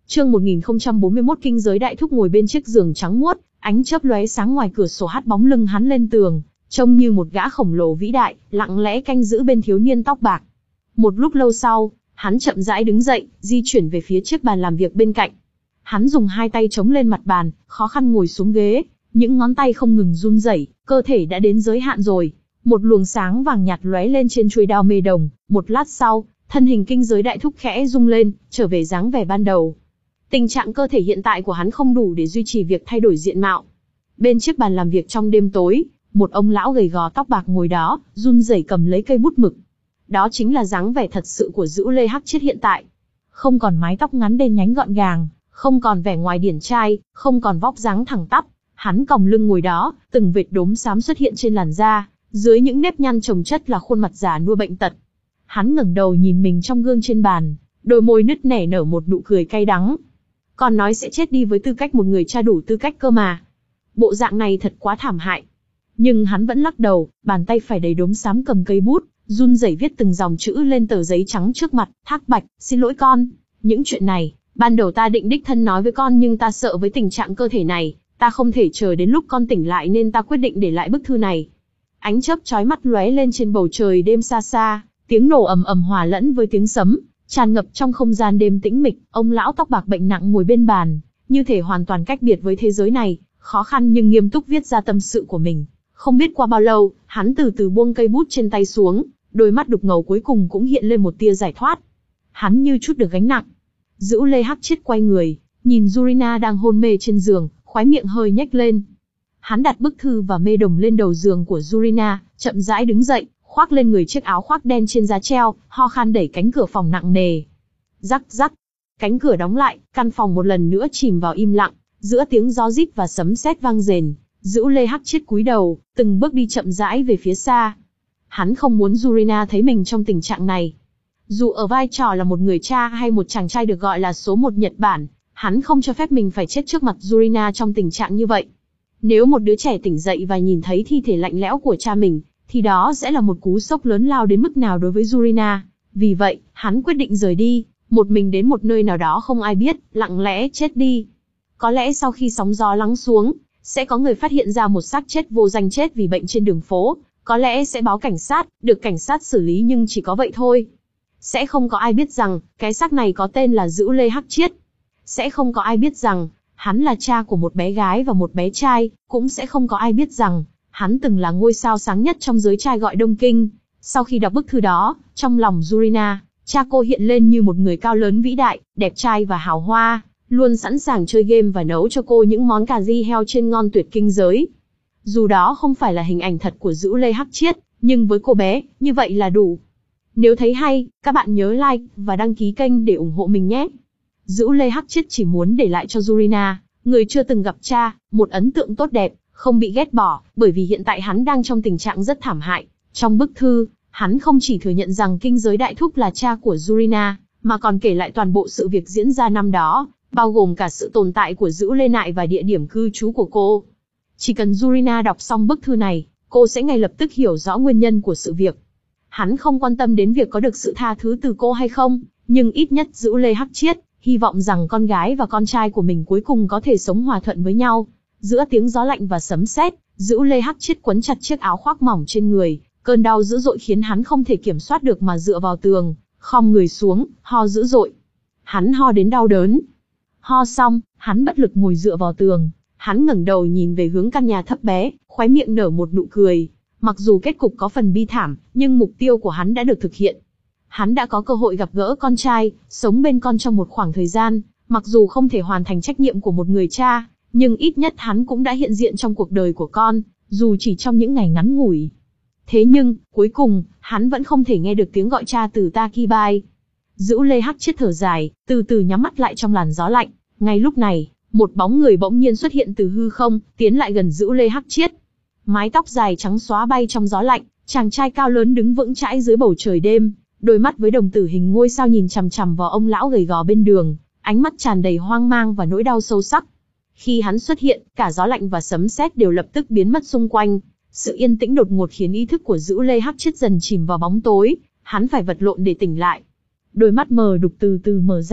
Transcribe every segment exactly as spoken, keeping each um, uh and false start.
Chương một nghìn không trăm bốn mươi mốt Kinh giới đại thúc ngồi bên chiếc giường trắng muốt, ánh chớp lóe sáng ngoài cửa sổ hắt bóng lưng hắn lên tường, trông như một gã khổng lồ vĩ đại, lặng lẽ canh giữ bên thiếu niên tóc bạc. Một lúc lâu sau, hắn chậm rãi đứng dậy, di chuyển về phía chiếc bàn làm việc bên cạnh. Hắn dùng hai tay chống lên mặt bàn, khó khăn ngồi xuống ghế, những ngón tay không ngừng run rẩy, cơ thể đã đến giới hạn rồi. Một luồng sáng vàng nhạt lóe lên trên chuôi đao mê đồng, một lát sau, thân hình kinh giới đại thúc khẽ rung lên, trở về dáng vẻ ban đầu. Tình trạng cơ thể hiện tại của hắn không đủ để duy trì việc thay đổi diện mạo. Bên chiếc bàn làm việc trong đêm tối, một ông lão gầy gò tóc bạc ngồi đó, run rẩy cầm lấy cây bút mực. Đó chính là dáng vẻ thật sự của Dữu Lê Hắc Chiết hiện tại. Không còn mái tóc ngắn đen nhánh gọn gàng, không còn vẻ ngoài điển trai, không còn vóc dáng thẳng tắp. Hắn còng lưng ngồi đó, từng vệt đốm xám xuất hiện trên làn da, dưới những nếp nhăn chồng chất là khuôn mặt già nua bệnh tật. Hắn ngẩng đầu nhìn mình trong gương trên bàn, đôi môi nứt nẻ nở một nụ cười cay đắng. Còn nói sẽ chết đi với tư cách một người cha đủ tư cách cơ mà. Bộ dạng này thật quá thảm hại. Nhưng hắn vẫn lắc đầu, bàn tay phải đầy đốm xám cầm cây bút, run rẩy viết từng dòng chữ lên tờ giấy trắng trước mặt. Thác Bạch, xin lỗi con. Những chuyện này, ban đầu ta định đích thân nói với con nhưng ta sợ với tình trạng cơ thể này, ta không thể chờ đến lúc con tỉnh lại nên ta quyết định để lại bức thư này. Ánh chớp chói mắt lóe lên trên bầu trời đêm xa xa, tiếng nổ ầm ầm hòa lẫn với tiếng sấm, tràn ngập trong không gian đêm tĩnh mịch. Ông lão tóc bạc bệnh nặng ngồi bên bàn, như thể hoàn toàn cách biệt với thế giới này, khó khăn nhưng nghiêm túc viết ra tâm sự của mình. Không biết qua bao lâu, hắn từ từ buông cây bút trên tay xuống, đôi mắt đục ngầu cuối cùng cũng hiện lên một tia giải thoát. Hắn như chút được gánh nặng. Dữu Lê Hắc Chiết quay người, nhìn Yurina đang hôn mê trên giường, khóe miệng hơi nhếch lên. Hắn đặt bức thư và mê đồng lên đầu giường của Yurina, chậm rãi đứng dậy, khoác lên người chiếc áo khoác đen trên giá treo, ho khan đẩy cánh cửa phòng nặng nề. Rắc rắc, cánh cửa đóng lại, căn phòng một lần nữa chìm vào im lặng, giữa tiếng gió rít và sấm sét vang rền. Dữu Lê Hắc Chiết cúi đầu, từng bước đi chậm rãi về phía xa. Hắn không muốn Yurina thấy mình trong tình trạng này. Dù ở vai trò là một người cha hay một chàng trai được gọi là số một Nhật Bản, hắn không cho phép mình phải chết trước mặt Yurina trong tình trạng như vậy. Nếu một đứa trẻ tỉnh dậy và nhìn thấy thi thể lạnh lẽo của cha mình, thì đó sẽ là một cú sốc lớn lao đến mức nào đối với Yurina. Vì vậy, hắn quyết định rời đi, một mình đến một nơi nào đó không ai biết, lặng lẽ chết đi. Có lẽ sau khi sóng gió lắng xuống, sẽ có người phát hiện ra một xác chết vô danh chết vì bệnh trên đường phố, có lẽ sẽ báo cảnh sát, được cảnh sát xử lý nhưng chỉ có vậy thôi. Sẽ không có ai biết rằng, cái xác này có tên là Dữu Lê Hắc Chiết. Sẽ không có ai biết rằng, hắn là cha của một bé gái và một bé trai, cũng sẽ không có ai biết rằng, hắn từng là ngôi sao sáng nhất trong giới trai gọi Đông Kinh. Sau khi đọc bức thư đó, trong lòng Yurina, cha cô hiện lên như một người cao lớn vĩ đại, đẹp trai và hào hoa, luôn sẵn sàng chơi game và nấu cho cô những món cà ri heo trên ngon tuyệt kinh giới. Dù đó không phải là hình ảnh thật của Dữu Lê Hắc Chiết, nhưng với cô bé, như vậy là đủ. Nếu thấy hay, các bạn nhớ like và đăng ký kênh để ủng hộ mình nhé. Dữu Lê Hắc Chiết chỉ muốn để lại cho Yurina, người chưa từng gặp cha, một ấn tượng tốt đẹp, không bị ghét bỏ, bởi vì hiện tại hắn đang trong tình trạng rất thảm hại. Trong bức thư, hắn không chỉ thừa nhận rằng kinh giới đại thúc là cha của Yurina, mà còn kể lại toàn bộ sự việc diễn ra năm đó, bao gồm cả sự tồn tại của Dữu Lê Nại và địa điểm cư trú của cô. Chỉ cần Yurina đọc xong bức thư này, cô sẽ ngay lập tức hiểu rõ nguyên nhân của sự việc. Hắn không quan tâm đến việc có được sự tha thứ từ cô hay không, nhưng ít nhất Dữu Lê Hắc Chiết hy vọng rằng con gái và con trai của mình cuối cùng có thể sống hòa thuận với nhau. Giữa tiếng gió lạnh và sấm sét, Dữu Lê Hắc Chiết quấn chặt chiếc áo khoác mỏng trên người, cơn đau dữ dội khiến hắn không thể kiểm soát được mà dựa vào tường, khom người xuống, ho dữ dội. Hắn ho đến đau đớn. Ho xong, hắn bất lực ngồi dựa vào tường, hắn ngẩng đầu nhìn về hướng căn nhà thấp bé, khóe miệng nở một nụ cười. Mặc dù kết cục có phần bi thảm, nhưng mục tiêu của hắn đã được thực hiện. Hắn đã có cơ hội gặp gỡ con trai, sống bên con trong một khoảng thời gian, mặc dù không thể hoàn thành trách nhiệm của một người cha, nhưng ít nhất hắn cũng đã hiện diện trong cuộc đời của con, dù chỉ trong những ngày ngắn ngủi. Thế nhưng, cuối cùng, hắn vẫn không thể nghe được tiếng gọi cha từ Takibai. Dữu Lê Hắc Chiết thở dài, từ từ nhắm mắt lại trong làn gió lạnh. Ngay lúc này, một bóng người bỗng nhiên xuất hiện từ hư không, tiến lại gần Dữu Lê Hắc Chiết. Mái tóc dài trắng xóa bay trong gió lạnh, chàng trai cao lớn đứng vững chãi dưới bầu trời đêm, đôi mắt với đồng tử hình ngôi sao nhìn chằm chằm vào ông lão gầy gò bên đường, ánh mắt tràn đầy hoang mang và nỗi đau sâu sắc. Khi hắn xuất hiện, cả gió lạnh và sấm sét đều lập tức biến mất xung quanh. Sự yên tĩnh đột ngột khiến ý thức của Dữu Lê Hắc Chiết dần chìm vào bóng tối, hắn phải vật lộn để tỉnh lại. Đôi mắt mờ đục từ từ mở ra,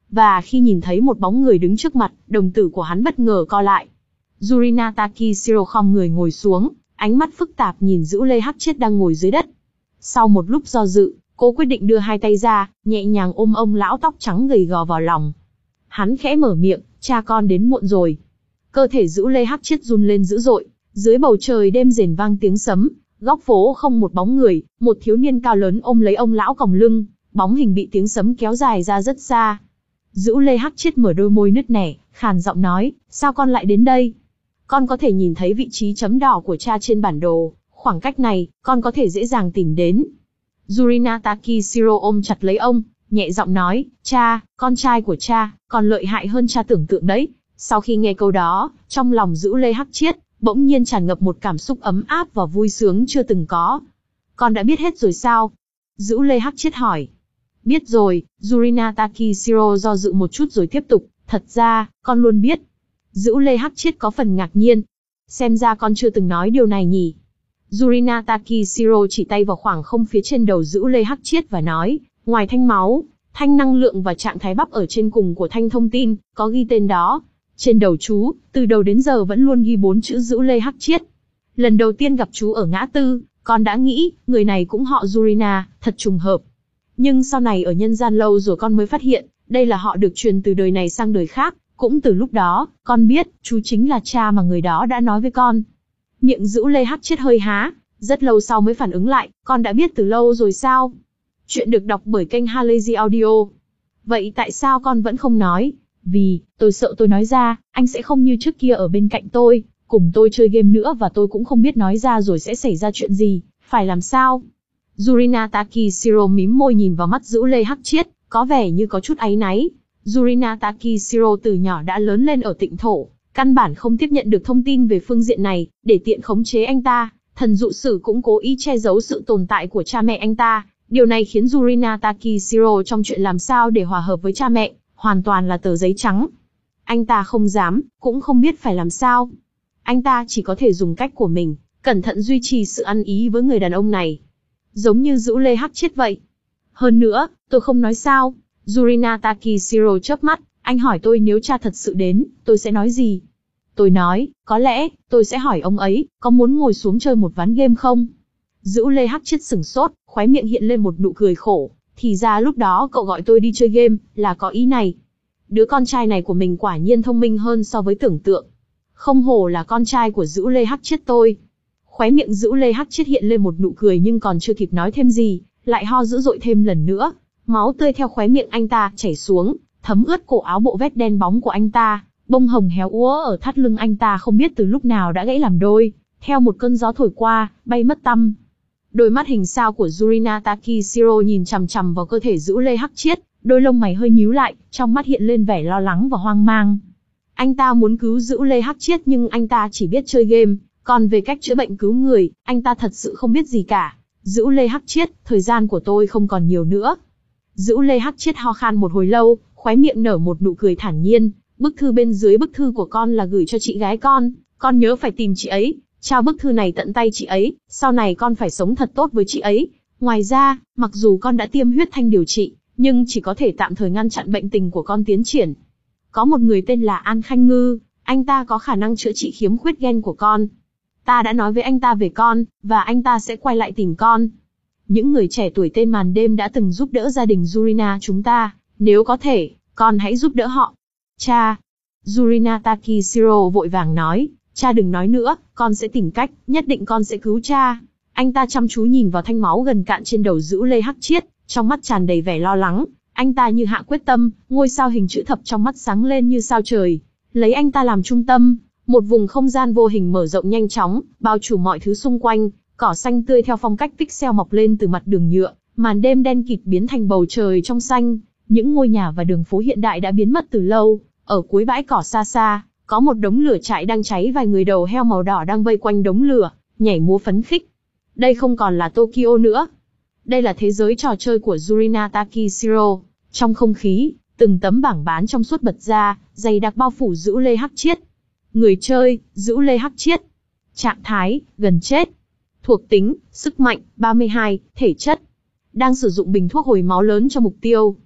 Và khi nhìn thấy một bóng người đứng trước mặt, đồng tử của hắn bất ngờ co lại. Yurina Takishiro khom người ngồi xuống, ánh mắt phức tạp nhìn Dữ Lê Hắc Triết đang ngồi dưới đất. Sau một lúc do dự, cô quyết định đưa hai tay ra, nhẹ nhàng ôm ông lão tóc trắng gầy gò vào lòng. Hắn khẽ mở miệng, cha con đến muộn rồi. Cơ thể Dữ Lê Hắc Triết run lên dữ dội, dưới bầu trời đêm rền vang tiếng sấm, góc phố không một bóng người, một thiếu niên cao lớn ôm lấy ông lão còng lưng, bóng hình bị tiếng sấm kéo dài ra rất xa. Dữ Lê Hắc Triết mở đôi môi nứt nẻ, khàn giọng nói, sao con lại đến đây? Con có thể nhìn thấy vị trí chấm đỏ của cha trên bản đồ, khoảng cách này, con có thể dễ dàng tìm đến. Yurina Takishiro ôm chặt lấy ông, nhẹ giọng nói, cha, con trai của cha, còn lợi hại hơn cha tưởng tượng đấy. Sau khi nghe câu đó, trong lòng Dữ Lê Hắc Triết bỗng nhiên tràn ngập một cảm xúc ấm áp và vui sướng chưa từng có. Con đã biết hết rồi sao? Dữ Lê Hắc Triết hỏi. Biết rồi, Yurina Takishiro do dự một chút rồi tiếp tục, thật ra, con luôn biết. Dữ Lê Hắc Triết có phần ngạc nhiên. Xem ra con chưa từng nói điều này nhỉ? Yurina Takishiro chỉ tay vào khoảng không phía trên đầu Dữ Lê Hắc Triết và nói, ngoài thanh máu, thanh năng lượng và trạng thái bắp ở trên cùng của thanh thông tin, có ghi tên đó. Trên đầu chú, từ đầu đến giờ vẫn luôn ghi bốn chữ Dữ Lê Hắc Triết. Lần đầu tiên gặp chú ở ngã tư, con đã nghĩ, người này cũng họ Yurina, thật trùng hợp. Nhưng sau này ở nhân gian lâu rồi con mới phát hiện, đây là họ được truyền từ đời này sang đời khác. Cũng từ lúc đó, con biết, chú chính là cha mà người đó đã nói với con. Miệng Dữ Lê Hắc Triết hơi há, rất lâu sau mới phản ứng lại, con đã biết từ lâu rồi sao? Chuyện được đọc bởi kênh Halazy Audio. Vậy tại sao con vẫn không nói? Vì, tôi sợ tôi nói ra, anh sẽ không như trước kia ở bên cạnh tôi, cùng tôi chơi game nữa và tôi cũng không biết nói ra rồi sẽ xảy ra chuyện gì, phải làm sao? Yurina Takishiro mím môi nhìn vào mắt Dữ Lê Hắc Triết, có vẻ như có chút áy náy. Yurina Takishiro từ nhỏ đã lớn lên ở Tịnh Thổ, căn bản không tiếp nhận được thông tin về phương diện này, để tiện khống chế anh ta, thần dụ sử cũng cố ý che giấu sự tồn tại của cha mẹ anh ta. Điều này khiến Yurina Takishiro trong chuyện làm sao để hòa hợp với cha mẹ, hoàn toàn là tờ giấy trắng. Anh ta không dám, cũng không biết phải làm sao. Anh ta chỉ có thể dùng cách của mình, cẩn thận duy trì sự ăn ý với người đàn ông này. Giống như Dữ Lê Hắc Triết vậy. Hơn nữa, tôi không nói sao. Yurina Takishiro chớp mắt, anh hỏi tôi nếu cha thật sự đến, tôi sẽ nói gì? Tôi nói, có lẽ, tôi sẽ hỏi ông ấy, có muốn ngồi xuống chơi một ván game không? Dữ Lê Hắc Triết sửng sốt, khóe miệng hiện lên một nụ cười khổ. Thì ra lúc đó cậu gọi tôi đi chơi game, là có ý này. Đứa con trai này của mình quả nhiên thông minh hơn so với tưởng tượng. Không hổ là con trai của Dữ Lê Hắc Triết tôi. Khóe miệng Dữ Lê Hắc Triết hiện lên một nụ cười nhưng còn chưa kịp nói thêm gì, lại ho dữ dội thêm lần nữa. Máu tươi theo khóe miệng anh ta chảy xuống, thấm ướt cổ áo bộ vest đen bóng của anh ta. Bông hồng héo úa ở thắt lưng anh ta không biết từ lúc nào đã gãy làm đôi, theo một cơn gió thổi qua, bay mất tăm. Đôi mắt hình sao của Yurina Takishiro nhìn chằm chằm vào cơ thể Dữ Lê Hắc Triết, đôi lông mày hơi nhíu lại, trong mắt hiện lên vẻ lo lắng và hoang mang. Anh ta muốn cứu Dữ Lê Hắc Triết nhưng anh ta chỉ biết chơi game, còn về cách chữa bệnh cứu người, anh ta thật sự không biết gì cả. Dữ Lê Hắc Triết, thời gian của tôi không còn nhiều nữa. Dữ Lê Hắc Triết ho khan một hồi lâu, khóe miệng nở một nụ cười thản nhiên. Bức thư bên dưới bức thư của con là gửi cho chị gái con, con nhớ phải tìm chị ấy, trao bức thư này tận tay chị ấy, sau này con phải sống thật tốt với chị ấy. Ngoài ra, mặc dù con đã tiêm huyết thanh điều trị, nhưng chỉ có thể tạm thời ngăn chặn bệnh tình của con tiến triển. Có một người tên là An Khanh Ngư, anh ta có khả năng chữa trị khiếm khuyết gen của con. Ta đã nói với anh ta về con, và anh ta sẽ quay lại tìm con. Những người trẻ tuổi tên Màn Đêm đã từng giúp đỡ gia đình Yurina chúng ta, nếu có thể, con hãy giúp đỡ họ. Cha! Yurina Takishiro vội vàng nói, cha đừng nói nữa, con sẽ tìm cách, nhất định con sẽ cứu cha. Anh ta chăm chú nhìn vào thanh máu gần cạn trên đầu Dữ Lê Hắc Triết, trong mắt tràn đầy vẻ lo lắng. Anh ta như hạ quyết tâm, ngôi sao hình chữ thập trong mắt sáng lên như sao trời. Lấy anh ta làm trung tâm, một vùng không gian vô hình mở rộng nhanh chóng, bao trùm mọi thứ xung quanh. Cỏ xanh tươi theo phong cách pixel mọc lên từ mặt đường nhựa, màn đêm đen kịt biến thành bầu trời trong xanh. Những ngôi nhà và đường phố hiện đại đã biến mất từ lâu. Ở cuối bãi cỏ xa xa, có một đống lửa trại đang cháy, vài người đầu heo màu đỏ đang vây quanh đống lửa, nhảy múa phấn khích. Đây không còn là Tokyo nữa. Đây là thế giới trò chơi của Yurina Takishiro. Trong không khí, từng tấm bảng bán trong suốt bật ra, dày đặc bao phủ Dữ Lê Hắc Triết. Người chơi, Dữ Lê Hắc Triết. Trạng thái, gần chết. Thuộc tính, sức mạnh, ba mươi hai, thể chất. Đang sử dụng bình thuốc hồi máu lớn cho mục tiêu.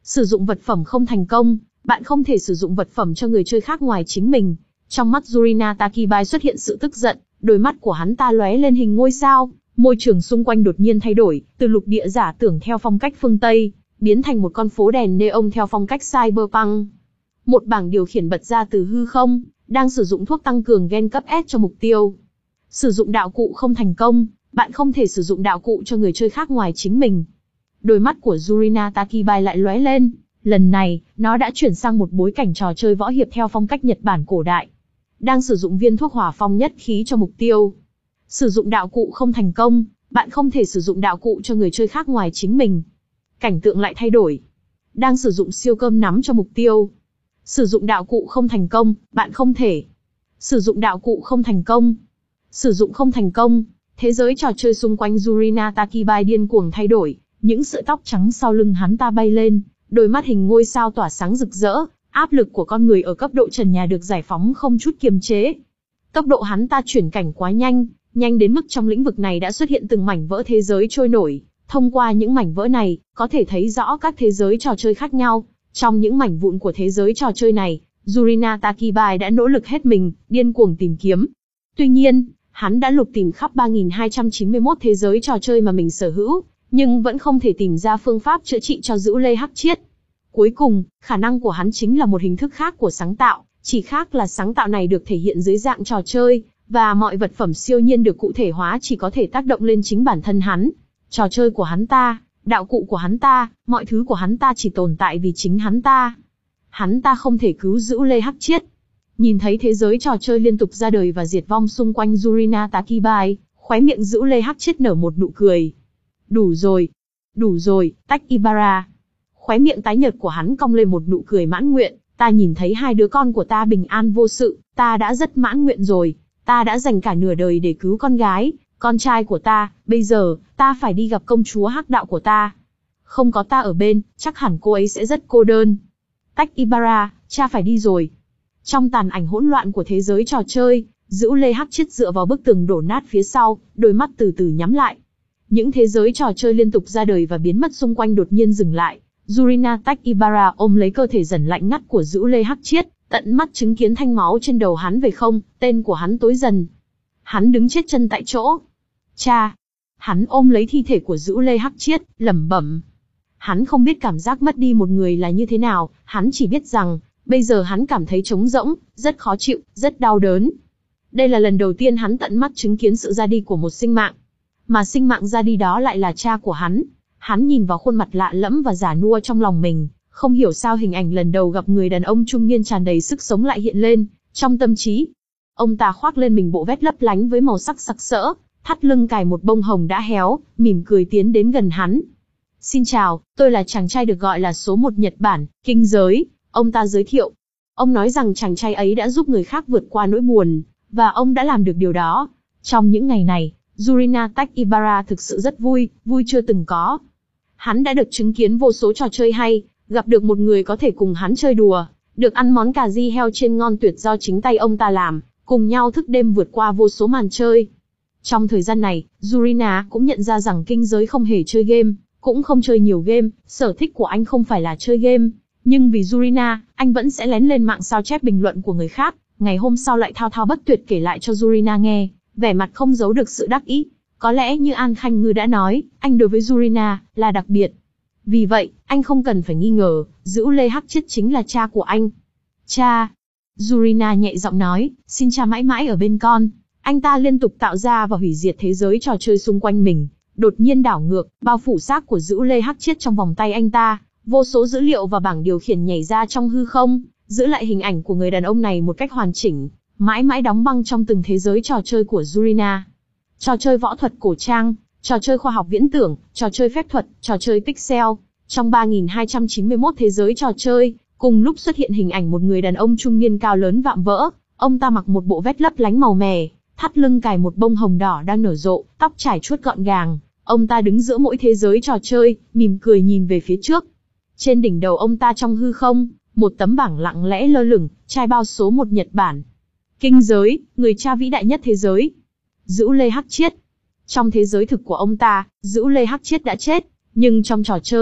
Sử dụng vật phẩm không thành công, bạn không thể sử dụng vật phẩm cho người chơi khác ngoài chính mình. Trong mắt Yurina Takibai xuất hiện sự tức giận, đôi mắt của hắn ta lóe lên hình ngôi sao, môi trường xung quanh đột nhiên thay đổi, từ lục địa giả tưởng theo phong cách phương Tây, biến thành một con phố đèn neon theo phong cách cyberpunk. Một bảng điều khiển bật ra từ hư không, đang sử dụng thuốc tăng cường gen cấp S cho mục tiêu. Sử dụng đạo cụ không thành công, bạn không thể sử dụng đạo cụ cho người chơi khác ngoài chính mình. Đôi mắt của Yurina Takibai lại lóe lên, lần này, nó đã chuyển sang một bối cảnh trò chơi võ hiệp theo phong cách Nhật Bản cổ đại. Đang sử dụng viên thuốc hỏa phong nhất khí cho mục tiêu. Sử dụng đạo cụ không thành công, bạn không thể sử dụng đạo cụ cho người chơi khác ngoài chính mình. Cảnh tượng lại thay đổi. Đang sử dụng siêu cơm nắm cho mục tiêu. Sử dụng đạo cụ không thành công, bạn không thể. Sử dụng đạo cụ không thành công. Sử dụng không thành công. Thế giới trò chơi xung quanh Yurina Takibai điên cuồng thay đổi, những sợi tóc trắng sau lưng hắn ta bay lên, đôi mắt hình ngôi sao tỏa sáng rực rỡ, áp lực của con người ở cấp độ trần nhà được giải phóng không chút kiềm chế. Tốc độ hắn ta chuyển cảnh quá nhanh, nhanh đến mức trong lĩnh vực này đã xuất hiện từng mảnh vỡ thế giới trôi nổi. Thông qua những mảnh vỡ này, có thể thấy rõ các thế giới trò chơi khác nhau. Trong những mảnh vụn của thế giới trò chơi này, Yurina Takibai đã nỗ lực hết mình, điên cuồng tìm kiếm. Tuy nhiên, hắn đã lục tìm khắp ba nghìn hai trăm chín mươi mốt thế giới trò chơi mà mình sở hữu, nhưng vẫn không thể tìm ra phương pháp chữa trị cho Dữ Lê Hắc Chiết. Cuối cùng, khả năng của hắn chính là một hình thức khác của sáng tạo, chỉ khác là sáng tạo này được thể hiện dưới dạng trò chơi, và mọi vật phẩm siêu nhiên được cụ thể hóa chỉ có thể tác động lên chính bản thân hắn. Trò chơi của hắn ta, đạo cụ của hắn ta, mọi thứ của hắn ta chỉ tồn tại vì chính hắn ta. Hắn ta không thể cứu Dữ Lê Hắc Chiết. Nhìn thấy thế giới trò chơi liên tục ra đời và diệt vong xung quanh Yurina Takibai, khóe miệng Dữ Lê Hắc Chiết nở một nụ cười. Đủ rồi, đủ rồi, Tech Ibara. Khóe miệng tái nhợt của hắn cong lên một nụ cười mãn nguyện, ta nhìn thấy hai đứa con của ta bình an vô sự, ta đã rất mãn nguyện rồi, ta đã dành cả nửa đời để cứu con gái, con trai của ta, bây giờ, ta phải đi gặp công chúa hắc đạo của ta. Không có ta ở bên, chắc hẳn cô ấy sẽ rất cô đơn. Tech Ibara, cha phải đi rồi. Trong tàn ảnh hỗn loạn của thế giới trò chơi, Dữ Lê Hắc Chiết dựa vào bức tường đổ nát phía sau, đôi mắt từ từ nhắm lại. Những thế giới trò chơi liên tục ra đời và biến mất xung quanh đột nhiên dừng lại. Yurina Tech Ibara ôm lấy cơ thể dần lạnh ngắt của Dữ Lê Hắc Chiết, tận mắt chứng kiến thanh máu trên đầu hắn về không, tên của hắn tối dần. Hắn đứng chết chân tại chỗ. Cha! Hắn ôm lấy thi thể của Dữ Lê Hắc Chiết, lẩm bẩm. Hắn không biết cảm giác mất đi một người là như thế nào, hắn chỉ biết rằng, bây giờ hắn cảm thấy trống rỗng, rất khó chịu, rất đau đớn. Đây là lần đầu tiên hắn tận mắt chứng kiến sự ra đi của một sinh mạng. Mà sinh mạng ra đi đó lại là cha của hắn. Hắn nhìn vào khuôn mặt lạ lẫm và già nua trong lòng mình, không hiểu sao hình ảnh lần đầu gặp người đàn ông trung niên tràn đầy sức sống lại hiện lên, trong tâm trí. Ông ta khoác lên mình bộ vest lấp lánh với màu sắc sặc sỡ, thắt lưng cài một bông hồng đã héo, mỉm cười tiến đến gần hắn. Xin chào, tôi là chàng trai được gọi là số một Nhật Bản, kinh giới, ông ta giới thiệu. Ông nói rằng chàng trai ấy đã giúp người khác vượt qua nỗi buồn, và ông đã làm được điều đó. Trong những ngày này, Yurina Tech Ibara thực sự rất vui, vui chưa từng có. Hắn đã được chứng kiến vô số trò chơi hay, gặp được một người có thể cùng hắn chơi đùa, được ăn món cà ri heo chiên ngon tuyệt do chính tay ông ta làm, cùng nhau thức đêm vượt qua vô số màn chơi. Trong thời gian này, Yurina cũng nhận ra rằng kinh giới không hề chơi game, cũng không chơi nhiều game, sở thích của anh không phải là chơi game. Nhưng vì Yurina, anh vẫn sẽ lén lên mạng sao chép bình luận của người khác, ngày hôm sau lại thao thao bất tuyệt kể lại cho Yurina nghe, vẻ mặt không giấu được sự đắc ý. Có lẽ như An Khanh Ngư đã nói, anh đối với Yurina là đặc biệt. Vì vậy, anh không cần phải nghi ngờ, Dữ Lê Hắc Chiết chính là cha của anh. Cha! Yurina nhẹ giọng nói, xin cha mãi mãi ở bên con. Anh ta liên tục tạo ra và hủy diệt thế giới trò chơi xung quanh mình, đột nhiên đảo ngược, bao phủ xác của Dữ Lê Hắc Chiết trong vòng tay anh ta. Vô số dữ liệu và bảng điều khiển nhảy ra trong hư không, giữ lại hình ảnh của người đàn ông này một cách hoàn chỉnh, mãi mãi đóng băng trong từng thế giới trò chơi của Yurina. Trò chơi võ thuật cổ trang, trò chơi khoa học viễn tưởng, trò chơi phép thuật, trò chơi pixel. Trong ba nghìn hai trăm chín mươi mốt thế giới trò chơi, cùng lúc xuất hiện hình ảnh một người đàn ông trung niên cao lớn vạm vỡ. Ông ta mặc một bộ vest lấp lánh màu mè, thắt lưng cài một bông hồng đỏ đang nở rộ, tóc trải chuốt gọn gàng. Ông ta đứng giữa mỗi thế giới trò chơi, mỉm cười nhìn về phía trước. Trên đỉnh đầu ông ta trong hư không, một tấm bảng lặng lẽ lơ lửng, trai bao số một Nhật Bản. Kinh giới, người cha vĩ đại nhất thế giới. Dữ Lê Hắc Chiết. Trong thế giới thực của ông ta, Dữ Lê Hắc Chiết đã chết, nhưng trong trò chơi,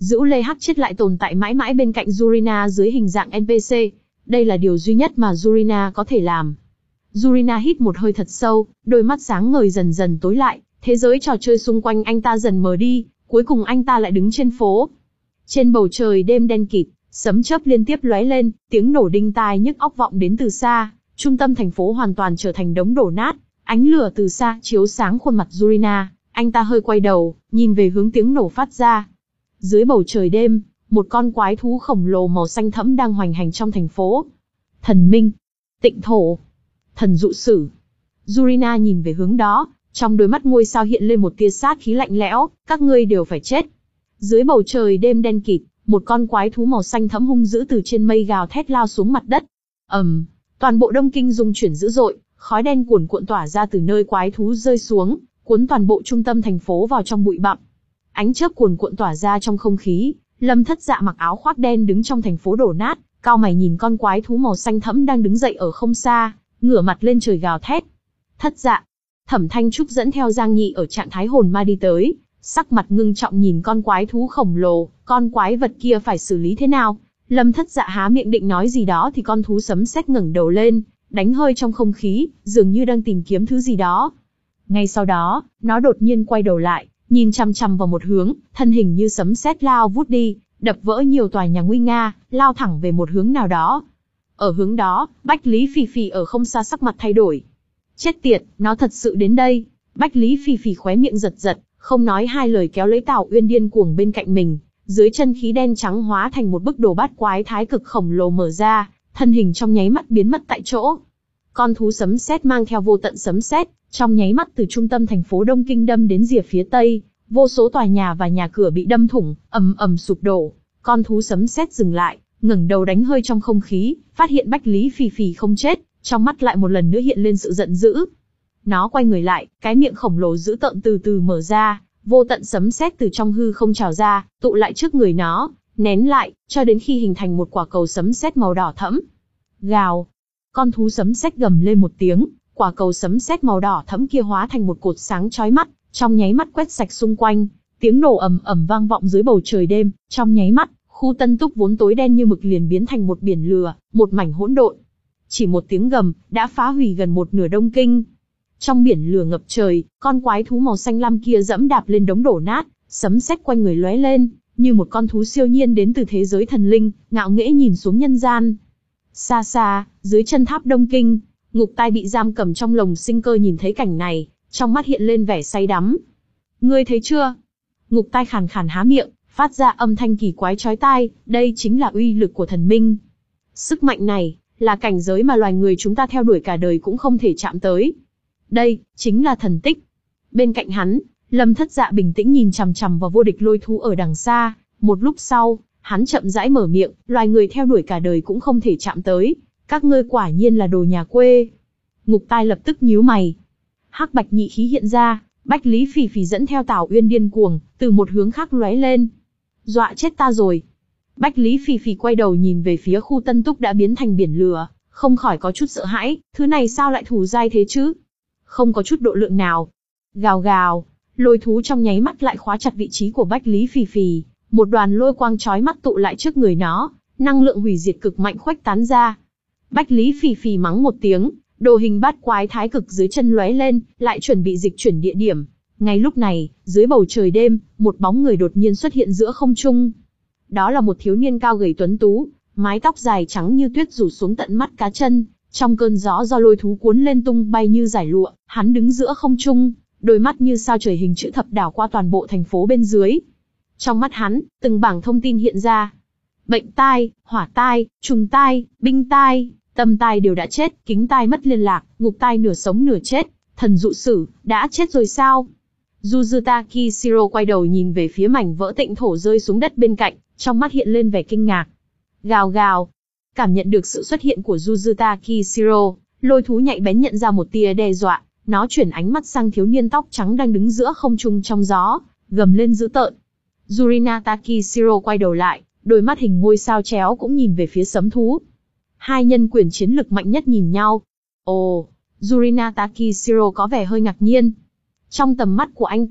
Dữ Lê Hắc chết lại tồn tại mãi mãi bên cạnh Yurina dưới hình dạng en pê xê. Đây là điều duy nhất mà Yurina có thể làm. Yurina hít một hơi thật sâu, đôi mắt sáng ngời dần dần tối lại, thế giới trò chơi xung quanh anh ta dần mờ đi, cuối cùng anh ta lại đứng trên phố. Trên bầu trời đêm đen kịt, sấm chớp liên tiếp lóe lên, tiếng nổ đinh tai nhức óc vọng đến từ xa, trung tâm thành phố hoàn toàn trở thành đống đổ nát, ánh lửa từ xa chiếu sáng khuôn mặt Yurina, anh ta hơi quay đầu, nhìn về hướng tiếng nổ phát ra. Dưới bầu trời đêm, một con quái thú khổng lồ màu xanh thẫm đang hoành hành trong thành phố. Thần minh, tịnh thổ, thần dụ sử. Yurina nhìn về hướng đó, trong đôi mắt ngôi sao hiện lên một tia sát khí lạnh lẽo, các ngươi đều phải chết. Dưới bầu trời đêm đen kịt, một con quái thú màu xanh thẫm hung dữ từ trên mây gào thét lao xuống mặt đất. ầm, um, toàn bộ Đông Kinh rung chuyển dữ dội, khói đen cuồn cuộn tỏa ra từ nơi quái thú rơi xuống, cuốn toàn bộ trung tâm thành phố vào trong bụi bặm. Ánh chớp cuồn cuộn tỏa ra trong không khí, Lâm Thất Dạ mặc áo khoác đen đứng trong thành phố đổ nát, cau mày nhìn con quái thú màu xanh thẫm đang đứng dậy ở không xa, ngửa mặt lên trời gào thét. Thất Dạ, Thẩm Thanh Trúc dẫn theo Giang Nhị ở trạng thái hồn ma đi tới, sắc mặt ngưng trọng nhìn con quái thú khổng lồ, con quái vật kia phải xử lý thế nào? Lâm Thất Dạ há miệng định nói gì đó thì con thú sấm sét ngẩng đầu lên, đánh hơi trong không khí, dường như đang tìm kiếm thứ gì đó. Ngay sau đó, nó đột nhiên quay đầu lại, nhìn chằm chằm vào một hướng, thân hình như sấm sét lao vút đi, đập vỡ nhiều tòa nhà nguy nga, lao thẳng về một hướng nào đó. Ở hướng đó, Bách Lý Phỉ Phỉ ở không xa sắc mặt thay đổi. Chết tiệt, nó thật sự đến đây. Bách Lý Phỉ Phỉ khóe miệng giật giật, không nói hai lời kéo lấy Tào Uyên điên cuồng bên cạnh mình, dưới chân khí đen trắng hóa thành một bức đồ bát quái thái cực khổng lồ mở ra, thân hình trong nháy mắt biến mất tại chỗ. Con thú sấm sét mang theo vô tận sấm sét, trong nháy mắt từ trung tâm thành phố Đông Kinh đâm đến rìa phía tây, vô số tòa nhà và nhà cửa bị đâm thủng, ầm ầm sụp đổ. Con thú sấm sét dừng lại, ngẩng đầu đánh hơi trong không khí, phát hiện Bách Lý Phỉ Phỉ không chết, trong mắt lại một lần nữa hiện lên sự giận dữ. Nó quay người lại, cái miệng khổng lồ dữ tợn từ từ mở ra, vô tận sấm sét từ trong hư không trào ra, tụ lại trước người nó, nén lại, cho đến khi hình thành một quả cầu sấm sét màu đỏ thẫm. Gào! Con thú sấm sét gầm lên một tiếng, quả cầu sấm sét màu đỏ thẫm kia hóa thành một cột sáng chói mắt, trong nháy mắt quét sạch xung quanh, tiếng nổ ầm ầm vang vọng dưới bầu trời đêm, trong nháy mắt, khu Tân Túc vốn tối đen như mực liền biến thành một biển lửa, một mảnh hỗn độn. Chỉ một tiếng gầm, đã phá hủy gần một nửa Đông Kinh. Trong biển lửa ngập trời, con quái thú màu xanh lam kia dẫm đạp lên đống đổ nát, sấm sét quanh người lóe lên, như một con thú siêu nhiên đến từ thế giới thần linh, ngạo nghễ nhìn xuống nhân gian. Xa xa, dưới chân tháp Đông Kinh, Ngục Tai bị giam cầm trong lồng sinh cơ nhìn thấy cảnh này, trong mắt hiện lên vẻ say đắm. Ngươi thấy chưa? Ngục Tai khàn khàn há miệng, phát ra âm thanh kỳ quái chói tai, đây chính là uy lực của thần minh. Sức mạnh này, là cảnh giới mà loài người chúng ta theo đuổi cả đời cũng không thể chạm tới. Đây, chính là thần tích. Bên cạnh hắn, Lâm Thất Dạ bình tĩnh nhìn chằm chằm vào vô địch lôi thú ở đằng xa, một lúc sau, hắn chậm rãi mở miệng, loài người theo đuổi cả đời cũng không thể chạm tới, các ngươi quả nhiên là đồ nhà quê. Ngục Tai lập tức nhíu mày. Hắc bạch nhị khí hiện ra, Bách Lý Phỉ Phỉ dẫn theo Tào Uyên điên cuồng, từ một hướng khác lóe lên. Dọa chết ta rồi. Bách Lý Phỉ Phỉ quay đầu nhìn về phía khu Tân Túc đã biến thành biển lửa, không khỏi có chút sợ hãi, thứ này sao lại thù dai thế chứ? Không có chút độ lượng nào. Gào gào, lôi thú trong nháy mắt lại khóa chặt vị trí của Bách Lý Phỉ Phỉ, một đoàn lôi quang chói mắt tụ lại trước người nó, năng lượng hủy diệt cực mạnh khuếch tán ra. Bách Lý Phỉ Phỉ mắng một tiếng, đồ hình bát quái thái cực dưới chân lóe lên, lại chuẩn bị dịch chuyển địa điểm. Ngay lúc này, dưới bầu trời đêm, một bóng người đột nhiên xuất hiện giữa không trung. Đó là một thiếu niên cao gầy tuấn tú, mái tóc dài trắng như tuyết rủ xuống tận mắt cá chân, trong cơn gió do lôi thú cuốn lên tung bay như giải lụa, hắn đứng giữa không trung, đôi mắt như sao trời hình chữ thập đảo qua toàn bộ thành phố bên dưới. Trong mắt hắn, từng bảng thông tin hiện ra. Bệnh tai, hỏa tai, trùng tai, binh tai, tâm tai đều đã chết, kính tai mất liên lạc, ngục tai nửa sống nửa chết, thần dụ sử, đã chết rồi sao? Jujutaki Kishiro quay đầu nhìn về phía mảnh vỡ tịnh thổ rơi xuống đất bên cạnh, trong mắt hiện lên vẻ kinh ngạc. Gào gào. Cảm nhận được sự xuất hiện của Jujutaki Kishiro, lôi thú nhạy bén nhận ra một tia đe dọa, nó chuyển ánh mắt sang thiếu niên tóc trắng đang đứng giữa không trung trong gió, gầm lên dữ tợn. Yurina Kishiro quay đầu lại, đôi mắt hình ngôi sao chéo cũng nhìn về phía sấm thú. Hai nhân quyền chiến lực mạnh nhất nhìn nhau. Ồ, Yurina Kishiro có vẻ hơi ngạc nhiên. Trong tầm mắt của anh ta,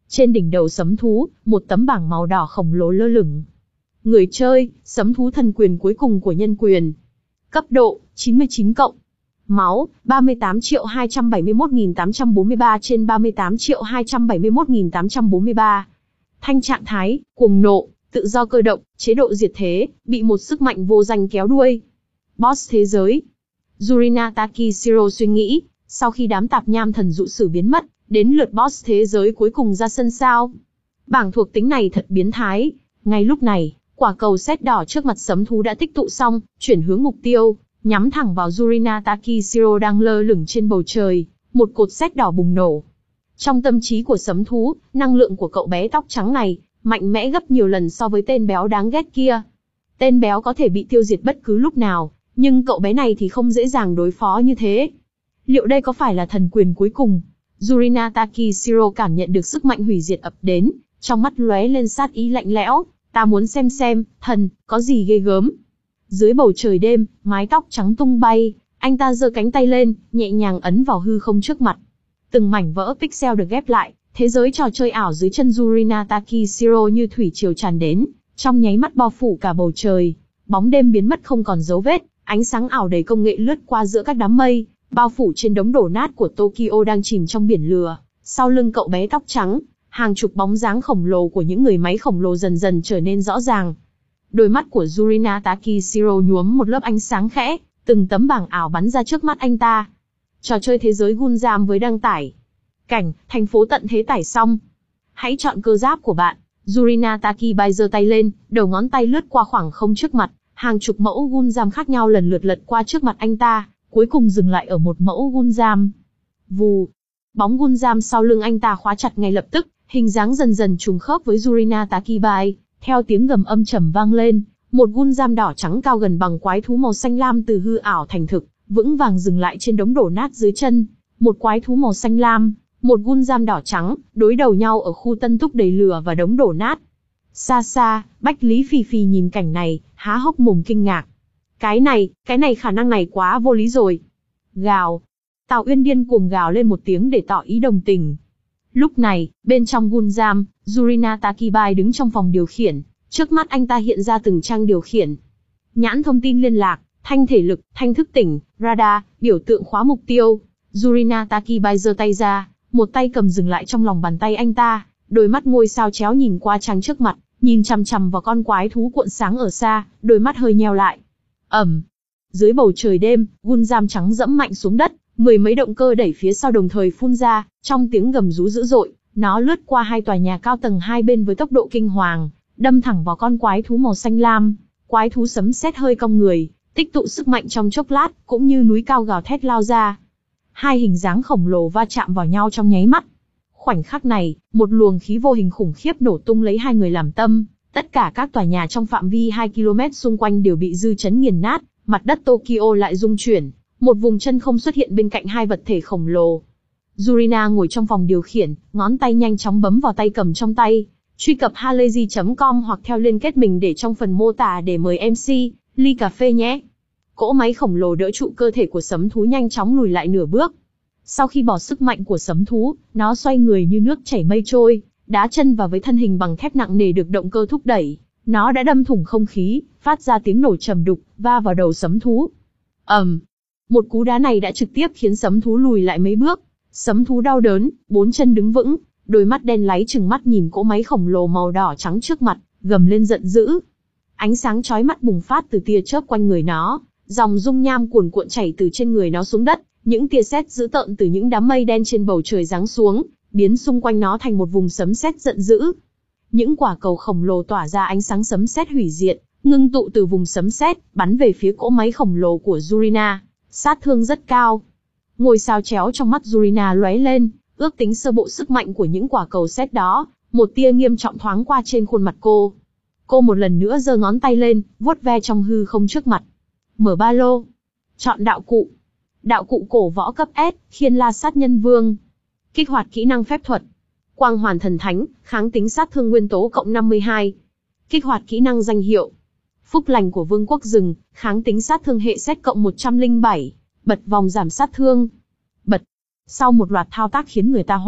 Trên đỉnh đầu sấm thú, một tấm bảng màu đỏ khổng lồ lơ lửng. Người chơi, sấm thú thần quyền cuối cùng của nhân quyền. Cấp độ, chín mươi chín cộng. Máu, ba mươi tám triệu hai trăm bảy mươi mốt nghìn tám trăm bốn mươi ba trên ba mươi tám triệu hai trăm bảy mươi mốt nghìn tám trăm bốn mươi ba. Thanh trạng thái, cuồng nộ, tự do cơ động, chế độ diệt thế, bị một sức mạnh vô danh kéo đuôi. Boss thế giới. Yurina Takishiro suy nghĩ, sau khi đám tạp nham thần dụ sử biến mất, đến lượt boss thế giới cuối cùng ra sân sao. Bảng thuộc tính này thật biến thái. Ngay lúc này, quả cầu sét đỏ trước mặt sấm thú đã tích tụ xong, chuyển hướng mục tiêu, nhắm thẳng vào Yurina Takishiro đang lơ lửng trên bầu trời, một cột sét đỏ bùng nổ. Trong tâm trí của sấm thú, năng lượng của cậu bé tóc trắng này, mạnh mẽ gấp nhiều lần so với tên béo đáng ghét kia. Tên béo có thể bị tiêu diệt bất cứ lúc nào, nhưng cậu bé này thì không dễ dàng đối phó như thế. Liệu đây có phải là thần quyền cuối cùng? Yurina Takishiro cảm nhận được sức mạnh hủy diệt ập đến, trong mắt lóe lên sát ý lạnh lẽo. Ta muốn xem xem, thần, có gì ghê gớm. Dưới bầu trời đêm, mái tóc trắng tung bay, anh ta giơ cánh tay lên, nhẹ nhàng ấn vào hư không trước mặt. Từng mảnh vỡ pixel được ghép lại, thế giới trò chơi ảo dưới chân Yurina Takishiro như thủy triều tràn đến, trong nháy mắt bao phủ cả bầu trời. Bóng đêm biến mất không còn dấu vết, ánh sáng ảo đầy công nghệ lướt qua giữa các đám mây, bao phủ trên đống đổ nát của Tokyo đang chìm trong biển lửa. Sau lưng cậu bé tóc trắng, hàng chục bóng dáng khổng lồ của những người máy khổng lồ dần dần trở nên rõ ràng. Đôi mắt của Yurina Takishiro nhuốm một lớp ánh sáng khẽ, từng tấm bảng ảo bắn ra trước mắt anh ta. Trò chơi thế giới Gundam với đăng tải. Cảnh, thành phố tận thế tải xong. Hãy chọn cơ giáp của bạn. Yurina Takishiro giơ tay lên, đầu ngón tay lướt qua khoảng không trước mặt, hàng chục mẫu Gundam khác nhau lần lượt lật qua trước mặt anh ta, cuối cùng dừng lại ở một mẫu Gundam. Vù, bóng Gundam sau lưng anh ta khóa chặt ngay lập tức, hình dáng dần dần trùng khớp với Yurina Takishiro. Theo tiếng gầm âm trầm vang lên, một Gundam đỏ trắng cao gần bằng quái thú màu xanh lam từ hư ảo thành thực, vững vàng dừng lại trên đống đổ nát dưới chân. Một quái thú màu xanh lam, một Gundam đỏ trắng, đối đầu nhau ở khu tân túc đầy lửa và đống đổ nát. Xa xa, Bách Lý Phi Phi nhìn cảnh này, há hốc mồm kinh ngạc. Cái này, cái này khả năng này quá vô lý rồi. Gào. Tào Uyên điên cuồng gào lên một tiếng để tỏ ý đồng tình. Lúc này, bên trong Gundam, Yurina Takishiro đứng trong phòng điều khiển, trước mắt anh ta hiện ra từng trang điều khiển. Nhãn thông tin liên lạc, thanh thể lực, thanh thức tỉnh, radar, biểu tượng khóa mục tiêu. Yurina Takishiro giơ tay ra, một tay cầm dừng lại trong lòng bàn tay anh ta, đôi mắt ngôi sao chéo nhìn qua trang trước mặt, nhìn chằm chằm vào con quái thú cuộn sáng ở xa, đôi mắt hơi nheo lại. Ầm. Dưới bầu trời đêm, Gundam trắng dẫm mạnh xuống đất, mười mấy động cơ đẩy phía sau đồng thời phun ra, trong tiếng gầm rú dữ dội, nó lướt qua hai tòa nhà cao tầng hai bên với tốc độ kinh hoàng, đâm thẳng vào con quái thú màu xanh lam. Quái thú sấm sét hơi cong người, tích tụ sức mạnh trong chốc lát, cũng như núi cao gào thét lao ra. Hai hình dáng khổng lồ va chạm vào nhau trong nháy mắt. Khoảnh khắc này, một luồng khí vô hình khủng khiếp nổ tung lấy hai người làm tâm, tất cả các tòa nhà trong phạm vi hai ki lô mét xung quanh đều bị dư chấn nghiền nát, mặt đất Tokyo lại rung chuyển, một vùng chân không xuất hiện bên cạnh hai vật thể khổng lồ. Yurina ngồi trong phòng điều khiển, ngón tay nhanh chóng bấm vào tay cầm trong tay. Truy cập halayzi chấm com hoặc theo liên kết mình để trong phần mô tả để mời em xê, ly cà phê nhé. Cỗ máy khổng lồ đỡ trụ cơ thể của sấm thú nhanh chóng lùi lại nửa bước. Sau khi bỏ sức mạnh của sấm thú, nó xoay người như nước chảy mây trôi, đá chân vào với thân hình bằng thép nặng nề được động cơ thúc đẩy. Nó đã đâm thủng không khí, phát ra tiếng nổ trầm đục, va vào đầu sấm thú. ầm, um, một cú đá này đã trực tiếp khiến sấm thú lùi lại mấy bước. Sấm thú đau đớn, bốn chân đứng vững, đôi mắt đen láy trừng mắt nhìn cỗ máy khổng lồ màu đỏ trắng trước mặt, gầm lên giận dữ. Ánh sáng chói mắt bùng phát từ tia chớp quanh người nó, dòng dung nham cuồn cuộn chảy từ trên người nó xuống đất, những tia sét dữ tợn từ những đám mây đen trên bầu trời giáng xuống, biến xung quanh nó thành một vùng sấm sét giận dữ. Những quả cầu khổng lồ tỏa ra ánh sáng sấm sét hủy diệt, ngưng tụ từ vùng sấm sét, bắn về phía cỗ máy khổng lồ của Yurina, sát thương rất cao. Ngôi sao chéo trong mắt Yurina lóe lên, ước tính sơ bộ sức mạnh của những quả cầu sét đó, một tia nghiêm trọng thoáng qua trên khuôn mặt cô. Cô một lần nữa giơ ngón tay lên, vuốt ve trong hư không trước mặt. Mở ba lô. Chọn đạo cụ. Đạo cụ cổ võ cấp S, Khiên La Sát Nhân Vương. Kích hoạt kỹ năng phép thuật. Quang Hoàn Thần Thánh, kháng tính sát thương nguyên tố cộng năm mươi hai. Kích hoạt kỹ năng danh hiệu. Phúc Lành của Vương quốc Rừng, kháng tính sát thương hệ sét cộng một trăm lẻ bảy. Bật vòng giảm sát thương. Bật. Sau một loạt thao tác khiến người ta hoa mắt,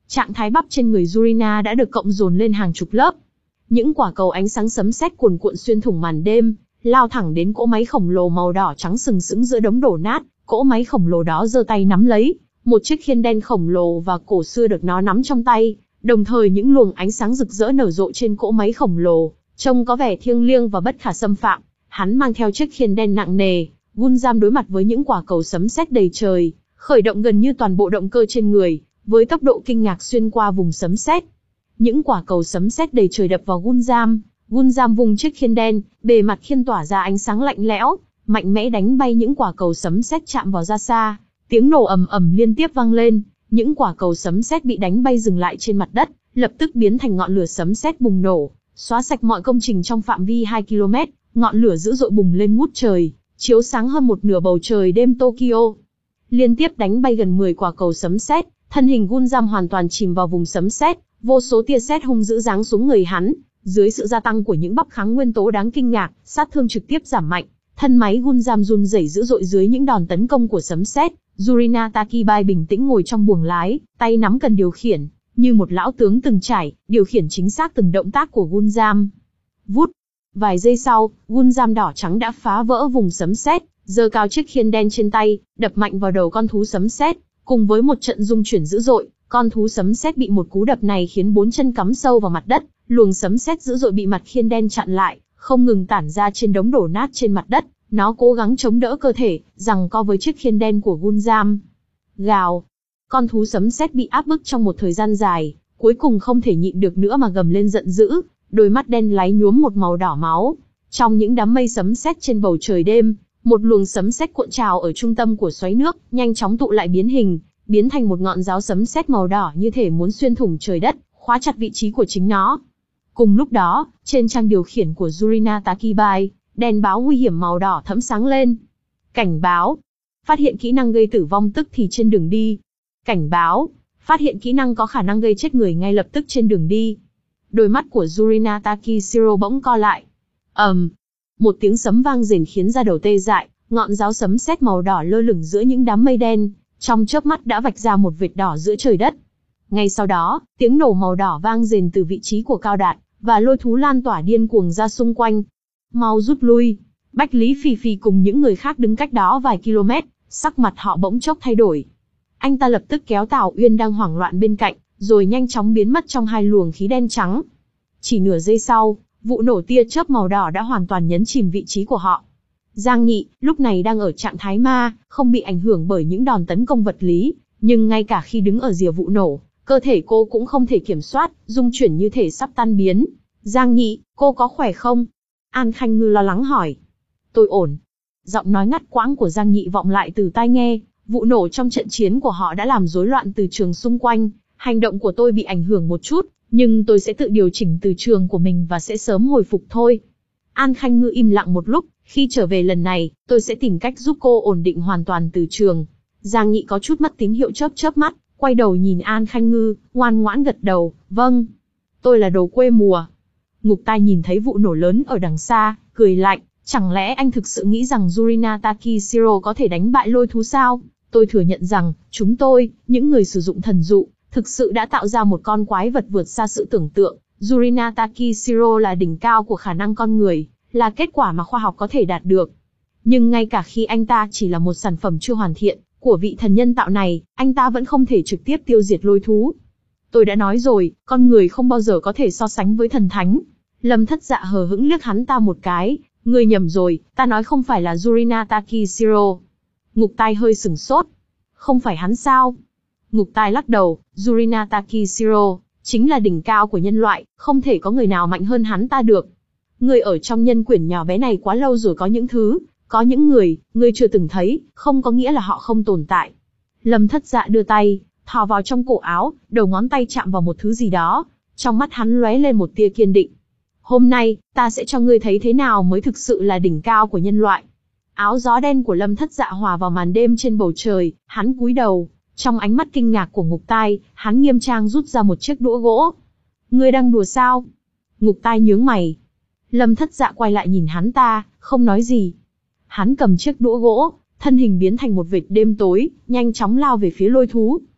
Trạng thái bắp trên người Yurina đã được cộng dồn lên hàng chục lớp. Những quả cầu ánh sáng sấm sét cuồn cuộn xuyên thủng màn đêm, lao thẳng đến cỗ máy khổng lồ màu đỏ trắng sừng sững giữa đống đổ nát. Cỗ máy khổng lồ đó giơ tay nắm lấy một chiếc khiên đen khổng lồ và cổ xưa được nó nắm trong tay, đồng thời những luồng ánh sáng rực rỡ nở rộ trên cỗ máy khổng lồ, trông có vẻ thiêng liêng và bất khả xâm phạm. Hắn mang theo chiếc khiên đen nặng nề, Gunzam đối mặt với những quả cầu sấm sét đầy trời, khởi động gần như toàn bộ động cơ trên người, với tốc độ kinh ngạc xuyên qua vùng sấm sét. Những quả cầu sấm sét đầy trời đập vào Gunzam, Gunzam vung chiếc khiên đen, bề mặt khiên tỏa ra ánh sáng lạnh lẽo, mạnh mẽ đánh bay những quả cầu sấm sét chạm vào ra xa. Tiếng nổ ầm ầm liên tiếp vang lên, những quả cầu sấm sét bị đánh bay dừng lại trên mặt đất, lập tức biến thành ngọn lửa sấm sét bùng nổ, xóa sạch mọi công trình trong phạm vi hai ki lô mét, ngọn lửa dữ dội bùng lên ngút trời, chiếu sáng hơn một nửa bầu trời đêm Tokyo. Liên tiếp đánh bay gần mười quả cầu sấm sét, thân hình Gunzam hoàn toàn chìm vào vùng sấm sét, vô số tia sét hung dữ giáng xuống người hắn, dưới sự gia tăng của những bắp kháng nguyên tố đáng kinh ngạc, sát thương trực tiếp giảm mạnh, thân máy Gunzam run rẩy dữ dội dưới những đòn tấn công của sấm sét. Yurina Takibai bình tĩnh ngồi trong buồng lái, tay nắm cần điều khiển, như một lão tướng từng trải, điều khiển chính xác từng động tác của Gunzam. Vút. Vài giây sau, Gunzam đỏ trắng đã phá vỡ vùng sấm sét, giơ cao chiếc khiên đen trên tay, đập mạnh vào đầu con thú sấm sét, cùng với một trận rung chuyển dữ dội, con thú sấm sét bị một cú đập này khiến bốn chân cắm sâu vào mặt đất, luồng sấm sét dữ dội bị mặt khiên đen chặn lại, không ngừng tản ra trên đống đổ nát trên mặt đất. Nó cố gắng chống đỡ cơ thể, giằng co với chiếc khiên đen của Gunzam. Gào. Con thú sấm sét bị áp bức trong một thời gian dài, cuối cùng không thể nhịn được nữa mà gầm lên giận dữ, đôi mắt đen láy nhuốm một màu đỏ máu. Trong những đám mây sấm sét trên bầu trời đêm, một luồng sấm sét cuộn trào ở trung tâm của xoáy nước, nhanh chóng tụ lại biến hình, biến thành một ngọn giáo sấm sét màu đỏ như thể muốn xuyên thủng trời đất, khóa chặt vị trí của chính nó. Cùng lúc đó, trên trang điều khiển của Yurina Takibai, đèn báo nguy hiểm màu đỏ thẫm sáng lên. Cảnh báo. Phát hiện kỹ năng gây tử vong tức thì trên đường đi. Cảnh báo. Phát hiện kỹ năng có khả năng gây chết người ngay lập tức trên đường đi. Đôi mắt của Yurina Takishiro bỗng co lại. ầm, um, một tiếng sấm vang rền khiến da đầu tê dại, ngọn giáo sấm sét màu đỏ lơ lửng giữa những đám mây đen, trong chớp mắt đã vạch ra một vệt đỏ giữa trời đất. Ngay sau đó, tiếng nổ màu đỏ vang rền từ vị trí của Cao Đạt, và lôi thú lan tỏa điên cuồng ra xung quanh. Mau rút lui. Bách Lý Phi Phi cùng những người khác đứng cách đó vài km, sắc mặt họ bỗng chốc thay đổi. Anh ta lập tức kéo Tào Uyên đang hoảng loạn bên cạnh, rồi nhanh chóng biến mất trong hai luồng khí đen trắng. Chỉ nửa giây sau, vụ nổ tia chớp màu đỏ đã hoàn toàn nhấn chìm vị trí của họ. Giang Nghị, lúc này đang ở trạng thái ma, không bị ảnh hưởng bởi những đòn tấn công vật lý, nhưng ngay cả khi đứng ở rìa vụ nổ, cơ thể cô cũng không thể kiểm soát, rung chuyển như thể sắp tan biến. Giang Nghị, cô có khỏe không? An Khanh Ngư lo lắng hỏi. Tôi ổn. Giọng nói ngắt quãng của Giang Nghị vọng lại từ tai nghe, vụ nổ trong trận chiến của họ đã làm rối loạn từ trường xung quanh, hành động của tôi bị ảnh hưởng một chút, nhưng tôi sẽ tự điều chỉnh từ trường của mình và sẽ sớm hồi phục thôi. An Khanh Ngư im lặng một lúc, khi trở về lần này, tôi sẽ tìm cách giúp cô ổn định hoàn toàn từ trường. Giang Nghị có chút mất tín hiệu chớp chớp mắt, quay đầu nhìn An Khanh Ngư, ngoan ngoãn gật đầu, vâng. Tôi là đồ quê mùa. Ngục Tai nhìn thấy vụ nổ lớn ở đằng xa, cười lạnh, chẳng lẽ anh thực sự nghĩ rằng Yurina Takishiro có thể đánh bại lôi thú sao? Tôi thừa nhận rằng, chúng tôi, những người sử dụng thần dụ, thực sự đã tạo ra một con quái vật vượt xa sự tưởng tượng. Yurina Takishiro là đỉnh cao của khả năng con người, là kết quả mà khoa học có thể đạt được. Nhưng ngay cả khi anh ta chỉ là một sản phẩm chưa hoàn thiện của vị thần nhân tạo này, anh ta vẫn không thể trực tiếp tiêu diệt lôi thú. Tôi đã nói rồi, con người không bao giờ có thể so sánh với thần thánh. Lâm Thất Dạ hờ hững liếc hắn ta một cái, ngươi nhầm rồi, ta nói không phải là Yurina Takishiro. Ngục Tai hơi sửng sốt. Không phải hắn sao? Ngục Tai lắc đầu, Yurina Takishiro chính là đỉnh cao của nhân loại, không thể có người nào mạnh hơn hắn ta được. Ngươi ở trong nhân quyển nhỏ bé này quá lâu rồi, có những thứ, có những người, ngươi chưa từng thấy, không có nghĩa là họ không tồn tại. Lâm Thất Dạ đưa tay, thò vào trong cổ áo, đầu ngón tay chạm vào một thứ gì đó, trong mắt hắn lóe lên một tia kiên định. Hôm nay, ta sẽ cho ngươi thấy thế nào mới thực sự là đỉnh cao của nhân loại. Áo gió đen của Lâm Thất Dạ hòa vào màn đêm trên bầu trời, hắn cúi đầu, trong ánh mắt kinh ngạc của Ngục Tai, hắn nghiêm trang rút ra một chiếc đũa gỗ. Ngươi đang đùa sao? Ngục Tai nhướng mày. Lâm Thất Dạ quay lại nhìn hắn ta, không nói gì. Hắn cầm chiếc đũa gỗ, thân hình biến thành một vệt đêm tối, nhanh chóng lao về phía lôi thú.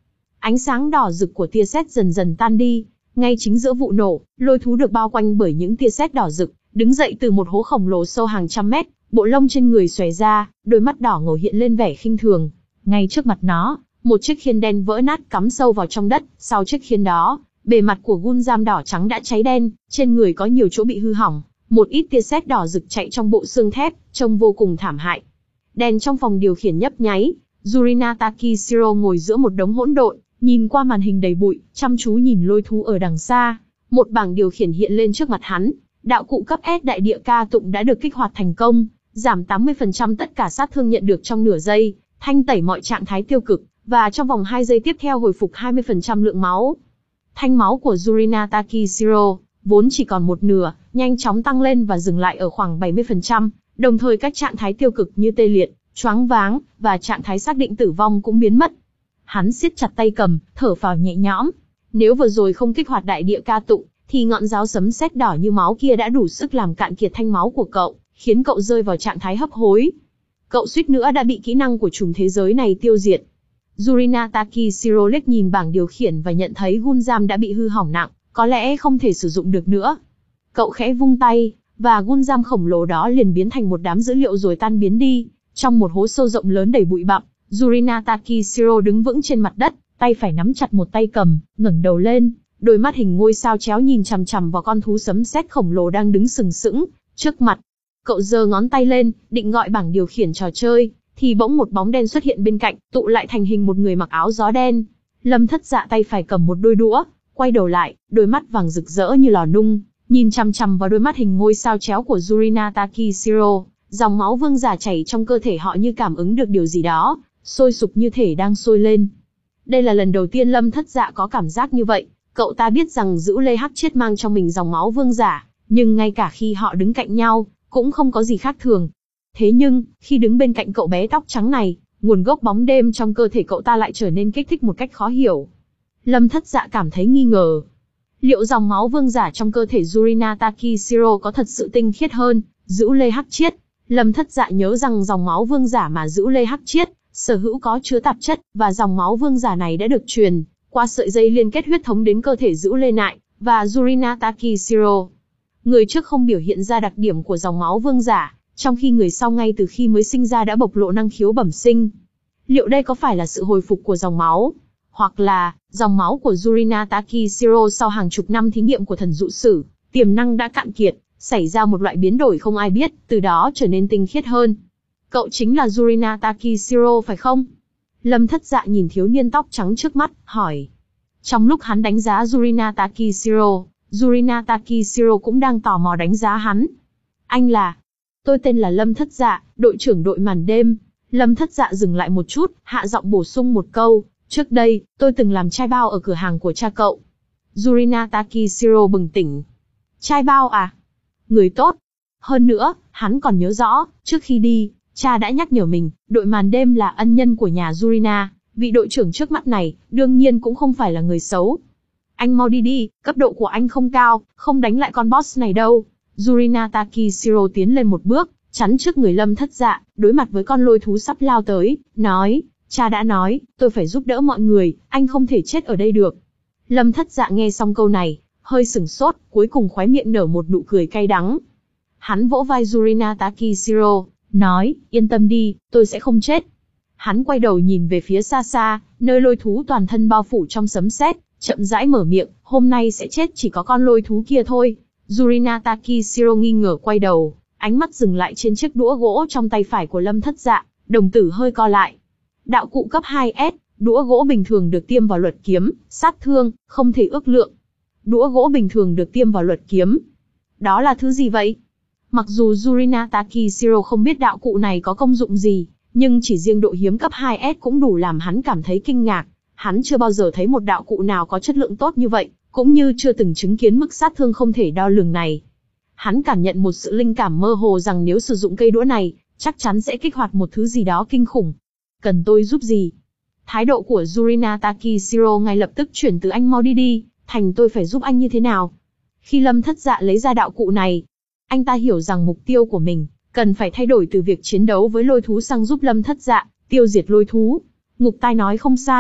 Ánh sáng đỏ rực của tia sét dần dần tan đi. Ngay chính giữa vụ nổ, lôi thú được bao quanh bởi những tia sét đỏ rực, đứng dậy từ một hố khổng lồ sâu hàng trăm mét, bộ lông trên người xòe ra, đôi mắt đỏ ngầu hiện lên vẻ khinh thường. Ngay trước mặt nó, một chiếc khiên đen vỡ nát cắm sâu vào trong đất, sau chiếc khiên đó, bề mặt của Gunzam đỏ trắng đã cháy đen, trên người có nhiều chỗ bị hư hỏng, một ít tia sét đỏ rực chạy trong bộ xương thép, trông vô cùng thảm hại. Đèn trong phòng điều khiển nhấp nháy, Yurina Takishiro ngồi giữa một đống hỗn độn, nhìn qua màn hình đầy bụi, chăm chú nhìn lôi thú ở đằng xa. Một bảng điều khiển hiện lên trước mặt hắn, đạo cụ cấp S đại địa ca tụng đã được kích hoạt thành công, giảm tám mươi phần trăm tất cả sát thương nhận được trong nửa giây, thanh tẩy mọi trạng thái tiêu cực, và trong vòng hai giây tiếp theo hồi phục hai mươi phần trăm lượng máu. Thanh máu của Yurina Takishiro, vốn chỉ còn một nửa, nhanh chóng tăng lên và dừng lại ở khoảng bảy mươi phần trăm, đồng thời các trạng thái tiêu cực như tê liệt, choáng váng, và trạng thái xác định tử vong cũng biến mất. Hắn siết chặt tay cầm, thở phào nhẹ nhõm. Nếu vừa rồi không kích hoạt đại địa ca tụng, thì ngọn giáo sấm sét đỏ như máu kia đã đủ sức làm cạn kiệt thanh máu của cậu, khiến cậu rơi vào trạng thái hấp hối. Cậu suýt nữa đã bị kỹ năng của trùm thế giới này tiêu diệt. Yurina Takishiro liếc nhìn bảng điều khiển và nhận thấy Gunzam đã bị hư hỏng nặng, có lẽ không thể sử dụng được nữa. Cậu khẽ vung tay, và Gunzam khổng lồ đó liền biến thành một đám dữ liệu rồi tan biến đi. Trong một hố sâu rộng lớn đầy bụi bặm, Yurina Takishiro đứng vững trên mặt đất, tay phải nắm chặt một tay cầm, ngẩng đầu lên, đôi mắt hình ngôi sao chéo nhìn chằm chằm vào con thú sấm sét khổng lồ đang đứng sừng sững trước mặt. Cậu giơ ngón tay lên, định gọi bảng điều khiển trò chơi, thì bỗng một bóng đen xuất hiện bên cạnh, tụ lại thành hình một người mặc áo gió đen. Lâm Thất Dạ tay phải cầm một đôi đũa, quay đầu lại, đôi mắt vàng rực rỡ như lò nung, nhìn chằm chằm vào đôi mắt hình ngôi sao chéo của Yurina Takishiro. Dòng máu vương giả chảy trong cơ thể họ như cảm ứng được điều gì đó, sôi sục như thể đang sôi lên. Đây là lần đầu tiên Lâm Thất Dạ có cảm giác như vậy. Cậu ta biết rằng Dữ Lê Hắc Triết mang trong mình dòng máu vương giả, nhưng ngay cả khi họ đứng cạnh nhau, cũng không có gì khác thường. Thế nhưng, khi đứng bên cạnh cậu bé tóc trắng này, nguồn gốc bóng đêm trong cơ thể cậu ta lại trở nên kích thích một cách khó hiểu. Lâm Thất Dạ cảm thấy nghi ngờ. Liệu dòng máu vương giả trong cơ thể Yurina Takishiro có thật sự tinh khiết hơn Dữ Lê Hắc Triết? Lâm Thất Dạ nhớ rằng dòng máu vương giả mà Dữ Lê Hắc Triết sở hữu có chứa tạp chất, và dòng máu vương giả này đã được truyền qua sợi dây liên kết huyết thống đến cơ thể Dữ Lê Nại và Yurina Takishiro. Người trước không biểu hiện ra đặc điểm của dòng máu vương giả, trong khi người sau ngay từ khi mới sinh ra đã bộc lộ năng khiếu bẩm sinh. Liệu đây có phải là sự hồi phục của dòng máu, hoặc là dòng máu của Yurina Takishiro sau hàng chục năm thí nghiệm của thần dụ sử, tiềm năng đã cạn kiệt, xảy ra một loại biến đổi không ai biết, từ đó trở nên tinh khiết hơn? Cậu chính là Yurina Takishiro phải không? Lâm Thất Dạ nhìn thiếu niên tóc trắng trước mắt, hỏi. Trong lúc hắn đánh giá Yurina Takishiro, Yurina Takishiro cũng đang tò mò đánh giá hắn. Anh là... Tôi tên là Lâm Thất Dạ, đội trưởng đội màn đêm. Lâm Thất Dạ dừng lại một chút, hạ giọng bổ sung một câu. Trước đây, tôi từng làm chai bao ở cửa hàng của cha cậu. Yurina Takishiro bừng tỉnh. Chai bao à? Người tốt. Hơn nữa, hắn còn nhớ rõ, trước khi đi, cha đã nhắc nhở mình, đội màn đêm là ân nhân của nhà Yurina, vị đội trưởng trước mắt này, đương nhiên cũng không phải là người xấu. Anh mau đi đi, cấp độ của anh không cao, không đánh lại con boss này đâu. Yurina Takishiro tiến lên một bước, chắn trước người Lâm Thất Dạ, đối mặt với con lôi thú sắp lao tới, nói, cha đã nói, tôi phải giúp đỡ mọi người, anh không thể chết ở đây được. Lâm Thất Dạ nghe xong câu này, hơi sửng sốt, cuối cùng khóe miệng nở một nụ cười cay đắng. Hắn vỗ vai Yurina Takishiro, nói, yên tâm đi, tôi sẽ không chết. Hắn quay đầu nhìn về phía xa xa, nơi lôi thú toàn thân bao phủ trong sấm sét, chậm rãi mở miệng, hôm nay sẽ chết chỉ có con lôi thú kia thôi. Yurina Takishiro nghi ngờ quay đầu, ánh mắt dừng lại trên chiếc đũa gỗ trong tay phải của Lâm Thất Dạ, đồng tử hơi co lại. Đạo cụ cấp hai S, đũa gỗ bình thường được tiêm vào luật kiếm, sát thương, không thể ước lượng. Đũa gỗ bình thường được tiêm vào luật kiếm. Đó là thứ gì vậy? Mặc dù Yurina Takishiro không biết đạo cụ này có công dụng gì, nhưng chỉ riêng độ hiếm cấp hai S cũng đủ làm hắn cảm thấy kinh ngạc. Hắn chưa bao giờ thấy một đạo cụ nào có chất lượng tốt như vậy, cũng như chưa từng chứng kiến mức sát thương không thể đo lường này. Hắn cảm nhận một sự linh cảm mơ hồ rằng nếu sử dụng cây đũa này, chắc chắn sẽ kích hoạt một thứ gì đó kinh khủng. Cần tôi giúp gì? Thái độ của Yurina Takishiro ngay lập tức chuyển từ anh mau đi đi, thành tôi phải giúp anh như thế nào. Khi Lâm Thất Dạ lấy ra đạo cụ này, anh ta hiểu rằng mục tiêu của mình cần phải thay đổi từ việc chiến đấu với lôi thú sang giúp Lâm Thất Dạ tiêu diệt lôi thú. Ngục Tai nói không sai,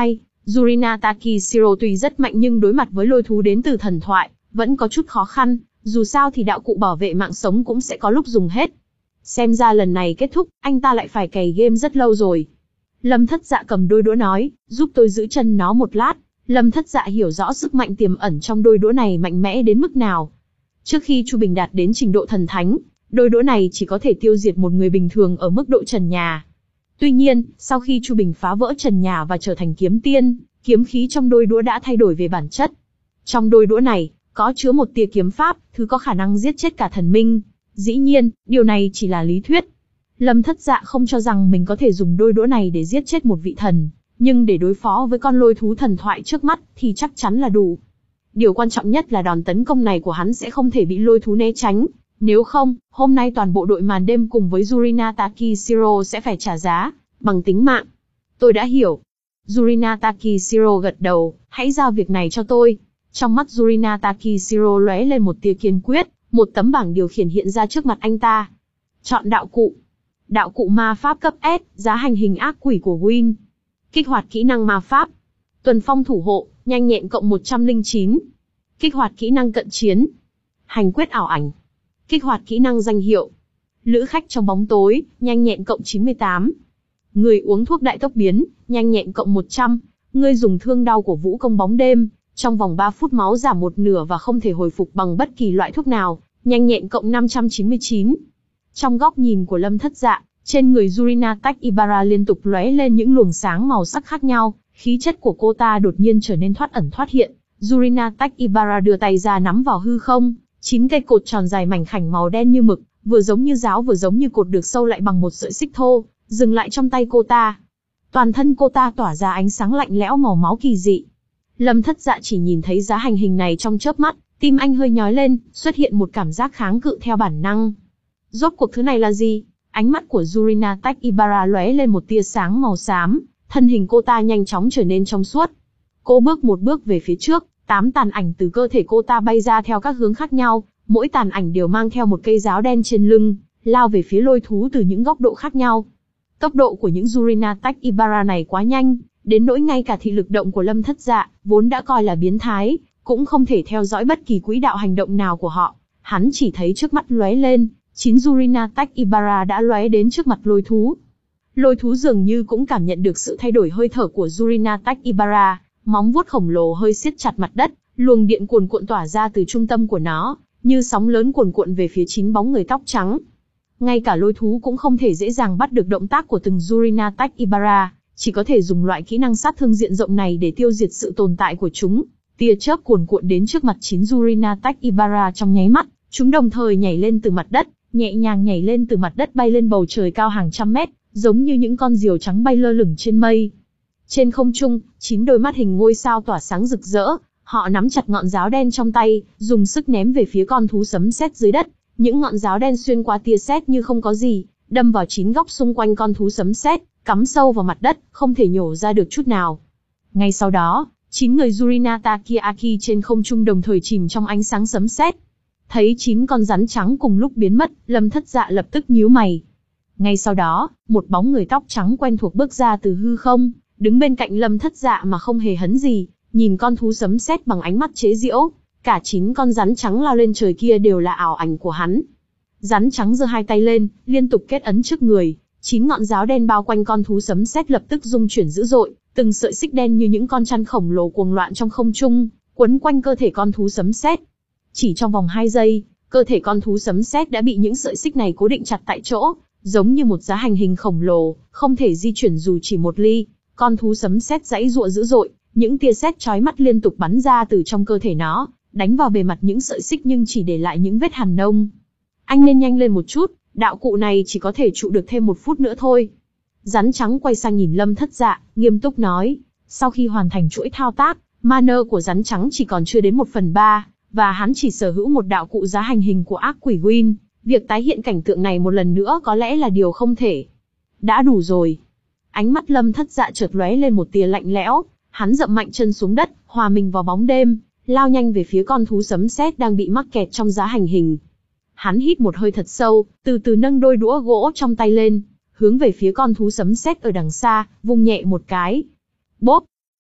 Yurina Takishiro tuy rất mạnh nhưng đối mặt với lôi thú đến từ thần thoại, vẫn có chút khó khăn, dù sao thì đạo cụ bảo vệ mạng sống cũng sẽ có lúc dùng hết. Xem ra lần này kết thúc, anh ta lại phải cày game rất lâu rồi. Lâm Thất Dạ cầm đôi đũa nói, giúp tôi giữ chân nó một lát. Lâm Thất Dạ hiểu rõ sức mạnh tiềm ẩn trong đôi đũa này mạnh mẽ đến mức nào. Trước khi Chu Bình đạt đến trình độ thần thánh, đôi đũa này chỉ có thể tiêu diệt một người bình thường ở mức độ trần nhà. Tuy nhiên, sau khi Chu Bình phá vỡ trần nhà và trở thành kiếm tiên, kiếm khí trong đôi đũa đã thay đổi về bản chất. Trong đôi đũa này, có chứa một tia kiếm pháp, thứ có khả năng giết chết cả thần minh. Dĩ nhiên, điều này chỉ là lý thuyết. Lâm Thất Dạ không cho rằng mình có thể dùng đôi đũa này để giết chết một vị thần, nhưng để đối phó với con lôi thú thần thoại trước mắt thì chắc chắn là đủ. Điều quan trọng nhất là đòn tấn công này của hắn sẽ không thể bị lôi thú né tránh. Nếu không, hôm nay toàn bộ đội màn đêm cùng với Yurina Takishiro sẽ phải trả giá bằng tính mạng. Tôi đã hiểu. Yurina Takishiro gật đầu, hãy giao việc này cho tôi. Trong mắt Yurina Takishiro lóe lên một tia kiên quyết, một tấm bảng điều khiển hiện ra trước mặt anh ta. Chọn đạo cụ. Đạo cụ ma pháp cấp S, giá hành hình ác quỷ của Win. Kích hoạt kỹ năng ma pháp. Tuần phong thủ hộ, nhanh nhẹn cộng một trăm lẻ chín. Kích hoạt kỹ năng cận chiến. Hành quyết ảo ảnh. Kích hoạt kỹ năng danh hiệu. Lữ khách trong bóng tối, nhanh nhẹn cộng chín mươi tám. Người uống thuốc đại tốc biến, nhanh nhẹn cộng một trăm. Người dùng thương đao của vũ công bóng đêm, trong vòng ba phút máu giảm một nửa và không thể hồi phục bằng bất kỳ loại thuốc nào, nhanh nhẹn cộng năm trăm chín mươi chín. Trong góc nhìn của Lâm Thất Dạ, trên người Yurina Takibara liên tục lóe lên những luồng sáng màu sắc khác nhau, khí chất của cô ta đột nhiên trở nên thoát ẩn thoát hiện. Yurina Takibara đưa tay ra nắm vào hư không, chín cây cột tròn dài mảnh khảnh màu đen như mực, vừa giống như giáo vừa giống như cột được sâu lại bằng một sợi xích thô, dừng lại trong tay cô ta. Toàn thân cô ta tỏa ra ánh sáng lạnh lẽo màu máu kỳ dị. Lâm Thất Dạ chỉ nhìn thấy giá hành hình này trong chớp mắt, tim anh hơi nhói lên, xuất hiện một cảm giác kháng cự theo bản năng. Rốt cuộc thứ này là gì? Ánh mắt của Yurina Takibara lóe lên một tia sáng màu xám, thân hình cô ta nhanh chóng trở nên trong suốt. Cô bước một bước về phía trước, tám tàn ảnh từ cơ thể cô ta bay ra theo các hướng khác nhau, mỗi tàn ảnh đều mang theo một cây giáo đen trên lưng, lao về phía lôi thú từ những góc độ khác nhau. Tốc độ của những Yurina Takibara này quá nhanh, đến nỗi ngay cả thị lực động của Lâm Thất Dạ, vốn đã coi là biến thái, cũng không thể theo dõi bất kỳ quỹ đạo hành động nào của họ. Hắn chỉ thấy trước mắt lóe lên, chín Yurina Takibara đã lóe đến trước mặt lôi thú. Lôi thú dường như cũng cảm nhận được sự thay đổi hơi thở của Yurina Takibara, móng vuốt khổng lồ hơi siết chặt mặt đất, luồng điện cuồn cuộn tỏa ra từ trung tâm của nó, như sóng lớn cuồn cuộn về phía chín bóng người tóc trắng. Ngay cả lôi thú cũng không thể dễ dàng bắt được động tác của từng Yurina Takibara, chỉ có thể dùng loại kỹ năng sát thương diện rộng này để tiêu diệt sự tồn tại của chúng. Tia chớp cuồn cuộn đến trước mặt chín Yurina Takibara trong nháy mắt, chúng đồng thời nhảy lên từ mặt đất, nhẹ nhàng nhảy lên từ mặt đất bay lên bầu trời cao hàng trăm mét, giống như những con diều trắng bay lơ lửng trên mây. Trên không trung, chín đôi mắt hình ngôi sao tỏa sáng rực rỡ, họ nắm chặt ngọn giáo đen trong tay, dùng sức ném về phía con thú sấm sét dưới đất. Những ngọn giáo đen xuyên qua tia sét như không có gì, đâm vào chín góc xung quanh con thú sấm sét, cắm sâu vào mặt đất, không thể nhổ ra được chút nào. Ngay sau đó, chín người Yurina Takiaki trên không trung đồng thời chìm trong ánh sáng sấm sét. Thấy chín con rắn trắng cùng lúc biến mất, Lâm Thất Dạ lập tức nhíu mày. Ngay sau đó, một bóng người tóc trắng quen thuộc bước ra từ hư không, đứng bên cạnh Lâm Thất Dạ mà không hề hấn gì, nhìn con thú sấm sét bằng ánh mắt chế giễu. Cả chín con rắn trắng lao lên trời kia đều là ảo ảnh của hắn. Rắn trắng giơ hai tay lên, liên tục kết ấn trước người, chín ngọn giáo đen bao quanh con thú sấm sét lập tức rung chuyển dữ dội, từng sợi xích đen như những con chăn khổng lồ cuồng loạn trong không trung, quấn quanh cơ thể con thú sấm sét. Chỉ trong vòng hai giây, cơ thể con thú sấm sét đã bị những sợi xích này cố định chặt tại chỗ, giống như một giá hành hình khổng lồ, không thể di chuyển dù chỉ một ly. Con thú sấm sét giãy giụa dữ dội, những tia sét chói mắt liên tục bắn ra từ trong cơ thể nó, đánh vào bề mặt những sợi xích nhưng chỉ để lại những vết hằn nông. Anh nên nhanh lên một chút, đạo cụ này chỉ có thể trụ được thêm một phút nữa thôi. Rắn trắng quay sang nhìn Lâm Thất Dạ, nghiêm túc nói. Sau khi hoàn thành chuỗi thao tác, mana của rắn trắng chỉ còn chưa đến một phần ba, và hắn chỉ sở hữu một đạo cụ giá hành hình của ác quỷ Win. Việc tái hiện cảnh tượng này một lần nữa có lẽ là điều không thể. Đã đủ rồi. Ánh mắt Lâm Thất Dạ chợt lóe lên một tia lạnh lẽo, hắn dậm mạnh chân xuống đất, hòa mình vào bóng đêm, lao nhanh về phía con thú sấm sét đang bị mắc kẹt trong giá hành hình. Hắn hít một hơi thật sâu, từ từ nâng đôi đũa gỗ trong tay lên, hướng về phía con thú sấm sét ở đằng xa, vung nhẹ một cái. Bốp!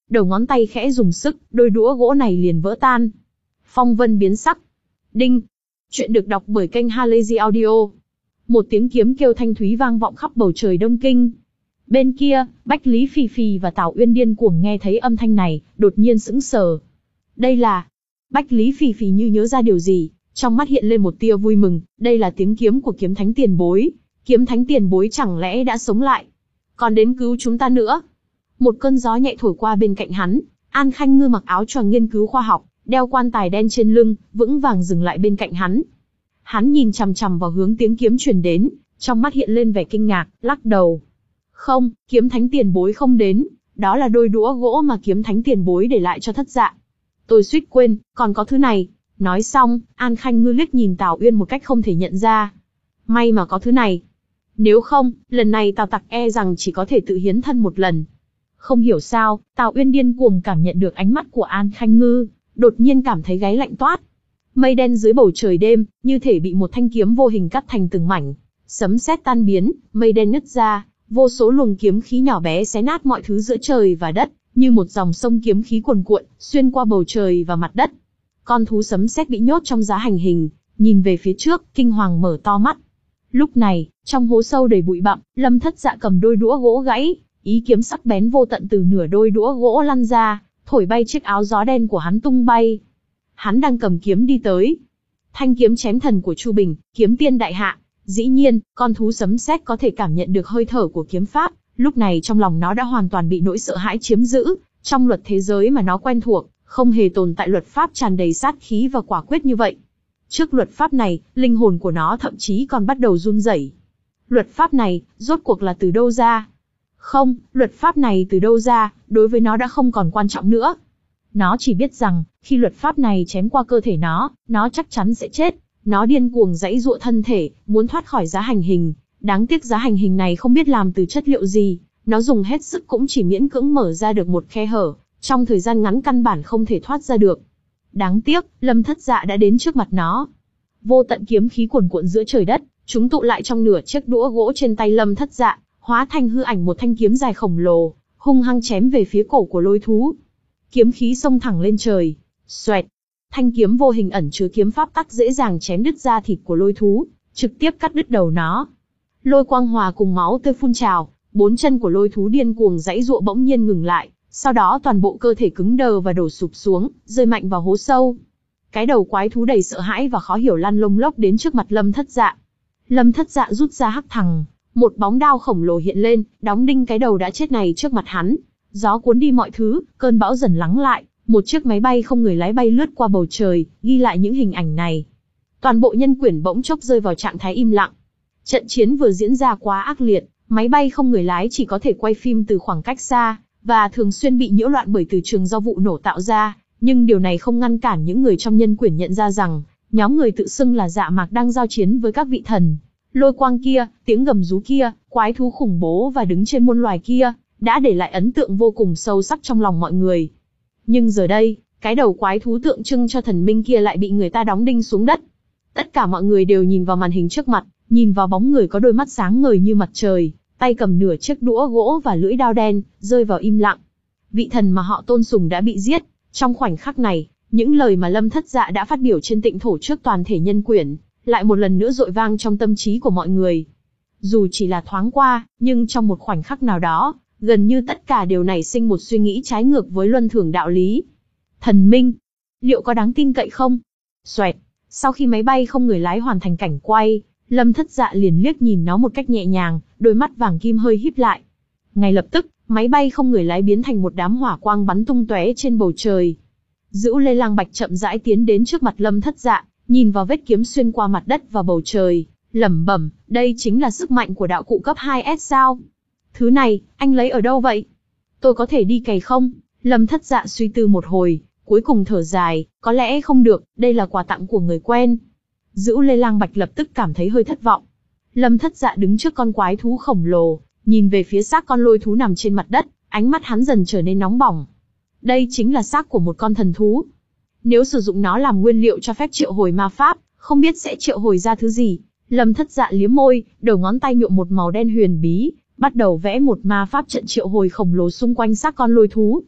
đầu ngón tay khẽ dùng sức, đôi đũa gỗ này liền vỡ tan. Phong vân biến sắc. Đinh. Chuyện được đọc bởi kênh Halazy Audio. Một tiếng kiếm kêu thanh thúy vang vọng khắp bầu trời Đông Kinh. Bên kia, Bách Lý Phì Phì và Tào Uyên điên cuồng nghe thấy âm thanh này, đột nhiên sững sờ. Đây là... Bách Lý Phì Phì như nhớ ra điều gì, trong mắt hiện lên một tia vui mừng, đây là tiếng kiếm của kiếm thánh tiền bối. Kiếm thánh tiền bối chẳng lẽ đã sống lại, còn đến cứu chúng ta nữa. Một cơn gió nhẹ thổi qua bên cạnh hắn, An Khanh Ngư mặc áo choàng nghiên cứu khoa học, đeo quan tài đen trên lưng, vững vàng dừng lại bên cạnh hắn. Hắn nhìn chằm chằm vào hướng tiếng kiếm truyền đến, trong mắt hiện lên vẻ kinh ngạc, lắc đầu. Không, kiếm thánh tiền bối không đến, đó là đôi đũa gỗ mà kiếm thánh tiền bối để lại cho Thất Dạ. Tôi suýt quên, còn có thứ này. Nói xong, An Khanh Ngư liếc nhìn Tào Uyên một cách không thể nhận ra. May mà có thứ này. Nếu không, lần này Tào Tặc e rằng chỉ có thể tự hiến thân một lần. Không hiểu sao, Tào Uyên điên cuồng cảm nhận được ánh mắt của An Khanh Ngư, đột nhiên cảm thấy gáy lạnh toát. Mây đen dưới bầu trời đêm, như thể bị một thanh kiếm vô hình cắt thành từng mảnh. Sấm sét tan biến, mây đen nứt ra, vô số luồng kiếm khí nhỏ bé xé nát mọi thứ giữa trời và đất, như một dòng sông kiếm khí cuồn cuộn, xuyên qua bầu trời và mặt đất. Con thú sấm sét bị nhốt trong giá hành hình, nhìn về phía trước, kinh hoàng mở to mắt. Lúc này, trong hố sâu đầy bụi bặm, Lâm Thất Dạ cầm đôi đũa gỗ gãy, ý kiếm sắc bén vô tận từ nửa đôi đũa gỗ lăn ra, thổi bay chiếc áo gió đen của hắn tung bay. Hắn đang cầm kiếm đi tới. Thanh kiếm chém thần của Chu Bình, kiếm tiên đại hạ. Dĩ nhiên, con thú sấm sét có thể cảm nhận được hơi thở của kiếm pháp, lúc này trong lòng nó đã hoàn toàn bị nỗi sợ hãi chiếm giữ. Trong luật thế giới mà nó quen thuộc, không hề tồn tại luật pháp tràn đầy sát khí và quả quyết như vậy. Trước luật pháp này, linh hồn của nó thậm chí còn bắt đầu run rẩy. Luật pháp này, rốt cuộc là từ đâu ra? Không, luật pháp này từ đâu ra, đối với nó đã không còn quan trọng nữa. Nó chỉ biết rằng, khi luật pháp này chém qua cơ thể nó, nó chắc chắn sẽ chết. Nó điên cuồng giãy giụa thân thể, muốn thoát khỏi giá hành hình. Đáng tiếc giá hành hình này không biết làm từ chất liệu gì, nó dùng hết sức cũng chỉ miễn cưỡng mở ra được một khe hở, trong thời gian ngắn căn bản không thể thoát ra được. Đáng tiếc, Lâm Thất Dạ đã đến trước mặt nó. Vô tận kiếm khí cuồn cuộn giữa trời đất, chúng tụ lại trong nửa chiếc đũa gỗ trên tay Lâm Thất Dạ, hóa thành hư ảnh một thanh kiếm dài khổng lồ, hung hăng chém về phía cổ của lôi thú. Kiếm khí xông thẳng lên trời, xoẹt. Thanh kiếm vô hình ẩn chứa kiếm pháp tắc dễ dàng chém đứt da thịt của lôi thú, trực tiếp cắt đứt đầu nó. Lôi quang hòa cùng máu tươi phun trào, bốn chân của lôi thú điên cuồng giãy giụa bỗng nhiên ngừng lại, sau đó toàn bộ cơ thể cứng đờ và đổ sụp xuống, rơi mạnh vào hố sâu. Cái đầu quái thú đầy sợ hãi và khó hiểu lăn lông lốc đến trước mặt Lâm Thất Dạ. Lâm Thất Dạ rút ra hắc thằng, một bóng đao khổng lồ hiện lên, đóng đinh cái đầu đã chết này trước mặt hắn. Gió cuốn đi mọi thứ, cơn bão dần lắng lại. Một chiếc máy bay không người lái bay lướt qua bầu trời, ghi lại những hình ảnh này. Toàn bộ nhân quyển bỗng chốc rơi vào trạng thái im lặng. Trận chiến vừa diễn ra quá ác liệt, máy bay không người lái chỉ có thể quay phim từ khoảng cách xa, và thường xuyên bị nhiễu loạn bởi từ trường do vụ nổ tạo ra. Nhưng điều này không ngăn cản những người trong nhân quyển nhận ra rằng, nhóm người tự xưng là Dạ Mạc đang giao chiến với các vị thần. Lôi quang kia, tiếng gầm rú kia, quái thú khủng bố và đứng trên muôn loài kia, đã để lại ấn tượng vô cùng sâu sắc trong lòng mọi người. Nhưng giờ đây, cái đầu quái thú tượng trưng cho thần minh kia lại bị người ta đóng đinh xuống đất. Tất cả mọi người đều nhìn vào màn hình trước mặt, nhìn vào bóng người có đôi mắt sáng ngời như mặt trời, tay cầm nửa chiếc đũa gỗ và lưỡi dao đen, rơi vào im lặng. Vị thần mà họ tôn sùng đã bị giết. Trong khoảnh khắc này, những lời mà Lâm Thất Dạ đã phát biểu trên tịnh thổ trước toàn thể nhân quyển, lại một lần nữa dội vang trong tâm trí của mọi người. Dù chỉ là thoáng qua, nhưng trong một khoảnh khắc nào đó, gần như tất cả đều nảy sinh một suy nghĩ trái ngược với luân thường đạo lý. Thần minh, liệu có đáng tin cậy không? Xoẹt, sau khi máy bay không người lái hoàn thành cảnh quay, Lâm Thất Dạ liền liếc nhìn nó một cách nhẹ nhàng, đôi mắt vàng kim hơi híp lại. Ngay lập tức, máy bay không người lái biến thành một đám hỏa quang bắn tung tóe trên bầu trời. Dữu Lê Lang Bạch chậm rãi tiến đến trước mặt Lâm Thất Dạ, nhìn vào vết kiếm xuyên qua mặt đất và bầu trời, lẩm bẩm, đây chính là sức mạnh của đạo cụ cấp hai S sao? Thứ này, anh lấy ở đâu vậy? Tôi có thể đi cày không? Lâm Thất Dạ suy tư một hồi, cuối cùng thở dài, có lẽ không được, đây là quà tặng của người quen. Dữu Lê Lang Bạch lập tức cảm thấy hơi thất vọng. Lâm Thất Dạ đứng trước con quái thú khổng lồ, nhìn về phía xác con lôi thú nằm trên mặt đất, ánh mắt hắn dần trở nên nóng bỏng. Đây chính là xác của một con thần thú. Nếu sử dụng nó làm nguyên liệu cho phép triệu hồi ma pháp, không biết sẽ triệu hồi ra thứ gì. Lâm Thất Dạ liếm môi, đầu ngón tay nhuộm một màu đen huyền bí, bắt đầu vẽ một ma pháp trận triệu hồi khổng lồ xung quanh xác con lôi thú.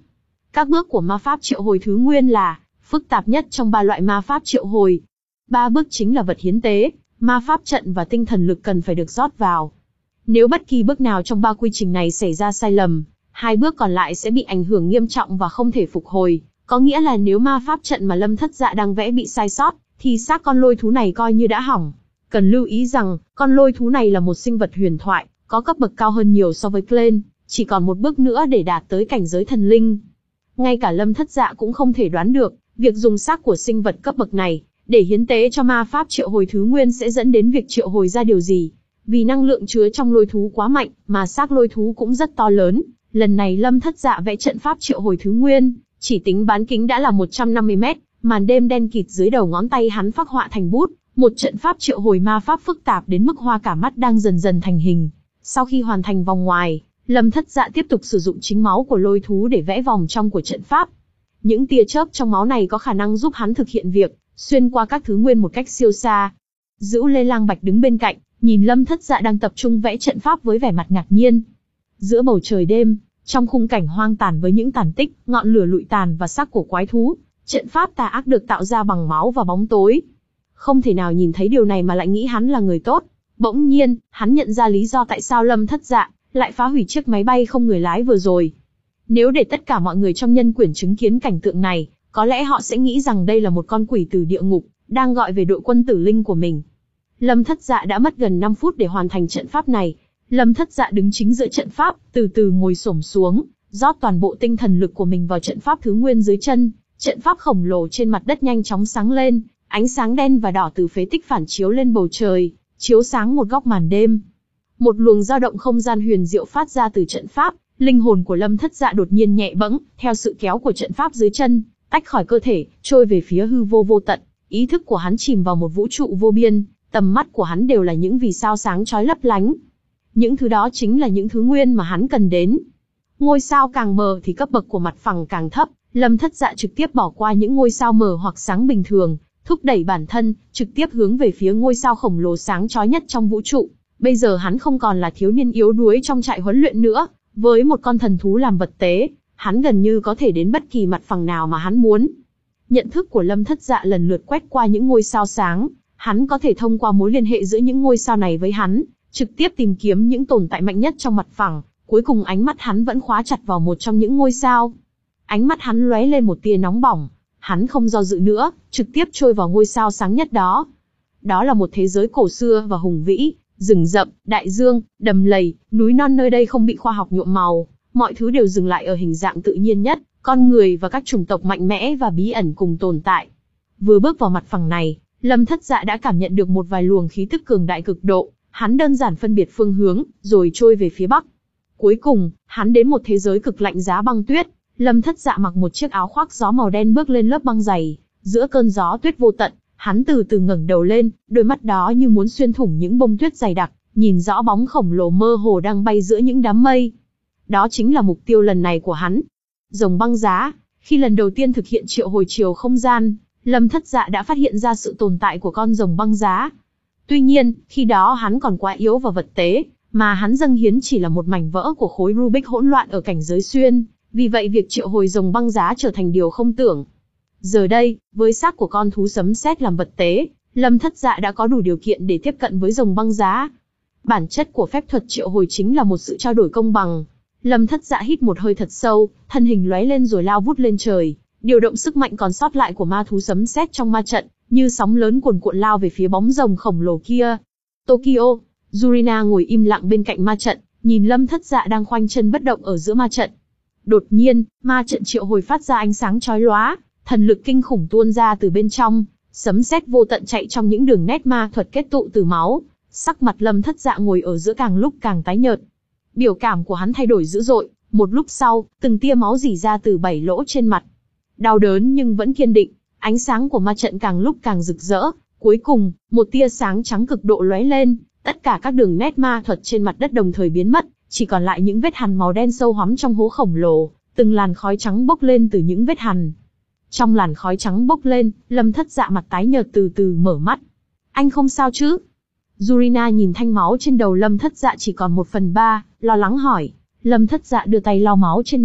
Các bước của ma pháp triệu hồi thứ nguyên là phức tạp nhất trong ba loại ma pháp triệu hồi. Ba bước chính là vật hiến tế, ma pháp trận và tinh thần lực cần phải được rót vào. Nếu bất kỳ bước nào trong ba quy trình này xảy ra sai lầm, hai bước còn lại sẽ bị ảnh hưởng nghiêm trọng và không thể phục hồi. Có nghĩa là nếu ma pháp trận mà Lâm Thất Dạ đang vẽ bị sai sót, thì xác con lôi thú này coi như đã hỏng. Cần lưu ý rằng, con lôi thú này là một sinh vật huyền thoại, có cấp bậc cao hơn nhiều so với Glenn, chỉ còn một bước nữa để đạt tới cảnh giới thần linh. Ngay cả Lâm Thất Dạ cũng không thể đoán được, việc dùng xác của sinh vật cấp bậc này, để hiến tế cho ma pháp triệu hồi thứ nguyên sẽ dẫn đến việc triệu hồi ra điều gì. Vì năng lượng chứa trong lôi thú quá mạnh, mà xác lôi thú cũng rất to lớn. Lần này Lâm Thất Dạ vẽ trận pháp triệu hồi thứ nguyên, chỉ tính bán kính đã là một trăm năm mươi mét, màn đêm đen kịt dưới đầu ngón tay hắn phác họa thành bút, một trận pháp triệu hồi ma pháp phức tạp đến mức hoa cả mắt đang dần dần thành hình. Sau khi hoàn thành vòng ngoài, Lâm Thất Dạ tiếp tục sử dụng chính máu của lôi thú để vẽ vòng trong của trận pháp. Những tia chớp trong máu này có khả năng giúp hắn thực hiện việc xuyên qua các thứ nguyên một cách siêu xa. Dữu Lê Lang Bạch đứng bên cạnh, nhìn Lâm Thất Dạ đang tập trung vẽ trận pháp với vẻ mặt ngạc nhiên. Giữa bầu trời đêm, trong khung cảnh hoang tàn với những tàn tích, ngọn lửa lụi tàn và xác của quái thú, trận pháp tà ác được tạo ra bằng máu và bóng tối. Không thể nào nhìn thấy điều này mà lại nghĩ hắn là người tốt. Bỗng nhiên, hắn nhận ra lý do tại sao Lâm Thất Dạ lại phá hủy chiếc máy bay không người lái vừa rồi. Nếu để tất cả mọi người trong nhân quyển chứng kiến cảnh tượng này, có lẽ họ sẽ nghĩ rằng đây là một con quỷ từ địa ngục, đang gọi về đội quân tử linh của mình. Lâm Thất Dạ đã mất gần năm phút để hoàn thành trận pháp này. Lâm Thất Dạ đứng chính giữa trận pháp, từ từ ngồi xổm xuống, rót toàn bộ tinh thần lực của mình vào trận pháp thứ nguyên dưới chân. Trận pháp khổng lồ trên mặt đất nhanh chóng sáng lên, ánh sáng đen và đỏ từ phế tích phản chiếu lên bầu trời, chiếu sáng một góc màn đêm. Một luồng dao động không gian huyền diệu phát ra từ trận pháp, linh hồn của Lâm Thất Dạ đột nhiên nhẹ bẫng, theo sự kéo của trận pháp dưới chân, tách khỏi cơ thể, trôi về phía hư vô vô tận. Ý thức của hắn chìm vào một vũ trụ vô biên, tầm mắt của hắn đều là những vì sao sáng chói lấp lánh. Những thứ đó chính là những thứ nguyên mà hắn cần đến. Ngôi sao càng mờ thì cấp bậc của mặt phẳng càng thấp. Lâm Thất Dạ trực tiếp bỏ qua những ngôi sao mờ hoặc sáng bình thường, thúc đẩy bản thân, trực tiếp hướng về phía ngôi sao khổng lồ sáng chói nhất trong vũ trụ. Bây giờ hắn không còn là thiếu niên yếu đuối trong trại huấn luyện nữa, với một con thần thú làm vật tế, hắn gần như có thể đến bất kỳ mặt phẳng nào mà hắn muốn. Nhận thức của Lâm Thất Dạ lần lượt quét qua những ngôi sao sáng, hắn có thể thông qua mối liên hệ giữa những ngôi sao này với hắn, trực tiếp tìm kiếm những tồn tại mạnh nhất trong mặt phẳng. Cuối cùng ánh mắt hắn vẫn khóa chặt vào một trong những ngôi sao. Ánh mắt hắn lóe lên một tia nóng bỏng, hắn không do dự nữa, trực tiếp trôi vào ngôi sao sáng nhất đó. Đó là một thế giới cổ xưa và hùng vĩ, rừng rậm, đại dương, đầm lầy, núi non nơi đây không bị khoa học nhuộm màu, mọi thứ đều dừng lại ở hình dạng tự nhiên nhất, con người và các chủng tộc mạnh mẽ và bí ẩn cùng tồn tại. Vừa bước vào mặt phẳng này, Lâm Thất Dạ đã cảm nhận được một vài luồng khí tức cường đại cực độ, hắn đơn giản phân biệt phương hướng, rồi trôi về phía bắc. Cuối cùng, hắn đến một thế giới cực lạnh giá băng tuyết. Lâm Thất Dạ mặc một chiếc áo khoác gió màu đen bước lên lớp băng dày, giữa cơn gió tuyết vô tận, hắn từ từ ngẩng đầu lên, đôi mắt đó như muốn xuyên thủng những bông tuyết dày đặc, nhìn rõ bóng khổng lồ mơ hồ đang bay giữa những đám mây. Đó chính là mục tiêu lần này của hắn. Rồng băng giá. Khi lần đầu tiên thực hiện triệu hồi chiều không gian, Lâm Thất Dạ đã phát hiện ra sự tồn tại của con rồng băng giá. Tuy nhiên, khi đó hắn còn quá yếu và vật tế, mà hắn dâng hiến chỉ là một mảnh vỡ của khối Rubik hỗn loạn ở cảnh giới xuyên. Vì vậy việc triệu hồi rồng băng giá trở thành điều không tưởng. Giờ đây, với xác của con thú sấm sét làm vật tế, Lâm Thất Dạ đã có đủ điều kiện để tiếp cận với rồng băng giá. Bản chất của phép thuật triệu hồi chính là một sự trao đổi công bằng. Lâm Thất Dạ hít một hơi thật sâu, thân hình lóe lên rồi lao vút lên trời, điều động sức mạnh còn sót lại của ma thú sấm sét trong ma trận, như sóng lớn cuồn cuộn lao về phía bóng rồng khổng lồ kia. Tokyo, Yurina ngồi im lặng bên cạnh ma trận, nhìn Lâm Thất Dạ đang khoanh chân bất động ở giữa ma trận. Đột nhiên, ma trận triệu hồi phát ra ánh sáng chói lóa, thần lực kinh khủng tuôn ra từ bên trong, sấm sét vô tận chạy trong những đường nét ma thuật kết tụ từ máu. Sắc mặt Lâm Thất Dạ ngồi ở giữa càng lúc càng tái nhợt. Biểu cảm của hắn thay đổi dữ dội, một lúc sau, từng tia máu rỉ ra từ bảy lỗ trên mặt. Đau đớn nhưng vẫn kiên định, ánh sáng của ma trận càng lúc càng rực rỡ, cuối cùng, một tia sáng trắng cực độ lóe lên, tất cả các đường nét ma thuật trên mặt đất đồng thời biến mất, chỉ còn lại những vết hằn màu đen sâu hoắm trong hố khổng lồ, từng làn khói trắng bốc lên từ những vết hằn. Trong làn khói trắng bốc lên, Lâm Thất Dạ mặt tái nhợt từ từ mở mắt. Anh không sao chứ? Yurina nhìn thanh máu trên đầu Lâm Thất Dạ chỉ còn một phần ba, lo lắng hỏi. Lâm Thất Dạ đưa tay lau máu trên mặt,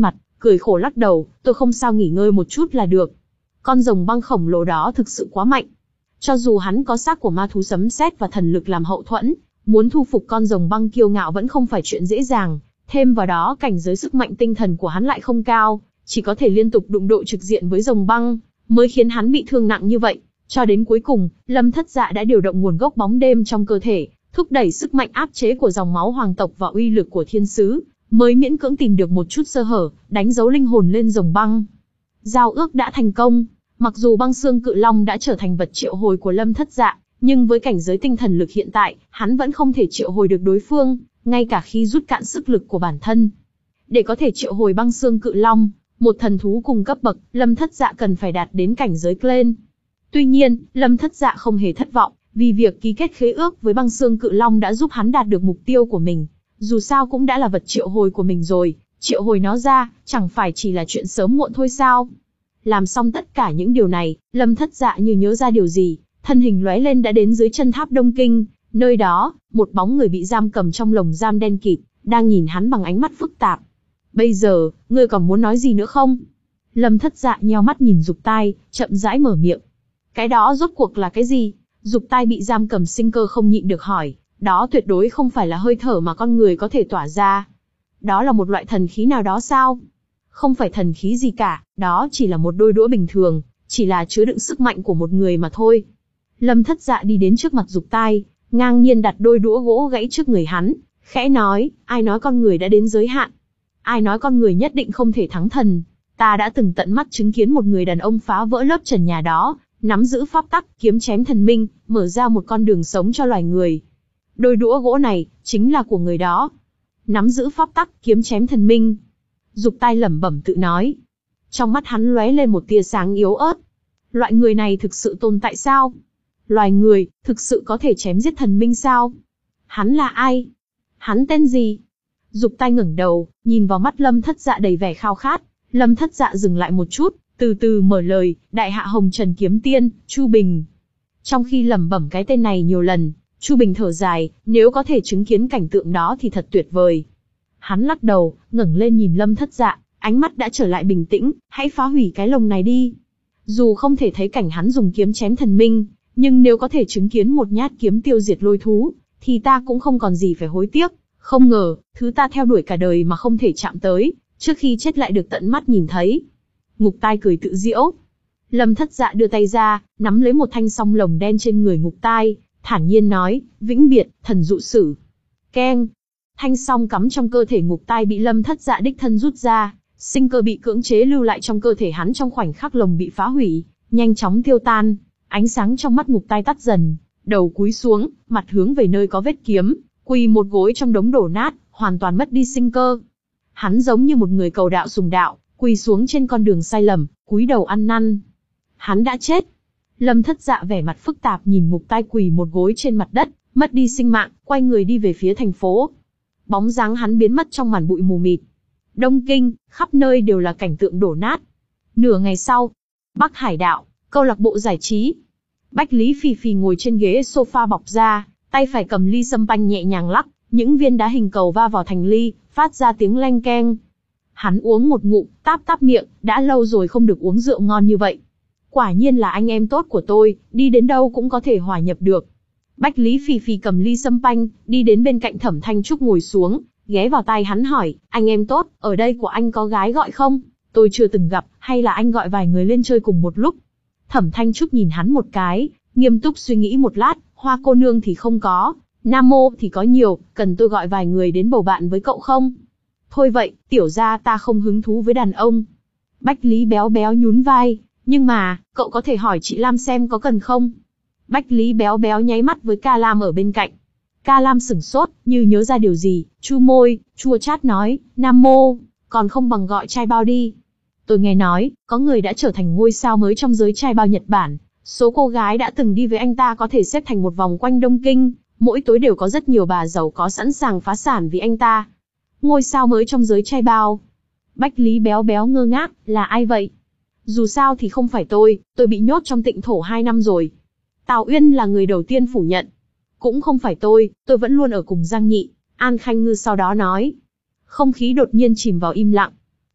cười khổ lắc đầu, tôi không sao, nghỉ ngơi một chút là được. Con rồng băng khổng lồ đó thực sự quá mạnh. Cho dù hắn có xác của ma thú sấm sét và thần lực làm hậu thuẫn, muốn thu phục con rồng băng kiêu ngạo vẫn không phải chuyện dễ dàng. Thêm vào đó cảnh giới sức mạnh tinh thần của hắn lại không cao, chỉ có thể liên tục đụng độ trực diện với rồng băng, mới khiến hắn bị thương nặng như vậy. Cho đến cuối cùng, Lâm Thất Dạ đã điều động nguồn gốc bóng đêm trong cơ thể, thúc đẩy sức mạnh áp chế của dòng máu hoàng tộc và uy lực của thiên sứ, mới miễn cưỡng tìm được một chút sơ hở, đánh dấu linh hồn lên rồng băng. Giao ước đã thành công, mặc dù băng xương cự long đã trở thành vật triệu hồi của Lâm Thất Dạ, nhưng với cảnh giới tinh thần lực hiện tại, hắn vẫn không thể triệu hồi được đối phương, ngay cả khi rút cạn sức lực của bản thân. Để có thể triệu hồi băng xương cự long, một thần thú cùng cấp bậc, Lâm Thất Dạ cần phải đạt đến cảnh giới Clen. Tuy nhiên, Lâm Thất Dạ không hề thất vọng, vì việc ký kết khế ước với băng xương cự long đã giúp hắn đạt được mục tiêu của mình. Dù sao cũng đã là vật triệu hồi của mình rồi, triệu hồi nó ra, chẳng phải chỉ là chuyện sớm muộn thôi sao? Làm xong tất cả những điều này, Lâm Thất Dạ như nhớ ra điều gì, thân hình lóe lên đã đến dưới chân tháp Đông Kinh. Nơi đó, một bóng người bị giam cầm trong lồng giam đen kịt, đang nhìn hắn bằng ánh mắt phức tạp. Bây giờ, ngươi còn muốn nói gì nữa không? Lâm Thất Dạ nheo mắt nhìn Dục Tai, chậm rãi mở miệng. Cái đó rốt cuộc là cái gì? Dục Tai bị giam cầm sinh cơ không nhịn được hỏi. Đó tuyệt đối không phải là hơi thở mà con người có thể tỏa ra. Đó là một loại thần khí nào đó sao? Không phải thần khí gì cả, đó chỉ là một đôi đũa bình thường, chỉ là chứa đựng sức mạnh của một người mà thôi. Lâm Thất Dạ đi đến trước mặt Dục Tai, ngang nhiên đặt đôi đũa gỗ gãy trước người hắn, khẽ nói, ai nói con người đã đến giới hạn? Ai nói con người nhất định không thể thắng thần? Ta đã từng tận mắt chứng kiến một người đàn ông phá vỡ lớp trần nhà đó, nắm giữ pháp tắc, kiếm chém thần minh, mở ra một con đường sống cho loài người. Đôi đũa gỗ này, chính là của người đó. Nắm giữ pháp tắc, kiếm chém thần minh. Dục Tai lẩm bẩm tự nói. Trong mắt hắn lóe lên một tia sáng yếu ớt. Loại người này thực sự tồn tại sao? Loài người, thực sự có thể chém giết thần minh sao? Hắn là ai? Hắn tên gì? Dục Tai ngẩng đầu, nhìn vào mắt Lâm Thất Dạ đầy vẻ khao khát. Lâm Thất Dạ dừng lại một chút, từ từ mở lời, Đại Hạ Hồng Trần Kiếm Tiên, Chu Bình. Trong khi lẩm bẩm cái tên này nhiều lần, Chu Bình thở dài, nếu có thể chứng kiến cảnh tượng đó thì thật tuyệt vời. Hắn lắc đầu, ngẩng lên nhìn Lâm Thất Dạ, ánh mắt đã trở lại bình tĩnh, hãy phá hủy cái lồng này đi. Dù không thể thấy cảnh hắn dùng kiếm chém thần minh, nhưng nếu có thể chứng kiến một nhát kiếm tiêu diệt lôi thú, thì ta cũng không còn gì phải hối tiếc. Không ngờ, thứ ta theo đuổi cả đời mà không thể chạm tới, trước khi chết lại được tận mắt nhìn thấy. Ngục Tai cười tự giễu. Lâm Thất Dạ đưa tay ra, nắm lấy một thanh song lồng đen trên người Ngục Tai, thản nhiên nói, vĩnh biệt, thần dụ sử. Keng. Thanh song cắm trong cơ thể Ngục Tai bị Lâm Thất Dạ đích thân rút ra, sinh cơ bị cưỡng chế lưu lại trong cơ thể hắn trong khoảnh khắc lồng bị phá hủy, nhanh chóng tiêu tan. Ánh sáng trong mắt Ngục Tai tắt dần, đầu cúi xuống, mặt hướng về nơi có vết kiếm, quỳ một gối trong đống đổ nát, hoàn toàn mất đi sinh cơ. Hắn giống như một người cầu đạo sùng đạo, quỳ xuống trên con đường sai lầm, cúi đầu ăn năn. Hắn đã chết. Lâm Thất Dạ vẻ mặt phức tạp nhìn Ngục Tai quỳ một gối trên mặt đất, mất đi sinh mạng, quay người đi về phía thành phố. Bóng dáng hắn biến mất trong màn bụi mù mịt. Đông Kinh, khắp nơi đều là cảnh tượng đổ nát. Nửa ngày sau, Bắc Hải Đạo, câu lạc bộ giải trí. Bách Lý Phì Phì ngồi trên ghế sofa bọc da, tay phải cầm ly sâm panh nhẹ nhàng lắc, những viên đá hình cầu va vào thành ly, phát ra tiếng leng keng. Hắn uống một ngụm, táp táp miệng, đã lâu rồi không được uống rượu ngon như vậy. Quả nhiên là anh em tốt của tôi, đi đến đâu cũng có thể hòa nhập được. Bách Lý Phì Phì cầm ly sâm panh, đi đến bên cạnh Thẩm Thanh Trúc ngồi xuống, ghé vào tai hắn hỏi, anh em tốt, ở đây của anh có gái gọi không? Tôi chưa từng gặp, hay là anh gọi vài người lên chơi cùng một lúc? Thẩm Thanh Trúc nhìn hắn một cái, nghiêm túc suy nghĩ một lát, Hoa cô nương thì không có, Nam Mô thì có nhiều, cần tôi gọi vài người đến bầu bạn với cậu không? Thôi vậy, tiểu gia ta không hứng thú với đàn ông. Bách Lý béo béo nhún vai, nhưng mà, cậu có thể hỏi chị Lam xem có cần không? Bách Lý béo béo nháy mắt với Ca Lam ở bên cạnh. Ca Lam sửng sốt, như nhớ ra điều gì, chu môi, chua chát nói, Nam Mô, còn không bằng gọi trai bao đi. Tôi nghe nói, có người đã trở thành ngôi sao mới trong giới trai bao Nhật Bản. Số cô gái đã từng đi với anh ta có thể xếp thành một vòng quanh Đông Kinh, mỗi tối đều có rất nhiều bà giàu có sẵn sàng phá sản vì anh ta. Ngôi sao mới trong giới trai bao. Bách Lý béo béo ngơ ngác, là ai vậy? Dù sao thì không phải tôi, tôi bị nhốt trong Tịnh Thổ hai năm rồi. Tào Uyên là người đầu tiên phủ nhận. Cũng không phải tôi, tôi vẫn luôn ở cùng Giang Nhị, An Khanh Ngư sau đó nói. Không khí đột nhiên chìm vào im lặng.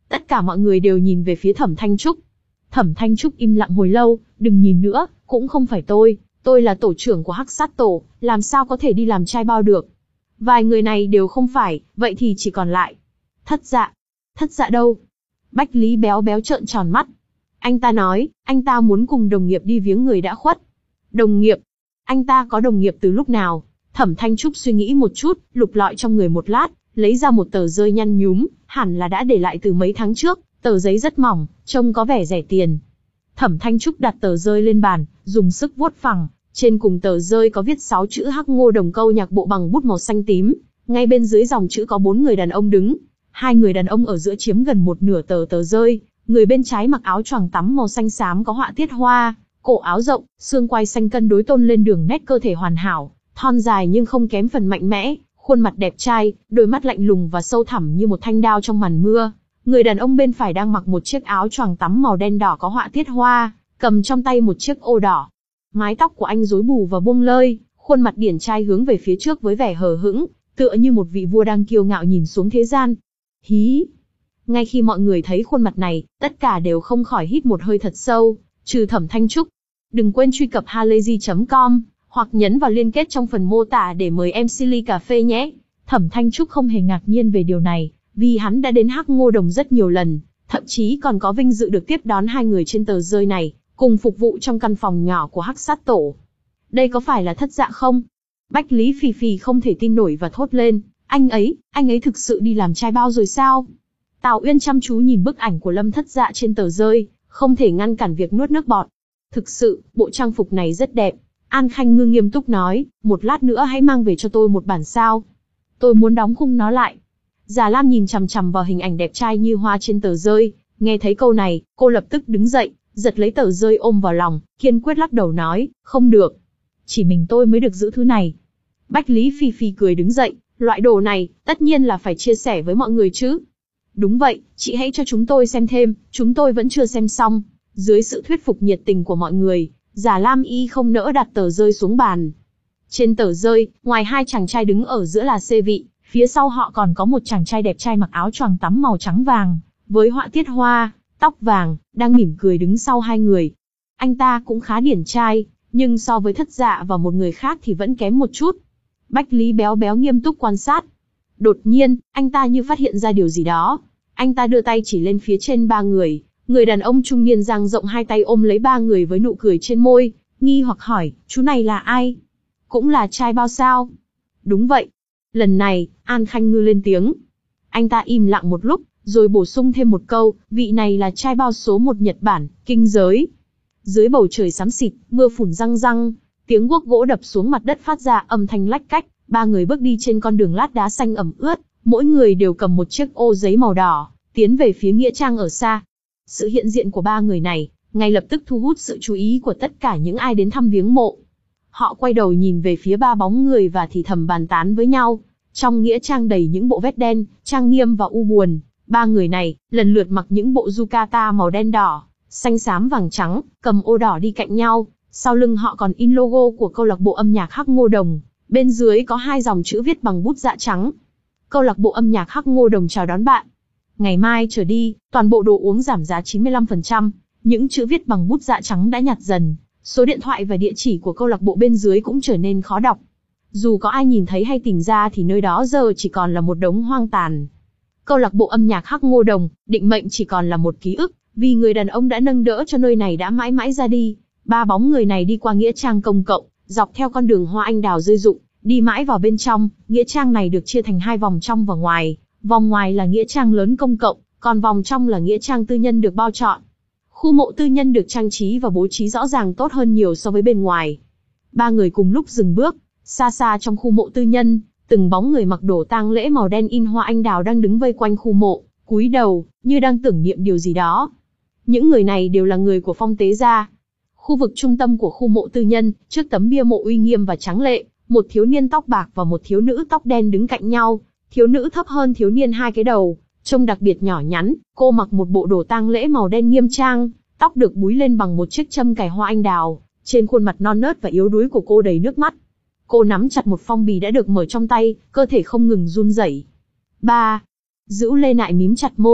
Tất cả mọi người đều nhìn về phía Thẩm Thanh Trúc. Thẩm Thanh Trúc im lặng hồi lâu, đừng nhìn nữa, cũng không phải tôi, tôi là tổ trưởng của Hắc Sát Tổ, làm sao có thể đi làm trai bao được. Vài người này đều không phải, vậy thì chỉ còn lại. Thất Dạ. Thất Dạ đâu? Bách Lý béo béo trợn tròn mắt. Anh ta nói, anh ta muốn cùng đồng nghiệp đi viếng người đã khuất. Đồng nghiệp? Anh ta có đồng nghiệp từ lúc nào? Thẩm Thanh Trúc suy nghĩ một chút, lục lọi trong người một lát, lấy ra một tờ rơi nhăn nhúm, hẳn là đã để lại từ mấy tháng trước, tờ giấy rất mỏng, trông có vẻ rẻ tiền. Thẩm Thanh Trúc đặt tờ rơi lên bàn, dùng sức vuốt phẳng, trên cùng tờ rơi có viết sáu chữ Hắc Ngô Đồng câu nhạc bộ bằng bút màu xanh tím, ngay bên dưới dòng chữ có bốn người đàn ông đứng. Hai người đàn ông ở giữa chiếm gần một nửa tờ tờ rơi, người bên trái mặc áo choàng tắm màu xanh xám có họa tiết hoa, cổ áo rộng, xương quai xanh cân đối tôn lên đường nét cơ thể hoàn hảo, thon dài nhưng không kém phần mạnh mẽ, khuôn mặt đẹp trai, đôi mắt lạnh lùng và sâu thẳm như một thanh đao trong màn mưa. Người đàn ông bên phải đang mặc một chiếc áo choàng tắm màu đen đỏ có họa tiết hoa, cầm trong tay một chiếc ô đỏ. Mái tóc của anh rối bù và buông lơi, khuôn mặt điển trai hướng về phía trước với vẻ hờ hững, tựa như một vị vua đang kiêu ngạo nhìn xuống thế gian. Hí! Ngay khi mọi người thấy khuôn mặt này, tất cả đều không khỏi hít một hơi thật sâu, trừ Thẩm Thanh Trúc. Đừng quên truy cập halayzi chấm com, hoặc nhấn vào liên kết trong phần mô tả để mời em xê ly cà phê nhé. Thẩm Thanh Trúc không hề ngạc nhiên về điều này, vì hắn đã đến Hắc Ngô Đồng rất nhiều lần, thậm chí còn có vinh dự được tiếp đón hai người trên tờ rơi này, cùng phục vụ trong căn phòng nhỏ của Hắc Sát Tổ. Đây có phải là Thất Dạ không? Bách Lý Phì Phì không thể tin nổi và thốt lên, anh ấy, anh ấy thực sự đi làm trai bao rồi sao? Tào Uyên chăm chú nhìn bức ảnh của Lâm Thất Dạ trên tờ rơi, không thể ngăn cản việc nuốt nước bọt. Thực sự, bộ trang phục này rất đẹp. An Khanh Ngư nghiêm túc nói, một lát nữa hãy mang về cho tôi một bản sao. Tôi muốn đóng khung nó lại. Già Lam nhìn chằm chằm vào hình ảnh đẹp trai như hoa trên tờ rơi, nghe thấy câu này, cô lập tức đứng dậy, giật lấy tờ rơi ôm vào lòng, kiên quyết lắc đầu nói, không được. Chỉ mình tôi mới được giữ thứ này. Bách Lý Phi Phi cười đứng dậy, loại đồ này, tất nhiên là phải chia sẻ với mọi người chứ. Đúng vậy, chị hãy cho chúng tôi xem thêm, chúng tôi vẫn chưa xem xong. Dưới sự thuyết phục nhiệt tình của mọi người, Già Lam y không nỡ đặt tờ rơi xuống bàn. Trên tờ rơi, ngoài hai chàng trai đứng ở giữa là xê vị, phía sau họ còn có một chàng trai đẹp trai mặc áo choàng tắm màu trắng vàng, với họa tiết hoa, tóc vàng, đang mỉm cười đứng sau hai người. Anh ta cũng khá điển trai, nhưng so với Thất Dạ và một người khác thì vẫn kém một chút. Bách Lý béo béo nghiêm túc quan sát. Đột nhiên, anh ta như phát hiện ra điều gì đó. Anh ta đưa tay chỉ lên phía trên ba người. Người đàn ông trung niên dang rộng hai tay ôm lấy ba người với nụ cười trên môi, nghi hoặc hỏi, chú này là ai? Cũng là trai bao sao? Đúng vậy. Lần này, An Khanh Ngư lên tiếng. Anh ta im lặng một lúc, rồi bổ sung thêm một câu, vị này là trai bao số một Nhật Bản, kinh giới. Dưới bầu trời xám xịt, mưa phùn răng răng, tiếng guốc gỗ đập xuống mặt đất phát ra âm thanh lách cách, ba người bước đi trên con đường lát đá xanh ẩm ướt, mỗi người đều cầm một chiếc ô giấy màu đỏ, tiến về phía nghĩa trang ở xa. Sự hiện diện của ba người này, ngay lập tức thu hút sự chú ý của tất cả những ai đến thăm viếng mộ. Họ quay đầu nhìn về phía ba bóng người và thì thầm bàn tán với nhau. Trong nghĩa trang đầy những bộ vest đen, trang nghiêm và u buồn, ba người này lần lượt mặc những bộ yukata màu đen đỏ, xanh xám vàng trắng, cầm ô đỏ đi cạnh nhau. Sau lưng họ còn in logo của câu lạc bộ âm nhạc Hắc Ngô Đồng, bên dưới có hai dòng chữ viết bằng bút dạ trắng. Câu lạc bộ âm nhạc Hắc Ngô Đồng chào đón bạn. Ngày mai trở đi, toàn bộ đồ uống giảm giá chín mươi lăm phần trăm. Những chữ viết bằng bút dạ trắng đã nhạt dần. Số điện thoại và địa chỉ của câu lạc bộ bên dưới cũng trở nên khó đọc. Dù có ai nhìn thấy hay tìm ra thì nơi đó giờ chỉ còn là một đống hoang tàn. Câu lạc bộ âm nhạc Hắc Ngô Đồng, định mệnh chỉ còn là một ký ức, vì người đàn ông đã nâng đỡ cho nơi này đã mãi mãi ra đi. Ba bóng người này đi qua nghĩa trang công cộng, dọc theo con đường hoa anh đào rơi rụng, đi mãi vào bên trong. Nghĩa trang này được chia thành hai vòng trong và ngoài. Vòng ngoài là nghĩa trang lớn công cộng, còn vòng trong là nghĩa trang tư nhân được bao trọn. Khu mộ tư nhân được trang trí và bố trí rõ ràng tốt hơn nhiều so với bên ngoài. Ba người cùng lúc dừng bước, xa xa trong khu mộ tư nhân, từng bóng người mặc đồ tang lễ màu đen in hoa anh đào đang đứng vây quanh khu mộ, cúi đầu, như đang tưởng niệm điều gì đó. Những người này đều là người của Phong Tế gia. Khu vực trung tâm của khu mộ tư nhân, trước tấm bia mộ uy nghiêm và tráng lệ, một thiếu niên tóc bạc và một thiếu nữ tóc đen đứng cạnh nhau. Thiếu nữ thấp hơn thiếu niên hai cái đầu, trông đặc biệt nhỏ nhắn, cô mặc một bộ đồ tang lễ màu đen nghiêm trang, tóc được búi lên bằng một chiếc châm cài hoa anh đào, trên khuôn mặt non nớt và yếu đuối của cô đầy nước mắt. Cô nắm chặt một phong bì đã được mở trong tay, cơ thể không ngừng run rẩy. Ba. Dữu Lê Nại mím chặt môi,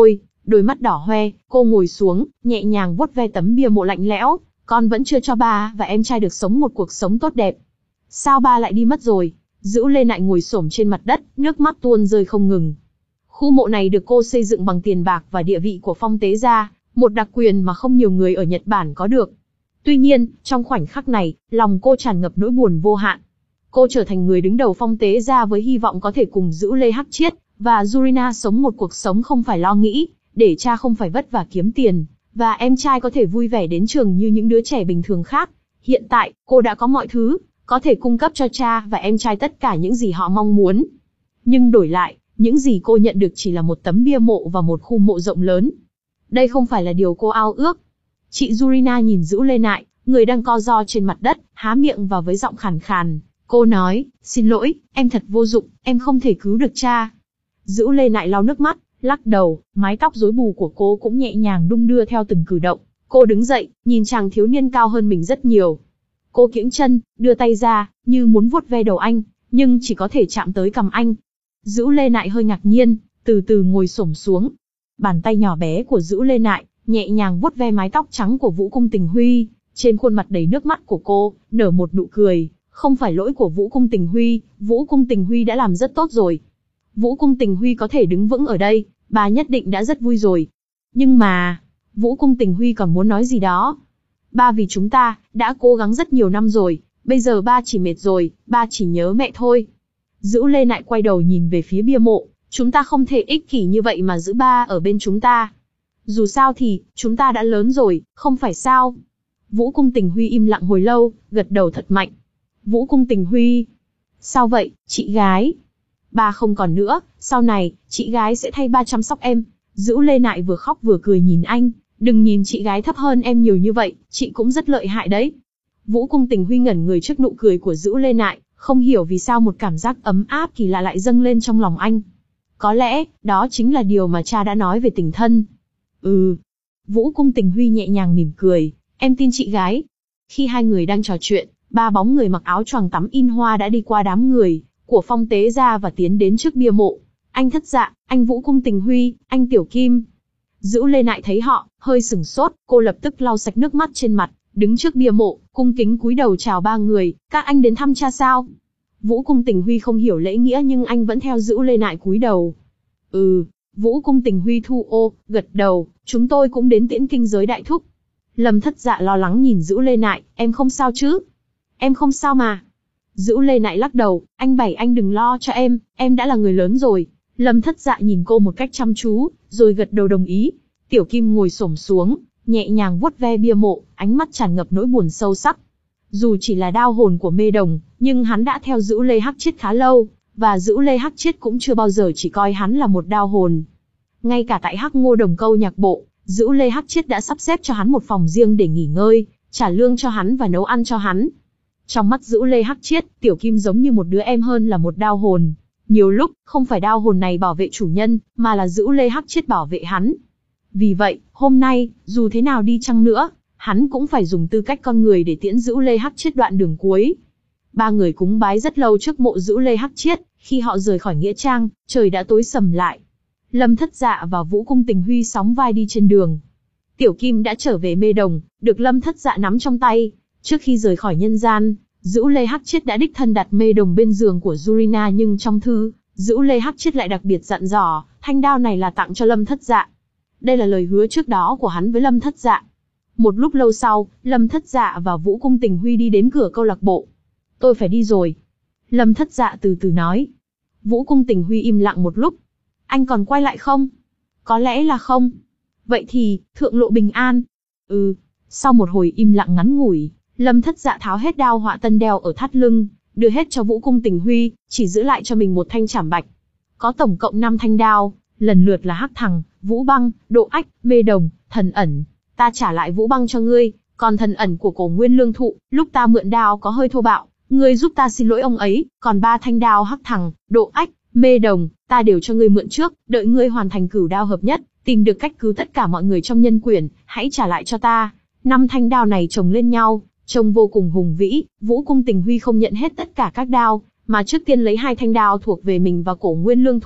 Đôi mắt đỏ hoe, cô ngồi xuống, nhẹ nhàng vuốt ve tấm bia mộ lạnh lẽo. Con vẫn chưa cho ba và em trai được sống một cuộc sống tốt đẹp. Sao ba lại đi mất rồi? Dữ Lê Nại ngồi xổm trên mặt đất, nước mắt tuôn rơi không ngừng. Khu mộ này được cô xây dựng bằng tiền bạc và địa vị của Phong Tế gia, một đặc quyền mà không nhiều người ở Nhật Bản có được. Tuy nhiên, trong khoảnh khắc này, lòng cô tràn ngập nỗi buồn vô hạn. Cô trở thành người đứng đầu Phong Tế gia với hy vọng có thể cùng Dữ Lê Hắc Chiết và Yurina sống một cuộc sống không phải lo nghĩ, để cha không phải vất vả kiếm tiền, và em trai có thể vui vẻ đến trường như những đứa trẻ bình thường khác. Hiện tại, cô đã có mọi thứ, có thể cung cấp cho cha và em trai tất cả những gì họ mong muốn. Nhưng đổi lại, những gì cô nhận được chỉ là một tấm bia mộ và một khu mộ rộng lớn. Đây không phải là điều cô ao ước. Chị Yurina nhìn Dữ Lê Nại, người đang co ro trên mặt đất, há miệng và với giọng khàn khàn. Cô nói, xin lỗi, em thật vô dụng, em không thể cứu được cha. Dữ Lê Nại lau nước mắt, lắc đầu, mái tóc rối bù của cô cũng nhẹ nhàng đung đưa theo từng cử động. Cô đứng dậy, nhìn chàng thiếu niên cao hơn mình rất nhiều. Cô kiễng chân, đưa tay ra, như muốn vuốt ve đầu anh, nhưng chỉ có thể chạm tới cằm anh. Dữ Lê Nại hơi ngạc nhiên, từ từ ngồi xổm xuống. Bàn tay nhỏ bé của Dữ Lê Nại nhẹ nhàng vuốt ve mái tóc trắng của Vũ Cung Tình Huy, trên khuôn mặt đầy nước mắt của cô, nở một nụ cười. Không phải lỗi của Vũ Cung Tình Huy, Vũ Cung Tình Huy đã làm rất tốt rồi. Vũ Cung Tình Huy có thể đứng vững ở đây, bà nhất định đã rất vui rồi. Nhưng mà, Vũ Cung Tình Huy còn muốn nói gì đó. Ba vì chúng ta, đã cố gắng rất nhiều năm rồi, bây giờ ba chỉ mệt rồi, ba chỉ nhớ mẹ thôi. Dữ Lê Nại quay đầu nhìn về phía bia mộ, chúng ta không thể ích kỷ như vậy mà giữ ba ở bên chúng ta. Dù sao thì, chúng ta đã lớn rồi, không phải sao? Vũ Cung Tình Huy im lặng hồi lâu, gật đầu thật mạnh. Vũ Cung Tình Huy. Sao vậy, chị gái? Ba không còn nữa, sau này, chị gái sẽ thay ba chăm sóc em. Dữ Lê Nại vừa khóc vừa cười nhìn anh. Đừng nhìn chị gái thấp hơn em nhiều như vậy, chị cũng rất lợi hại đấy. Vũ Cung Tình Huy ngẩn người trước nụ cười của Dữ Lê Nại, không hiểu vì sao một cảm giác ấm áp kỳ lạ lại dâng lên trong lòng anh. Có lẽ, đó chính là điều mà cha đã nói về tình thân. Ừ. Vũ Cung Tình Huy nhẹ nhàng mỉm cười, em tin chị gái. Khi hai người đang trò chuyện, ba bóng người mặc áo choàng tắm in hoa đã đi qua đám người của Phong Tế gia và tiến đến trước bia mộ. Anh Thất Dạ, anh Vũ Cung Tình Huy, anh Tiểu Kim. Dữ Lê Nại thấy họ, hơi sửng sốt, cô lập tức lau sạch nước mắt trên mặt, đứng trước bia mộ, cung kính cúi đầu chào ba người, các anh đến thăm cha sao? Vũ Cung Tình Huy không hiểu lễ nghĩa nhưng anh vẫn theo Dữ Lê Nại cúi đầu. Ừ, Vũ Cung Tình Huy thu ô, gật đầu, chúng tôi cũng đến tiễn kinh giới đại thúc. Lâm Thất Dạ lo lắng nhìn Dữ Lê Nại, em không sao chứ? Em không sao mà. Dữ Lê Nại lắc đầu, anh Bảy anh đừng lo cho em, em đã là người lớn rồi. Lâm Thất Dạ nhìn cô một cách chăm chú, rồi gật đầu đồng ý. Tiểu Kim ngồi xổm xuống, nhẹ nhàng vuốt ve bia mộ, ánh mắt tràn ngập nỗi buồn sâu sắc. Dù chỉ là đao hồn của Mê Đồng, nhưng hắn đã theo Dữ Lê Hắc Chiết khá lâu, và Dữ Lê Hắc Chiết cũng chưa bao giờ chỉ coi hắn là một đao hồn. Ngay cả tại Hắc Ngô Đồng Câu nhạc bộ, Dữ Lê Hắc Chiết đã sắp xếp cho hắn một phòng riêng để nghỉ ngơi, trả lương cho hắn và nấu ăn cho hắn. Trong mắt Dữ Lê Hắc Chiết, Tiểu Kim giống như một đứa em hơn là một đao hồn. Nhiều lúc, không phải đao hồn này bảo vệ chủ nhân, mà là Dữ Lê Hắc Chiết bảo vệ hắn. Vì vậy, hôm nay, dù thế nào đi chăng nữa, hắn cũng phải dùng tư cách con người để tiễn Dữ Lê Hắc Chiết đoạn đường cuối. Ba người cúng bái rất lâu trước mộ Dữ Lê Hắc Chiết, khi họ rời khỏi nghĩa trang, trời đã tối sầm lại. Lâm Thất Dạ và Vũ Cung Tình Huy sóng vai đi trên đường. Tiểu Kim đã trở về Mê Đồng, được Lâm Thất Dạ nắm trong tay. Trước khi rời khỏi nhân gian, Dữ Lê Hắc Chiết đã đích thân đặt Mê Đồng bên giường của Yurina, nhưng trong thư, Dữ Lê Hắc Chiết lại đặc biệt dặn dò, thanh đao này là tặng cho Lâm Thất Dạ. Đây là lời hứa trước đó của hắn với Lâm Thất Dạ. Một lúc lâu sau, Lâm Thất Dạ và Vũ Cung Tình Huy đi đến cửa câu lạc bộ. Tôi phải đi rồi. Lâm Thất Dạ từ từ nói. Vũ Cung Tình Huy im lặng một lúc. Anh còn quay lại không? Có lẽ là không. Vậy thì, thượng lộ bình an. Ừ. Sau một hồi im lặng ngắn ngủi, Lâm Thất Dạ tháo hết đao họa tân đeo ở thắt lưng, đưa hết cho Vũ Cung Tình Huy, chỉ giữ lại cho mình một thanh trảm bạch. Có tổng cộng năm thanh đao, lần lượt là Hắc Thằng, Vũ Băng, Độ Ách, Mê Đồng, Thần Ẩn. Ta trả lại Vũ Băng cho ngươi, còn Thần Ẩn của Cổ Nguyên Lương Thụ, lúc ta mượn đao có hơi thô bạo, ngươi giúp ta xin lỗi ông ấy, còn ba thanh đao Hắc Thằng, Độ Ách, Mê Đồng, ta đều cho ngươi mượn trước, đợi ngươi hoàn thành cửu đao hợp nhất, tìm được cách cứu tất cả mọi người trong nhân quyển, hãy trả lại cho ta. Năm thanh đao này chồng lên nhau, trông vô cùng hùng vĩ. Vũ Cung Tình Huy không nhận hết tất cả các đao, mà trước tiên lấy hai thanh đao thuộc về mình và Cổ Nguyên Lương Thụ,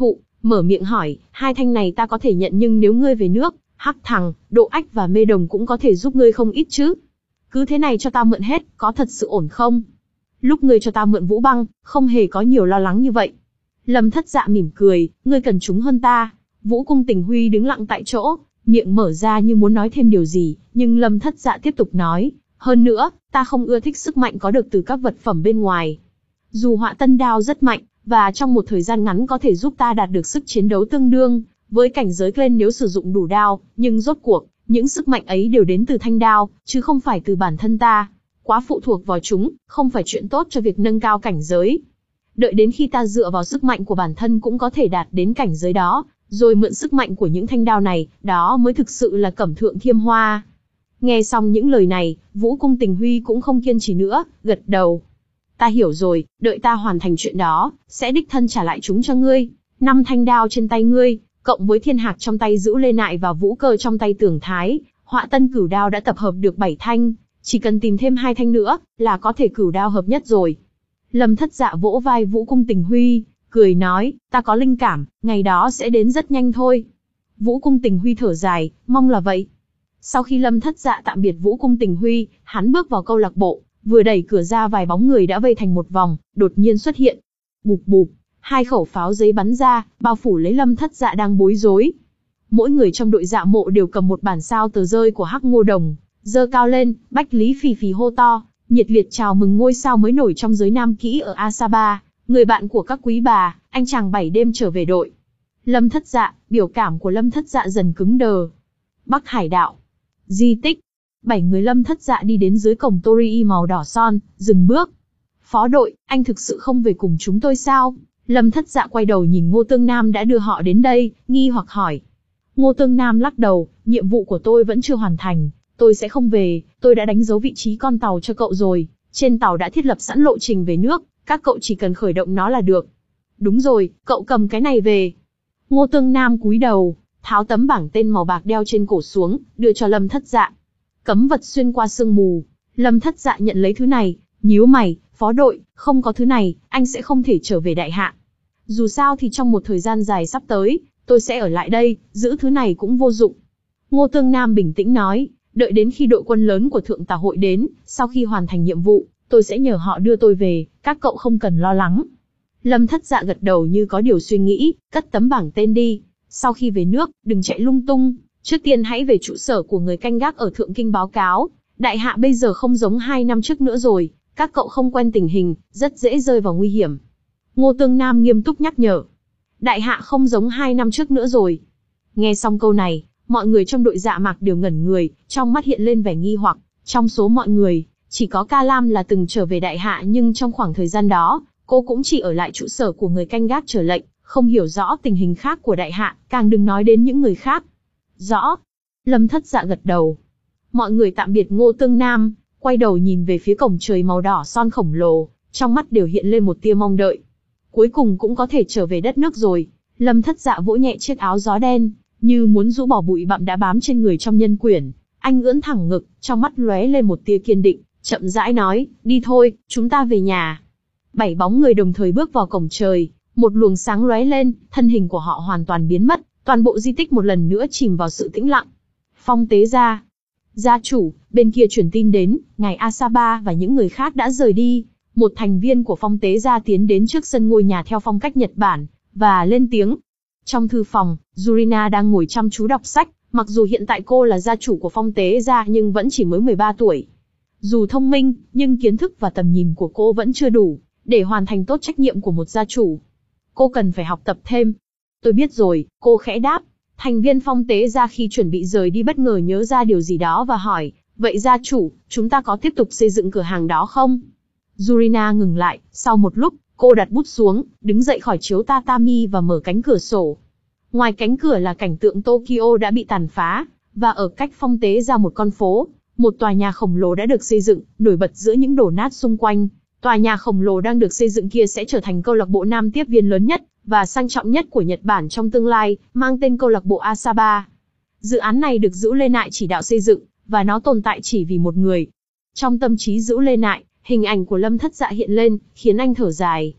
mở miệng hỏi, hai thanh này ta có thể nhận nhưng nếu ngươi về nước, Hắc Thằng, Độ Ách và Mê Đồng cũng có thể giúp ngươi không ít chứ. Cứ thế này cho ta mượn hết, có thật sự ổn không? Lúc ngươi cho ta mượn Vũ Băng, không hề có nhiều lo lắng như vậy. Lâm Thất Dạ mỉm cười, ngươi cần chúng hơn ta. Vũ Cung Tình Huy đứng lặng tại chỗ, miệng mở ra như muốn nói thêm điều gì, nhưng Lâm Thất Dạ tiếp tục nói, hơn nữa, ta không ưa thích sức mạnh có được từ các vật phẩm bên ngoài. Dù Họa Tân Đao rất mạnh, và trong một thời gian ngắn có thể giúp ta đạt được sức chiến đấu tương đương với cảnh giới lên nếu sử dụng đủ đao, nhưng rốt cuộc, những sức mạnh ấy đều đến từ thanh đao, chứ không phải từ bản thân ta. Quá phụ thuộc vào chúng, không phải chuyện tốt cho việc nâng cao cảnh giới. Đợi đến khi ta dựa vào sức mạnh của bản thân cũng có thể đạt đến cảnh giới đó, rồi mượn sức mạnh của những thanh đao này, đó mới thực sự là cẩm thượng thiêm hoa. Nghe xong những lời này, Vũ Cung Tình Huy cũng không kiên trì nữa, gật đầu. Ta hiểu rồi, đợi ta hoàn thành chuyện đó, sẽ đích thân trả lại chúng cho ngươi. Năm thanh đao trên tay ngươi, cộng với thiên hạc trong tay Dữu Lê Nại và vũ cơ trong tay Tưởng Thái, Họa Tân cửu đao đã tập hợp được bảy thanh, chỉ cần tìm thêm hai thanh nữa, là có thể cửu đao hợp nhất rồi. Lâm Thất Dạ vỗ vai Vũ Cung Tình Huy, cười nói, ta có linh cảm, ngày đó sẽ đến rất nhanh thôi. Vũ Cung Tình Huy thở dài, mong là vậy. Sau khi Lâm Thất Dạ tạm biệt Vũ Cung Tình Huy, hắn bước vào câu lạc bộ, vừa đẩy cửa ra vài bóng người đã vây thành một vòng, đột nhiên xuất hiện. Bụp bụp, hai khẩu pháo giấy bắn ra, bao phủ lấy Lâm Thất Dạ đang bối rối. Mỗi người trong đội dạ mộ đều cầm một bản sao tờ rơi của Hắc Ngô Đồng, giơ cao lên, Bách Lý phì phì hô to, nhiệt liệt chào mừng ngôi sao mới nổi trong giới nam kỹ ở Asaba, người bạn của các quý bà, anh chàng bảy đêm trở về đội. Lâm Thất Dạ, biểu cảm của Lâm Thất Dạ dần cứng đờ. Bắc Hải đạo, di tích. Bảy người Lâm Thất Dạ đi đến dưới cổng Torii màu đỏ son, dừng bước. Phó đội, anh thực sự không về cùng chúng tôi sao? Lâm Thất Dạ quay đầu nhìn Ngô Tương Nam đã đưa họ đến đây, nghi hoặc hỏi. Ngô Tương Nam lắc đầu, nhiệm vụ của tôi vẫn chưa hoàn thành, tôi sẽ không về, tôi đã đánh dấu vị trí con tàu cho cậu rồi, trên tàu đã thiết lập sẵn lộ trình về nước, các cậu chỉ cần khởi động nó là được. Đúng rồi, cậu cầm cái này về. Ngô Tương Nam cúi đầu, tháo tấm bảng tên màu bạc đeo trên cổ xuống, đưa cho Lâm Thất Dạ. Cấm vật xuyên qua sương mù. Lâm Thất Dạ nhận lấy thứ này, nhíu mày, phó đội, không có thứ này, anh sẽ không thể trở về đại hạ. Dù sao thì trong một thời gian dài sắp tới, tôi sẽ ở lại đây, giữ thứ này cũng vô dụng. Ngô Tương Nam bình tĩnh nói, đợi đến khi đội quân lớn của Thượng Tà Hội đến, sau khi hoàn thành nhiệm vụ, tôi sẽ nhờ họ đưa tôi về, các cậu không cần lo lắng. Lâm Thất Dạ gật đầu như có điều suy nghĩ, cất tấm bảng tên đi. Sau khi về nước, đừng chạy lung tung, trước tiên hãy về trụ sở của người canh gác ở Thượng Kinh báo cáo. Đại hạ bây giờ không giống hai năm trước nữa rồi, các cậu không quen tình hình, rất dễ rơi vào nguy hiểm. Ngô Tương Nam nghiêm túc nhắc nhở. Đại hạ không giống hai năm trước nữa rồi. Nghe xong câu này, mọi người trong đội Dạ Mạc đều ngẩn người, trong mắt hiện lên vẻ nghi hoặc. Trong số mọi người, chỉ có Ca Lam là từng trở về đại hạ nhưng trong khoảng thời gian đó, cô cũng chỉ ở lại trụ sở của người canh gác chờ lệnh, không hiểu rõ tình hình khác của đại hạ, càng đừng nói đến những người khác. Rõ. Lâm Thất Dạ gật đầu. Mọi người tạm biệt Ngô Tương Nam, quay đầu nhìn về phía cổng trời màu đỏ son khổng lồ, trong mắt đều hiện lên một tia mong đợi. Cuối cùng cũng có thể trở về đất nước rồi. Lâm Thất Dạ vỗ nhẹ chiếc áo gió đen, như muốn rũ bỏ bụi bặm đã bám trên người trong nhân quyển. Anh ưỡn thẳng ngực, trong mắt lóe lên một tia kiên định, chậm rãi nói, đi thôi, chúng ta về nhà. Bảy bóng người đồng thời bước vào cổng trời, một luồng sáng lóe lên, thân hình của họ hoàn toàn biến mất, toàn bộ di tích một lần nữa chìm vào sự tĩnh lặng. Phong Tế gia, gia chủ, bên kia truyền tin đến, ngài Asaba và những người khác đã rời đi. Một thành viên của Phong Tế gia tiến đến trước sân ngôi nhà theo phong cách Nhật Bản, và lên tiếng. Trong thư phòng, Yurina đang ngồi chăm chú đọc sách, mặc dù hiện tại cô là gia chủ của Phong Tế gia nhưng vẫn chỉ mới mười ba tuổi. Dù thông minh, nhưng kiến thức và tầm nhìn của cô vẫn chưa đủ, để hoàn thành tốt trách nhiệm của một gia chủ. Cô cần phải học tập thêm. Tôi biết rồi, cô khẽ đáp. Thành viên Phong Tế gia khi chuẩn bị rời đi bất ngờ nhớ ra điều gì đó và hỏi, vậy gia chủ, chúng ta có tiếp tục xây dựng cửa hàng đó không? Yurina ngừng lại, sau một lúc, cô đặt bút xuống, đứng dậy khỏi chiếu tatami và mở cánh cửa sổ. Ngoài cánh cửa là cảnh tượng Tokyo đã bị tàn phá, và ở cách Phong Tế gia một con phố, một tòa nhà khổng lồ đã được xây dựng, nổi bật giữa những đổ nát xung quanh. Tòa nhà khổng lồ đang được xây dựng kia sẽ trở thành câu lạc bộ nam tiếp viên lớn nhất và sang trọng nhất của Nhật Bản trong tương lai, mang tên câu lạc bộ Asaba. Dự án này được Dữu Lê Nại chỉ đạo xây dựng, và nó tồn tại chỉ vì một người. Trong tâm trí Dữu Lê Nại, hình ảnh của Lâm Thất Dạ hiện lên, khiến anh thở dài.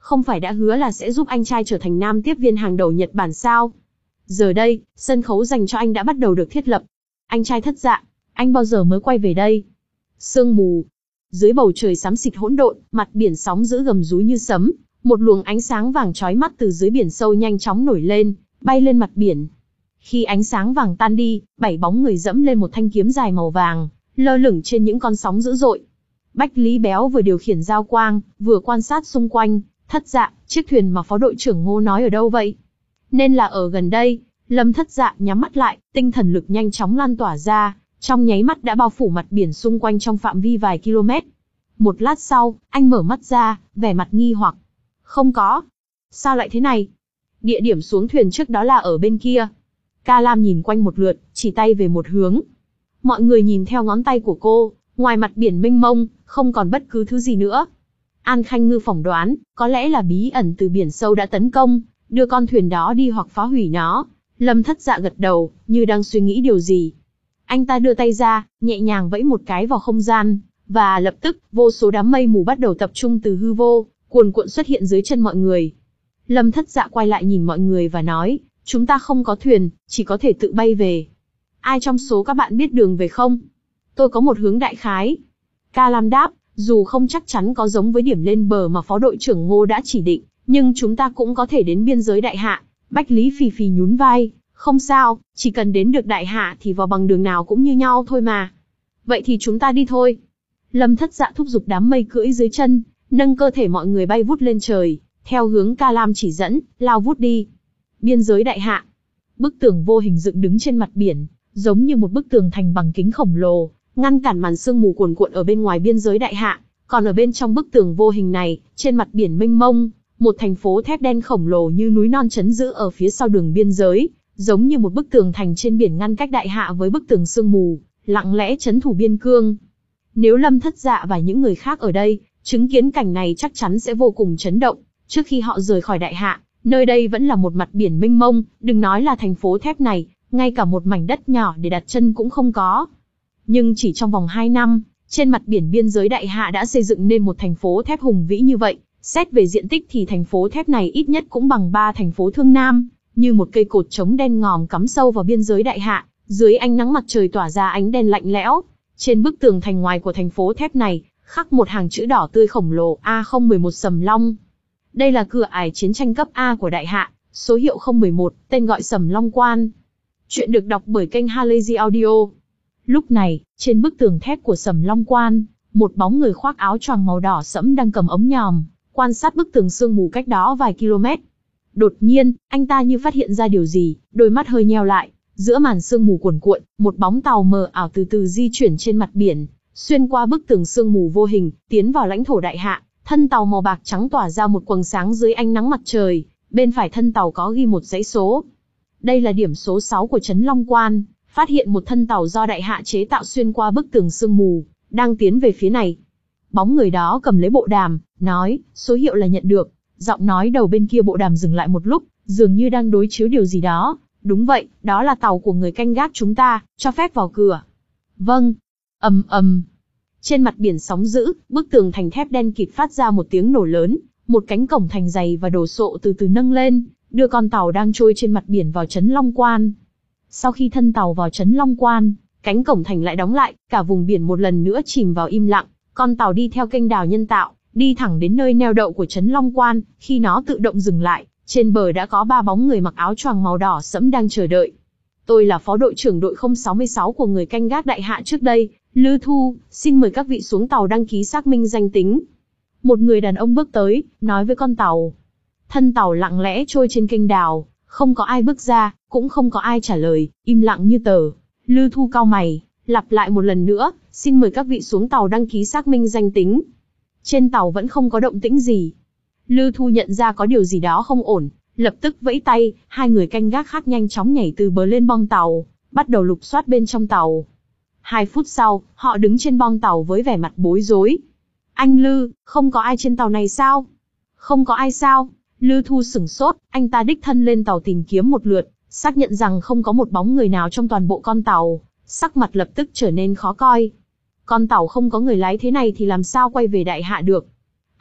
Không phải đã hứa là sẽ giúp anh trai trở thành nam tiếp viên hàng đầu Nhật Bản sao? Giờ đây, sân khấu dành cho anh đã bắt đầu được thiết lập. Anh trai thất dạ, anh bao giờ mới quay về đây? Sương mù. Dưới bầu trời xám xịt hỗn độn, mặt biển sóng dữ gầm rú như sấm, một luồng ánh sáng vàng chói mắt từ dưới biển sâu nhanh chóng nổi lên, bay lên mặt biển. Khi ánh sáng vàng tan đi, bảy bóng người dẫm lên một thanh kiếm dài màu vàng, lơ lửng trên những con sóng dữ dội. Bách Lý Béo vừa điều khiển giao quang, vừa quan sát xung quanh. Thất dạ, chiếc thuyền mà phó đội trưởng Ngô nói ở đâu vậy? Nên là ở gần đây. Lâm Thất Dạ nhắm mắt lại, tinh thần lực nhanh chóng lan tỏa ra, trong nháy mắt đã bao phủ mặt biển xung quanh trong phạm vi vài km. Một lát sau, anh mở mắt ra, vẻ mặt nghi hoặc. Không có. Sao lại thế này? Địa điểm xuống thuyền trước đó là ở bên kia. Ca Lam nhìn quanh một lượt, chỉ tay về một hướng. Mọi người nhìn theo ngón tay của cô, ngoài mặt biển mênh mông, không còn bất cứ thứ gì nữa. An Khanh Ngư phỏng đoán, có lẽ là bí ẩn từ biển sâu đã tấn công, đưa con thuyền đó đi hoặc phá hủy nó. Lâm Thất Dạ gật đầu, như đang suy nghĩ điều gì. Anh ta đưa tay ra, nhẹ nhàng vẫy một cái vào không gian, và lập tức, vô số đám mây mù bắt đầu tập trung từ hư vô, cuồn cuộn xuất hiện dưới chân mọi người. Lâm Thất Dạ quay lại nhìn mọi người và nói, chúng ta không có thuyền, chỉ có thể tự bay về. Ai trong số các bạn biết đường về không? Tôi có một hướng đại khái. Ca Lam đáp, dù không chắc chắn có giống với điểm lên bờ mà phó đội trưởng Ngô đã chỉ định, nhưng chúng ta cũng có thể đến biên giới Đại Hạ. Bách Lý phì phì nhún vai, không sao, chỉ cần đến được Đại Hạ thì vào bằng đường nào cũng như nhau thôi mà. Vậy thì chúng ta đi thôi. Lâm Thất Dạ thúc giục đám mây cưỡi dưới chân, nâng cơ thể mọi người bay vút lên trời, theo hướng Ca Lam chỉ dẫn, lao vút đi. Biên giới Đại Hạ. Bức tường vô hình dựng đứng trên mặt biển, giống như một bức tường thành bằng kính khổng lồ, ngăn cản màn sương mù cuồn cuộn ở bên ngoài biên giới Đại Hạ. Còn ở bên trong bức tường vô hình này, trên mặt biển mênh mông, một thành phố thép đen khổng lồ như núi non trấn giữ ở phía sau đường biên giới, giống như một bức tường thành trên biển ngăn cách Đại Hạ với bức tường sương mù, lặng lẽ trấn thủ biên cương. Nếu Lâm Thất Dạ và những người khác ở đây, chứng kiến cảnh này chắc chắn sẽ vô cùng chấn động. Trước khi họ rời khỏi Đại Hạ, nơi đây vẫn là một mặt biển mênh mông, đừng nói là thành phố thép này, ngay cả một mảnh đất nhỏ để đặt chân cũng không có. Nhưng chỉ trong vòng hai năm, trên mặt biển biên giới Đại Hạ đã xây dựng nên một thành phố thép hùng vĩ như vậy. Xét về diện tích thì thành phố thép này ít nhất cũng bằng ba thành phố Thương Nam, như một cây cột trống đen ngòm cắm sâu vào biên giới Đại Hạ, dưới ánh nắng mặt trời tỏa ra ánh đen lạnh lẽo. Trên bức tường thành ngoài của thành phố thép này, khắc một hàng chữ đỏ tươi khổng lồ A không một một Sầm Long. Đây là cửa ải chiến tranh cấp A của Đại Hạ, số hiệu không một một, tên gọi Sầm Long Quan. Chuyện được đọc bởi kênh Halazy Audio. Lúc này, trên bức tường thép của Sầm Long Quan, một bóng người khoác áo choàng màu đỏ sẫm đang cầm ống nhòm, quan sát bức tường sương mù cách đó vài km. Đột nhiên, anh ta như phát hiện ra điều gì, đôi mắt hơi nheo lại. Giữa màn sương mù cuồn cuộn, một bóng tàu mờ ảo từ từ di chuyển trên mặt biển, xuyên qua bức tường sương mù vô hình, tiến vào lãnh thổ Đại Hạ. Thân tàu màu bạc trắng tỏa ra một quầng sáng dưới ánh nắng mặt trời, bên phải thân tàu có ghi một dãy số. Đây là điểm số sáu của trấn Long Quan, phát hiện một thân tàu do Đại Hạ chế tạo xuyên qua bức tường sương mù, đang tiến về phía này. Bóng người đó cầm lấy bộ đàm, nói, số hiệu là nhận được. Giọng nói đầu bên kia bộ đàm dừng lại một lúc, dường như đang đối chiếu điều gì đó. Đúng vậy, đó là tàu của người canh gác chúng ta, cho phép vào cửa. Vâng. Ầm ầm. Trên mặt biển sóng dữ, bức tường thành thép đen kịt phát ra một tiếng nổ lớn, một cánh cổng thành dày và đồ sộ từ từ nâng lên, đưa con tàu đang trôi trên mặt biển vào trấn Long Quan. Sau khi thân tàu vào trấn Long Quan, cánh cổng thành lại đóng lại, cả vùng biển một lần nữa chìm vào im lặng. Con tàu đi theo kênh đào nhân tạo, đi thẳng đến nơi neo đậu của trấn Long Quan. Khi nó tự động dừng lại, trên bờ đã có ba bóng người mặc áo choàng màu đỏ sẫm đang chờ đợi. Tôi là phó đội trưởng đội không sáu sáu của người canh gác Đại Hạ trước đây, Lư Thu, xin mời các vị xuống tàu đăng ký xác minh danh tính. Một người đàn ông bước tới, nói với con tàu. Thân tàu lặng lẽ trôi trên kênh đào, không có ai bước ra, cũng không có ai trả lời, im lặng như tờ. Lư Thu cau mày, lặp lại một lần nữa, xin mời các vị xuống tàu đăng ký xác minh danh tính. Trên tàu vẫn không có động tĩnh gì. Lư Thu nhận ra có điều gì đó không ổn, lập tức vẫy tay, hai người canh gác khác nhanh chóng nhảy từ bờ lên bong tàu, bắt đầu lục soát bên trong tàu. Hai phút sau, họ đứng trên bong tàu với vẻ mặt bối rối. Anh Lư, không có ai trên tàu này sao? Không có ai sao? Lư Thu sửng sốt, anh ta đích thân lên tàu tìm kiếm một lượt, xác nhận rằng không có một bóng người nào trong toàn bộ con tàu, sắc mặt lập tức trở nên khó coi. Con tàu không có người lái thế này thì làm sao quay về Đại Hạ được?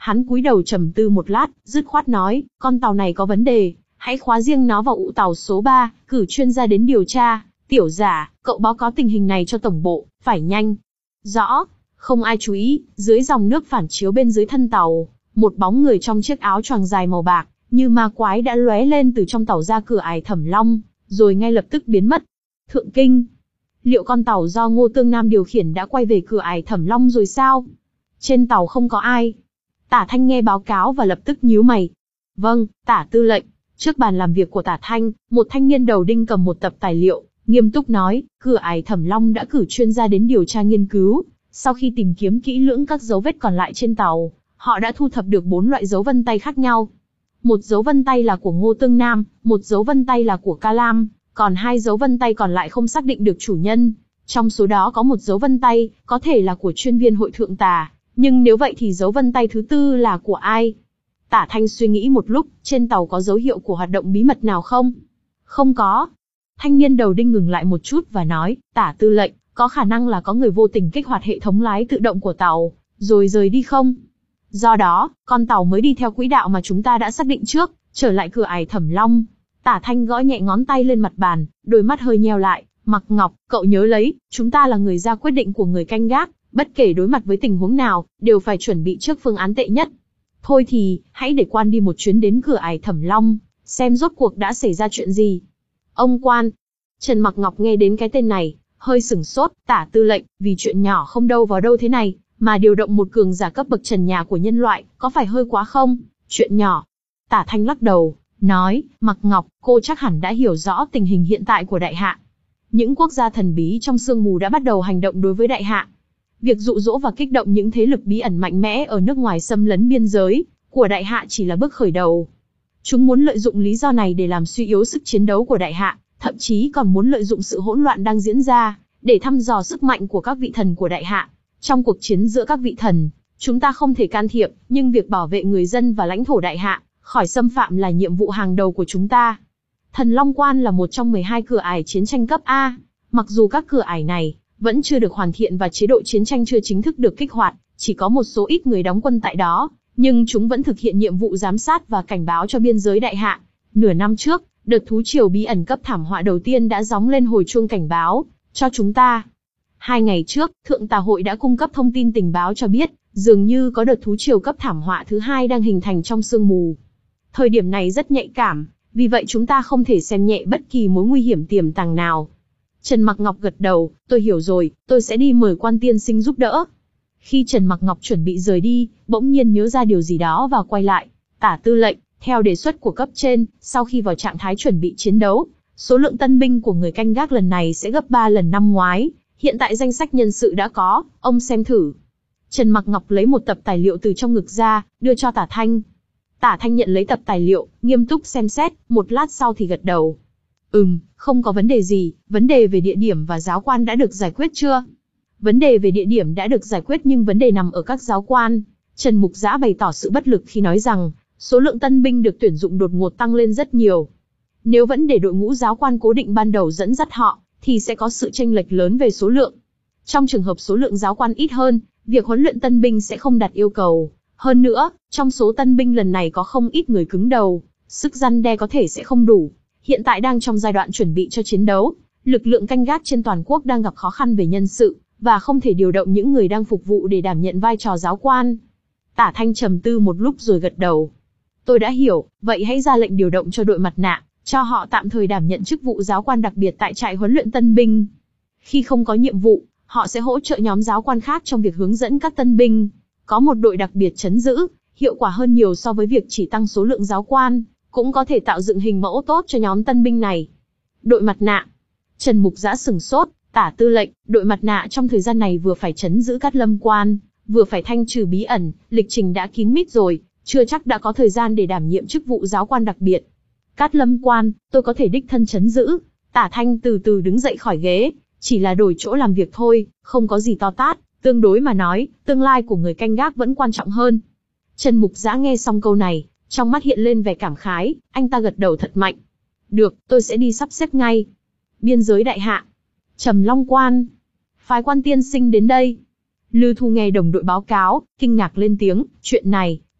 Hắn cúi đầu trầm tư một lát, dứt khoát nói, con tàu này có vấn đề, hãy khóa riêng nó vào ụ tàu số ba, cử chuyên gia đến điều tra. Tiểu Giả, cậu báo cáo tình hình này cho tổng bộ, phải nhanh. Rõ. Không ai chú ý, dưới dòng nước phản chiếu bên dưới thân tàu, một bóng người trong chiếc áo choàng dài màu bạc, như ma quái đã lóe lên từ trong tàu ra cửa ải Thẩm Long, rồi ngay lập tức biến mất. Thượng Kinh, liệu con tàu do Ngô Tương Nam điều khiển đã quay về cửa ải Thẩm Long rồi sao? Trên tàu không có ai. Tả Thanh nghe báo cáo và lập tức nhíu mày. Vâng, Tả Tư lệnh. Trước bàn làm việc của Tả Thanh, một thanh niên đầu đinh cầm một tập tài liệu, nghiêm túc nói, cửa ải Thẩm Long đã cử chuyên gia đến điều tra nghiên cứu. Sau khi tìm kiếm kỹ lưỡng các dấu vết còn lại trên tàu, họ đã thu thập được bốn loại dấu vân tay khác nhau. Một dấu vân tay là của Ngô Tương Nam, một dấu vân tay là của Ca Lam, còn hai dấu vân tay còn lại không xác định được chủ nhân. Trong số đó có một dấu vân tay, có thể là của chuyên viên hội thượng tà, nhưng nếu vậy thì dấu vân tay thứ tư là của ai? Tả Thanh suy nghĩ một lúc, trên tàu có dấu hiệu của hoạt động bí mật nào không? Không có. Thanh niên đầu đinh ngừng lại một chút và nói, Tả Tư lệnh, có khả năng là có người vô tình kích hoạt hệ thống lái tự động của tàu, rồi rời đi không? Do đó, con tàu mới đi theo quỹ đạo mà chúng ta đã xác định trước, trở lại cửa ải Thẩm Long. Tả Thanh gõ nhẹ ngón tay lên mặt bàn, đôi mắt hơi nheo lại, Mặc Ngọc, cậu nhớ lấy, chúng ta là người ra quyết định của người canh gác, bất kể đối mặt với tình huống nào, đều phải chuẩn bị trước phương án tệ nhất. Thôi thì, hãy để quan đi một chuyến đến cửa ải Thẩm Long, xem rốt cuộc đã xảy ra chuyện gì. Ông quan. Trần Mặc Ngọc nghe đến cái tên này, hơi sửng sốt, Tả Tư lệnh, vì chuyện nhỏ không đâu vào đâu thế này, mà điều động một cường giả cấp bậc trần nhà của nhân loại, có phải hơi quá không? Chuyện nhỏ. Tả Thanh lắc đầu, nói, Mặc Ngọc, cô chắc hẳn đã hiểu rõ tình hình hiện tại của Đại Hạ. Những quốc gia thần bí trong sương mù đã bắt đầu hành động đối với Đại Hạ. Việc dụ dỗ và kích động những thế lực bí ẩn mạnh mẽ ở nước ngoài xâm lấn biên giới của Đại Hạ chỉ là bước khởi đầu. Chúng muốn lợi dụng lý do này để làm suy yếu sức chiến đấu của Đại Hạ, thậm chí còn muốn lợi dụng sự hỗn loạn đang diễn ra để thăm dò sức mạnh của các vị thần của Đại Hạ. Trong cuộc chiến giữa các vị thần, chúng ta không thể can thiệp, nhưng việc bảo vệ người dân và lãnh thổ Đại Hạ khỏi xâm phạm là nhiệm vụ hàng đầu của chúng ta. Thần Long Quan là một trong mười hai cửa ải chiến tranh cấp A. Mặc dù các cửa ải này vẫn chưa được hoàn thiện và chế độ chiến tranh chưa chính thức được kích hoạt, chỉ có một số ít người đóng quân tại đó, nhưng chúng vẫn thực hiện nhiệm vụ giám sát và cảnh báo cho biên giới Đại Hạ. Nửa năm trước, đợt thú triều bí ẩn cấp thảm họa đầu tiên đã gióng lên hồi chuông cảnh báo cho chúng ta. Hai ngày trước, Thượng Tà Hội đã cung cấp thông tin tình báo cho biết, dường như có đợt thú triều cấp thảm họa thứ hai đang hình thành trong sương mù. Thời điểm này rất nhạy cảm, vì vậy chúng ta không thể xem nhẹ bất kỳ mối nguy hiểm tiềm tàng nào. Trần Mặc Ngọc gật đầu, tôi hiểu rồi, tôi sẽ đi mời Quan tiên sinh giúp đỡ. Khi Trần Mặc Ngọc chuẩn bị rời đi, bỗng nhiên nhớ ra điều gì đó và quay lại. Tả Tư lệnh, theo đề xuất của cấp trên, sau khi vào trạng thái chuẩn bị chiến đấu, số lượng tân binh của người canh gác lần này sẽ gấp ba lần năm ngoái. Hiện tại danh sách nhân sự đã có, ông xem thử. Trần Mặc Ngọc lấy một tập tài liệu từ trong ngực ra, đưa cho Tả Thanh. Tả Thanh nhận lấy tập tài liệu, nghiêm túc xem xét, một lát sau thì gật đầu. Ừm, không có vấn đề gì, vấn đề về địa điểm và giáo quan đã được giải quyết chưa? Vấn đề về địa điểm đã được giải quyết nhưng vấn đề nằm ở các giáo quan. Trần Mục Dã bày tỏ sự bất lực khi nói rằng, số lượng tân binh được tuyển dụng đột ngột tăng lên rất nhiều. Nếu vẫn để đội ngũ giáo quan cố định ban đầu dẫn dắt họ, thì sẽ có sự chênh lệch lớn về số lượng. Trong trường hợp số lượng giáo quan ít hơn, việc huấn luyện tân binh sẽ không đạt yêu cầu. Hơn nữa, trong số tân binh lần này có không ít người cứng đầu, sức răn đe có thể sẽ không đủ. Hiện tại đang trong giai đoạn chuẩn bị cho chiến đấu, lực lượng canh gác trên toàn quốc đang gặp khó khăn về nhân sự, và không thể điều động những người đang phục vụ để đảm nhận vai trò giáo quan. Tả Thanh trầm tư một lúc rồi gật đầu. Tôi đã hiểu, vậy hãy ra lệnh điều động cho đội mặt nạ, cho họ tạm thời đảm nhận chức vụ giáo quan đặc biệt tại trại huấn luyện tân binh. Khi không có nhiệm vụ, họ sẽ hỗ trợ nhóm giáo quan khác trong việc hướng dẫn các tân binh. Có một đội đặc biệt trấn giữ, hiệu quả hơn nhiều so với việc chỉ tăng số lượng giáo quan, cũng có thể tạo dựng hình mẫu tốt cho nhóm tân binh này. Đội mặt nạ. Trần Mục Dã sừng sốt, Tả Tư lệnh, đội mặt nạ trong thời gian này vừa phải trấn giữ Cát Lâm Quan, vừa phải thanh trừ bí ẩn, lịch trình đã kín mít rồi, chưa chắc đã có thời gian để đảm nhiệm chức vụ giáo quan đặc biệt. Cát Lâm Quan, tôi có thể đích thân trấn giữ. Tả Thanh từ từ đứng dậy khỏi ghế, chỉ là đổi chỗ làm việc thôi, không có gì to tát, tương đối mà nói, tương lai của người canh gác vẫn quan trọng hơn. Trần Mục Dã nghe xong câu này, trong mắt hiện lên vẻ cảm khái, anh ta gật đầu thật mạnh. Được, tôi sẽ đi sắp xếp ngay. Biên giới Đại Hạ. Trầm Long Quan. Phái Quan tiên sinh đến đây. Lư Thu nghe đồng đội báo cáo, kinh ngạc lên tiếng, chuyện này,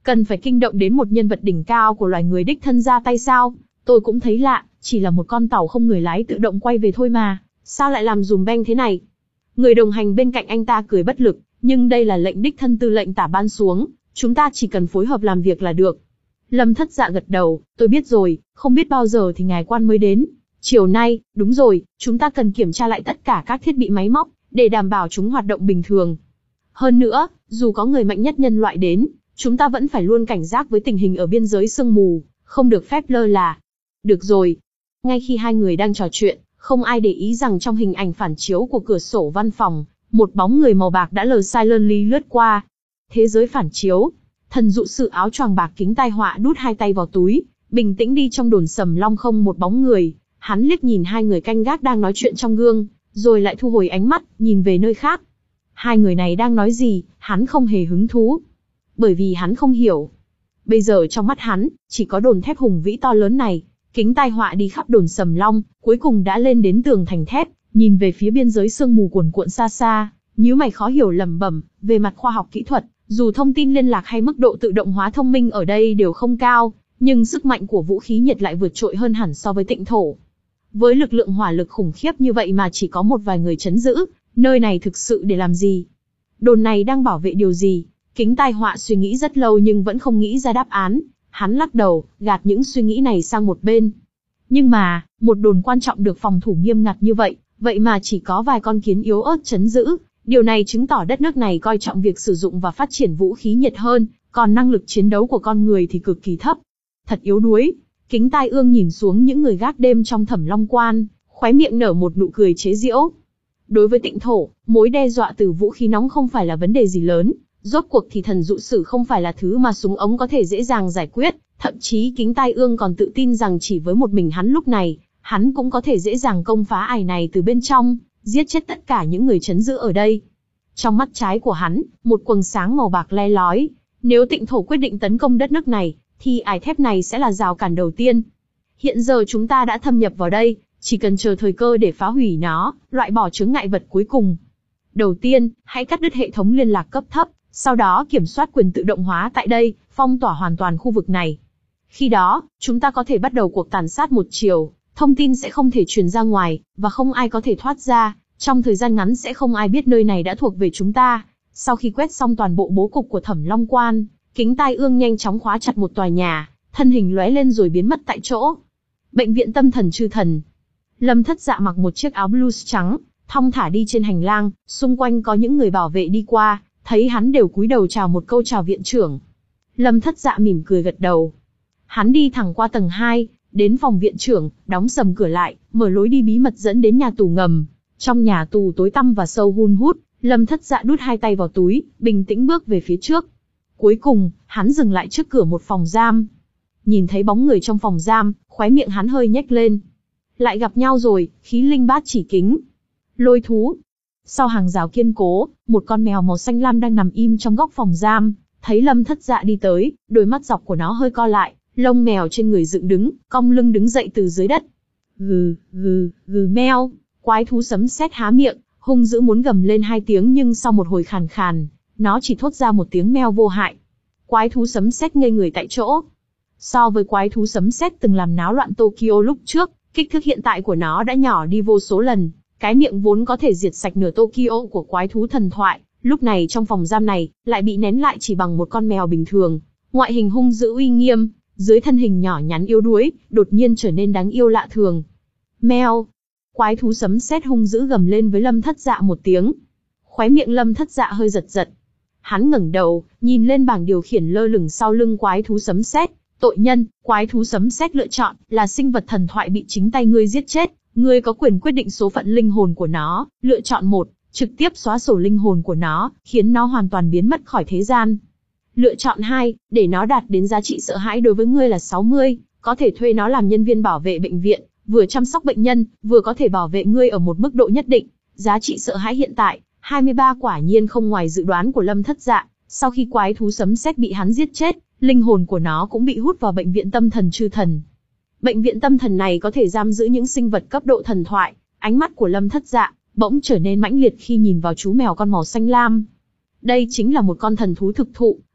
Cần phải kinh động đến một nhân vật đỉnh cao của loài người đích thân ra tay sao? Tôi cũng thấy lạ, chỉ là một con tàu không người lái tự động quay về thôi mà, sao lại làm dùm beng thế này? Người đồng hành bên cạnh anh ta cười bất lực, nhưng đây là lệnh đích thân tư lệnh tả ban xuống, chúng ta chỉ cần phối hợp làm việc là được. Lâm Thất Dạ gật đầu, tôi biết rồi, không biết bao giờ thì ngài quan mới đến. Chiều nay, đúng rồi, chúng ta cần kiểm tra lại tất cả các thiết bị máy móc, để đảm bảo chúng hoạt động bình thường. Hơn nữa, dù có người mạnh nhất nhân loại đến, chúng ta vẫn phải luôn cảnh giác với tình hình ở biên giới sương mù, không được phép lơ là. Được rồi. Ngay khi hai người đang trò chuyện, không ai để ý rằng trong hình ảnh phản chiếu của cửa sổ văn phòng, một bóng người màu bạc đã lờ silently lướt qua. Thế giới phản chiếu, thần dụ sự áo choàng bạc kính tai họa đút hai tay vào túi, bình tĩnh đi trong đồn sầm long không một bóng người. Hắn liếc nhìn hai người canh gác đang nói chuyện trong gương, rồi lại thu hồi ánh mắt, nhìn về nơi khác. Hai người này đang nói gì, hắn không hề hứng thú. Bởi vì hắn không hiểu. Bây giờ trong mắt hắn, chỉ có đồn thép hùng vĩ to lớn này. Kính tai họa đi khắp đồn sầm long, cuối cùng đã lên đến tường thành thép, nhìn về phía biên giới sương mù cuồn cuộn xa xa, nhíu mày khó hiểu lẩm bẩm, về mặt khoa học kỹ thuật, dù thông tin liên lạc hay mức độ tự động hóa thông minh ở đây đều không cao, nhưng sức mạnh của vũ khí nhiệt lại vượt trội hơn hẳn so với Tịnh thổ. Với lực lượng hỏa lực khủng khiếp như vậy mà chỉ có một vài người trấn giữ, nơi này thực sự để làm gì? Đồn này đang bảo vệ điều gì? Kính tai họa suy nghĩ rất lâu nhưng vẫn không nghĩ ra đáp án. Hắn lắc đầu, gạt những suy nghĩ này sang một bên. Nhưng mà, một đồn quan trọng được phòng thủ nghiêm ngặt như vậy, vậy mà chỉ có vài con kiến yếu ớt trấn giữ. Điều này chứng tỏ đất nước này coi trọng việc sử dụng và phát triển vũ khí nhiệt hơn, còn năng lực chiến đấu của con người thì cực kỳ thấp. Thật yếu đuối. Kính tai ương nhìn xuống những người gác đêm trong Thẩm Long Quan, khóe miệng nở một nụ cười chế giễu. Đối với Tịnh thổ, mối đe dọa từ vũ khí nóng không phải là vấn đề gì lớn. Rốt cuộc thì thần dụ sử không phải là thứ mà súng ống có thể dễ dàng giải quyết, thậm chí Kính tai ương còn tự tin rằng chỉ với một mình hắn lúc này, hắn cũng có thể dễ dàng công phá ải này từ bên trong, giết chết tất cả những người trấn giữ ở đây. Trong mắt trái của hắn, một quầng sáng màu bạc le lói. Nếu Tịnh thổ quyết định tấn công đất nước này, thì ải thép này sẽ là rào cản đầu tiên. Hiện giờ chúng ta đã thâm nhập vào đây, chỉ cần chờ thời cơ để phá hủy nó, loại bỏ chướng ngại vật cuối cùng. Đầu tiên, hãy cắt đứt hệ thống liên lạc cấp thấp, sau đó kiểm soát quyền tự động hóa tại đây, phong tỏa hoàn toàn khu vực này. Khi đó, chúng ta có thể bắt đầu cuộc tàn sát một chiều, thông tin sẽ không thể truyền ra ngoài, và không ai có thể thoát ra, trong thời gian ngắn sẽ không ai biết nơi này đã thuộc về chúng ta. Sau khi quét xong toàn bộ bố cục của Thẩm Long Quan, Kính tai ương nhanh chóng khóa chặt một tòa nhà, thân hình lóe lên rồi biến mất tại chỗ. Bệnh viện tâm thần Chư Thần. Lâm Thất Dạ mặc một chiếc áo blues trắng, thong thả đi trên hành lang, xung quanh có những người bảo vệ đi qua, thấy hắn đều cúi đầu chào một câu chào viện trưởng. Lâm Thất Dạ mỉm cười gật đầu. Hắn đi thẳng qua tầng hai, đến phòng viện trưởng, đóng sầm cửa lại, mở lối đi bí mật dẫn đến nhà tù ngầm. Trong nhà tù tối tăm và sâu hun hút, Lâm Thất Dạ đút hai tay vào túi, bình tĩnh bước về phía trước. Cuối cùng, hắn dừng lại trước cửa một phòng giam. Nhìn thấy bóng người trong phòng giam, khóe miệng hắn hơi nhếch lên. Lại gặp nhau rồi, khí linh bát chỉ kính. Lôi thú. Sau hàng rào kiên cố, một con mèo màu xanh lam đang nằm im trong góc phòng giam. Thấy Lâm Thất Dạ đi tới, đôi mắt dọc của nó hơi co lại, lông mèo trên người dựng đứng, cong lưng đứng dậy từ dưới đất. Gừ, gừ, gừ meo. Quái thú sấm sét há miệng, hung dữ muốn gầm lên hai tiếng nhưng sau một hồi khàn khàn, nó chỉ thốt ra một tiếng meo vô hại. Quái thú sấm sét ngây người tại chỗ. So với quái thú sấm sét từng làm náo loạn Tokyo lúc trước, kích thước hiện tại của nó đã nhỏ đi vô số lần. Cái miệng vốn có thể diệt sạch nửa Tokyo của quái thú thần thoại, lúc này trong phòng giam này, lại bị nén lại chỉ bằng một con mèo bình thường. Ngoại hình hung dữ uy nghiêm, dưới thân hình nhỏ nhắn yếu đuối, đột nhiên trở nên đáng yêu lạ thường. Meo. Quái thú sấm sét hung dữ gầm lên với Lâm Thất Dạ một tiếng. Khóe miệng Lâm Thất Dạ hơi giật giật. Hắn ngẩng đầu, nhìn lên bảng điều khiển lơ lửng sau lưng quái thú sấm sét. Tội nhân, quái thú sấm sét lựa chọn, là sinh vật thần thoại bị chính tay ngươi giết chết. Ngươi có quyền quyết định số phận linh hồn của nó. Lựa chọn một, trực tiếp xóa sổ linh hồn của nó, khiến nó hoàn toàn biến mất khỏi thế gian. Lựa chọn hai, để nó đạt đến giá trị sợ hãi đối với ngươi là sáu mươi, có thể thuê nó làm nhân viên bảo vệ bệnh viện, vừa chăm sóc bệnh nhân, vừa có thể bảo vệ ngươi ở một mức độ nhất định. Giá trị sợ hãi hiện tại, hai mươi ba, quả nhiên không ngoài dự đoán của Lâm Thất Dạ. Sau khi quái thú sấm sét bị hắn giết chết, linh hồn của nó cũng bị hút vào bệnh viện tâm thần Chư Thần. Bệnh viện tâm thần này có thể giam giữ những sinh vật cấp độ thần thoại. Ánh mắt của Lâm Thất Dạ bỗng trở nên mãnh liệt khi nhìn vào chú mèo con màu xanh lam. Đây chính là một con thần thú thực thụ,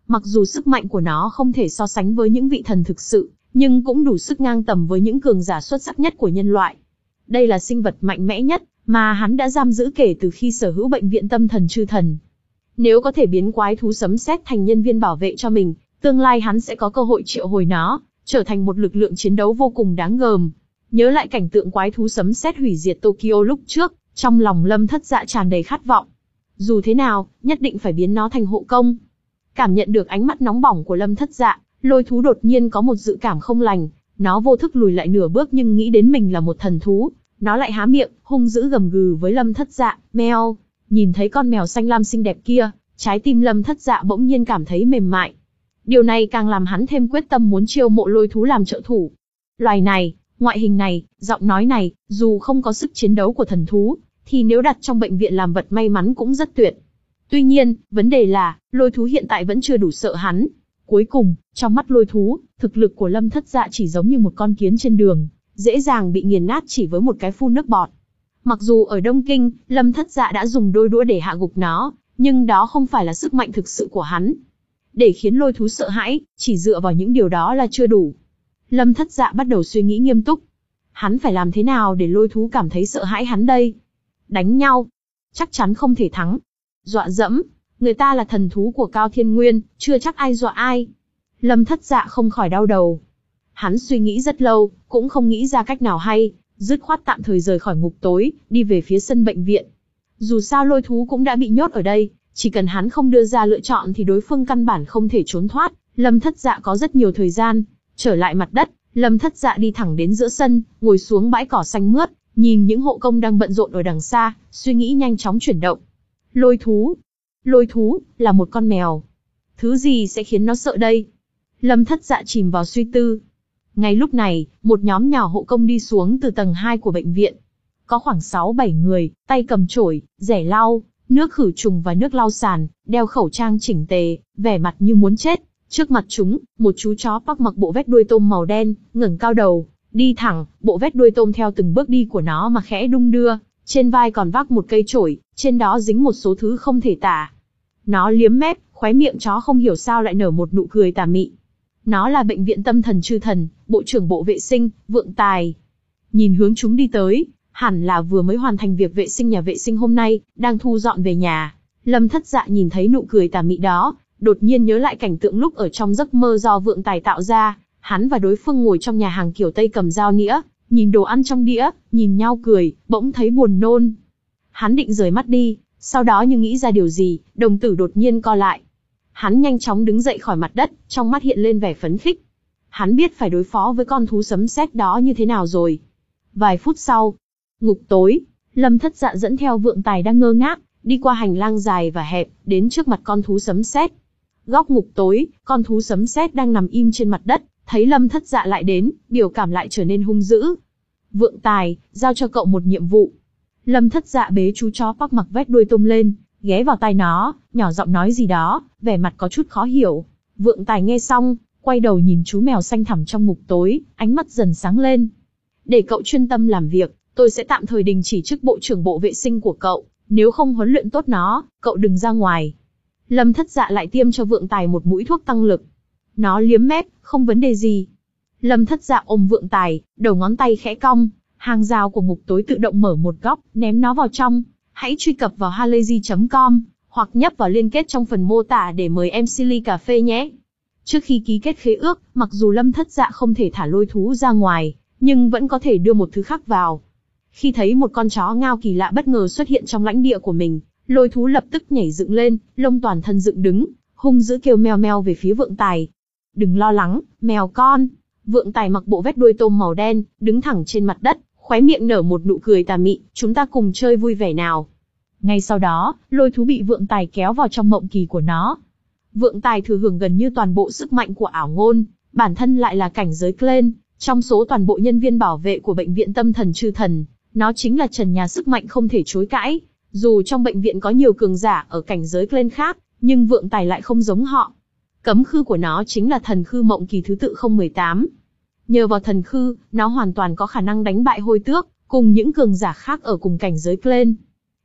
Mặc dù sức mạnh của nó không thể so sánh với những vị thần thực sự, nhưng cũng đủ sức ngang tầm với những cường giả xuất sắc nhất của nhân loại. Đây là sinh vật mạnh mẽ nhất mà hắn đã giam giữ kể từ khi sở hữu bệnh viện tâm thần chư thần. Nếu có thể biến quái thú sấm sét thành nhân viên bảo vệ cho mình, tương lai hắn sẽ có cơ hội triệu hồi nó, trở thành một lực lượng chiến đấu vô cùng đáng gờm. Nhớ lại cảnh tượng quái thú sấm sét hủy diệt Tokyo lúc trước, trong lòng Lâm Thất Dạ tràn đầy khát vọng. Dù thế nào, nhất định phải biến nó thành hộ công. Cảm nhận được ánh mắt nóng bỏng của Lâm Thất Dạ, lôi thú đột nhiên có một dự cảm không lành, nó vô thức lùi lại nửa bước nhưng nghĩ đến mình là một thần thú, nó lại há miệng, hung dữ gầm gừ với Lâm Thất Dạ, meo. Nhìn thấy con mèo xanh lam xinh đẹp kia, trái tim Lâm Thất Dạ bỗng nhiên cảm thấy mềm mại. Điều này càng làm hắn thêm quyết tâm muốn chiêu mộ lôi thú làm trợ thủ. Loài này, ngoại hình này, giọng nói này, dù không có sức chiến đấu của thần thú, thì nếu đặt trong bệnh viện làm vật may mắn cũng rất tuyệt. Tuy nhiên, vấn đề là, lôi thú hiện tại vẫn chưa đủ sợ hắn. Cuối cùng, trong mắt lôi thú, thực lực của Lâm Thất Dạ chỉ giống như một con kiến trên đường, dễ dàng bị nghiền nát chỉ với một cái phun nước bọt. Mặc dù ở Đông Kinh, Lâm Thất Dạ đã dùng đôi đũa để hạ gục nó, nhưng đó không phải là sức mạnh thực sự của hắn. Để khiến lôi thú sợ hãi, chỉ dựa vào những điều đó là chưa đủ. Lâm Thất Dạ bắt đầu suy nghĩ nghiêm túc. Hắn phải làm thế nào để lôi thú cảm thấy sợ hãi hắn đây? Đánh nhau? Chắc chắn không thể thắng. Dọa dẫm? Người ta là thần thú của Cao Thiên Nguyên, chưa chắc ai dọa ai. Lâm Thất Dạ không khỏi đau đầu. Hắn suy nghĩ rất lâu, cũng không nghĩ ra cách nào hay, dứt khoát tạm thời rời khỏi ngục tối, đi về phía sân bệnh viện. Dù sao lôi thú cũng đã bị nhốt ở đây, chỉ cần hắn không đưa ra lựa chọn thì đối phương căn bản không thể trốn thoát. Lâm Thất Dạ có rất nhiều thời gian. Trở lại mặt đất, Lâm Thất Dạ đi thẳng đến giữa sân, ngồi xuống bãi cỏ xanh mướt, nhìn những hộ công đang bận rộn ở đằng xa, suy nghĩ nhanh chóng chuyển động. Lôi thú. Lôi thú, là một con mèo. Thứ gì sẽ khiến nó sợ đây? Lâm Thất Dạ chìm vào suy tư. Ngay lúc này, một nhóm nhỏ hộ công đi xuống từ tầng hai của bệnh viện. Có khoảng sáu bảy người, tay cầm chổi, rẻ lau, nước khử trùng và nước lau sàn, đeo khẩu trang chỉnh tề, vẻ mặt như muốn chết. Trước mặt chúng, một chú chó Park mặc bộ vest đuôi tôm màu đen, ngẩng cao đầu, đi thẳng, bộ vest đuôi tôm theo từng bước đi của nó mà khẽ đung đưa, trên vai còn vác một cây chổi, trên đó dính một số thứ không thể tả. Nó liếm mép, khóe miệng chó không hiểu sao lại nở một nụ cười tà mị. Nó là bệnh viện tâm thần chư thần, bộ trưởng bộ vệ sinh, Vượng Tài. Nhìn hướng chúng đi tới, hẳn là vừa mới hoàn thành việc vệ sinh nhà vệ sinh hôm nay, đang thu dọn về nhà. Lâm Thất Dạ nhìn thấy nụ cười tà mị đó, đột nhiên nhớ lại cảnh tượng lúc ở trong giấc mơ do Vượng Tài tạo ra, hắn và đối phương ngồi trong nhà hàng kiểu Tây cầm dao nĩa, nhìn đồ ăn trong đĩa, nhìn nhau cười, bỗng thấy buồn nôn. Hắn định rời mắt đi, sau đó như nghĩ ra điều gì, đồng tử đột nhiên co lại. Hắn nhanh chóng đứng dậy khỏi mặt đất, trong mắt hiện lên vẻ phấn khích. Hắn biết phải đối phó với con thú sấm sét đó như thế nào rồi. Vài phút sau, ngục tối, Lâm Thất Dạ dẫn theo Vượng Tài đang ngơ ngác, đi qua hành lang dài và hẹp, đến trước mặt con thú sấm sét. Góc ngục tối, con thú sấm sét đang nằm im trên mặt đất, thấy Lâm Thất Dạ lại đến, biểu cảm lại trở nên hung dữ. Vượng Tài, giao cho cậu một nhiệm vụ. Lâm Thất Dạ bế chú chó Park mặc vest đuôi tôm lên, ghé vào tai nó, nhỏ giọng nói gì đó, vẻ mặt có chút khó hiểu. Vượng Tài nghe xong, quay đầu nhìn chú mèo xanh thẳm trong ngục tối, ánh mắt dần sáng lên. Để cậu chuyên tâm làm việc, tôi sẽ tạm thời đình chỉ chức bộ trưởng bộ vệ sinh của cậu, nếu không huấn luyện tốt nó, cậu đừng ra ngoài. Lâm Thất Dạ lại tiêm cho Vượng Tài một mũi thuốc tăng lực. Nó liếm mép, không vấn đề gì. Lâm Thất Dạ ôm Vượng Tài, đầu ngón tay khẽ cong, hàng rào của ngục tối tự động mở một góc, ném nó vào trong. Hãy truy cập vào halayzi chấm com, hoặc nhấp vào liên kết trong phần mô tả để mời em xê ly cà phê nhé. Trước khi ký kết khế ước, mặc dù Lâm Thất Dạ không thể thả lôi thú ra ngoài, nhưng vẫn có thể đưa một thứ khác vào. Khi thấy một con chó ngao kỳ lạ bất ngờ xuất hiện trong lãnh địa của mình, lôi thú lập tức nhảy dựng lên, lông toàn thân dựng đứng, hung dữ kêu meo meo về phía Vượng Tài. Đừng lo lắng, mèo con. Vượng Tài mặc bộ vest đuôi tôm màu đen, đứng thẳng trên mặt đất, khóe miệng nở một nụ cười tà mị, chúng ta cùng chơi vui vẻ nào. Ngay sau đó, lôi thú bị Vượng Tài kéo vào trong mộng kỳ của nó. Vượng Tài thừa hưởng gần như toàn bộ sức mạnh của ảo ngôn, bản thân lại là cảnh giới Clen, trong số toàn bộ nhân viên bảo vệ của bệnh viện tâm thần chư thần, nó chính là trần nhà sức mạnh không thể chối cãi. Dù trong bệnh viện có nhiều cường giả ở cảnh giới Clen khác, nhưng Vượng Tài lại không giống họ. Cấm khư của nó chính là thần khư mộng kỳ thứ tự không một tám. Nhờ vào thần khư, nó hoàn toàn có khả năng đánh bại Hôi Tước, cùng những cường giả khác ở cùng cảnh giới Clen.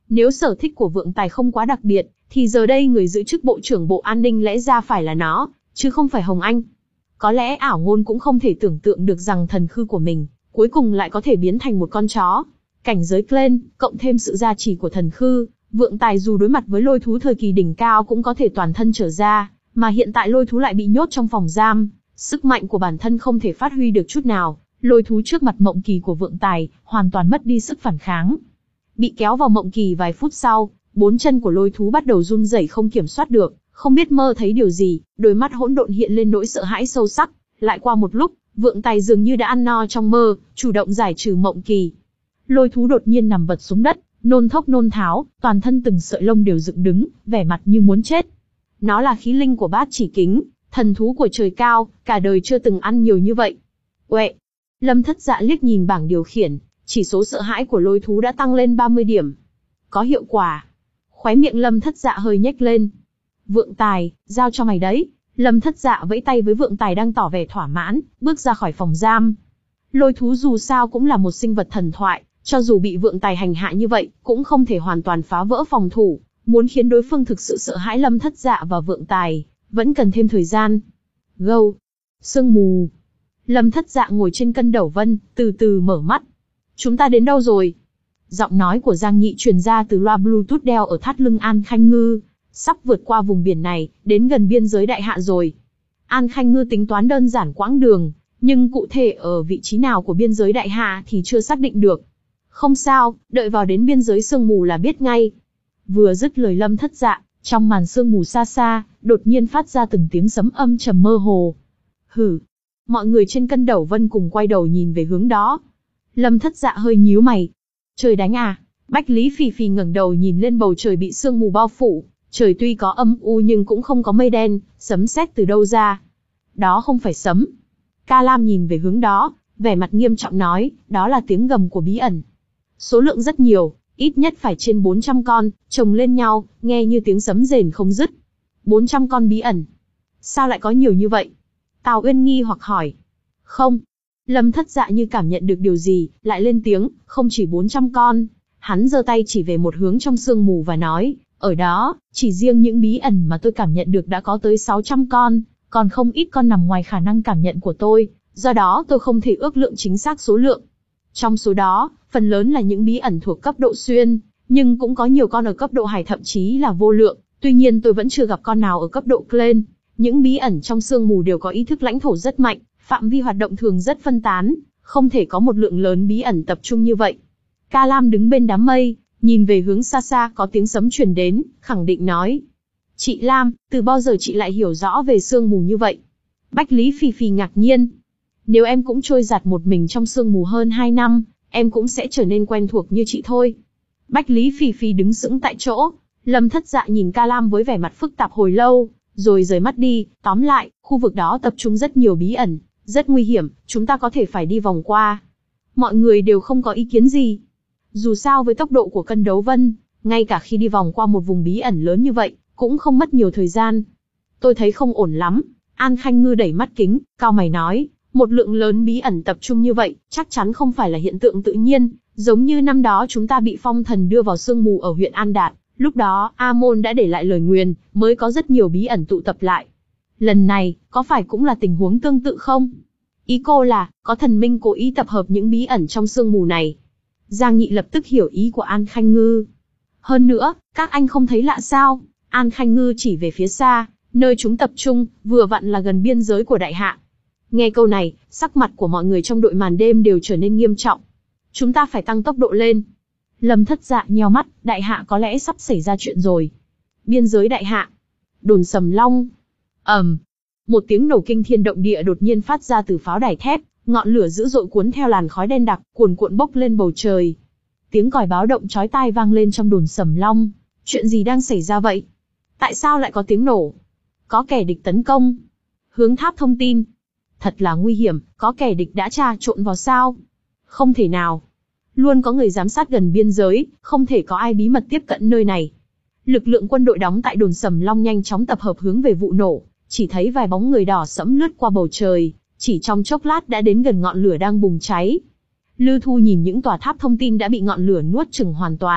Nếu sở thích của Vượng Tài không quá đặc biệt, thì giờ đây người giữ chức Bộ trưởng Bộ An ninh lẽ ra phải là nó, chứ không phải Hồng Anh. Có lẽ ảo ngôn cũng không thể tưởng tượng được rằng thần khư của mình, cuối cùng lại có thể biến thành một con chó. Cảnh giới Clen, cộng thêm sự gia trì của thần khư, Vượng Tài dù đối mặt với lôi thú thời kỳ đỉnh cao cũng có thể toàn thân trở ra, mà hiện tại lôi thú lại bị nhốt trong phòng giam. Sức mạnh của bản thân không thể phát huy được chút nào, lôi thú trước mặt mộng kỳ của Vượng Tài, hoàn toàn mất đi sức phản kháng. Bị kéo vào mộng kỳ vài phút sau, bốn chân của lôi thú bắt đầu run rẩy không kiểm soát được, không biết mơ thấy điều gì, đôi mắt hỗn độn hiện lên nỗi sợ hãi sâu sắc. Lại qua một lúc, Vượng Tài dường như đã ăn no trong mơ, chủ động giải trừ mộng kỳ. Lôi thú đột nhiên nằm vật xuống đất, nôn thốc nôn tháo, toàn thân từng sợi lông đều dựng đứng, vẻ mặt như muốn chết. Nó là khí linh của Bát Chỉ Kính, thần thú của trời cao, cả đời chưa từng ăn nhiều như vậy. Uệ! Lâm Thất Dạ liếc nhìn bảng điều khiển, chỉ số sợ hãi của lôi thú đã tăng lên ba mươi điểm. Có hiệu quả. Khóe miệng Lâm Thất Dạ hơi nhếch lên. Vượng Tài, giao cho mày đấy. Lâm Thất Dạ vẫy tay với Vượng Tài đang tỏ vẻ thỏa mãn, bước ra khỏi phòng giam. Lôi thú dù sao cũng là một sinh vật thần thoại, cho dù bị Vượng Tài hành hạ như vậy, cũng không thể hoàn toàn phá vỡ phòng thủ. Muốn khiến đối phương thực sự sợ hãi Lâm Thất Dạ và Vượng Tài, vẫn cần thêm thời gian. Gâu! Sương mù! Lâm Thất Dạ ngồi trên cân đầu vân, từ từ mở mắt. Chúng ta đến đâu rồi? Giọng nói của Giang Nhị truyền ra từ loa Bluetooth đeo ở thắt lưng An Khanh Ngư. Sắp vượt qua vùng biển này, đến gần biên giới Đại Hạ rồi. An Khanh Ngư tính toán đơn giản quãng đường, nhưng cụ thể ở vị trí nào của biên giới Đại Hạ thì chưa xác định được. Không sao, đợi vào đến biên giới sương mù là biết ngay. Vừa dứt lời Lâm Thất Dạ, trong màn sương mù xa xa, đột nhiên phát ra từng tiếng sấm âm trầm mơ hồ. Hử! Mọi người trên cân đầu vân cùng quay đầu nhìn về hướng đó. Lâm Thất Dạ hơi nhíu mày. Trời đánh à? Bách Lý Phì Phì ngẩng đầu nhìn lên bầu trời bị sương mù bao phủ. Trời tuy có âm u nhưng cũng không có mây đen, sấm sét từ đâu ra? Đó không phải sấm. Ca Lam nhìn về hướng đó, vẻ mặt nghiêm trọng nói, đó là tiếng gầm của bí ẩn. Số lượng rất nhiều, ít nhất phải trên bốn trăm con, chồng lên nhau, nghe như tiếng sấm rền không dứt. bốn trăm con bí ẩn. Sao lại có nhiều như vậy? Tào Uyên nghi hoặc hỏi. Không. Lâm Thất Dạ như cảm nhận được điều gì, lại lên tiếng, không chỉ bốn trăm con. Hắn giơ tay chỉ về một hướng trong sương mù và nói, ở đó, chỉ riêng những bí ẩn mà tôi cảm nhận được đã có tới sáu trăm con, còn không ít con nằm ngoài khả năng cảm nhận của tôi, do đó tôi không thể ước lượng chính xác số lượng. Trong số đó, phần lớn là những bí ẩn thuộc cấp độ xuyên, nhưng cũng có nhiều con ở cấp độ hải thậm chí là vô lượng, tuy nhiên tôi vẫn chưa gặp con nào ở cấp độ Clen. Những bí ẩn trong sương mù đều có ý thức lãnh thổ rất mạnh, phạm vi hoạt động thường rất phân tán, không thể có một lượng lớn bí ẩn tập trung như vậy. Ca Lam đứng bên đám mây, nhìn về hướng xa xa có tiếng sấm truyền đến, khẳng định nói. Chị Lam, từ bao giờ chị lại hiểu rõ về sương mù như vậy? Bách Lý Phì Phì ngạc nhiên. Nếu em cũng trôi giạt một mình trong sương mù hơn hai năm, em cũng sẽ trở nên quen thuộc như chị thôi. Bách Lý Phì Phì đứng sững tại chỗ, Lâm Thất Dạ nhìn Ca Lam với vẻ mặt phức tạp hồi lâu, rồi rời mắt đi. Tóm lại, khu vực đó tập trung rất nhiều bí ẩn, rất nguy hiểm, chúng ta có thể phải đi vòng qua. Mọi người đều không có ý kiến gì. Dù sao với tốc độ của cân đấu vân, ngay cả khi đi vòng qua một vùng bí ẩn lớn như vậy, cũng không mất nhiều thời gian. Tôi thấy không ổn lắm. An Khanh Ngư đẩy mắt kính, cao mày nói, một lượng lớn bí ẩn tập trung như vậy, chắc chắn không phải là hiện tượng tự nhiên, giống như năm đó chúng ta bị phong thần đưa vào sương mù ở huyện An Đạt, lúc đó A Môn đã để lại lời nguyền, mới có rất nhiều bí ẩn tụ tập lại. Lần này, có phải cũng là tình huống tương tự không? Ý cô là, có thần minh cố ý tập hợp những bí ẩn trong sương mù này. Giang Nhị lập tức hiểu ý của An Khanh Ngư. Hơn nữa, các anh không thấy lạ sao? An Khanh Ngư chỉ về phía xa, nơi chúng tập trung, vừa vặn là gần biên giới của Đại Hạ. Nghe câu này, sắc mặt của mọi người trong đội màn đêm đều trở nên nghiêm trọng. Chúng ta phải tăng tốc độ lên. Lâm Thất Dạ nheo mắt, Đại Hạ có lẽ sắp xảy ra chuyện rồi. Biên giới Đại Hạ. Đồn Sầm Long. ầm, um, một tiếng nổ kinh thiên động địa đột nhiên phát ra từ pháo đài thép, ngọn lửa dữ dội cuốn theo làn khói đen đặc, cuồn cuộn bốc lên bầu trời. Tiếng còi báo động chói tai vang lên trong đồn Sầm Long. Chuyện gì đang xảy ra vậy? Tại sao lại có tiếng nổ? Có kẻ địch tấn công. Hướng tháp thông tin. Thật là nguy hiểm, có kẻ địch đã trà trộn vào sao? Không thể nào. Luôn có người giám sát gần biên giới, không thể có ai bí mật tiếp cận nơi này. Lực lượng quân đội đóng tại đồn Sầm Long nhanh chóng tập hợp hướng về vụ nổ, chỉ thấy vài bóng người đỏ sẫm lướt qua bầu trời, chỉ trong chốc lát đã đến gần ngọn lửa đang bùng cháy. Lư Thu nhìn những tòa tháp thông tin đã bị ngọn lửa nuốt chửng hoàn toàn,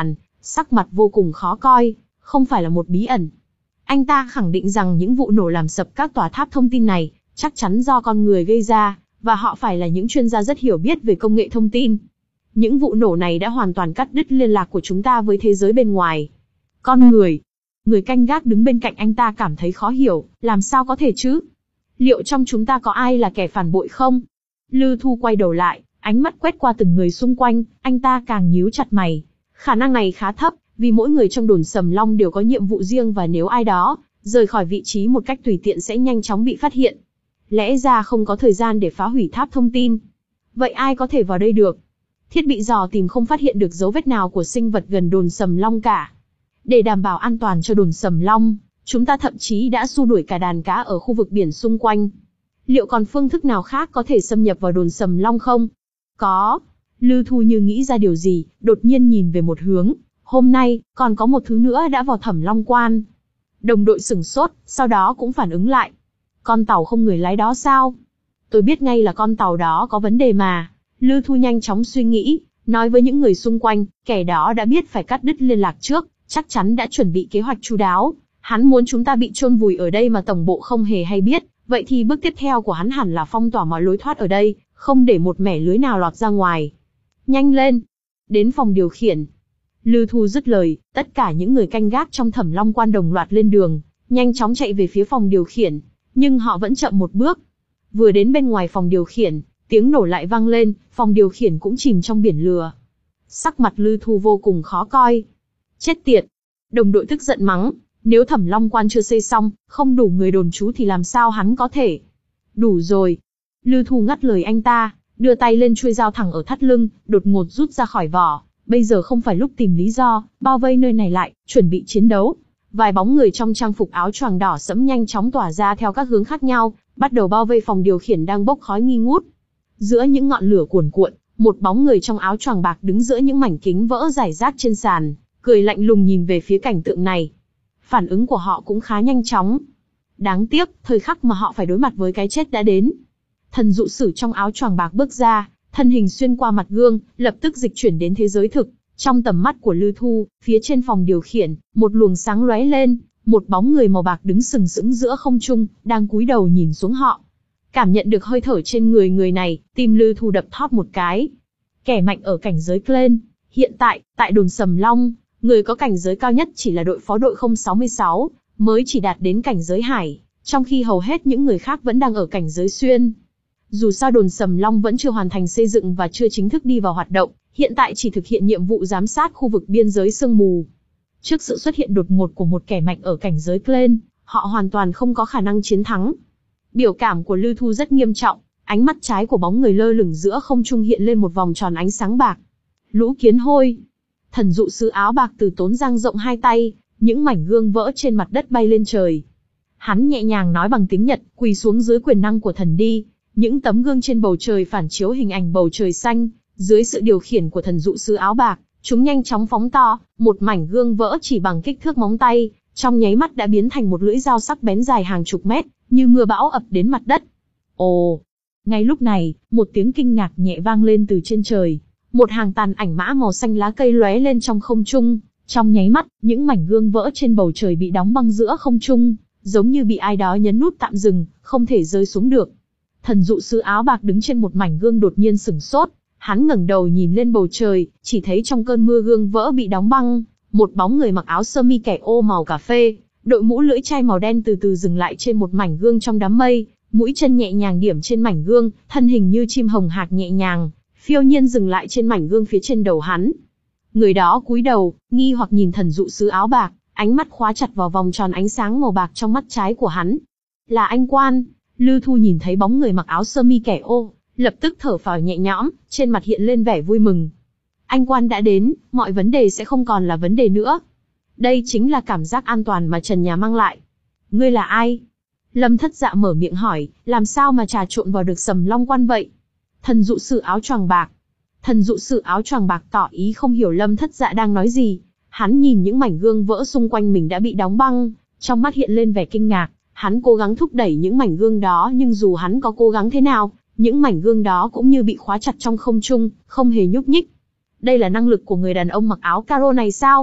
sắc mặt vô cùng khó coi, không phải là một bí ẩn. Anh ta khẳng định rằng những vụ nổ làm sập các tòa tháp thông tin này, chắc chắn do con người gây ra, và họ phải là những chuyên gia rất hiểu biết về công nghệ thông tin. Những vụ nổ này đã hoàn toàn cắt đứt liên lạc của chúng ta với thế giới bên ngoài. Con người. Người canh gác đứng bên cạnh anh ta cảm thấy khó hiểu, làm sao có thể chứ? Liệu trong chúng ta có ai là kẻ phản bội không? Lư Thu quay đầu lại, ánh mắt quét qua từng người xung quanh, anh ta càng nhíu chặt mày. Khả năng này khá thấp, vì mỗi người trong đồn Sầm Long đều có nhiệm vụ riêng và nếu ai đó rời khỏi vị trí một cách tùy tiện sẽ nhanh chóng bị phát hiện. Lẽ ra không có thời gian để phá hủy tháp thông tin. Vậy ai có thể vào đây được? Thiết bị dò tìm không phát hiện được dấu vết nào của sinh vật gần đồn Sầm Long cả. Để đảm bảo an toàn cho đồn Sầm Long, chúng ta thậm chí đã xua đuổi cả đàn cá ở khu vực biển xung quanh. Liệu còn phương thức nào khác có thể xâm nhập vào đồn Sầm Long không? Có. Lư Thu như nghĩ ra điều gì, đột nhiên nhìn về một hướng. Hôm nay, còn có một thứ nữa đã vào Thẩm Long Quan. Đồng đội sửng sốt, sau đó cũng phản ứng lại. Con tàu không người lái đó sao? Tôi biết ngay là con tàu đó có vấn đề mà. Lư Thu nhanh chóng suy nghĩ, nói với những người xung quanh, kẻ đó đã biết phải cắt đứt liên lạc trước, chắc chắn đã chuẩn bị kế hoạch chu đáo. Hắn muốn chúng ta bị chôn vùi ở đây mà tổng bộ không hề hay biết, vậy thì bước tiếp theo của hắn hẳn là phong tỏa mọi lối thoát ở đây, không để một mẻ lưới nào lọt ra ngoài. Nhanh lên! Đến phòng điều khiển. Lư Thu dứt lời, tất cả những người canh gác trong Thẩm Long Quan đồng loạt lên đường, nhanh chóng chạy về phía phòng điều khiển, nhưng họ vẫn chậm một bước. Vừa đến bên ngoài phòng điều khiển, tiếng nổ lại vang lên, phòng điều khiển cũng chìm trong biển lửa. Sắc mặt Lư Thu vô cùng khó coi. Chết tiệt! Đồng đội tức giận mắng, nếu Thẩm Long Quan chưa xây xong, không đủ người đồn trú thì làm sao hắn có thể? Đủ rồi! Lư Thu ngắt lời anh ta, đưa tay lên chuôi dao thẳng ở thắt lưng, đột ngột rút ra khỏi vỏ. Bây giờ không phải lúc tìm lý do, bao vây nơi này lại, chuẩn bị chiến đấu. Vài bóng người trong trang phục áo choàng đỏ sẫm nhanh chóng tỏa ra theo các hướng khác nhau, bắt đầu bao vây phòng điều khiển đang bốc khói nghi ngút. Giữa những ngọn lửa cuồn cuộn, một bóng người trong áo choàng bạc đứng giữa những mảnh kính vỡ rải rác trên sàn, cười lạnh lùng nhìn về phía cảnh tượng này. Phản ứng của họ cũng khá nhanh chóng. Đáng tiếc, thời khắc mà họ phải đối mặt với cái chết đã đến. Thần dụ sử trong áo choàng bạc bước ra, thân hình xuyên qua mặt gương, lập tức dịch chuyển đến thế giới thực. Trong tầm mắt của Lư Thu, phía trên phòng điều khiển, một luồng sáng lóe lên, một bóng người màu bạc đứng sừng sững giữa không trung, đang cúi đầu nhìn xuống họ. Cảm nhận được hơi thở trên người người này, tim Lư Thu đập thót một cái. Kẻ mạnh ở cảnh giới Clan. Hiện tại, tại đồn Sầm Long, người có cảnh giới cao nhất chỉ là đội phó đội không sáu sáu, mới chỉ đạt đến cảnh giới Hải, trong khi hầu hết những người khác vẫn đang ở cảnh giới Xuyên. Dù sao đồn Sầm Long vẫn chưa hoàn thành xây dựng và chưa chính thức đi vào hoạt động, hiện tại chỉ thực hiện nhiệm vụ giám sát khu vực biên giới sương mù. Trước sự xuất hiện đột ngột của một kẻ mạnh ở cảnh giới Clan, họ hoàn toàn không có khả năng chiến thắng. Biểu cảm của Lư Thu rất nghiêm trọng, ánh mắt trái của bóng người lơ lửng giữa không trung hiện lên một vòng tròn ánh sáng bạc. Lũ kiến hôi! Thần dụ sứ áo bạc từ tốn dang rộng hai tay, những mảnh gương vỡ trên mặt đất bay lên trời. Hắn nhẹ nhàng nói bằng tiếng Nhật, quỳ xuống dưới quyền năng của thần đi. Những tấm gương trên bầu trời phản chiếu hình ảnh bầu trời xanh, dưới sự điều khiển của thần dụ sứ áo bạc, chúng nhanh chóng phóng to, một mảnh gương vỡ chỉ bằng kích thước móng tay, trong nháy mắt đã biến thành một lưỡi dao sắc bén dài hàng chục mét, như mưa bão ập đến mặt đất. Ồ! Ngay lúc này, một tiếng kinh ngạc nhẹ vang lên từ trên trời. Một hàng tàn ảnh mã màu xanh lá cây lóe lên trong không trung, trong nháy mắt, những mảnh gương vỡ trên bầu trời bị đóng băng giữa không trung, giống như bị ai đó nhấn nút tạm dừng, không thể rơi xuống được. Thần dụ sứ áo bạc đứng trên một mảnh gương đột nhiên sửng sốt, hắn ngẩng đầu nhìn lên bầu trời, chỉ thấy trong cơn mưa gương vỡ bị đóng băng, một bóng người mặc áo sơ mi kẻ ô màu cà phê, đội mũ lưỡi chai màu đen từ từ dừng lại trên một mảnh gương trong đám mây, mũi chân nhẹ nhàng điểm trên mảnh gương, thân hình như chim hồng hạc nhẹ nhàng, phiêu nhiên dừng lại trên mảnh gương phía trên đầu hắn. Người đó cúi đầu, nghi hoặc nhìn thần dụ sứ áo bạc, ánh mắt khóa chặt vào vòng tròn ánh sáng màu bạc trong mắt trái của hắn. Là anh Quan. Lư Thu nhìn thấy bóng người mặc áo sơ mi kẻ ô, lập tức thở phào nhẹ nhõm, trên mặt hiện lên vẻ vui mừng. Anh Quan đã đến, mọi vấn đề sẽ không còn là vấn đề nữa. Đây chính là cảm giác an toàn mà Trần Nhà mang lại. Ngươi là ai? Lâm Thất Dạ mở miệng hỏi, làm sao mà trà trộn vào được Sầm Long Quan vậy? Thần dụ sử áo choàng bạc. Thần dụ sử áo choàng bạc tỏ ý không hiểu Lâm Thất Dạ đang nói gì. Hắn nhìn những mảnh gương vỡ xung quanh mình đã bị đóng băng, trong mắt hiện lên vẻ kinh ngạc. Hắn cố gắng thúc đẩy những mảnh gương đó, nhưng dù hắn có cố gắng thế nào, những mảnh gương đó cũng như bị khóa chặt trong không trung, không hề nhúc nhích. Đây là năng lực của người đàn ông mặc áo caro này sao?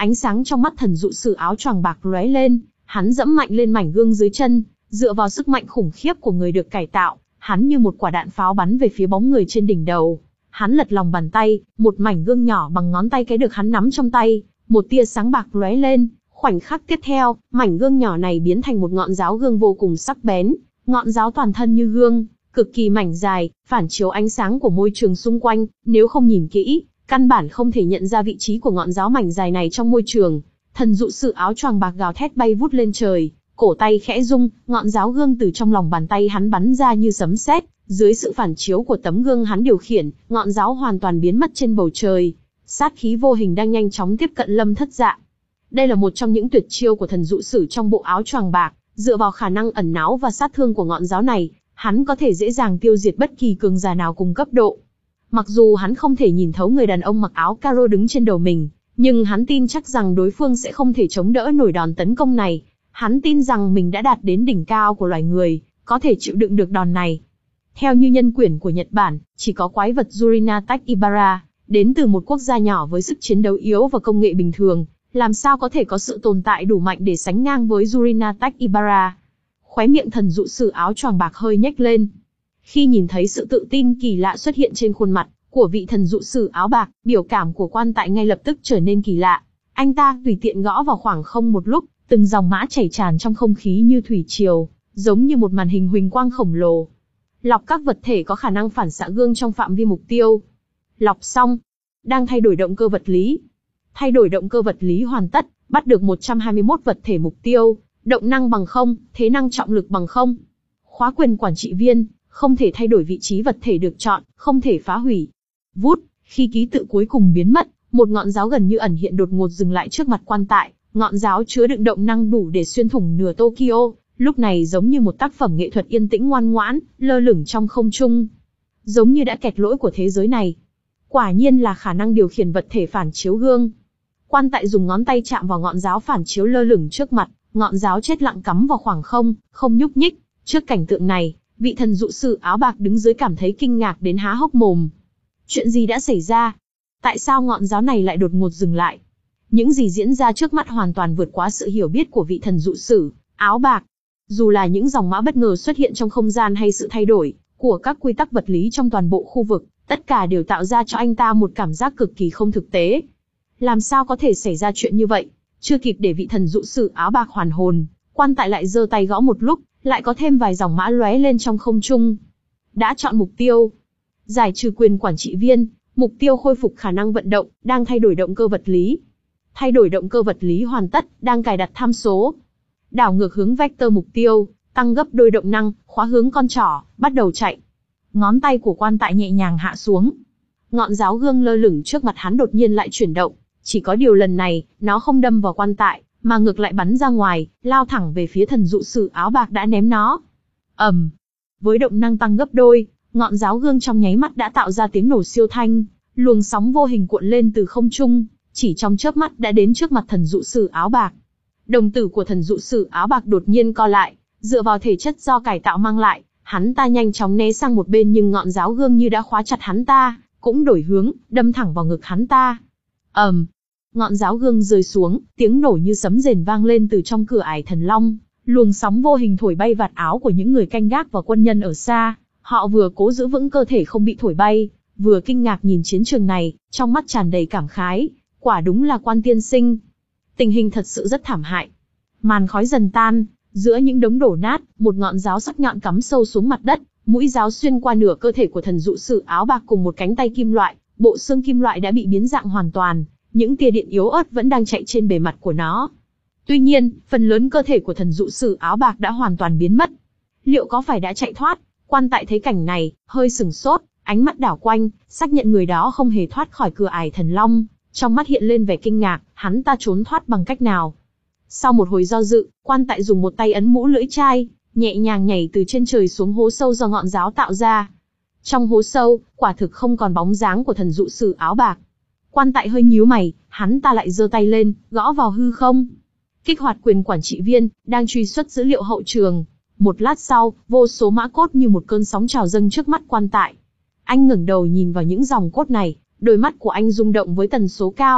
Ánh sáng trong mắt thần dụ sử áo choàng bạc lóe lên, hắn dẫm mạnh lên mảnh gương dưới chân, dựa vào sức mạnh khủng khiếp của người được cải tạo, hắn như một quả đạn pháo bắn về phía bóng người trên đỉnh đầu. Hắn lật lòng bàn tay, một mảnh gương nhỏ bằng ngón tay cái được hắn nắm trong tay, một tia sáng bạc lóe lên, khoảnh khắc tiếp theo, mảnh gương nhỏ này biến thành một ngọn giáo gương vô cùng sắc bén, ngọn giáo toàn thân như gương, cực kỳ mảnh dài, phản chiếu ánh sáng của môi trường xung quanh, nếu không nhìn kỹ, căn bản không thể nhận ra vị trí của ngọn giáo mảnh dài này trong môi trường. Thần dụ sử áo choàng bạc gào thét bay vút lên trời, cổ tay khẽ rung, ngọn giáo gương từ trong lòng bàn tay hắn bắn ra như sấm sét, dưới sự phản chiếu của tấm gương hắn điều khiển, ngọn giáo hoàn toàn biến mất trên bầu trời. Sát khí vô hình đang nhanh chóng tiếp cận Lâm Thất Dạ. Đây là một trong những tuyệt chiêu của thần dụ sử trong bộ áo choàng bạc, dựa vào khả năng ẩn náu và sát thương của ngọn giáo này, hắn có thể dễ dàng tiêu diệt bất kỳ cường giả nào cùng cấp độ. Mặc dù hắn không thể nhìn thấu người đàn ông mặc áo caro đứng trên đầu mình, nhưng hắn tin chắc rằng đối phương sẽ không thể chống đỡ nổi đòn tấn công này. Hắn tin rằng mình đã đạt đến đỉnh cao của loài người, có thể chịu đựng được đòn này. Theo như nhân quyển của Nhật Bản, chỉ có quái vật Yurina Tech Ibara, đến từ một quốc gia nhỏ với sức chiến đấu yếu và công nghệ bình thường, làm sao có thể có sự tồn tại đủ mạnh để sánh ngang với Yurina Tech Ibara. Khóe miệng thần dụ sử áo choàng bạc hơi nhếch lên. Khi nhìn thấy sự tự tin kỳ lạ xuất hiện trên khuôn mặt của vị thần dụ sử áo bạc, biểu cảm của quan tại ngay lập tức trở nên kỳ lạ. Anh ta tùy tiện gõ vào khoảng không một lúc, từng dòng mã chảy tràn trong không khí như thủy triều, giống như một màn hình huỳnh quang khổng lồ. Lọc các vật thể có khả năng phản xạ gương trong phạm vi mục tiêu. Lọc xong. Đang thay đổi động cơ vật lý. Thay đổi động cơ vật lý hoàn tất, bắt được một trăm hai mươi mốt vật thể mục tiêu, động năng bằng không, thế năng trọng lực bằng không. Khóa quyền quản trị viên, không thể thay đổi vị trí vật thể được chọn, không thể phá hủy. Vút, khi ký tự cuối cùng biến mất, một ngọn giáo gần như ẩn hiện đột ngột dừng lại trước mặt quan tại, ngọn giáo chứa đựng động năng đủ để xuyên thủng nửa Tokyo, lúc này giống như một tác phẩm nghệ thuật yên tĩnh ngoan ngoãn, lơ lửng trong không trung. Giống như đã kẹt lỗi của thế giới này. Quả nhiên là khả năng điều khiển vật thể phản chiếu gương. Quan tại dùng ngón tay chạm vào ngọn giáo phản chiếu lơ lửng trước mặt, ngọn giáo chết lặng cắm vào khoảng không, không nhúc nhích. Trước cảnh tượng này, vị thần dụ sử áo bạc đứng dưới cảm thấy kinh ngạc đến há hốc mồm. Chuyện gì đã xảy ra? Tại sao ngọn giáo này lại đột ngột dừng lại? Những gì diễn ra trước mắt hoàn toàn vượt quá sự hiểu biết của vị thần dụ sử áo bạc. Dù là những dòng mã bất ngờ xuất hiện trong không gian hay sự thay đổi của các quy tắc vật lý trong toàn bộ khu vực, tất cả đều tạo ra cho anh ta một cảm giác cực kỳ không thực tế. Làm sao có thể xảy ra chuyện như vậy? Chưa kịp để vị thần dụ sử áo bạc hoàn hồn, quan tại lại giơ tay gõ một lúc, lại có thêm vài dòng mã lóe lên trong không trung. Đã chọn mục tiêu. Giải trừ quyền quản trị viên, mục tiêu khôi phục khả năng vận động, đang thay đổi động cơ vật lý. Thay đổi động cơ vật lý hoàn tất, đang cài đặt tham số. Đảo ngược hướng vector mục tiêu, tăng gấp đôi động năng, khóa hướng con trỏ, bắt đầu chạy. Ngón tay của quan tại nhẹ nhàng hạ xuống. Ngọn giáo gương lơ lửng trước mặt hắn đột nhiên lại chuyển động. Chỉ có điều lần này, nó không đâm vào quan tại, mà ngược lại bắn ra ngoài, lao thẳng về phía thần dụ sử áo bạc đã ném nó. ầm, um, với động năng tăng gấp đôi, ngọn giáo gương trong nháy mắt đã tạo ra tiếng nổ siêu thanh, luồng sóng vô hình cuộn lên từ không trung, chỉ trong chớp mắt đã đến trước mặt thần dụ sử áo bạc. Đồng tử của thần dụ sử áo bạc đột nhiên co lại, dựa vào thể chất do cải tạo mang lại, hắn ta nhanh chóng né sang một bên nhưng ngọn giáo gương như đã khóa chặt hắn ta, cũng đổi hướng, đâm thẳng vào ngực hắn ta. ầm, um, ngọn giáo gương rơi xuống, tiếng nổ như sấm rền vang lên từ trong cửa ải thần long, luồng sóng vô hình thổi bay vạt áo của những người canh gác và quân nhân ở xa. Họ vừa cố giữ vững cơ thể không bị thổi bay, vừa kinh ngạc nhìn chiến trường này, trong mắt tràn đầy cảm khái, quả đúng là Quan tiên sinh. Tình hình thật sự rất thảm hại. Màn khói dần tan, giữa những đống đổ nát, một ngọn giáo sắc nhọn cắm sâu xuống mặt đất, mũi giáo xuyên qua nửa cơ thể của thần dụ sử áo bạc cùng một cánh tay kim loại, bộ xương kim loại đã bị biến dạng hoàn toàn, những tia điện yếu ớt vẫn đang chạy trên bề mặt của nó. Tuy nhiên, phần lớn cơ thể của thần dụ sử áo bạc đã hoàn toàn biến mất. Liệu có phải đã chạy thoát? Quan tại thấy cảnh này, hơi sừng sốt, ánh mắt đảo quanh, xác nhận người đó không hề thoát khỏi cửa ải thần long, trong mắt hiện lên vẻ kinh ngạc, hắn ta trốn thoát bằng cách nào? Sau một hồi do dự, quan tại dùng một tay ấn mũ lưỡi chai, nhẹ nhàng nhảy từ trên trời xuống hố sâu do ngọn giáo tạo ra. Trong hố sâu, quả thực không còn bóng dáng của thần dụ sử áo bạc. Quan tại hơi nhíu mày, hắn ta lại giơ tay lên, gõ vào hư không. Kích hoạt quyền quản trị viên, đang truy xuất dữ liệu hậu trường. Một lát sau, vô số mã cốt như một cơn sóng trào dâng trước mắt quan tại. Anh ngẩng đầu nhìn vào những dòng cốt này, đôi mắt của anh rung động với tần số cao,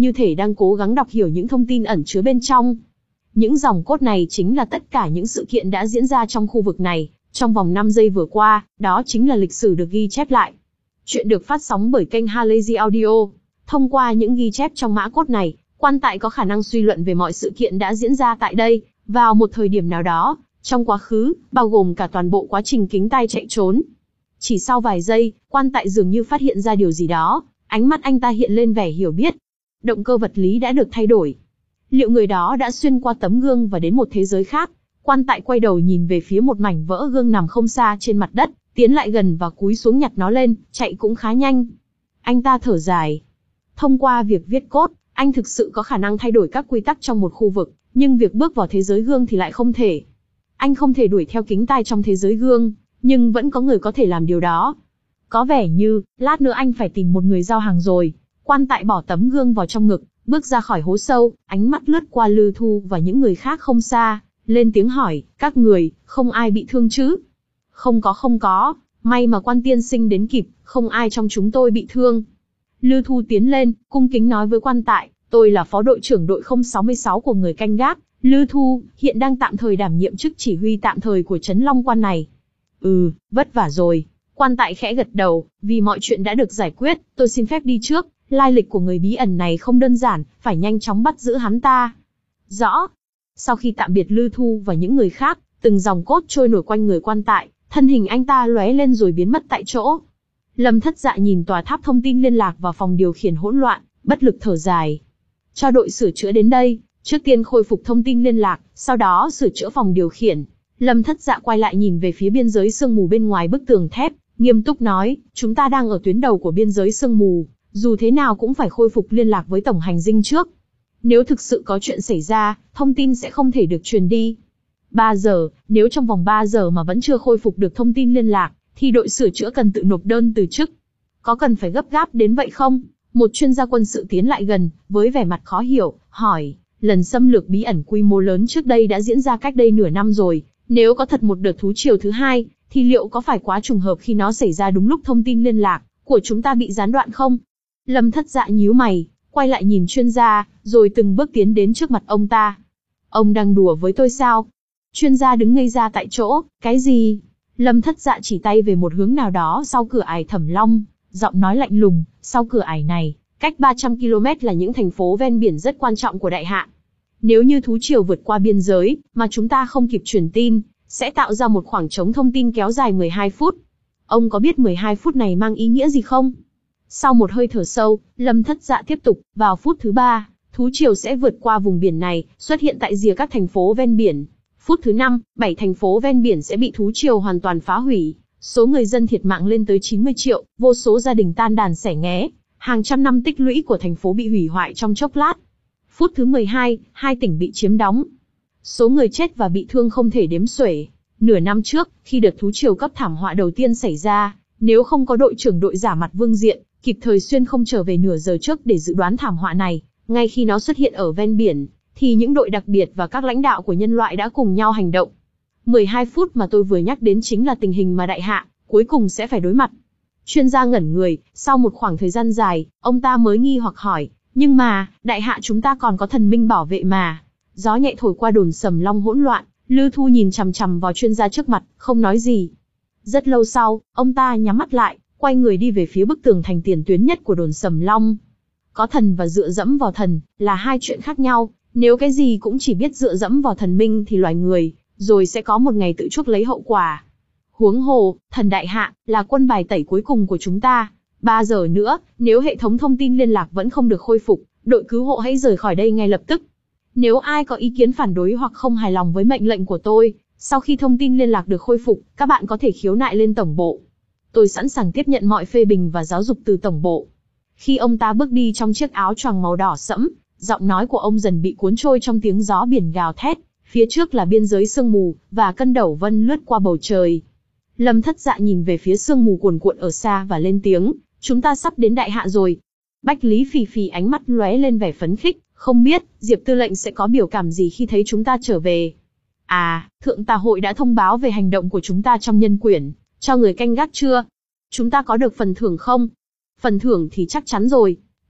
như thể đang cố gắng đọc hiểu những thông tin ẩn chứa bên trong. Những dòng cốt này chính là tất cả những sự kiện đã diễn ra trong khu vực này, trong vòng năm giây vừa qua, đó chính là lịch sử được ghi chép lại. Chuyện được phát sóng bởi kênh Halazy Audio. Thông qua những ghi chép trong mã cốt này, quan tại có khả năng suy luận về mọi sự kiện đã diễn ra tại đây, vào một thời điểm nào đó, trong quá khứ, bao gồm cả toàn bộ quá trình kính tai chạy trốn. Chỉ sau vài giây, quan tại dường như phát hiện ra điều gì đó, ánh mắt anh ta hiện lên vẻ hiểu biết. Động cơ vật lý đã được thay đổi. Liệu người đó đã xuyên qua tấm gương và đến một thế giới khác? Quan tại quay đầu nhìn về phía một mảnh vỡ gương nằm không xa trên mặt đất, tiến lại gần và cúi xuống nhặt nó lên, chạy cũng khá nhanh. Anh ta thở dài. Thông qua việc viết cốt, anh thực sự có khả năng thay đổi các quy tắc trong một khu vực, nhưng việc bước vào thế giới gương thì lại không thể. Anh không thể đuổi theo kính tai trong thế giới gương, nhưng vẫn có người có thể làm điều đó. Có vẻ như, lát nữa anh phải tìm một người giao hàng rồi. Quan tại bỏ tấm gương vào trong ngực, bước ra khỏi hố sâu, ánh mắt lướt qua Lư Thu và những người khác không xa, lên tiếng hỏi, các người, không ai bị thương chứ? Không có không có, may mà Quan tiên sinh đến kịp, không ai trong chúng tôi bị thương. Lư Thu tiến lên, cung kính nói với quan tại, tôi là phó đội trưởng đội không sáu sáu của người canh gác, Lư Thu, hiện đang tạm thời đảm nhiệm chức chỉ huy tạm thời của Trấn Long Quan này. Ừ, vất vả rồi. Quan tại khẽ gật đầu, vì mọi chuyện đã được giải quyết, tôi xin phép đi trước, lai lịch của người bí ẩn này không đơn giản, phải nhanh chóng bắt giữ hắn ta. Rõ. Sau khi tạm biệt Lư Thu và những người khác, từng dòng cốt trôi nổi quanh người quan tại, thân hình anh ta lóe lên rồi biến mất tại chỗ. Lâm Thất Dạ nhìn tòa tháp thông tin liên lạc và phòng điều khiển hỗn loạn, bất lực thở dài. Cho đội sửa chữa đến đây, trước tiên khôi phục thông tin liên lạc, sau đó sửa chữa phòng điều khiển. Lâm Thất Dạ quay lại nhìn về phía biên giới sương mù bên ngoài bức tường thép, nghiêm túc nói, chúng ta đang ở tuyến đầu của biên giới sương mù, dù thế nào cũng phải khôi phục liên lạc với tổng hành dinh trước. Nếu thực sự có chuyện xảy ra, thông tin sẽ không thể được truyền đi. ba giờ, nếu trong vòng ba giờ mà vẫn chưa khôi phục được thông tin liên lạc, thì đội sửa chữa cần tự nộp đơn từ chức. Có cần phải gấp gáp đến vậy không? Một chuyên gia quân sự tiến lại gần, với vẻ mặt khó hiểu, hỏi, lần xâm lược bí ẩn quy mô lớn trước đây đã diễn ra cách đây nửa năm rồi, nếu có thật một đợt thú triều thứ hai, thì liệu có phải quá trùng hợp khi nó xảy ra đúng lúc thông tin liên lạc của chúng ta bị gián đoạn không? Lâm Thất Dạ nhíu mày, quay lại nhìn chuyên gia, rồi từng bước tiến đến trước mặt ông ta. Ông đang đùa với tôi sao? Chuyên gia đứng ngây ra tại chỗ, cái gì? Lâm Thất Dạ chỉ tay về một hướng nào đó sau cửa ải Thẩm Long, giọng nói lạnh lùng, sau cửa ải này, cách ba trăm ki lô mét là những thành phố ven biển rất quan trọng của Đại Hạ. Nếu như thú triều vượt qua biên giới, mà chúng ta không kịp truyền tin, sẽ tạo ra một khoảng trống thông tin kéo dài mười hai phút. Ông có biết mười hai phút này mang ý nghĩa gì không? Sau một hơi thở sâu, Lâm Thất Dạ tiếp tục, vào phút thứ ba, thú triều sẽ vượt qua vùng biển này, xuất hiện tại rìa các thành phố ven biển. Phút thứ năm, bảy thành phố ven biển sẽ bị thú triều hoàn toàn phá hủy, số người dân thiệt mạng lên tới chín mươi triệu, vô số gia đình tan đàn xẻ nghé, hàng trăm năm tích lũy của thành phố bị hủy hoại trong chốc lát. Phút thứ mười hai, hai tỉnh bị chiếm đóng. Số người chết và bị thương không thể đếm xuể. Nửa năm trước, khi đợt thú triều cấp thảm họa đầu tiên xảy ra, nếu không có đội trưởng đội giả mặt Vương Diện, kịp thời xuyên không trở về nửa giờ trước để dự đoán thảm họa này, ngay khi nó xuất hiện ở ven biển, thì những đội đặc biệt và các lãnh đạo của nhân loại đã cùng nhau hành động. mười hai phút mà tôi vừa nhắc đến chính là tình hình mà Đại Hạ cuối cùng sẽ phải đối mặt. Chuyên gia ngẩn người, sau một khoảng thời gian dài, ông ta mới nghi hoặc hỏi, nhưng mà, Đại Hạ chúng ta còn có thần minh bảo vệ mà. Gió nhẹ thổi qua đồn Sầm Long hỗn loạn, Lư Thu nhìn chằm chằm vào chuyên gia trước mặt, không nói gì. Rất lâu sau, ông ta nhắm mắt lại, quay người đi về phía bức tường thành tiền tuyến nhất của đồn Sầm Long. Có thần và dựa dẫm vào thần, là hai chuyện khác nhau, nếu cái gì cũng chỉ biết dựa dẫm vào thần minh thì loài người, rồi sẽ có một ngày tự chuốc lấy hậu quả. Huống hồ, thần Đại Hạ, là quân bài tẩy cuối cùng của chúng ta. Ba giờ nữa, nếu hệ thống thông tin liên lạc vẫn không được khôi phục, đội cứu hộ hãy rời khỏi đây ngay lập tức. Nếu ai có ý kiến phản đối hoặc không hài lòng với mệnh lệnh của tôi, sau khi thông tin liên lạc được khôi phục, các bạn có thể khiếu nại lên tổng bộ. Tôi sẵn sàng tiếp nhận mọi phê bình và giáo dục từ tổng bộ. Khi ông ta bước đi trong chiếc áo choàng màu đỏ sẫm, giọng nói của ông dần bị cuốn trôi trong tiếng gió biển gào thét, phía trước là biên giới sương mù, và cân đẩu vân lướt qua bầu trời. Lâm Thất Dạ nhìn về phía sương mù cuồn cuộn ở xa và lên tiếng, chúng ta sắp đến Đại Hạ rồi. Bách Lý Phì Phì ánh mắt lóe lên vẻ phấn khích, không biết, Diệp Tư lệnh sẽ có biểu cảm gì khi thấy chúng ta trở về. À, Thượng tà hội đã thông báo về hành động của chúng ta trong nhân quyển, cho người canh gác chưa? Chúng ta có được phần thưởng không? Phần thưởng thì chắc chắn rồi.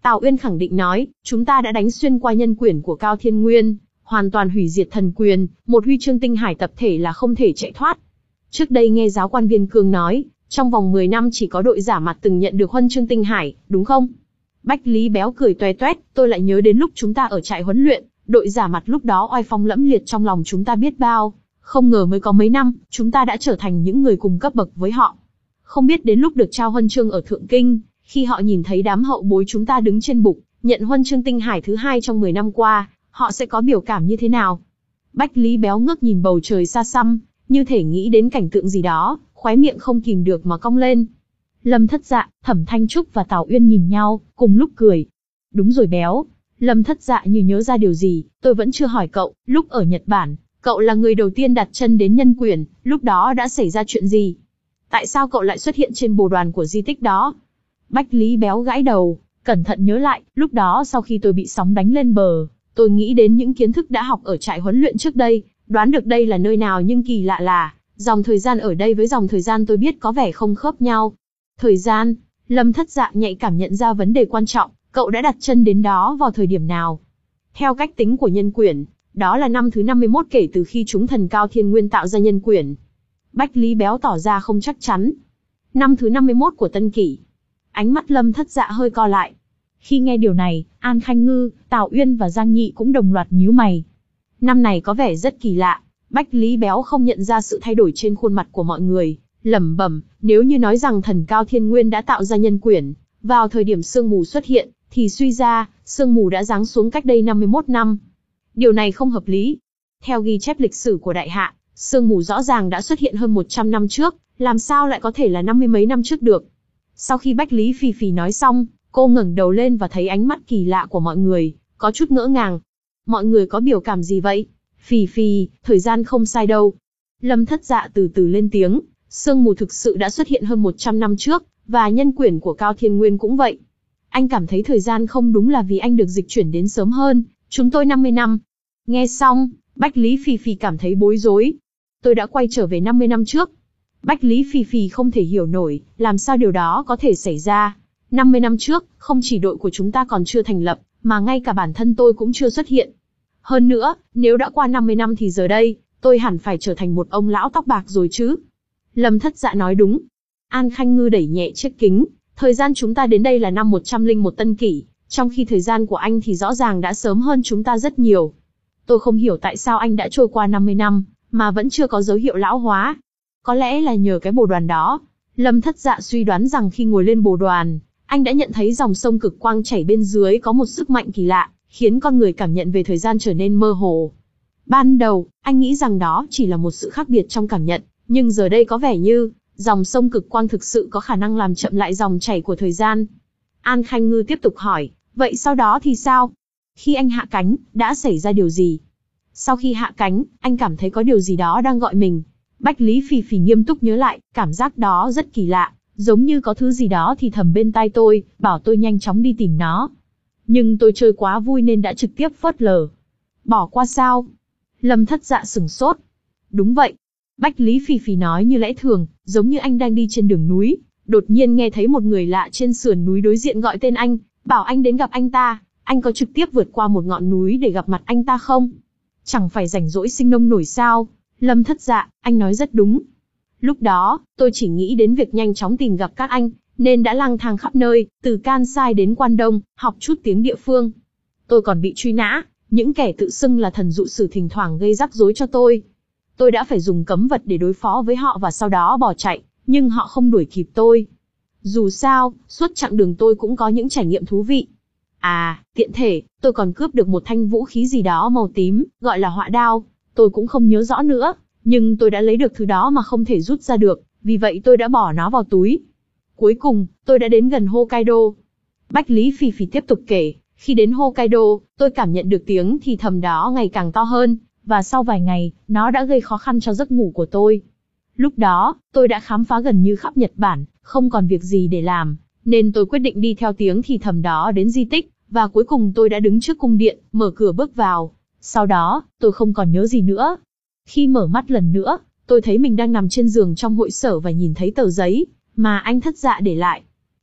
Tào Uyên khẳng định nói, chúng ta đã đánh xuyên qua nhân quyển của Cao Thiên Nguyên, hoàn toàn hủy diệt thần quyền, một huy chương tinh hải tập thể là không thể chạy thoát. Trước đây nghe giáo quan Viên Cương nói, trong vòng mười năm chỉ có đội giả mặt từng nhận được huân chương tinh hải, đúng không? Bách Lý Béo cười toe toét, tôi lại nhớ đến lúc chúng ta ở trại huấn luyện, đội giả mặt lúc đó oai phong lẫm liệt trong lòng chúng ta biết bao, không ngờ mới có mấy năm, chúng ta đã trở thành những người cùng cấp bậc với họ. Không biết đến lúc được trao huân chương ở Thượng Kinh, khi họ nhìn thấy đám hậu bối chúng ta đứng trên bục, nhận huân chương tinh hải thứ hai trong mười năm qua, họ sẽ có biểu cảm như thế nào? Bách Lý Béo ngước nhìn bầu trời xa xăm, như thể nghĩ đến cảnh tượng gì đó, khóe miệng không kìm được mà cong lên. Lâm Thất Dạ, Thẩm Thanh Trúc và Tào Uyên nhìn nhau, cùng lúc cười. Đúng rồi Béo. Lâm Thất Dạ như nhớ ra điều gì, tôi vẫn chưa hỏi cậu, lúc ở Nhật Bản, cậu là người đầu tiên đặt chân đến nhân quyển, lúc đó đã xảy ra chuyện gì? Tại sao cậu lại xuất hiện trên bồ đoàn của di tích đó? Bách Lý Béo gãi đầu, cẩn thận nhớ lại, lúc đó sau khi tôi bị sóng đánh lên bờ, tôi nghĩ đến những kiến thức đã học ở trại huấn luyện trước đây, đoán được đây là nơi nào nhưng kỳ lạ là, dòng thời gian ở đây với dòng thời gian tôi biết có vẻ không khớp nhau. Thời gian, Lâm Thất Dạ nhạy cảm nhận ra vấn đề quan trọng, cậu đã đặt chân đến đó vào thời điểm nào? Theo cách tính của nhân quyển, đó là năm thứ năm mươi mốt kể từ khi chúng thần Cao Thiên Nguyên tạo ra nhân quyển. Bách Lý Béo tỏ ra không chắc chắn. Năm thứ năm mươi mốt của Tân Kỷ. Ánh mắt Lâm Thất Dạ hơi co lại. Khi nghe điều này, An Khanh Ngư, Tào Uyên và Giang Nhị cũng đồng loạt nhíu mày. Năm này có vẻ rất kỳ lạ, Bách Lý Béo không nhận ra sự thay đổi trên khuôn mặt của mọi người, lẩm bẩm, nếu như nói rằng thần Cao Thiên Nguyên đã tạo ra nhân quyển, vào thời điểm sương mù xuất hiện, thì suy ra, sương mù đã giáng xuống cách đây năm mươi mốt năm. Điều này không hợp lý. Theo ghi chép lịch sử của Đại Hạ, sương mù rõ ràng đã xuất hiện hơn một trăm năm trước, làm sao lại có thể là năm mươi mấy năm trước được. Sau khi Bách Lý Phì Phì nói xong, cô ngẩng đầu lên và thấy ánh mắt kỳ lạ của mọi người, có chút ngỡ ngàng. Mọi người có biểu cảm gì vậy? Phì Phì, thời gian không sai đâu. Lâm Thất Dạ từ từ lên tiếng, sương mù thực sự đã xuất hiện hơn một trăm năm trước, và nhân quyển của Cao Thiên Nguyên cũng vậy. Anh cảm thấy thời gian không đúng là vì anh được dịch chuyển đến sớm hơn, chúng tôi năm mươi năm. Nghe xong, Bách Lý Phì Phì cảm thấy bối rối. Tôi đã quay trở về năm mươi năm trước. Bách Lý Phì Phì không thể hiểu nổi, làm sao điều đó có thể xảy ra. năm mươi năm trước, không chỉ đội của chúng ta còn chưa thành lập, mà ngay cả bản thân tôi cũng chưa xuất hiện. Hơn nữa, nếu đã qua năm mươi năm thì giờ đây, tôi hẳn phải trở thành một ông lão tóc bạc rồi chứ. Lâm Thất Dạ nói đúng. An Khanh Ngư đẩy nhẹ chiếc kính, thời gian chúng ta đến đây là năm một trăm lẻ một Tân Kỷ, trong khi thời gian của anh thì rõ ràng đã sớm hơn chúng ta rất nhiều. Tôi không hiểu tại sao anh đã trôi qua năm mươi năm, mà vẫn chưa có dấu hiệu lão hóa. Có lẽ là nhờ cái bồ đoàn đó. Lâm Thất Dạ suy đoán rằng khi ngồi lên bồ đoàn, anh đã nhận thấy dòng sông cực quang chảy bên dưới có một sức mạnh kỳ lạ, khiến con người cảm nhận về thời gian trở nên mơ hồ. Ban đầu, anh nghĩ rằng đó chỉ là một sự khác biệt trong cảm nhận, nhưng giờ đây có vẻ như, dòng sông cực quang thực sự có khả năng làm chậm lại dòng chảy của thời gian. An Khanh Ngư tiếp tục hỏi, vậy sau đó thì sao? Khi anh hạ cánh, đã xảy ra điều gì? Sau khi hạ cánh, anh cảm thấy có điều gì đó đang gọi mình. Bách Lý Phì Phì nghiêm túc nhớ lại, cảm giác đó rất kỳ lạ, giống như có thứ gì đó thì thầm bên tai tôi, bảo tôi nhanh chóng đi tìm nó. Nhưng tôi chơi quá vui nên đã trực tiếp phớt lờ. Bỏ qua sao? Lâm Thất Dạ sửng sốt. Đúng vậy. Bách Lý Phì Phì nói như lẽ thường, giống như anh đang đi trên đường núi, đột nhiên nghe thấy một người lạ trên sườn núi đối diện gọi tên anh, bảo anh đến gặp anh ta. Anh có trực tiếp vượt qua một ngọn núi để gặp mặt anh ta không? Chẳng phải rảnh rỗi sinh nông nổi sao? Lâm Thất Dạ, anh nói rất đúng. Lúc đó, tôi chỉ nghĩ đến việc nhanh chóng tìm gặp các anh, nên đã lang thang khắp nơi, từ Kansai đến Quan Đông, học chút tiếng địa phương. Tôi còn bị truy nã, những kẻ tự xưng là thần dụ sử thỉnh thoảng gây rắc rối cho tôi. Tôi đã phải dùng cấm vật để đối phó với họ và sau đó bỏ chạy, nhưng họ không đuổi kịp tôi. Dù sao, suốt chặng đường tôi cũng có những trải nghiệm thú vị. À, tiện thể, tôi còn cướp được một thanh vũ khí gì đó màu tím, gọi là họa đao. Tôi cũng không nhớ rõ nữa, nhưng tôi đã lấy được thứ đó mà không thể rút ra được, vì vậy tôi đã bỏ nó vào túi. Cuối cùng, tôi đã đến gần Hokkaido. Bách Lý Phì Phì tiếp tục kể, khi đến Hokkaido, tôi cảm nhận được tiếng thì thầm đó ngày càng to hơn, và sau vài ngày, nó đã gây khó khăn cho giấc ngủ của tôi. Lúc đó, tôi đã khám phá gần như khắp Nhật Bản, không còn việc gì để làm, nên tôi quyết định đi theo tiếng thì thầm đó đến di tích, và cuối cùng tôi đã đứng trước cung điện, mở cửa bước vào. Sau đó, tôi không còn nhớ gì nữa. Khi mở mắt lần nữa, tôi thấy mình đang nằm trên giường trong hội sở và nhìn thấy tờ giấy mà anh Thất Dạ để lại.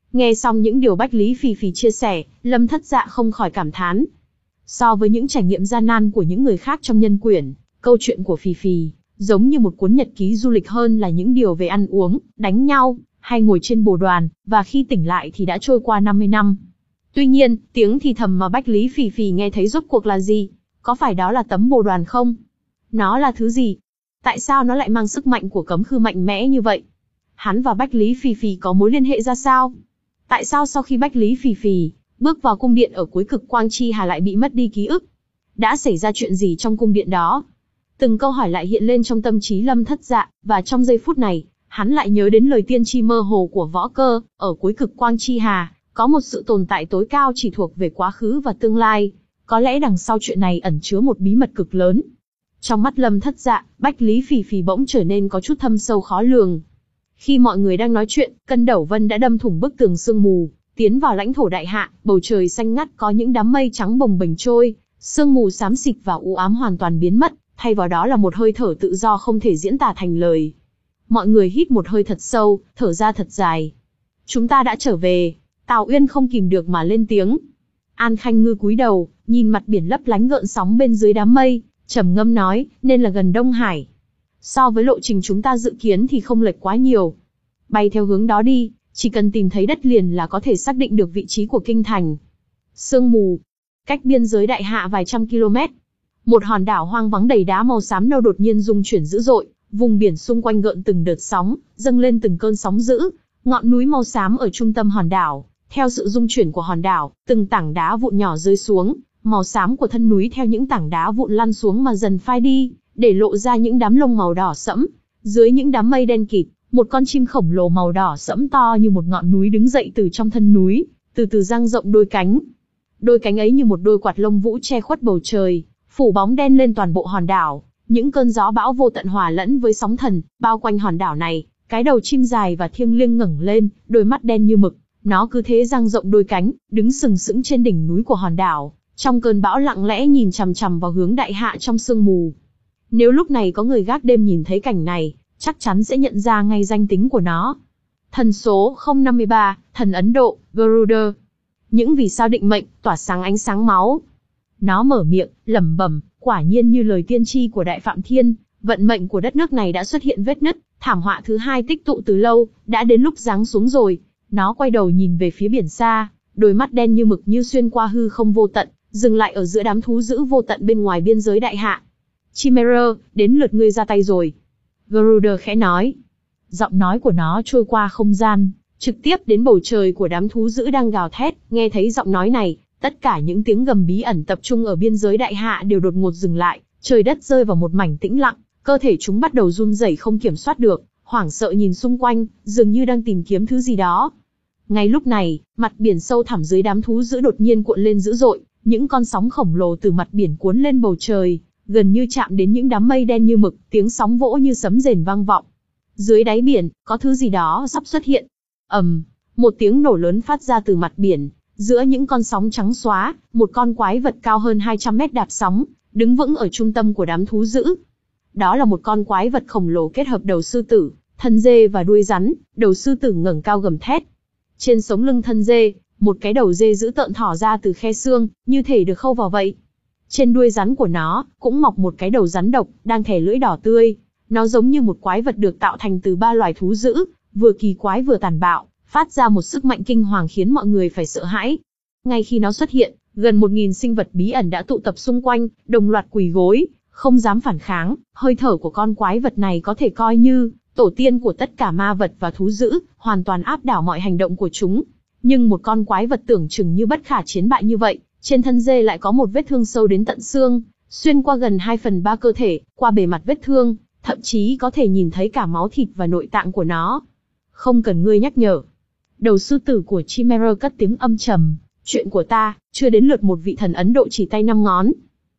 Nghe xong những điều Bách Lý Phì Phì chia sẻ, Lâm Thất Dạ không khỏi cảm thán. So với những trải nghiệm gian nan của những người khác trong nhân quyển, câu chuyện của Phì Phì giống như một cuốn nhật ký du lịch hơn là những điều về ăn uống, đánh nhau, hay ngồi trên bồ đoàn, và khi tỉnh lại thì đã trôi qua năm mươi năm. Tuy nhiên, tiếng thì thầm mà Bách Lý Phì Phì nghe thấy rốt cuộc là gì? Có phải đó là tấm bồ đoàn không? Nó là thứ gì? Tại sao nó lại mang sức mạnh của cấm khư mạnh mẽ như vậy? Hắn và Bách Lý Phì Phì có mối liên hệ ra sao? Tại sao sau khi Bách Lý Phì Phì bước vào cung điện ở cuối cực Quang Chi Hà lại bị mất đi ký ức? Đã xảy ra chuyện gì trong cung điện đó? Từng câu hỏi lại hiện lên trong tâm trí Lâm Thất Dạ, và trong giây phút này, hắn lại nhớ đến lời tiên tri mơ hồ của Võ Cơ, ở cuối cực Quang Chi Hà, có một sự tồn tại tối cao chỉ thuộc về quá khứ và tương lai. Có lẽ đằng sau chuyện này ẩn chứa một bí mật cực lớn. Trong mắt Lâm Thất Dạ, Bách Lý Phì Phì bỗng trở nên có chút thâm sâu khó lường. Khi mọi người đang nói chuyện, Cân Đẩu Vân đã đâm thủng bức tường sương mù, tiến vào lãnh thổ đại hạ, bầu trời xanh ngắt có những đám mây trắng bồng bềnh trôi, sương mù xám xịt và u ám hoàn toàn biến mất, thay vào đó là một hơi thở tự do không thể diễn tả thành lời. Mọi người hít một hơi thật sâu, thở ra thật dài. Chúng ta đã trở về. Tào Uyên không kìm được mà lên tiếng. An Khanh Ngư cúi đầu, nhìn mặt biển lấp lánh gợn sóng bên dưới đám mây, trầm ngâm nói, nên là gần Đông Hải. So với lộ trình chúng ta dự kiến thì không lệch quá nhiều. Bay theo hướng đó đi, chỉ cần tìm thấy đất liền là có thể xác định được vị trí của kinh thành. Sương mù, cách biên giới đại hạ vài trăm km. Một hòn đảo hoang vắng đầy đá màu xám nâu đột nhiên rung chuyển dữ dội, vùng biển xung quanh gợn từng đợt sóng, dâng lên từng cơn sóng dữ. Ngọn núi màu xám ở trung tâm hòn đảo, theo sự rung chuyển của hòn đảo, từng tảng đá vụn nhỏ rơi xuống, màu xám của thân núi theo những tảng đá vụn lăn xuống mà dần phai đi, để lộ ra những đám lông màu đỏ sẫm. Dưới những đám mây đen kịt, một con chim khổng lồ màu đỏ sẫm to như một ngọn núi đứng dậy từ trong thân núi, từ từ dang rộng đôi cánh. Đôi cánh ấy như một đôi quạt lông vũ che khuất bầu trời, phủ bóng đen lên toàn bộ hòn đảo. Những cơn gió bão vô tận hòa lẫn với sóng thần, bao quanh hòn đảo này. Cái đầu chim dài và thiêng liêng ngẩng lên, đôi mắt đen như mực. Nó cứ thế dang rộng đôi cánh, đứng sừng sững trên đỉnh núi của hòn đảo, trong cơn bão lặng lẽ nhìn chằm chằm vào hướng đại hạ trong sương mù. Nếu lúc này có người gác đêm nhìn thấy cảnh này, chắc chắn sẽ nhận ra ngay danh tính của nó. Thần số không năm ba, thần Ấn Độ, Garuda. Những vì sao định mệnh, tỏa sáng ánh sáng máu. Nó mở miệng, lẩm bẩm, quả nhiên như lời tiên tri của Đại Phạm Thiên, vận mệnh của đất nước này đã xuất hiện vết nứt, thảm họa thứ hai tích tụ từ lâu, đã đến lúc giáng xuống rồi. Nó quay đầu nhìn về phía biển xa, đôi mắt đen như mực như xuyên qua hư không vô tận, dừng lại ở giữa đám thú dữ vô tận bên ngoài biên giới đại hạ. Chimera, đến lượt ngươi ra tay rồi. Garuda khẽ nói. Giọng nói của nó trôi qua không gian, trực tiếp đến bầu trời của đám thú dữ đang gào thét. Nghe thấy giọng nói này, tất cả những tiếng gầm bí ẩn tập trung ở biên giới đại hạ đều đột ngột dừng lại, trời đất rơi vào một mảnh tĩnh lặng, cơ thể chúng bắt đầu run rẩy không kiểm soát được, hoảng sợ nhìn xung quanh, dường như đang tìm kiếm thứ gì đó. Ngay lúc này, mặt biển sâu thẳm dưới đám thú dữ đột nhiên cuộn lên dữ dội, những con sóng khổng lồ từ mặt biển cuốn lên bầu trời, gần như chạm đến những đám mây đen như mực, tiếng sóng vỗ như sấm rền vang vọng. Dưới đáy biển, có thứ gì đó sắp xuất hiện. Ầm, một tiếng nổ lớn phát ra từ mặt biển, giữa những con sóng trắng xóa, một con quái vật cao hơn hai trăm mét đạp sóng, đứng vững ở trung tâm của đám thú dữ. Đó là một con quái vật khổng lồ kết hợp đầu sư tử, thân dê và đuôi rắn. Đầu sư tử ngẩng cao gầm thét. Trên sống lưng thân dê, một cái đầu dê dữ tợn thỏ ra từ khe xương, như thể được khâu vào vậy. Trên đuôi rắn của nó, cũng mọc một cái đầu rắn độc, đang thè lưỡi đỏ tươi. Nó giống như một quái vật được tạo thành từ ba loài thú dữ, vừa kỳ quái vừa tàn bạo, phát ra một sức mạnh kinh hoàng khiến mọi người phải sợ hãi. Ngay khi nó xuất hiện, gần một nghìn sinh vật bí ẩn đã tụ tập xung quanh, đồng loạt quỳ gối, không dám phản kháng. Hơi thở của con quái vật này có thể coi như tổ tiên của tất cả ma vật và thú dữ, hoàn toàn áp đảo mọi hành động của chúng. Nhưng một con quái vật tưởng chừng như bất khả chiến bại như vậy, trên thân dê lại có một vết thương sâu đến tận xương, xuyên qua gần hai phần ba cơ thể. Qua bề mặt vết thương, thậm chí có thể nhìn thấy cả máu thịt và nội tạng của nó. Không cần ngươi nhắc nhở. Đầu sư tử của Chimera cất tiếng âm trầm. Chuyện của ta, chưa đến lượt một vị thần Ấn Độ chỉ tay năm ngón.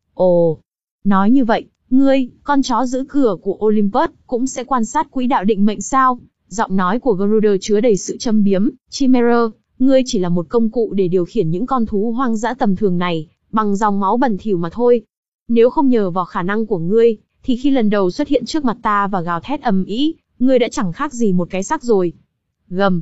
Ồ, nói như vậy, ngươi, con chó giữ cửa của Olympus, cũng sẽ quan sát quỹ đạo định mệnh sao? Giọng nói của Garuda chứa đầy sự châm biếm. Chimera, ngươi chỉ là một công cụ để điều khiển những con thú hoang dã tầm thường này, bằng dòng máu bẩn thỉu mà thôi. Nếu không nhờ vào khả năng của ngươi, thì khi lần đầu xuất hiện trước mặt ta và gào thét ầm ĩ, ngươi đã chẳng khác gì một cái xác rồi. Gầm.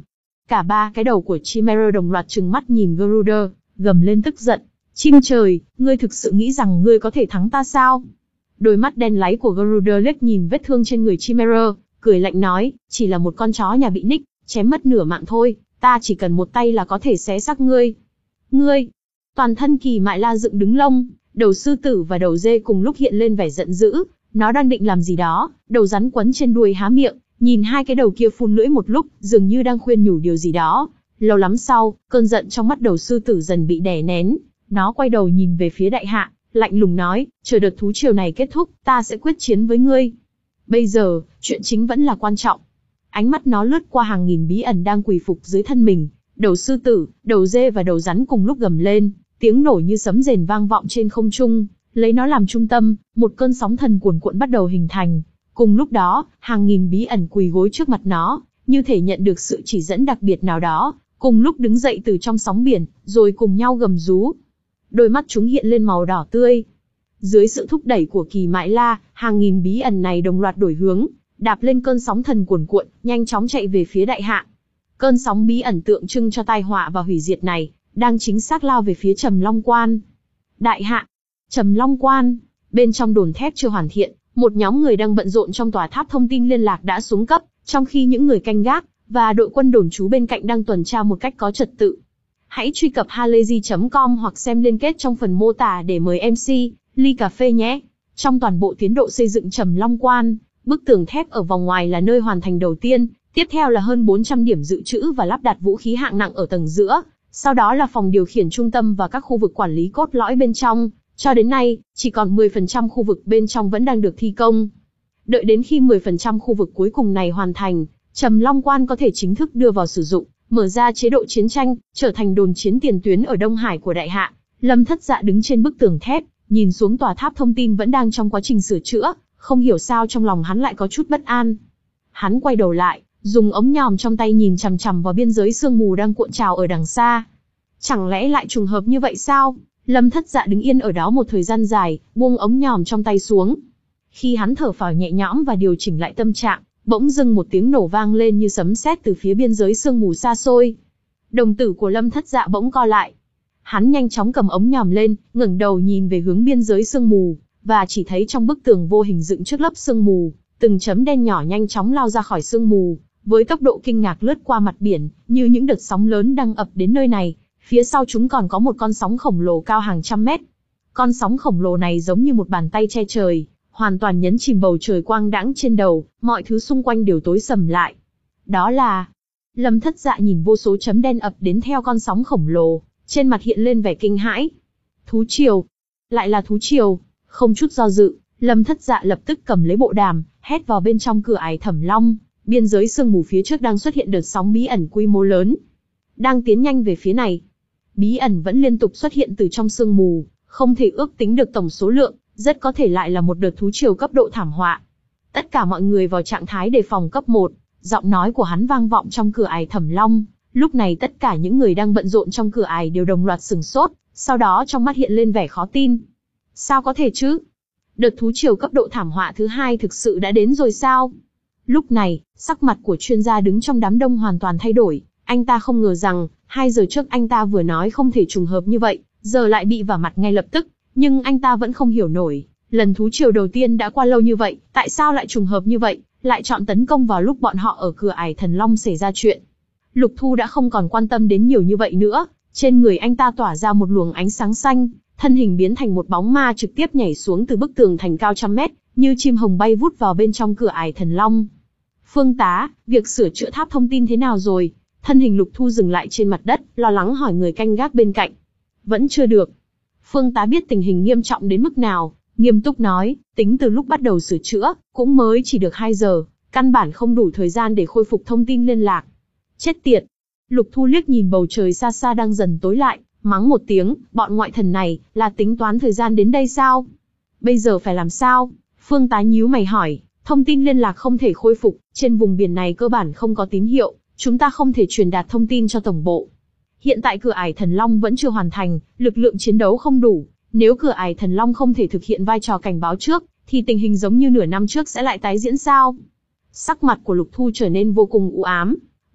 Cả ba cái đầu của Chimera đồng loạt trừng mắt nhìn Garuda, gầm lên tức giận. Chim trời, ngươi thực sự nghĩ rằng ngươi có thể thắng ta sao? Đôi mắt đen láy của Garuda liếc nhìn vết thương trên người Chimera, cười lạnh nói, chỉ là một con chó nhà bị nick, chém mất nửa mạng thôi, ta chỉ cần một tay là có thể xé xác ngươi. Ngươi! Toàn thân Kỳ Mại La dựng đứng lông, đầu sư tử và đầu dê cùng lúc hiện lên vẻ giận dữ, nó đang định làm gì đó, đầu rắn quấn trên đuôi há miệng, nhìn hai cái đầu kia phun lưỡi một lúc, dường như đang khuyên nhủ điều gì đó. Lâu lắm sau, cơn giận trong mắt đầu sư tử dần bị đè nén, nó quay đầu nhìn về phía đại hạ, lạnh lùng nói, chờ đợt thú triều này kết thúc, ta sẽ quyết chiến với ngươi. Bây giờ, chuyện chính vẫn là quan trọng. Ánh mắt nó lướt qua hàng nghìn bí ẩn đang quỳ phục dưới thân mình, đầu sư tử, đầu dê và đầu rắn cùng lúc gầm lên, tiếng nổ như sấm rền vang vọng trên không trung, lấy nó làm trung tâm, một cơn sóng thần cuồn cuộn bắt đầu hình thành. Cùng lúc đó, hàng nghìn bí ẩn quỳ gối trước mặt nó, như thể nhận được sự chỉ dẫn đặc biệt nào đó, cùng lúc đứng dậy từ trong sóng biển, rồi cùng nhau gầm rú. Đôi mắt chúng hiện lên màu đỏ tươi. Dưới sự thúc đẩy của Kỳ Mại La, hàng nghìn bí ẩn này đồng loạt đổi hướng, đạp lên cơn sóng thần cuồn cuộn, nhanh chóng chạy về phía đại hạ. Cơn sóng bí ẩn tượng trưng cho tai họa và hủy diệt này, đang chính xác lao về phía Trầm Long Quan. Đại hạ, Trầm Long Quan, bên trong đồn thép chưa hoàn thiện, một nhóm người đang bận rộn trong tòa tháp thông tin liên lạc đã xuống cấp, trong khi những người canh gác và đội quân đồn trú bên cạnh đang tuần tra một cách có trật tự. Hãy truy cập halayzi chấm com hoặc xem liên kết trong phần mô tả để mời em xê ly cà phê nhé. Trong toàn bộ tiến độ xây dựng Trầm Long Quan, bức tường thép ở vòng ngoài là nơi hoàn thành đầu tiên, tiếp theo là hơn bốn trăm điểm dự trữ và lắp đặt vũ khí hạng nặng ở tầng giữa, sau đó là phòng điều khiển trung tâm và các khu vực quản lý cốt lõi bên trong. Cho đến nay, chỉ còn mười phần trăm khu vực bên trong vẫn đang được thi công. Đợi đến khi mười phần trăm khu vực cuối cùng này hoàn thành, Trầm Long Quan có thể chính thức đưa vào sử dụng, mở ra chế độ chiến tranh, trở thành đồn chiến tiền tuyến ở Đông Hải của đại hạ. Lâm Thất Dạ đứng trên bức tường thép, nhìn xuống tòa tháp thông tin vẫn đang trong quá trình sửa chữa, không hiểu sao trong lòng hắn lại có chút bất an. Hắn quay đầu lại, dùng ống nhòm trong tay nhìn chằm chằm vào biên giới sương mù đang cuộn trào ở đằng xa. Chẳng lẽ lại trùng hợp như vậy sao? Lâm Thất Dạ đứng yên ở đó một thời gian dài, buông ống nhòm trong tay xuống. Khi hắn thở phào nhẹ nhõm và điều chỉnh lại tâm trạng, bỗng dưng một tiếng nổ vang lên như sấm sét từ phía biên giới sương mù xa xôi. Đồng tử của Lâm Thất Dạ bỗng co lại. Hắn nhanh chóng cầm ống nhòm lên, ngẩng đầu nhìn về hướng biên giới sương mù, và chỉ thấy trong bức tường vô hình dựng trước lớp sương mù, từng chấm đen nhỏ nhanh chóng lao ra khỏi sương mù, với tốc độ kinh ngạc lướt qua mặt biển, như những đợt sóng lớn đang ập đến nơi này. Phía sau chúng còn có một con sóng khổng lồ cao hàng trăm mét. Con sóng khổng lồ này giống như một bàn tay che trời, hoàn toàn nhấn chìm bầu trời quang đãng trên đầu, mọi thứ xung quanh đều tối sầm lại. Đó là... Lâm Thất Dạ nhìn vô số chấm đen ập đến theo con sóng khổng lồ, trên mặt hiện lên vẻ kinh hãi. Thú triều. Lại là thú triều. Không chút do dự, Lâm Thất Dạ lập tức cầm lấy bộ đàm, hét vào bên trong cửa ải Thẩm Long. Biên giới sương mù phía trước đang xuất hiện đợt sóng bí ẩn quy mô lớn, đang tiến nhanh về phía này. Bí ẩn vẫn liên tục xuất hiện từ trong sương mù, không thể ước tính được tổng số lượng, rất có thể lại là một đợt thú triều cấp độ thảm họa. Tất cả mọi người vào trạng thái đề phòng cấp một, giọng nói của hắn vang vọng trong cửa ải Thẩm Long. Lúc này tất cả những người đang bận rộn trong cửa ải đều đồng loạt sửng sốt, sau đó trong mắt hiện lên vẻ khó tin. Sao có thể chứ? Đợt thú triều cấp độ thảm họa thứ hai thực sự đã đến rồi sao? Lúc này, sắc mặt của chuyên gia đứng trong đám đông hoàn toàn thay đổi. Anh ta không ngờ rằng, hai giờ trước anh ta vừa nói không thể trùng hợp như vậy, giờ lại bị vả mặt ngay lập tức. Nhưng anh ta vẫn không hiểu nổi, lần thú triều đầu tiên đã qua lâu như vậy, tại sao lại trùng hợp như vậy, lại chọn tấn công vào lúc bọn họ ở cửa ải Thần Long xảy ra chuyện. Lục Thu đã không còn quan tâm đến nhiều như vậy nữa, trên người anh ta tỏa ra một luồng ánh sáng xanh, thân hình biến thành một bóng ma trực tiếp nhảy xuống từ bức tường thành cao trăm mét, như chim hồng bay vút vào bên trong cửa ải Thần Long. Phương tá, việc sửa chữa tháp thông tin thế nào rồi? Thân hình Lục Thu dừng lại trên mặt đất, lo lắng hỏi người canh gác bên cạnh. Vẫn chưa được. Phương tá biết tình hình nghiêm trọng đến mức nào, nghiêm túc nói, tính từ lúc bắt đầu sửa chữa, cũng mới chỉ được hai giờ, căn bản không đủ thời gian để khôi phục thông tin liên lạc. Chết tiệt! Lục Thu liếc nhìn bầu trời xa xa đang dần tối lại, mắng một tiếng, bọn ngoại thần này, là tính toán thời gian đến đây sao? Bây giờ phải làm sao? Phương tá nhíu mày hỏi, thông tin liên lạc không thể khôi phục, trên vùng biển này cơ bản không có tín hiệu, chúng ta không thể truyền đạt thông tin cho tổng bộ. Hiện tại cửa ải Thần Long vẫn chưa hoàn thành, lực lượng chiến đấu không đủ, nếu cửa ải Thần Long không thể thực hiện vai trò cảnh báo trước, thì tình hình giống như nửa năm trước sẽ lại tái diễn sao? Sắc mặt của Lục Thu trở nên vô cùng u ám.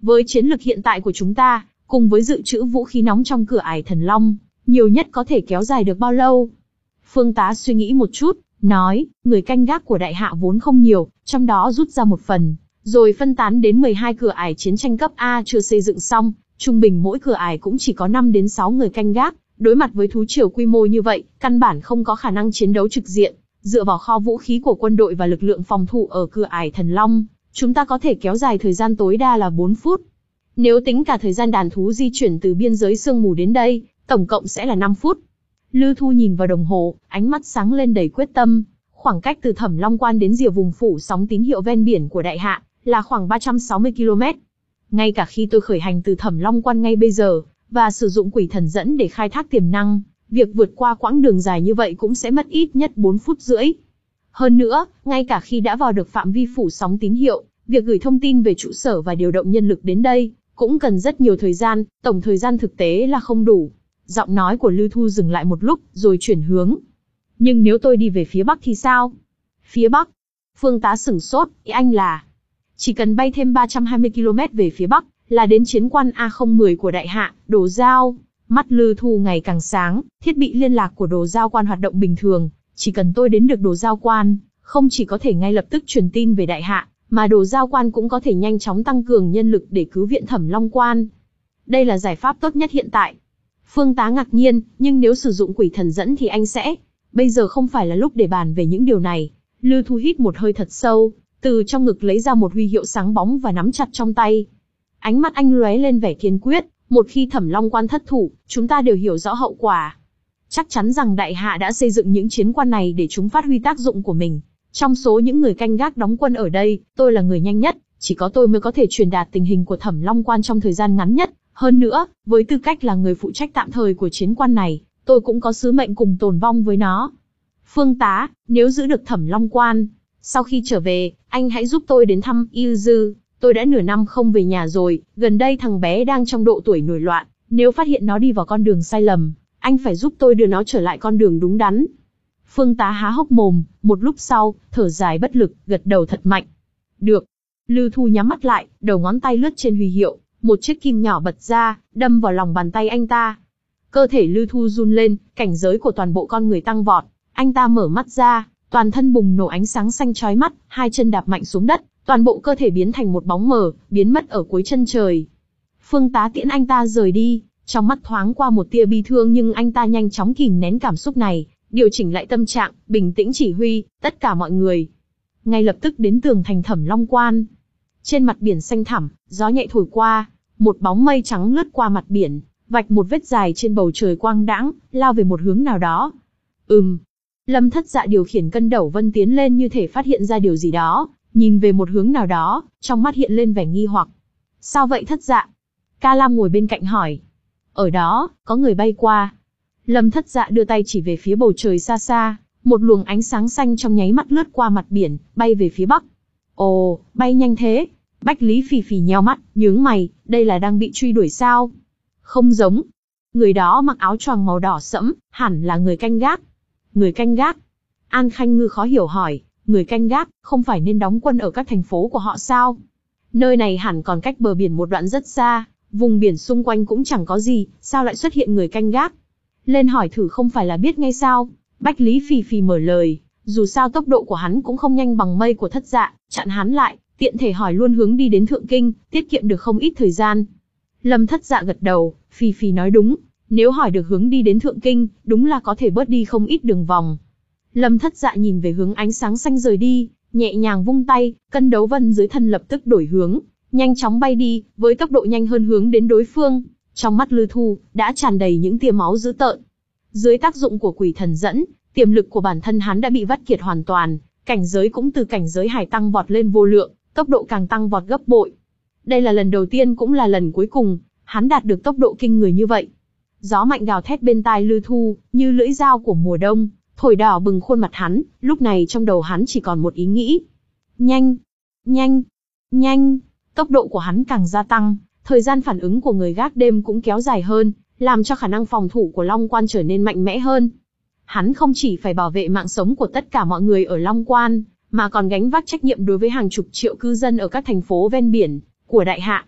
Với chiến lực hiện tại của chúng ta, cùng với dự trữ vũ khí nóng trong cửa ải Thần Long, nhiều nhất có thể kéo dài được bao lâu? Phương tá suy nghĩ một chút, nói, người canh gác của đại hạ vốn không nhiều, trong đó rút ra một phần, rồi phân tán đến mười hai cửa ải chiến tranh cấp A chưa xây dựng xong, trung bình mỗi cửa ải cũng chỉ có năm đến sáu người canh gác, đối mặt với thú triều quy mô như vậy, căn bản không có khả năng chiến đấu trực diện, dựa vào kho vũ khí của quân đội và lực lượng phòng thủ ở cửa ải Thần Long, chúng ta có thể kéo dài thời gian tối đa là bốn phút. Nếu tính cả thời gian đàn thú di chuyển từ biên giới sương mù đến đây, tổng cộng sẽ là năm phút. Lư Thu nhìn vào đồng hồ, ánh mắt sáng lên đầy quyết tâm. Khoảng cách từ Thẩm Long Quan đến rìa vùng phủ sóng tín hiệu ven biển của đại hạ là khoảng ba trăm sáu mươi ki lô mét. Ngay cả khi tôi khởi hành từ Thẩm Long Quan ngay bây giờ và sử dụng quỷ thần dẫn để khai thác tiềm năng, việc vượt qua quãng đường dài như vậy cũng sẽ mất ít nhất bốn phút rưỡi. Hơn nữa, ngay cả khi đã vào được phạm vi phủ sóng tín hiệu, việc gửi thông tin về trụ sở và điều động nhân lực đến đây cũng cần rất nhiều thời gian, tổng thời gian thực tế là không đủ. Giọng nói của Lư Thu dừng lại một lúc, rồi chuyển hướng. Nhưng nếu tôi đi về phía Bắc thì sao? Phía Bắc? Phương tá sửng sốt, ý anh là chỉ cần bay thêm ba trăm hai mươi ki lô mét về phía Bắc, là đến chiến quan A không một của đại hạ, Đồ Giao. Mắt Lư Thu ngày càng sáng, thiết bị liên lạc của Đồ Giao quan hoạt động bình thường. Chỉ cần tôi đến được Đồ Giao quan, không chỉ có thể ngay lập tức truyền tin về đại hạ, mà Đồ Giao quan cũng có thể nhanh chóng tăng cường nhân lực để cứu viện Thẩm Long Quan. Đây là giải pháp tốt nhất hiện tại. Phương tá ngạc nhiên, nhưng nếu sử dụng quỷ thần dẫn thì anh sẽ... Bây giờ không phải là lúc để bàn về những điều này. Lư Thu hít một hơi thật sâu, từ trong ngực lấy ra một huy hiệu sáng bóng và nắm chặt trong tay. Ánh mắt anh lóe lên vẻ kiên quyết, một khi Thẩm Long Quan thất thủ, chúng ta đều hiểu rõ hậu quả. Chắc chắn rằng đại hạ đã xây dựng những chiến quan này để chúng phát huy tác dụng của mình. Trong số những người canh gác đóng quân ở đây, tôi là người nhanh nhất, chỉ có tôi mới có thể truyền đạt tình hình của Thẩm Long Quan trong thời gian ngắn nhất. Hơn nữa, với tư cách là người phụ trách tạm thời của chiến quan này, tôi cũng có sứ mệnh cùng tồn vong với nó. Phương tá, nếu giữ được Thẩm Long Quan, sau khi trở về, anh hãy giúp tôi đến thăm Y Dư. Tôi đã nửa năm không về nhà rồi, gần đây thằng bé đang trong độ tuổi nổi loạn, nếu phát hiện nó đi vào con đường sai lầm, anh phải giúp tôi đưa nó trở lại con đường đúng đắn. Phương tá há hốc mồm, một lúc sau, thở dài bất lực, gật đầu thật mạnh. Được. Lư Thu nhắm mắt lại, đầu ngón tay lướt trên huy hiệu, một chiếc kim nhỏ bật ra, đâm vào lòng bàn tay anh ta. Cơ thể Lư Thu run lên, cảnh giới của toàn bộ con người tăng vọt. Anh ta mở mắt ra, toàn thân bùng nổ ánh sáng xanh chói mắt, hai chân đạp mạnh xuống đất, toàn bộ cơ thể biến thành một bóng mờ, biến mất ở cuối chân trời. Phương tá tiễn anh ta rời đi, trong mắt thoáng qua một tia bi thương, nhưng anh ta nhanh chóng kìm nén cảm xúc này, điều chỉnh lại tâm trạng, bình tĩnh chỉ huy tất cả mọi người. Ngay lập tức đến tường thành Thẩm Long Quan. Trên mặt biển xanh thẳm, gió nhẹ thổi qua, một bóng mây trắng lướt qua mặt biển, vạch một vết dài trên bầu trời quang đãng, lao về một hướng nào đó. Ừm. Lâm Thất Dạ điều khiển cân đẩu vân tiến lên như thể phát hiện ra điều gì đó, nhìn về một hướng nào đó, trong mắt hiện lên vẻ nghi hoặc. Sao vậy Thất Dạ? Ca Lam ngồi bên cạnh hỏi. Ở đó, có người bay qua. Lâm Thất Dạ đưa tay chỉ về phía bầu trời xa xa, một luồng ánh sáng xanh trong nháy mắt lướt qua mặt biển, bay về phía bắc. Ồ, bay nhanh thế. Bách Lý Phì Phì nheo mắt, nhướng mày, đây là đang bị truy đuổi sao? Không giống. Người đó mặc áo choàng màu đỏ sẫm, hẳn là người canh gác. Người canh gác? An Khanh Ngư khó hiểu hỏi, người canh gác, không phải nên đóng quân ở các thành phố của họ sao? Nơi này hẳn còn cách bờ biển một đoạn rất xa, vùng biển xung quanh cũng chẳng có gì, sao lại xuất hiện người canh gác? Lên hỏi thử không phải là biết ngay sao? Bách Lý Phì Phì mở lời, dù sao tốc độ của hắn cũng không nhanh bằng mây của Thất Dạ, chặn hắn lại, tiện thể hỏi luôn hướng đi đến Thượng Kinh, tiết kiệm được không ít thời gian. Lâm Thất Dạ gật đầu, Phì Phì nói đúng, nếu hỏi được hướng đi đến Thượng Kinh, đúng là có thể bớt đi không ít đường vòng. Lâm Thất Dạ nhìn về hướng ánh sáng xanh rời đi, nhẹ nhàng vung tay, cân đấu vân dưới thân lập tức đổi hướng, nhanh chóng bay đi, với tốc độ nhanh hơn hướng đến đối phương. Trong mắt Lư Thu, đã tràn đầy những tia máu dữ tợn. Dưới tác dụng của quỷ thần dẫn, tiềm lực của bản thân hắn đã bị vắt kiệt hoàn toàn, cảnh giới cũng từ cảnh giới hải tăng vọt lên vô lượng, tốc độ càng tăng vọt gấp bội. Đây là lần đầu tiên cũng là lần cuối cùng, hắn đạt được tốc độ kinh người như vậy. Gió mạnh gào thét bên tai Lư Thu, như lưỡi dao của mùa đông, thổi đỏ bừng khuôn mặt hắn, lúc này trong đầu hắn chỉ còn một ý nghĩ. Nhanh, nhanh, nhanh, tốc độ của hắn càng gia tăng, thời gian phản ứng của người gác đêm cũng kéo dài hơn, làm cho khả năng phòng thủ của Long Quan trở nên mạnh mẽ hơn. Hắn không chỉ phải bảo vệ mạng sống của tất cả mọi người ở Long Quan, mà còn gánh vác trách nhiệm đối với hàng chục triệu cư dân ở các thành phố ven biển của đại hạ.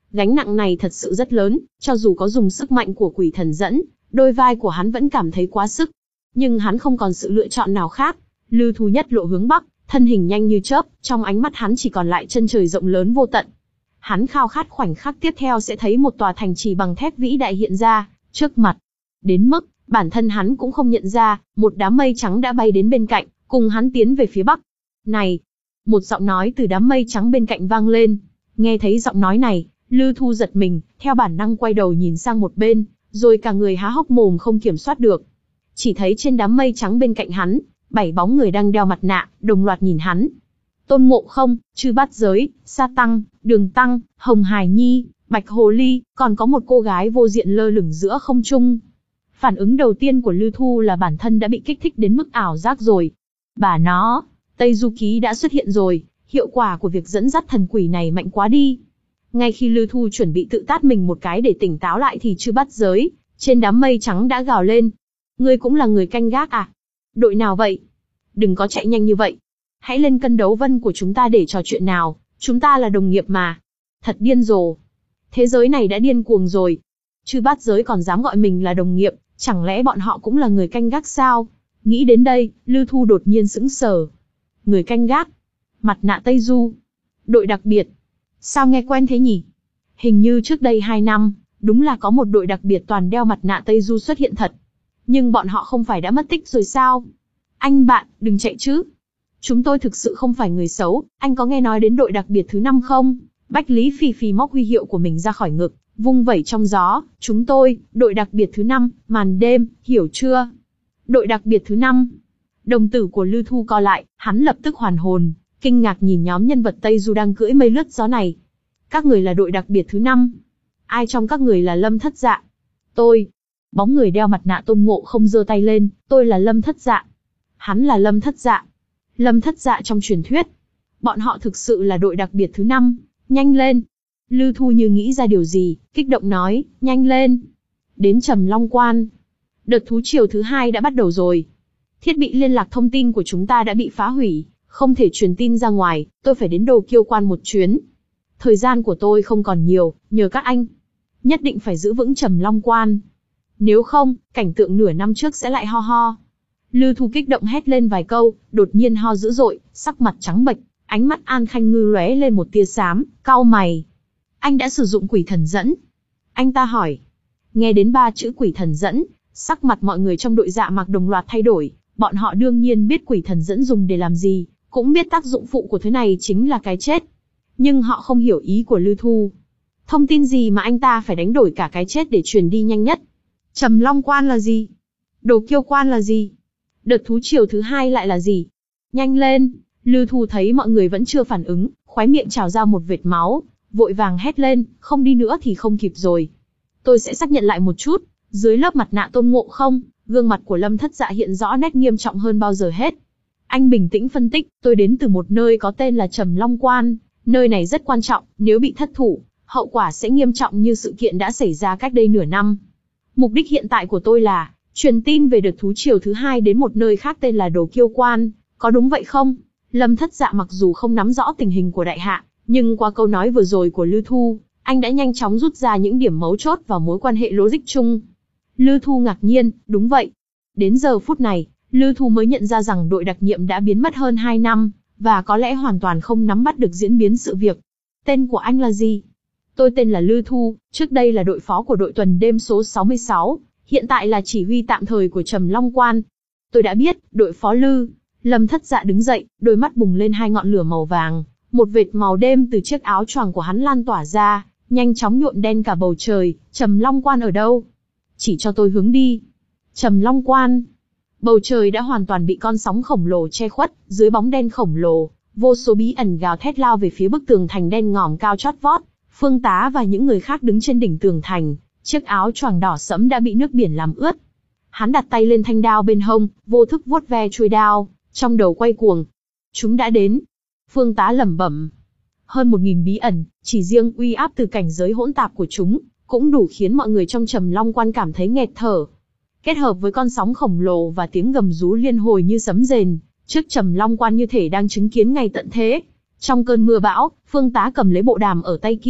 Gánh nặng này thật sự rất lớn, cho dù có dùng sức mạnh của quỷ thần dẫn, đôi vai của hắn vẫn cảm thấy quá sức. Nhưng hắn không còn sự lựa chọn nào khác. Lư Thu nhất lộ hướng bắc, thân hình nhanh như chớp, trong ánh mắt hắn chỉ còn lại chân trời rộng lớn vô tận. Hắn khao khát khoảnh khắc tiếp theo sẽ thấy một tòa thành trì bằng thép vĩ đại hiện ra trước mặt. Đến mức, bản thân hắn cũng không nhận ra, một đám mây trắng đã bay đến bên cạnh, cùng hắn tiến về phía bắc. Này! Một giọng nói từ đám mây trắng bên cạnh vang lên. Nghe thấy giọng nói này, Lư Thu giật mình, theo bản năng quay đầu nhìn sang một bên, rồi cả người há hốc mồm không kiểm soát được. Chỉ thấy trên đám mây trắng bên cạnh hắn, bảy bóng người đang đeo mặt nạ, đồng loạt nhìn hắn. Tôn Ngộ Không, Chư Bát Giới, Sa Tăng, Đường Tăng, Hồng Hải Nhi, Bạch Hồ Ly, còn có một cô gái vô diện lơ lửng giữa không trung. Phản ứng đầu tiên của Lư Thu là bản thân đã bị kích thích đến mức ảo giác rồi. Bà nó, Tây Du Ký đã xuất hiện rồi, hiệu quả của việc dẫn dắt thần quỷ này mạnh quá đi. Ngay khi Lư Thu chuẩn bị tự tát mình một cái để tỉnh táo lại thì Chư Bát Giới, trên đám mây trắng đã gào lên. Ngươi cũng là người canh gác à? Đội nào vậy? Đừng có chạy nhanh như vậy. Hãy lên cân đấu vân của chúng ta để trò chuyện nào, chúng ta là đồng nghiệp mà. Thật điên rồ. Thế giới này đã điên cuồng rồi. Chư Bát Giới còn dám gọi mình là đồng nghiệp, chẳng lẽ bọn họ cũng là người canh gác sao? Nghĩ đến đây, Lư Thu đột nhiên sững sờ. Người canh gác? Mặt nạ Tây Du? Đội đặc biệt? Sao nghe quen thế nhỉ? Hình như trước đây hai năm, đúng là có một đội đặc biệt toàn đeo mặt nạ Tây Du xuất hiện thật. Nhưng bọn họ không phải đã mất tích rồi sao? Anh bạn, đừng chạy chứ. Chúng tôi thực sự không phải người xấu, anh có nghe nói đến đội đặc biệt thứ năm không? Bách Lý phì phì móc huy hiệu của mình ra khỏi ngực, vung vẩy trong gió. Chúng tôi, đội đặc biệt thứ năm, màn đêm, hiểu chưa? Đội đặc biệt thứ năm. Đồng tử của Lư Thu co lại, hắn lập tức hoàn hồn, kinh ngạc nhìn nhóm nhân vật Tây Du đang cưỡi mây lướt gió này. Các người là đội đặc biệt thứ năm. Ai trong các người là Lâm Thất Dạ? Tôi. Bóng người đeo mặt nạ Tôn Ngộ Không giơ tay lên, tôi là Lâm Thất Dạ. Hắn là Lâm Thất Dạ. Lâm Thất Dạ trong truyền thuyết. Bọn họ thực sự là đội đặc biệt thứ năm. Nhanh lên. Lư Thu như nghĩ ra điều gì, kích động nói, nhanh lên. Đến Trầm Long Quan. Đợt thú triều thứ hai đã bắt đầu rồi. Thiết bị liên lạc thông tin của chúng ta đã bị phá hủy, không thể truyền tin ra ngoài, tôi phải đến Đồ Kiêu Quan một chuyến. Thời gian của tôi không còn nhiều, nhờ các anh. Nhất định phải giữ vững Trầm Long Quan. Nếu không, cảnh tượng nửa năm trước sẽ lại ho ho. Lư Thu kích động hét lên vài câu, đột nhiên ho dữ dội, sắc mặt trắng bệch, ánh mắt An Khanh Ngư lóe lên một tia xám, cau mày. Anh đã sử dụng quỷ thần dẫn? Anh ta hỏi. Nghe đến ba chữ quỷ thần dẫn, sắc mặt mọi người trong đội Dạ Mạc đồng loạt thay đổi. Bọn họ đương nhiên biết quỷ thần dẫn dùng để làm gì, cũng biết tác dụng phụ của thứ này chính là cái chết. Nhưng họ không hiểu ý của Lư Thu. Thông tin gì mà anh ta phải đánh đổi cả cái chết để truyền đi nhanh nhất? Trầm Long Quan là gì? Đồ Kiêu Quan là gì? Đợt thú triều thứ hai lại là gì? Nhanh lên! Lư Thu thấy mọi người vẫn chưa phản ứng, khóe miệng trào ra một vệt máu, vội vàng hét lên, không đi nữa thì không kịp rồi. Tôi sẽ xác nhận lại một chút. Dưới lớp mặt nạ Tôn Ngộ Không, gương mặt của Lâm Thất Dạ hiện rõ nét nghiêm trọng hơn bao giờ hết. Anh bình tĩnh phân tích, tôi đến từ một nơi có tên là Trầm Long Quan, nơi này rất quan trọng, nếu bị thất thủ, hậu quả sẽ nghiêm trọng như sự kiện đã xảy ra cách đây nửa năm. Mục đích hiện tại của tôi là truyền tin về đợt thú triều thứ hai đến một nơi khác tên là Đồ Kiêu Quan, có đúng vậy không? Lâm Thất Dạ mặc dù không nắm rõ tình hình của đại hạ, nhưng qua câu nói vừa rồi của Lư Thu, anh đã nhanh chóng rút ra những điểm mấu chốt vào mối quan hệ logic chung. Lư Thu ngạc nhiên, đúng vậy. Đến giờ phút này, Lư Thu mới nhận ra rằng đội đặc nhiệm đã biến mất hơn hai năm, và có lẽ hoàn toàn không nắm bắt được diễn biến sự việc. Tên của anh là gì? Tôi tên là Lư Thu, trước đây là đội phó của đội tuần đêm số sáu mươi sáu, hiện tại là chỉ huy tạm thời của Trầm Long Quan. Tôi đã biết, đội phó Lư. Lâm Thất Dạ đứng dậy, đôi mắt bùng lên hai ngọn lửa màu vàng, một vệt màu đêm từ chiếc áo choàng của hắn lan tỏa ra, nhanh chóng nhuộm đen cả bầu trời. Trầm Long Quan ở đâu? Chỉ cho tôi hướng đi. Trầm Long Quan. Bầu trời đã hoàn toàn bị con sóng khổng lồ che khuất, dưới bóng đen khổng lồ, vô số bí ẩn gào thét lao về phía bức tường thành đen ngòm cao chót vót. Phương Tá và những người khác đứng trên đỉnh tường thành, chiếc áo choàng đỏ sẫm đã bị nước biển làm ướt. Hắn đặt tay lên thanh đao bên hông, vô thức vuốt ve chuôi đao, trong đầu quay cuồng. Chúng đã đến. Phương Tá lẩm bẩm. Hơn một nghìn bí ẩn, chỉ riêng uy áp từ cảnh giới hỗn tạp của chúng, cũng đủ khiến mọi người trong Trầm Long Quan cảm thấy nghẹt thở. Kết hợp với con sóng khổng lồ và tiếng gầm rú liên hồi như sấm rền, trước Trầm Long Quan như thể đang chứng kiến ngày tận thế. Trong cơn mưa bão, Phương Tá cầm lấy bộ đàm ở tay kia,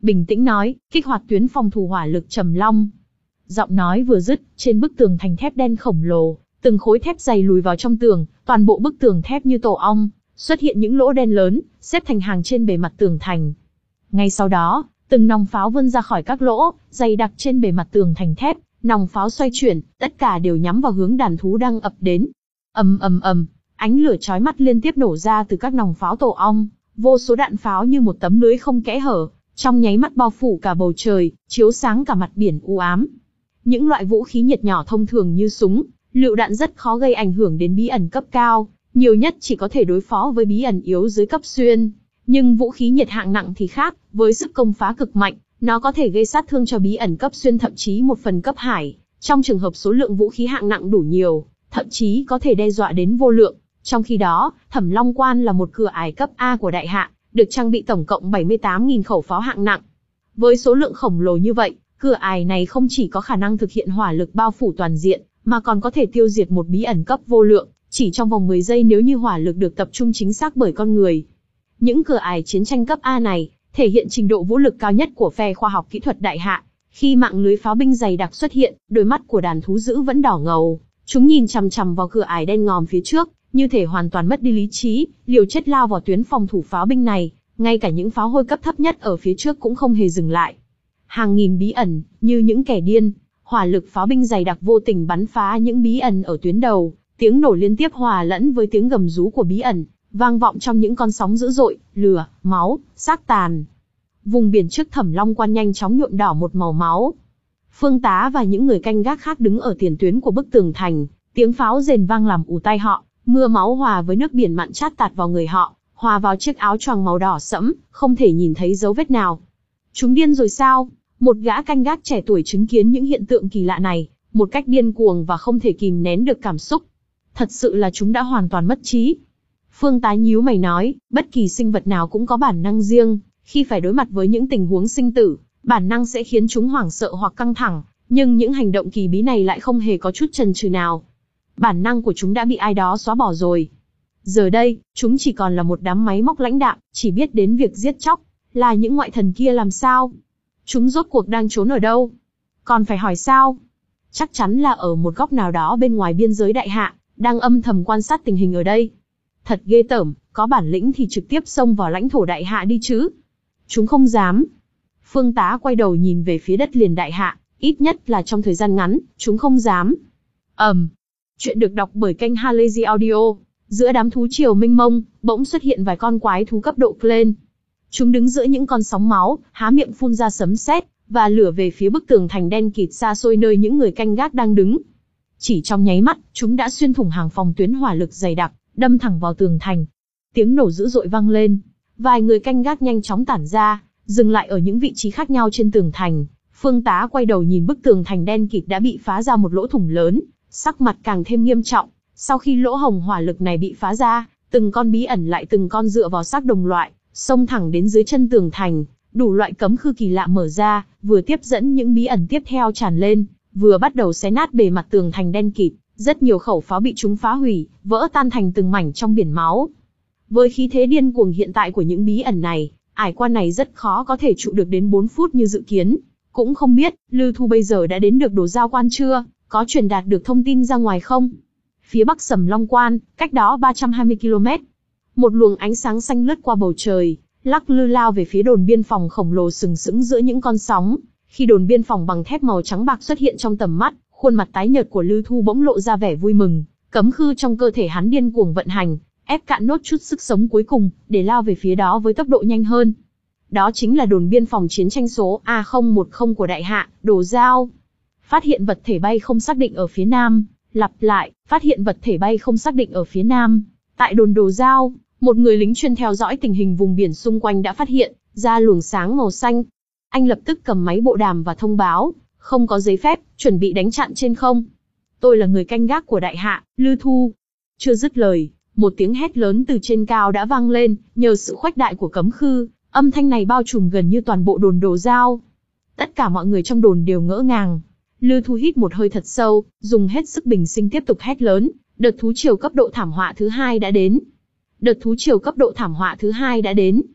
bình tĩnh nói, kích hoạt tuyến phòng thủ hỏa lực Trầm Long. Giọng nói vừa dứt, trên bức tường thành thép đen khổng lồ, từng khối thép dày lùi vào trong tường, toàn bộ bức tường thép như tổ ong, xuất hiện những lỗ đen lớn, xếp thành hàng trên bề mặt tường thành. Ngay sau đó, từng nòng pháo vươn ra khỏi các lỗ, dày đặc trên bề mặt tường thành thép, nòng pháo xoay chuyển, tất cả đều nhắm vào hướng đàn thú đang ập đến. Ầm ầm ầm, ánh lửa chói mắt liên tiếp nổ ra từ các nòng pháo tổ ong, vô số đạn pháo như một tấm lưới không kẽ hở, trong nháy mắt bao phủ cả bầu trời, chiếu sáng cả mặt biển u ám. Những loại vũ khí nhiệt nhỏ thông thường như súng, lựu đạn rất khó gây ảnh hưởng đến bí ẩn cấp cao, nhiều nhất chỉ có thể đối phó với bí ẩn yếu dưới cấp xuyên. Nhưng vũ khí nhiệt hạng nặng thì khác, với sức công phá cực mạnh, nó có thể gây sát thương cho bí ẩn cấp xuyên thậm chí một phần cấp hải. Trong trường hợp số lượng vũ khí hạng nặng đủ nhiều, thậm chí có thể đe dọa đến vô lượng. Trong khi đó, Thẩm Long Quan là một cửa ải cấp A của Đại Hạ, được trang bị tổng cộng bảy mươi tám nghìn khẩu pháo hạng nặng. Với số lượng khổng lồ như vậy, cửa ải này không chỉ có khả năng thực hiện hỏa lực bao phủ toàn diện, mà còn có thể tiêu diệt một bí ẩn cấp vô lượng, chỉ trong vòng mười giây nếu như hỏa lực được tập trung chính xác bởi con người. Những cửa ải chiến tranh cấp A này, thể hiện trình độ vũ lực cao nhất của phe khoa học kỹ thuật Đại Hạ. Khi mạng lưới pháo binh dày đặc xuất hiện, đôi mắt của đàn thú dữ vẫn đỏ ngầu. Chúng nhìn chằm chằm vào cửa ải đen ngòm phía trước, như thể hoàn toàn mất đi lý trí, liều chết lao vào tuyến phòng thủ pháo binh này. Ngay cả những pháo hôi cấp thấp nhất ở phía trước cũng không hề dừng lại. Hàng nghìn bí ẩn, như những kẻ điên, hỏa lực pháo binh dày đặc vô tình bắn phá những bí ẩn ở tuyến đầu, tiếng nổ liên tiếp hòa lẫn với tiếng gầm rú của bí ẩn, vang vọng trong những con sóng dữ dội, lửa, máu, xác tàn. Vùng biển trước Thẩm Long Quan nhanh chóng nhuộm đỏ một màu máu. Phương tá và những người canh gác khác đứng ở tiền tuyến của bức tường thành, tiếng pháo rền vang làm ù tai họ, mưa máu hòa với nước biển mặn chát tạt vào người họ, hòa vào chiếc áo choàng màu đỏ sẫm, không thể nhìn thấy dấu vết nào. Chúng điên rồi sao? Một gã canh gác trẻ tuổi chứng kiến những hiện tượng kỳ lạ này, một cách điên cuồng và không thể kìm nén được cảm xúc. Thật sự là chúng đã hoàn toàn mất trí. Phương tá nhíu mày nói, bất kỳ sinh vật nào cũng có bản năng riêng, khi phải đối mặt với những tình huống sinh tử, bản năng sẽ khiến chúng hoảng sợ hoặc căng thẳng, nhưng những hành động kỳ bí này lại không hề có chút chần chừ nào. Bản năng của chúng đã bị ai đó xóa bỏ rồi. Giờ đây, chúng chỉ còn là một đám máy móc lãnh đạm, chỉ biết đến việc giết chóc. Là những ngoại thần kia làm sao? Chúng rốt cuộc đang trốn ở đâu? Còn phải hỏi sao? Chắc chắn là ở một góc nào đó bên ngoài biên giới Đại Hạ, đang âm thầm quan sát tình hình ở đây. Thật ghê tởm, có bản lĩnh thì trực tiếp xông vào lãnh thổ Đại Hạ đi chứ. Chúng không dám. Phương tá quay đầu nhìn về phía đất liền Đại Hạ, ít nhất là trong thời gian ngắn, chúng không dám. Ầm. Um, chuyện được đọc bởi kênh Halazy Audio. Giữa đám thú triều mênh mông, bỗng xuất hiện vài con quái thú cấp độ Clan. Chúng đứng giữa những con sóng máu, há miệng phun ra sấm sét và lửa về phía bức tường thành đen kịt xa xôi nơi những người canh gác đang đứng. Chỉ trong nháy mắt, chúng đã xuyên thủng hàng phòng tuyến hỏa lực dày đặc, đâm thẳng vào tường thành. Tiếng nổ dữ dội vang lên, vài người canh gác nhanh chóng tản ra, dừng lại ở những vị trí khác nhau trên tường thành. Phương tá quay đầu nhìn bức tường thành đen kịt đã bị phá ra một lỗ thủng lớn, sắc mặt càng thêm nghiêm trọng. Sau khi lỗ hổng hỏa lực này bị phá ra, từng con bí ẩn lại từng con dựa vào xác đồng loại, xông thẳng đến dưới chân tường thành, đủ loại cấm khư kỳ lạ mở ra, vừa tiếp dẫn những bí ẩn tiếp theo tràn lên, vừa bắt đầu xé nát bề mặt tường thành đen kịt, rất nhiều khẩu pháo bị chúng phá hủy, vỡ tan thành từng mảnh trong biển máu. Với khí thế điên cuồng hiện tại của những bí ẩn này, ải quan này rất khó có thể trụ được đến bốn phút như dự kiến. Cũng không biết, Lư Thu bây giờ đã đến được Đồ Giao Quan chưa, có truyền đạt được thông tin ra ngoài không? Phía bắc Sầm Long Quan, cách đó ba trăm hai mươi ki lô mét. Một luồng ánh sáng xanh lướt qua bầu trời, lắc lư lao về phía đồn biên phòng khổng lồ sừng sững giữa những con sóng. Khi đồn biên phòng bằng thép màu trắng bạc xuất hiện trong tầm mắt, khuôn mặt tái nhợt của Lư Thu bỗng lộ ra vẻ vui mừng, cấm khư trong cơ thể hắn điên cuồng vận hành, ép cạn nốt chút sức sống cuối cùng, để lao về phía đó với tốc độ nhanh hơn. Đó chính là đồn biên phòng chiến tranh số A không một không của Đại Hạ, Đồ Giao. Phát hiện vật thể bay không xác định ở phía nam. Lặp lại, phát hiện vật thể bay không xác định ở phía nam. Tại đồn Đồ Giao, một người lính chuyên theo dõi tình hình vùng biển xung quanh đã phát hiện ra luồng sáng màu xanh. Anh lập tức cầm máy bộ đàm và thông báo, không có giấy phép, chuẩn bị đánh chặn trên không. Tôi là người canh gác của Đại Hạ, Lư Thu. Chưa dứt lời, một tiếng hét lớn từ trên cao đã vang lên, nhờ sự khuếch đại của cấm khư, âm thanh này bao trùm gần như toàn bộ đồn Đồ Giao. Tất cả mọi người trong đồn đều ngỡ ngàng. Lư Thu hít một hơi thật sâu, dùng hết sức bình sinh tiếp tục hét lớn, đợt thú triều cấp độ thảm họa thứ hai đã đến. Đợt thú triều cấp độ thảm họa thứ hai đã đến.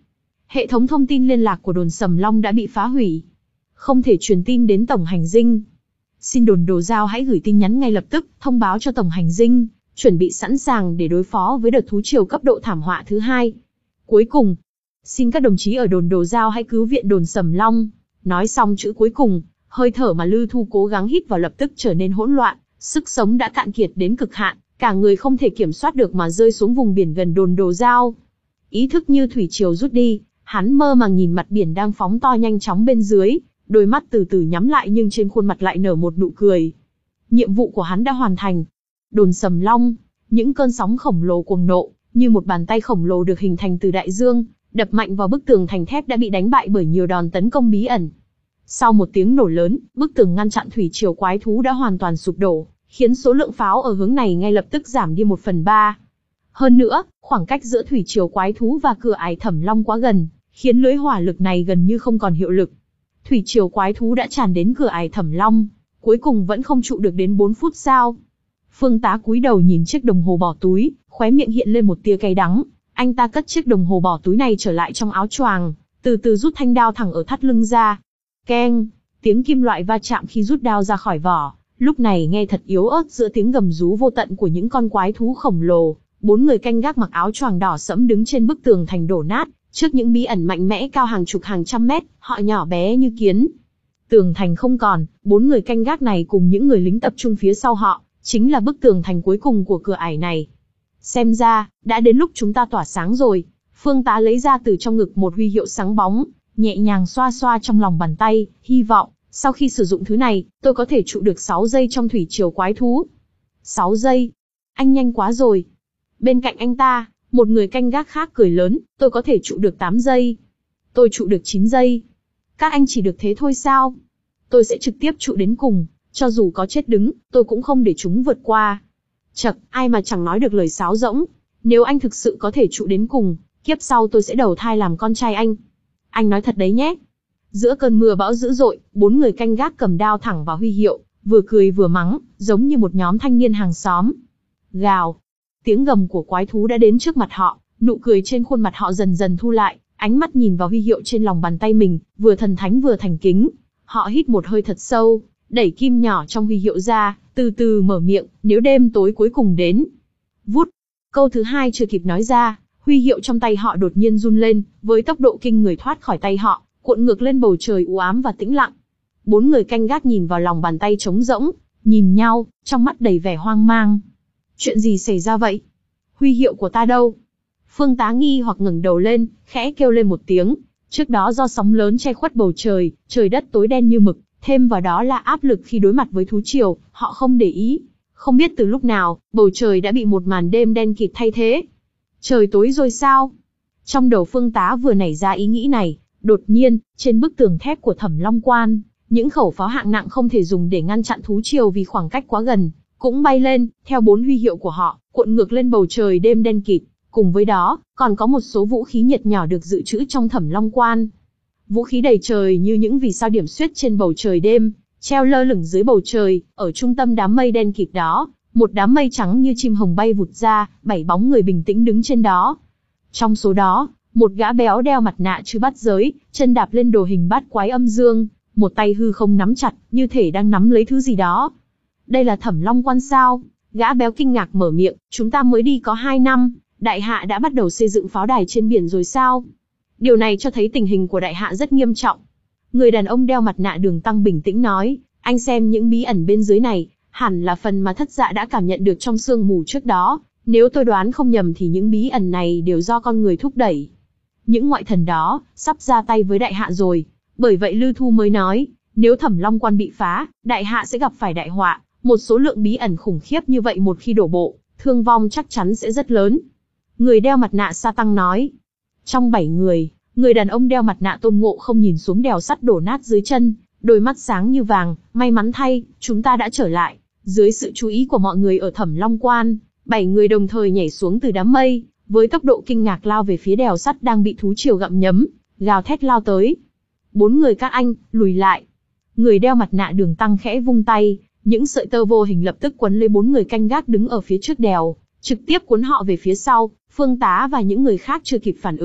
Hệ thống thông tin liên lạc của đồn Sầm Long đã bị phá hủy. Không thể truyền tin đến Tổng Hành Dinh. Xin đồn Đồ Giao hãy gửi tin nhắn ngay lập tức, thông báo cho Tổng Hành Dinh, chuẩn bị sẵn sàng để đối phó với đợt thú triều cấp độ thảm họa thứ hai. Cuối cùng, xin các đồng chí ở đồn Đồ Giao hãy cứu viện đồn Sầm Long. Nói xong chữ cuối cùng, hơi thở mà Lư Thu cố gắng hít vào lập tức trở nên hỗn loạn, sức sống đã cạn kiệt đến cực hạn, cả người không thể kiểm soát được mà rơi xuống vùng biển gần đồn Đồ Giao. Ý thức như thủy triều rút đi, hắn mơ màng nhìn mặt biển đang phóng to nhanh chóng bên dưới, đôi mắt từ từ nhắm lại nhưng trên khuôn mặt lại nở một nụ cười. Nhiệm vụ của hắn đã hoàn thành. Đồn Sầm Long, những cơn sóng khổng lồ cuồng nộ, như một bàn tay khổng lồ được hình thành từ đại dương, đập mạnh vào bức tường thành thép đã bị đánh bại bởi nhiều đòn tấn công bí ẩn. Sau một tiếng nổ lớn, bức tường ngăn chặn thủy triều quái thú đã hoàn toàn sụp đổ, khiến số lượng pháo ở hướng này ngay lập tức giảm đi một phần ba. Hơn nữa, khoảng cách giữa thủy triều quái thú và cửa ải Thẩm Long quá gần, khiến lưới hỏa lực này gần như không còn hiệu lực. Thủy triều quái thú đã tràn đến cửa ải Thẩm Long, cuối cùng vẫn không trụ được đến bốn phút sao. Phương Tá cúi đầu nhìn chiếc đồng hồ bỏ túi, khóe miệng hiện lên một tia cay đắng. Anh ta cất chiếc đồng hồ bỏ túi này trở lại trong áo choàng, từ từ rút thanh đao thẳng ở thắt lưng ra. Keng, tiếng kim loại va chạm khi rút đao ra khỏi vỏ, lúc này nghe thật yếu ớt giữa tiếng gầm rú vô tận của những con quái thú khổng lồ. Bốn người canh gác mặc áo choàng đỏ sẫm đứng trên bức tường thành đổ nát, trước những bí ẩn mạnh mẽ cao hàng chục hàng trăm mét, họ nhỏ bé như kiến. Tường thành không còn, bốn người canh gác này cùng những người lính tập trung phía sau họ, chính là bức tường thành cuối cùng của cửa ải này. Xem ra, đã đến lúc chúng ta tỏa sáng rồi. Phương Tá lấy ra từ trong ngực một huy hiệu sáng bóng, nhẹ nhàng xoa xoa trong lòng bàn tay, hy vọng, sau khi sử dụng thứ này, tôi có thể trụ được sáu giây trong thủy triều quái thú. sáu giây? Anh nhanh quá rồi. Bên cạnh anh ta, một người canh gác khác cười lớn, tôi có thể trụ được tám giây. Tôi trụ được chín giây. Các anh chỉ được thế thôi sao? Tôi sẽ trực tiếp trụ đến cùng, cho dù có chết đứng, tôi cũng không để chúng vượt qua. Chậc, ai mà chẳng nói được lời sáo rỗng. Nếu anh thực sự có thể trụ đến cùng, kiếp sau tôi sẽ đầu thai làm con trai anh. Anh nói thật đấy nhé. Giữa cơn mưa bão dữ dội, bốn người canh gác cầm đao thẳng vào huy hiệu, vừa cười vừa mắng, giống như một nhóm thanh niên hàng xóm. Gào. Tiếng gầm của quái thú đã đến trước mặt họ, nụ cười trên khuôn mặt họ dần dần thu lại, ánh mắt nhìn vào huy hiệu trên lòng bàn tay mình, vừa thần thánh vừa thành kính. Họ hít một hơi thật sâu, đẩy kim nhỏ trong huy hiệu ra, từ từ mở miệng, nếu đêm tối cuối cùng đến. Vút. Câu thứ hai chưa kịp nói ra, huy hiệu trong tay họ đột nhiên run lên, với tốc độ kinh người thoát khỏi tay họ, cuộn ngược lên bầu trời u ám và tĩnh lặng. Bốn người canh gác nhìn vào lòng bàn tay trống rỗng, nhìn nhau, trong mắt đầy vẻ hoang mang. Chuyện gì xảy ra vậy? Huy hiệu của ta đâu? Phương Tá nghi hoặc ngẩng đầu lên, khẽ kêu lên một tiếng. Trước đó do sóng lớn che khuất bầu trời, trời đất tối đen như mực, thêm vào đó là áp lực khi đối mặt với thú triều, họ không để ý. Không biết từ lúc nào, bầu trời đã bị một màn đêm đen kịt thay thế. Trời tối rồi sao? Trong đầu Phương Tá vừa nảy ra ý nghĩ này, đột nhiên, trên bức tường thép của Thẩm Long Quan, những khẩu pháo hạng nặng không thể dùng để ngăn chặn thú triều vì khoảng cách quá gần, cũng bay lên, theo bốn huy hiệu của họ, cuộn ngược lên bầu trời đêm đen kịt. Cùng với đó, còn có một số vũ khí nhiệt nhỏ được dự trữ trong Thẩm Long Quan. Vũ khí đầy trời như những vì sao điểm xuyết trên bầu trời đêm, treo lơ lửng dưới bầu trời, ở trung tâm đám mây đen kịt đó, một đám mây trắng như chim hồng bay vụt ra, bảy bóng người bình tĩnh đứng trên đó. Trong số đó, một gã béo đeo mặt nạ chư bát giới, chân đạp lên đồ hình bát quái âm dương, một tay hư không nắm chặt, như thể đang nắm lấy thứ gì đó. Đây là Thẩm Long Quan sao? Gã béo kinh ngạc mở miệng, chúng ta mới đi có hai năm, đại hạ đã bắt đầu xây dựng pháo đài trên biển rồi sao? Điều này cho thấy tình hình của đại hạ rất nghiêm trọng. Người đàn ông đeo mặt nạ Đường Tăng bình tĩnh nói, anh xem những bí ẩn bên dưới này, hẳn là phần mà Thất Dạ đã cảm nhận được trong sương mù trước đó. Nếu tôi đoán không nhầm thì những bí ẩn này đều do con người thúc đẩy. Những ngoại thần đó, sắp ra tay với đại hạ rồi. Bởi vậy Lư Thu mới nói, nếu Thẩm Long Quan bị phá, đại hạ sẽ gặp phải đại họa. Một số lượng bí ẩn khủng khiếp như vậy một khi đổ bộ, thương vong chắc chắn sẽ rất lớn. Người đeo mặt nạ Sa Tăng nói. Trong bảy người, người đàn ông đeo mặt nạ Tôn Ngộ không nhìn xuống đèo sắt đổ nát dưới chân, đôi mắt sáng như vàng, may mắn thay, chúng ta đã trở lại. Dưới sự chú ý của mọi người ở Thẩm Long Quan, bảy người đồng thời nhảy xuống từ đám mây, với tốc độ kinh ngạc lao về phía đèo sắt đang bị thú triều gặm nhấm, gào thét lao tới. Bốn người các anh, lùi lại. Người đeo mặt nạ Đường Tăng khẽ vung tay, những sợi tơ vô hình lập tức quấn lấy bốn người canh gác đứng ở phía trước đèo, trực tiếp cuốn họ về phía sau. Phương Tá và những người khác chưa kịp phản ứng,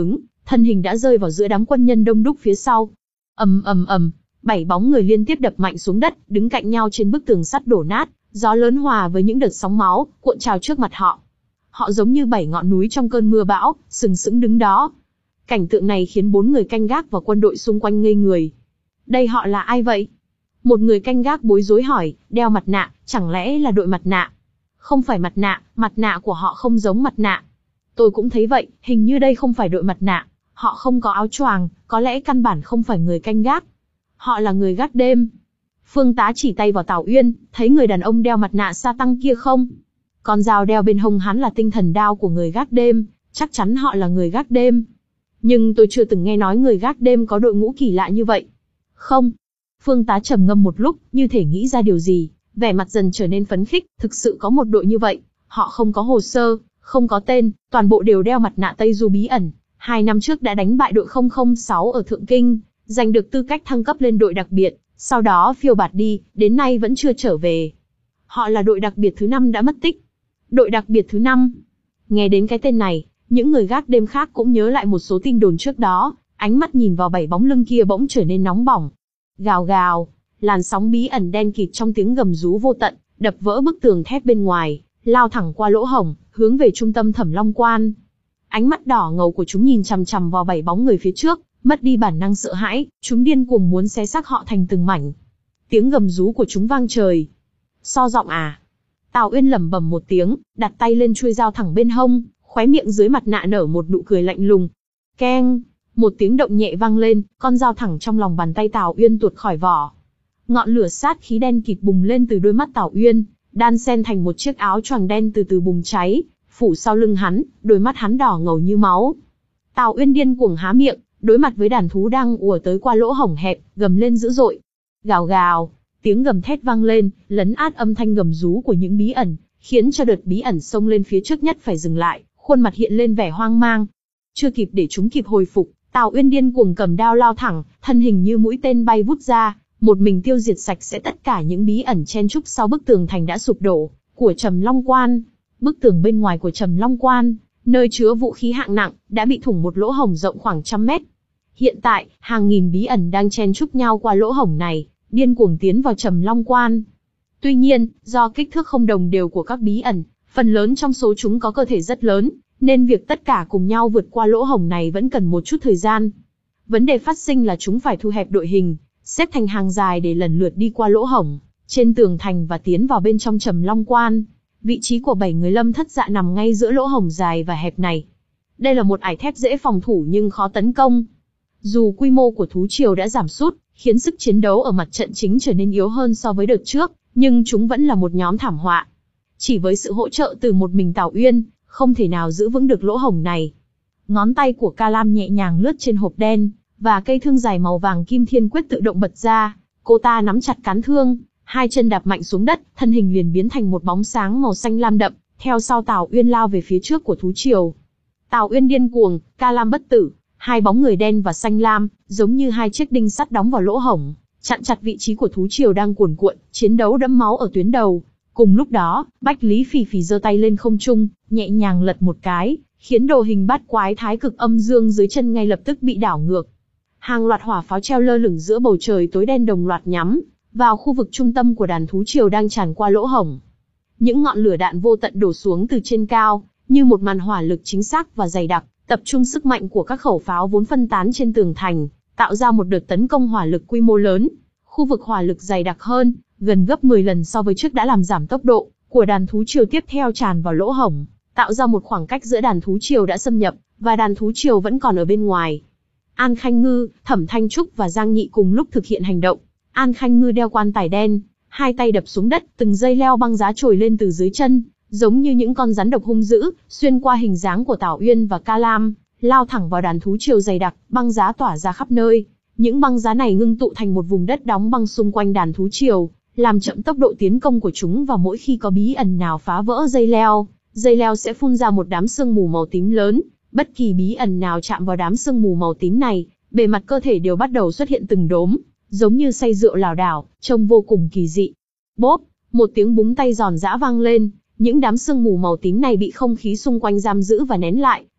thân hình đã rơi vào giữa đám quân nhân đông đúc phía sau. Ầm ầm ầm, bảy bóng người liên tiếp đập mạnh xuống đất, đứng cạnh nhau trên bức tường sắt đổ nát, gió lớn hòa với những đợt sóng máu, cuộn trào trước mặt họ. Họ giống như bảy ngọn núi trong cơn mưa bão, sừng sững đứng đó. Cảnh tượng này khiến bốn người canh gác và quân đội xung quanh ngây người. Đây họ là ai vậy? Một người canh gác bối rối hỏi, đeo mặt nạ, chẳng lẽ là đội mặt nạ? Không phải mặt nạ, mặt nạ của họ không giống mặt nạ. Tôi cũng thấy vậy, hình như đây không phải đội mặt nạ. Họ không có áo choàng, có lẽ căn bản không phải người canh gác. Họ là người gác đêm. Phương tá chỉ tay vào Tào Uyên, thấy người đàn ông đeo mặt nạ sa tăng kia không? Con dao đeo bên hông hắn là tinh thần đao của người gác đêm, chắc chắn họ là người gác đêm. Nhưng tôi chưa từng nghe nói người gác đêm có đội ngũ kỳ lạ như vậy. Không. Phương tá trầm ngâm một lúc, như thể nghĩ ra điều gì, vẻ mặt dần trở nên phấn khích, thực sự có một đội như vậy. Họ không có hồ sơ, không có tên, toàn bộ đều đeo mặt nạ Tây Du bí ẩn. Hai năm trước đã đánh bại đội không không sáu ở Thượng Kinh, giành được tư cách thăng cấp lên đội đặc biệt, sau đó phiêu bạt đi, đến nay vẫn chưa trở về. Họ là đội đặc biệt thứ năm đã mất tích. Đội đặc biệt thứ năm. Nghe đến cái tên này, những người gác đêm khác cũng nhớ lại một số tin đồn trước đó, ánh mắt nhìn vào bảy bóng lưng kia bỗng trở nên nóng bỏng. Gào gào, làn sóng bí ẩn đen kịt trong tiếng gầm rú vô tận, đập vỡ bức tường thép bên ngoài, lao thẳng qua lỗ hổng, hướng về trung tâm Thẩm Long Quan. Ánh mắt đỏ ngầu của chúng nhìn chằm chằm vào bảy bóng người phía trước, mất đi bản năng sợ hãi, chúng điên cuồng muốn xé xác họ thành từng mảnh. Tiếng gầm rú của chúng vang trời. So giọng à? Tào Uyên lẩm bẩm một tiếng, đặt tay lên chuôi dao thẳng bên hông, khóe miệng dưới mặt nạ nở một nụ cười lạnh lùng. Keng, một tiếng động nhẹ vang lên, con dao thẳng trong lòng bàn tay Tào Uyên tuột khỏi vỏ. Ngọn lửa sát khí đen kịt bùng lên từ đôi mắt Tào Uyên, đan xen thành một chiếc áo choàng đen từ từ bùng cháy, phủ sau lưng hắn, đôi mắt hắn đỏ ngầu như máu. Tào Uyên điên cuồng há miệng, đối mặt với đàn thú đang ùa tới qua lỗ hổng hẹp, gầm lên dữ dội. Gào gào, tiếng gầm thét vang lên, lấn át âm thanh gầm rú của những bí ẩn, khiến cho đợt bí ẩn xông lên phía trước nhất phải dừng lại, khuôn mặt hiện lên vẻ hoang mang. Chưa kịp để chúng kịp hồi phục, Tào Uyên điên cuồng cầm đao lao thẳng, thân hình như mũi tên bay vút ra, một mình tiêu diệt sạch sẽ tất cả những bí ẩn chen trúc sau bức tường thành đã sụp đổ của Trầm Long Quan. Bức tường bên ngoài của Trầm Long Quan, nơi chứa vũ khí hạng nặng, đã bị thủng một lỗ hổng rộng khoảng trăm mét. Hiện tại, hàng nghìn bí ẩn đang chen chúc nhau qua lỗ hổng này, điên cuồng tiến vào Trầm Long Quan. Tuy nhiên, do kích thước không đồng đều của các bí ẩn, phần lớn trong số chúng có cơ thể rất lớn, nên việc tất cả cùng nhau vượt qua lỗ hổng này vẫn cần một chút thời gian. Vấn đề phát sinh là chúng phải thu hẹp đội hình, xếp thành hàng dài để lần lượt đi qua lỗ hổng trên tường thành và tiến vào bên trong Trầm Long Quan. Vị trí của bảy người Lâm Thất Dạ nằm ngay giữa lỗ hổng dài và hẹp này. Đây là một ải thép dễ phòng thủ nhưng khó tấn công. Dù quy mô của thú triều đã giảm sút, khiến sức chiến đấu ở mặt trận chính trở nên yếu hơn so với đợt trước, nhưng chúng vẫn là một nhóm thảm họa. Chỉ với sự hỗ trợ từ một mình Tào Uyên, không thể nào giữ vững được lỗ hổng này. Ngón tay của Ca Lam nhẹ nhàng lướt trên hộp đen, và cây thương dài màu vàng kim thiên quyết tự động bật ra. Cô ta nắm chặt cán thương, hai chân đạp mạnh xuống đất, thân hình liền biến thành một bóng sáng màu xanh lam đậm, theo sau Tào Uyên lao về phía trước của thú triều. Tào Uyên điên cuồng, Ca Lam bất tử, hai bóng người đen và xanh lam, giống như hai chiếc đinh sắt đóng vào lỗ hổng, chặn chặt vị trí của thú triều đang cuồn cuộn, chiến đấu đẫm máu ở tuyến đầu. Cùng lúc đó, Bách Lý Phì Phì giơ tay lên không trung, nhẹ nhàng lật một cái, khiến đồ hình bát quái thái cực âm dương dưới chân ngay lập tức bị đảo ngược. Hàng loạt hỏa pháo treo lơ lửng giữa bầu trời tối đen đồng loạt nhắm vào khu vực trung tâm của đàn thú triều đang tràn qua lỗ hổng. Những ngọn lửa đạn vô tận đổ xuống từ trên cao, như một màn hỏa lực chính xác và dày đặc, tập trung sức mạnh của các khẩu pháo vốn phân tán trên tường thành, tạo ra một đợt tấn công hỏa lực quy mô lớn. Khu vực hỏa lực dày đặc hơn, gần gấp mười lần so với trước đã làm giảm tốc độ của đàn thú triều tiếp theo tràn vào lỗ hổng, tạo ra một khoảng cách giữa đàn thú triều đã xâm nhập và đàn thú triều vẫn còn ở bên ngoài. An Khanh Ngư, Thẩm Thanh Trúc và Giang Nhị cùng lúc thực hiện hành động. An Khanh Ngư đeo quan tài đen, hai tay đập xuống đất, từng dây leo băng giá trồi lên từ dưới chân, giống như những con rắn độc hung dữ, xuyên qua hình dáng của Tào Uyên và Ca Lam, lao thẳng vào đàn thú triều dày đặc, băng giá tỏa ra khắp nơi. Những băng giá này ngưng tụ thành một vùng đất đóng băng xung quanh đàn thú triều, làm chậm tốc độ tiến công của chúng, và mỗi khi có bí ẩn nào phá vỡ dây leo, dây leo sẽ phun ra một đám sương mù màu tím lớn. Bất kỳ bí ẩn nào chạm vào đám sương mù màu tím này, bề mặt cơ thể đều bắt đầu xuất hiện từng đốm, giống như say rượu lảo đảo, trông vô cùng kỳ dị. Bốp, một tiếng búng tay giòn giã vang lên, những đám sương mù màu tím này bị không khí xung quanh giam giữ và nén lại,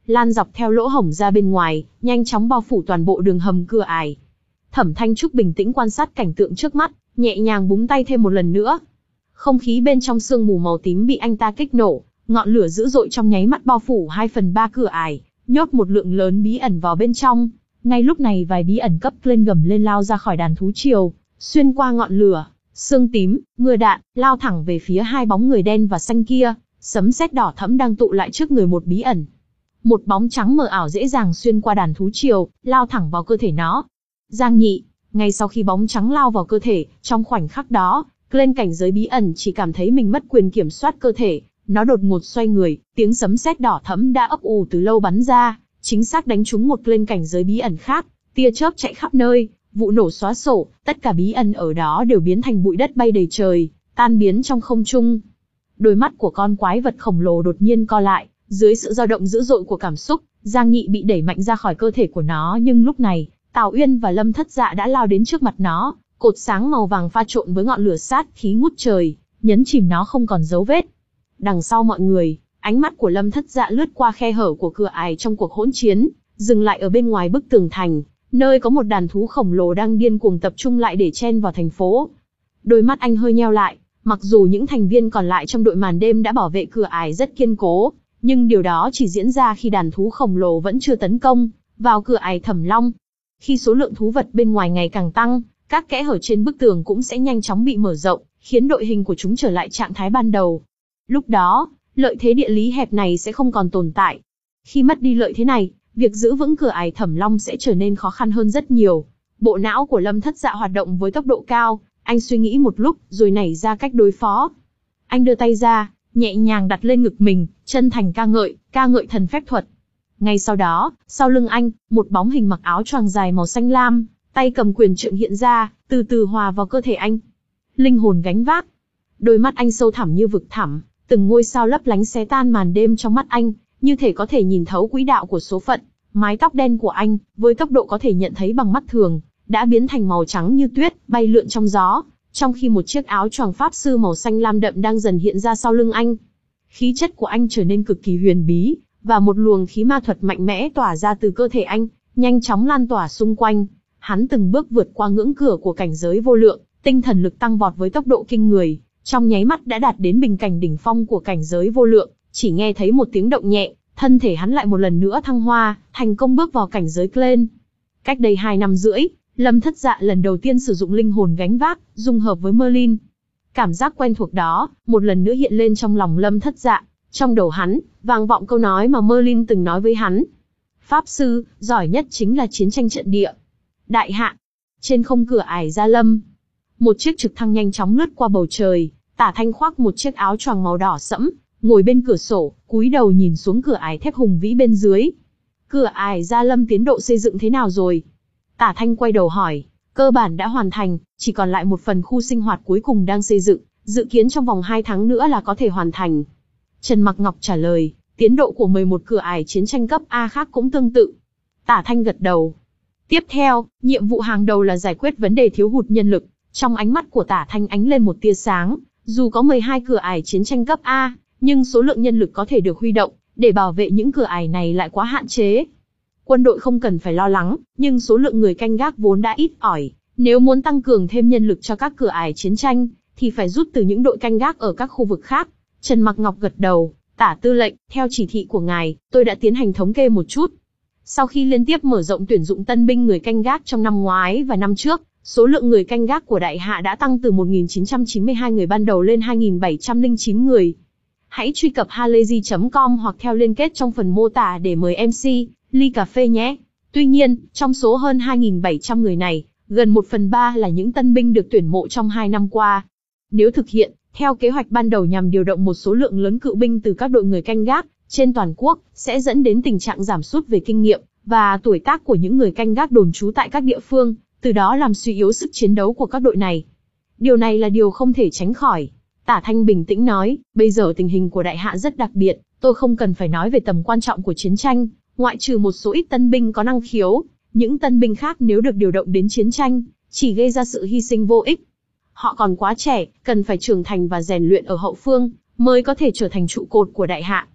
lan dọc theo lỗ hổng ra bên ngoài, nhanh chóng bao phủ toàn bộ đường hầm cửa ải. Thẩm Thanh Trúc bình tĩnh quan sát cảnh tượng trước mắt, nhẹ nhàng búng tay thêm một lần nữa. Không khí bên trong sương mù màu tím bị anh ta kích nổ, ngọn lửa dữ dội trong nháy mắt bao phủ hai phần ba cửa ải, nhốt một lượng lớn bí ẩn vào bên trong. Ngay lúc này vài bí ẩn cấp lên gầm lên lao ra khỏi đàn thú triều, xuyên qua ngọn lửa, sương tím, mưa đạn, lao thẳng về phía hai bóng người đen và xanh kia, sấm sét đỏ thẫm đang tụ lại trước người một bí ẩn. Một bóng trắng mờ ảo dễ dàng xuyên qua đàn thú triều, lao thẳng vào cơ thể nó. Giang Nhị, ngay sau khi bóng trắng lao vào cơ thể, trong khoảnh khắc đó, lên cảnh giới bí ẩn chỉ cảm thấy mình mất quyền kiểm soát cơ thể, nó đột ngột xoay người, tiếng sấm sét đỏ thẫm đã ấp ủ từ lâu bắn ra, chính xác đánh trúng một lên cảnh giới bí ẩn khác, tia chớp chạy khắp nơi, vụ nổ xóa sổ, tất cả bí ẩn ở đó đều biến thành bụi đất bay đầy trời, tan biến trong không trung. Đôi mắt của con quái vật khổng lồ đột nhiên co lại, dưới sự dao động dữ dội của cảm xúc, Giang Nhị bị đẩy mạnh ra khỏi cơ thể của nó, nhưng lúc này, Tào Uyên và Lâm Thất Dạ đã lao đến trước mặt nó, cột sáng màu vàng pha trộn với ngọn lửa sát khí ngút trời, nhấn chìm nó không còn dấu vết. Đằng sau mọi người, ánh mắt của Lâm Thất Dạ lướt qua khe hở của cửa ải trong cuộc hỗn chiến, dừng lại ở bên ngoài bức tường thành, nơi có một đàn thú khổng lồ đang điên cuồng tập trung lại để chen vào thành phố. Đôi mắt anh hơi nheo lại, mặc dù những thành viên còn lại trong đội màn đêm đã bảo vệ cửa ải rất kiên cố, nhưng điều đó chỉ diễn ra khi đàn thú khổng lồ vẫn chưa tấn công vào cửa ải Thẩm Long. Khi số lượng thú vật bên ngoài ngày càng tăng, các kẽ hở trên bức tường cũng sẽ nhanh chóng bị mở rộng, khiến đội hình của chúng trở lại trạng thái ban đầu. Lúc đó, lợi thế địa lý hẹp này sẽ không còn tồn tại. Khi mất đi lợi thế này, việc giữ vững cửa ải Thẩm Long sẽ trở nên khó khăn hơn rất nhiều. Bộ não của Lâm Thất Dạ hoạt động với tốc độ cao, anh suy nghĩ một lúc, rồi nảy ra cách đối phó. Anh đưa tay ra, nhẹ nhàng đặt lên ngực mình, chân thành ca ngợi, ca ngợi thần phép thuật. Ngay sau đó, sau lưng anh, một bóng hình mặc áo choàng dài màu xanh lam, tay cầm quyền trượng hiện ra, từ từ hòa vào cơ thể anh. Linh hồn gánh vác. Đôi mắt anh sâu thẳm như vực thẳm, từng ngôi sao lấp lánh xé tan màn đêm trong mắt anh, như thể có thể nhìn thấu quỹ đạo của số phận. Mái tóc đen của anh, với tốc độ có thể nhận thấy bằng mắt thường, đã biến thành màu trắng như tuyết, bay lượn trong gió, trong khi một chiếc áo choàng pháp sư màu xanh lam đậm đang dần hiện ra sau lưng anh. Khí chất của anh trở nên cực kỳ huyền bí, và một luồng khí ma thuật mạnh mẽ tỏa ra từ cơ thể anh, nhanh chóng lan tỏa xung quanh. Hắn từng bước vượt qua ngưỡng cửa của cảnh giới vô lượng, tinh thần lực tăng vọt với tốc độ kinh người, trong nháy mắt đã đạt đến bình cảnh đỉnh phong của cảnh giới vô lượng, chỉ nghe thấy một tiếng động nhẹ, thân thể hắn lại một lần nữa thăng hoa, thành công bước vào cảnh giới Glen. Cách đây hai năm rưỡi, Lâm Thất Dạ lần đầu tiên sử dụng linh hồn gánh vác, dung hợp với Merlin. Cảm giác quen thuộc đó, một lần nữa hiện lên trong lòng Lâm Thất Dạ. Trong đầu hắn, vang vọng câu nói mà Merlin từng nói với hắn. Pháp sư, giỏi nhất chính là chiến tranh trận địa. Đại hạ. Trên không cửa ải Gia Lâm, một chiếc trực thăng nhanh chóng lướt qua bầu trời. Tả Thanh khoác một chiếc áo choàng màu đỏ sẫm, ngồi bên cửa sổ, cúi đầu nhìn xuống cửa ải thép hùng vĩ bên dưới. Cửa ải Gia Lâm tiến độ xây dựng thế nào rồi? Tả Thanh quay đầu hỏi. Cơ bản đã hoàn thành, chỉ còn lại một phần khu sinh hoạt cuối cùng đang xây dựng, dự kiến trong vòng hai tháng nữa là có thể hoàn thành. Trần Mặc Ngọc trả lời, tiến độ của mười một cửa ải chiến tranh cấp A khác cũng tương tự. Tả Thanh gật đầu. Tiếp theo, nhiệm vụ hàng đầu là giải quyết vấn đề thiếu hụt nhân lực. Trong ánh mắt của Tả Thanh ánh lên một tia sáng, dù có mười hai cửa ải chiến tranh cấp A, nhưng số lượng nhân lực có thể được huy động để bảo vệ những cửa ải này lại quá hạn chế. Quân đội không cần phải lo lắng, nhưng số lượng người canh gác vốn đã ít ỏi. Nếu muốn tăng cường thêm nhân lực cho các cửa ải chiến tranh, thì phải rút từ những đội canh gác ở các khu vực khác. Trần Mặc Ngọc gật đầu. Tả tư lệnh, theo chỉ thị của ngài, tôi đã tiến hành thống kê một chút. Sau khi liên tiếp mở rộng tuyển dụng tân binh người canh gác trong năm ngoái và năm trước, số lượng người canh gác của Đại Hạ đã tăng từ một nghìn chín trăm chín mươi hai người ban đầu lên hai nghìn bảy trăm lẻ chín người. Hãy truy cập halayzi chấm com hoặc theo liên kết trong phần mô tả để mời em xê, ly cà phê nhé. Tuy nhiên, trong số hơn hai nghìn bảy trăm người này, gần một phần ba là những tân binh được tuyển mộ trong hai năm qua. Nếu thực hiện, theo kế hoạch ban đầu nhằm điều động một số lượng lớn cựu binh từ các đội người canh gác trên toàn quốc, sẽ dẫn đến tình trạng giảm sút về kinh nghiệm và tuổi tác của những người canh gác đồn trú tại các địa phương, từ đó làm suy yếu sức chiến đấu của các đội này. Điều này là điều không thể tránh khỏi. Tả Thanh bình tĩnh nói, bây giờ tình hình của Đại Hạ rất đặc biệt, tôi không cần phải nói về tầm quan trọng của chiến tranh, ngoại trừ một số ít tân binh có năng khiếu, những tân binh khác nếu được điều động đến chiến tranh, chỉ gây ra sự hy sinh vô ích. Họ còn quá trẻ, cần phải trưởng thành và rèn luyện ở hậu phương, mới có thể trở thành trụ cột của Đại Hạ.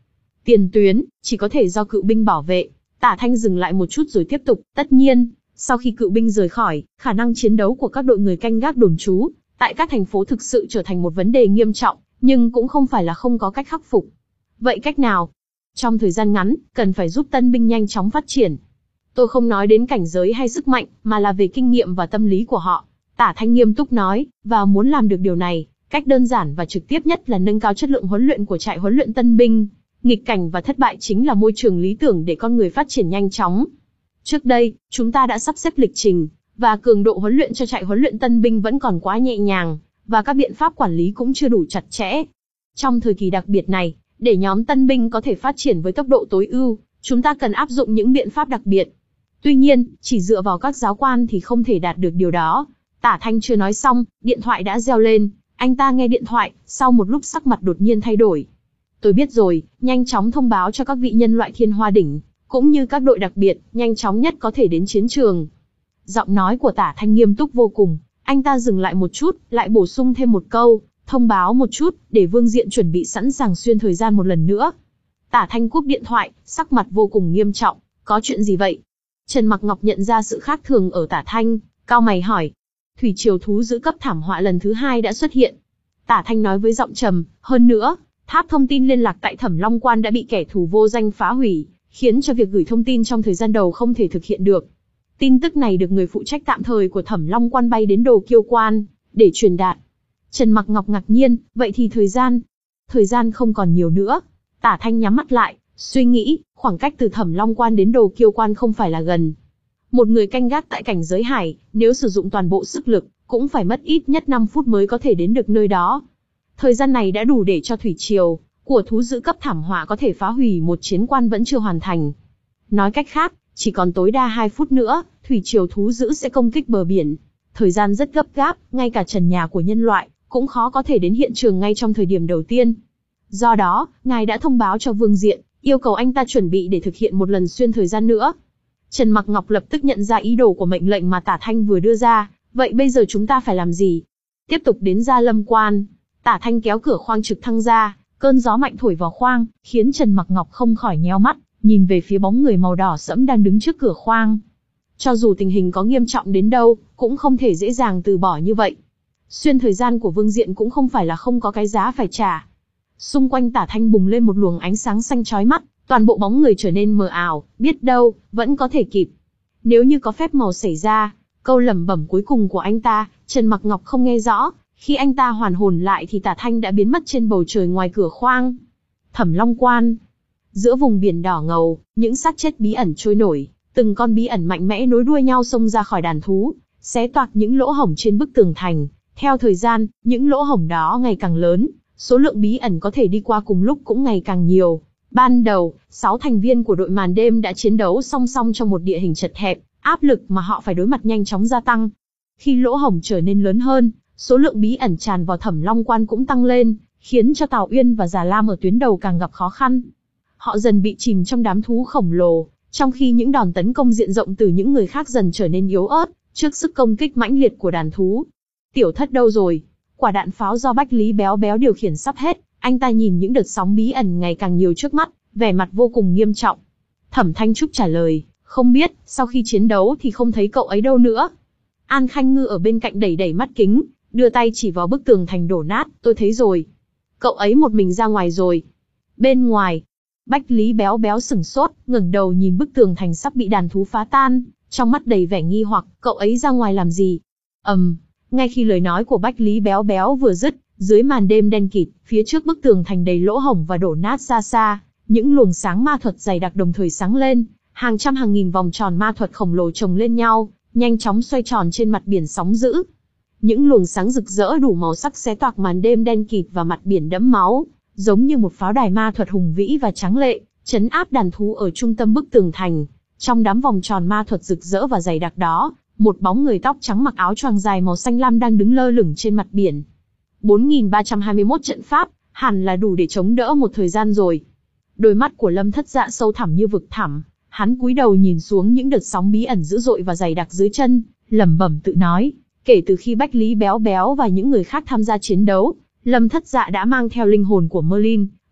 Tiền tuyến, chỉ có thể do cựu binh bảo vệ. Tả Thanh dừng lại một chút rồi tiếp tục, tất nhiên, sau khi cựu binh rời khỏi, khả năng chiến đấu của các đội người canh gác đồn trú tại các thành phố thực sự trở thành một vấn đề nghiêm trọng, nhưng cũng không phải là không có cách khắc phục. Vậy cách nào? Trong thời gian ngắn, cần phải giúp tân binh nhanh chóng phát triển. Tôi không nói đến cảnh giới hay sức mạnh, mà là về kinh nghiệm và tâm lý của họ. Tả Thanh nghiêm túc nói, và muốn làm được điều này, cách đơn giản và trực tiếp nhất là nâng cao chất lượng huấn luyện của trại huấn luyện tân binh. Nghịch cảnh và thất bại chính là môi trường lý tưởng để con người phát triển nhanh chóng. Trước đây, chúng ta đã sắp xếp lịch trình, và cường độ huấn luyện cho trại huấn luyện tân binh vẫn còn quá nhẹ nhàng, và các biện pháp quản lý cũng chưa đủ chặt chẽ. Trong thời kỳ đặc biệt này, để nhóm tân binh có thể phát triển với tốc độ tối ưu, chúng ta cần áp dụng những biện pháp đặc biệt. Tuy nhiên, chỉ dựa vào các giáo quan thì không thể đạt được điều đó. Tả Thanh chưa nói xong, điện thoại đã reo lên. Anh ta nghe điện thoại, sau một lúc sắc mặt đột nhiên thay đổi. Tôi biết rồi, nhanh chóng thông báo cho các vị nhân loại Thiên Hoa Đỉnh, cũng như các đội đặc biệt, nhanh chóng nhất có thể đến chiến trường. Giọng nói của Tả Thanh nghiêm túc vô cùng, anh ta dừng lại một chút, lại bổ sung thêm một câu, thông báo một chút, để Vương Diện chuẩn bị sẵn sàng xuyên thời gian một lần nữa. Tả Thanh cúp điện thoại, sắc mặt vô cùng nghiêm trọng, có chuyện gì vậy? Trần Mặc Ngọc nhận ra sự khác thường ở Tả Thanh, cau mày hỏi. Thủy triều thú dữ cấp thảm họa lần thứ hai đã xuất hiện. Tả Thanh nói với giọng trầm, hơn nữa, tháp thông tin liên lạc tại Thẩm Long Quan đã bị kẻ thù vô danh phá hủy, khiến cho việc gửi thông tin trong thời gian đầu không thể thực hiện được. Tin tức này được người phụ trách tạm thời của Thẩm Long Quan bay đến Đồ Kiêu Quan, để truyền đạt. Trần Mặc Ngọc ngạc nhiên, vậy thì thời gian? Thời gian không còn nhiều nữa. Tả Thanh nhắm mắt lại, suy nghĩ, khoảng cách từ Thẩm Long Quan đến Đồ Kiêu Quan không phải là gần. Một người canh gác tại cảnh giới hải, nếu sử dụng toàn bộ sức lực, cũng phải mất ít nhất năm phút mới có thể đến được nơi đó. Thời gian này đã đủ để cho thủy triều của thú dữ cấp thảm họa có thể phá hủy một chiến quan vẫn chưa hoàn thành. Nói cách khác, chỉ còn tối đa hai phút nữa, thủy triều thú dữ sẽ công kích bờ biển. Thời gian rất gấp gáp, ngay cả trần nhà của nhân loại cũng khó có thể đến hiện trường ngay trong thời điểm đầu tiên. Do đó, ngài đã thông báo cho Vương Diện, yêu cầu anh ta chuẩn bị để thực hiện một lần xuyên thời gian nữa. Trần Mặc Ngọc lập tức nhận ra ý đồ của mệnh lệnh mà Tả Thanh vừa đưa ra. Vậy bây giờ chúng ta phải làm gì? Tiếp tục đến Gia Lâm Quan. Tả Thanh kéo cửa khoang trực thăng ra, cơn gió mạnh thổi vào khoang, khiến Trần Mặc Ngọc không khỏi nhéo mắt, nhìn về phía bóng người màu đỏ sẫm đang đứng trước cửa khoang. Cho dù tình hình có nghiêm trọng đến đâu, cũng không thể dễ dàng từ bỏ như vậy. Xuyên thời gian của Vương Diện cũng không phải là không có cái giá phải trả. Xung quanh Tả Thanh bùng lên một luồng ánh sáng xanh chói mắt, toàn bộ bóng người trở nên mờ ảo, biết đâu, vẫn có thể kịp. Nếu như có phép màu xảy ra, câu lẩm bẩm cuối cùng của anh ta, Trần Mặc Ngọc không nghe rõ, khi anh ta hoàn hồn lại thì Tả Thanh đã biến mất trên bầu trời ngoài cửa khoang. Thẩm Long Quan. Giữa vùng biển đỏ ngầu, những xác chết bí ẩn trôi nổi, từng con bí ẩn mạnh mẽ nối đuôi nhau xông ra khỏi đàn thú, xé toạc những lỗ hổng trên bức tường thành. Theo thời gian, những lỗ hổng đó ngày càng lớn, số lượng bí ẩn có thể đi qua cùng lúc cũng ngày càng nhiều. Ban đầu, sáu thành viên của đội màn đêm đã chiến đấu song song trong một địa hình chật hẹp, áp lực mà họ phải đối mặt nhanh chóng gia tăng. Khi lỗ hổng trở nên lớn hơn, số lượng bí ẩn tràn vào Thẩm Long Quan cũng tăng lên, khiến cho Tào Uyên và Già Lam ở tuyến đầu càng gặp khó khăn. Họ dần bị chìm trong đám thú khổng lồ, trong khi những đòn tấn công diện rộng từ những người khác dần trở nên yếu ớt, trước sức công kích mãnh liệt của đàn thú. Tiểu Thất đâu rồi? Quả đạn pháo do Bách Lý Béo Béo điều khiển sắp hết, anh ta nhìn những đợt sóng bí ẩn ngày càng nhiều trước mắt, vẻ mặt vô cùng nghiêm trọng. Thẩm Thanh Trúc trả lời, không biết, sau khi chiến đấu thì không thấy cậu ấy đâu nữa. An Khanh Ngư ở bên cạnh đẩy đẩy mắt kính, đưa tay chỉ vào bức tường thành đổ nát, tôi thấy rồi. Cậu ấy một mình ra ngoài rồi. Bên ngoài, Bách Lý Béo Béo sửng sốt, ngẩng đầu nhìn bức tường thành sắp bị đàn thú phá tan, trong mắt đầy vẻ nghi hoặc, cậu ấy ra ngoài làm gì? Ầm, um, ngay khi lời nói của Bách Lý Béo Béo vừa dứt, dưới màn đêm đen kịt, phía trước bức tường thành đầy lỗ hổng và đổ nát xa xa, những luồng sáng ma thuật dày đặc đồng thời sáng lên, hàng trăm hàng nghìn vòng tròn ma thuật khổng lồ chồng lên nhau, nhanh chóng xoay tròn trên mặt biển sóng dữ. Những luồng sáng rực rỡ đủ màu sắc xé toạc màn đêm đen kịt và mặt biển đẫm máu, giống như một pháo đài ma thuật hùng vĩ và tráng lệ, trấn áp đàn thú ở trung tâm bức tường thành. Trong đám vòng tròn ma thuật rực rỡ và dày đặc đó, một bóng người tóc trắng mặc áo choàng dài màu xanh lam đang đứng lơ lửng trên mặt biển. bốn nghìn ba trăm hai mươi mốt trận pháp, hẳn là đủ để chống đỡ một thời gian rồi. Đôi mắt của Lâm Thất Dạ sâu thẳm như vực thẳm, hắn cúi đầu nhìn xuống những đợt sóng bí ẩn dữ dội và dày đặc dưới chân, lẩm bẩm tự nói, kể từ khi Bách Lý Béo Béo và những người khác tham gia chiến đấu, Lâm Thất Dạ đã mang theo linh hồn của Merlin,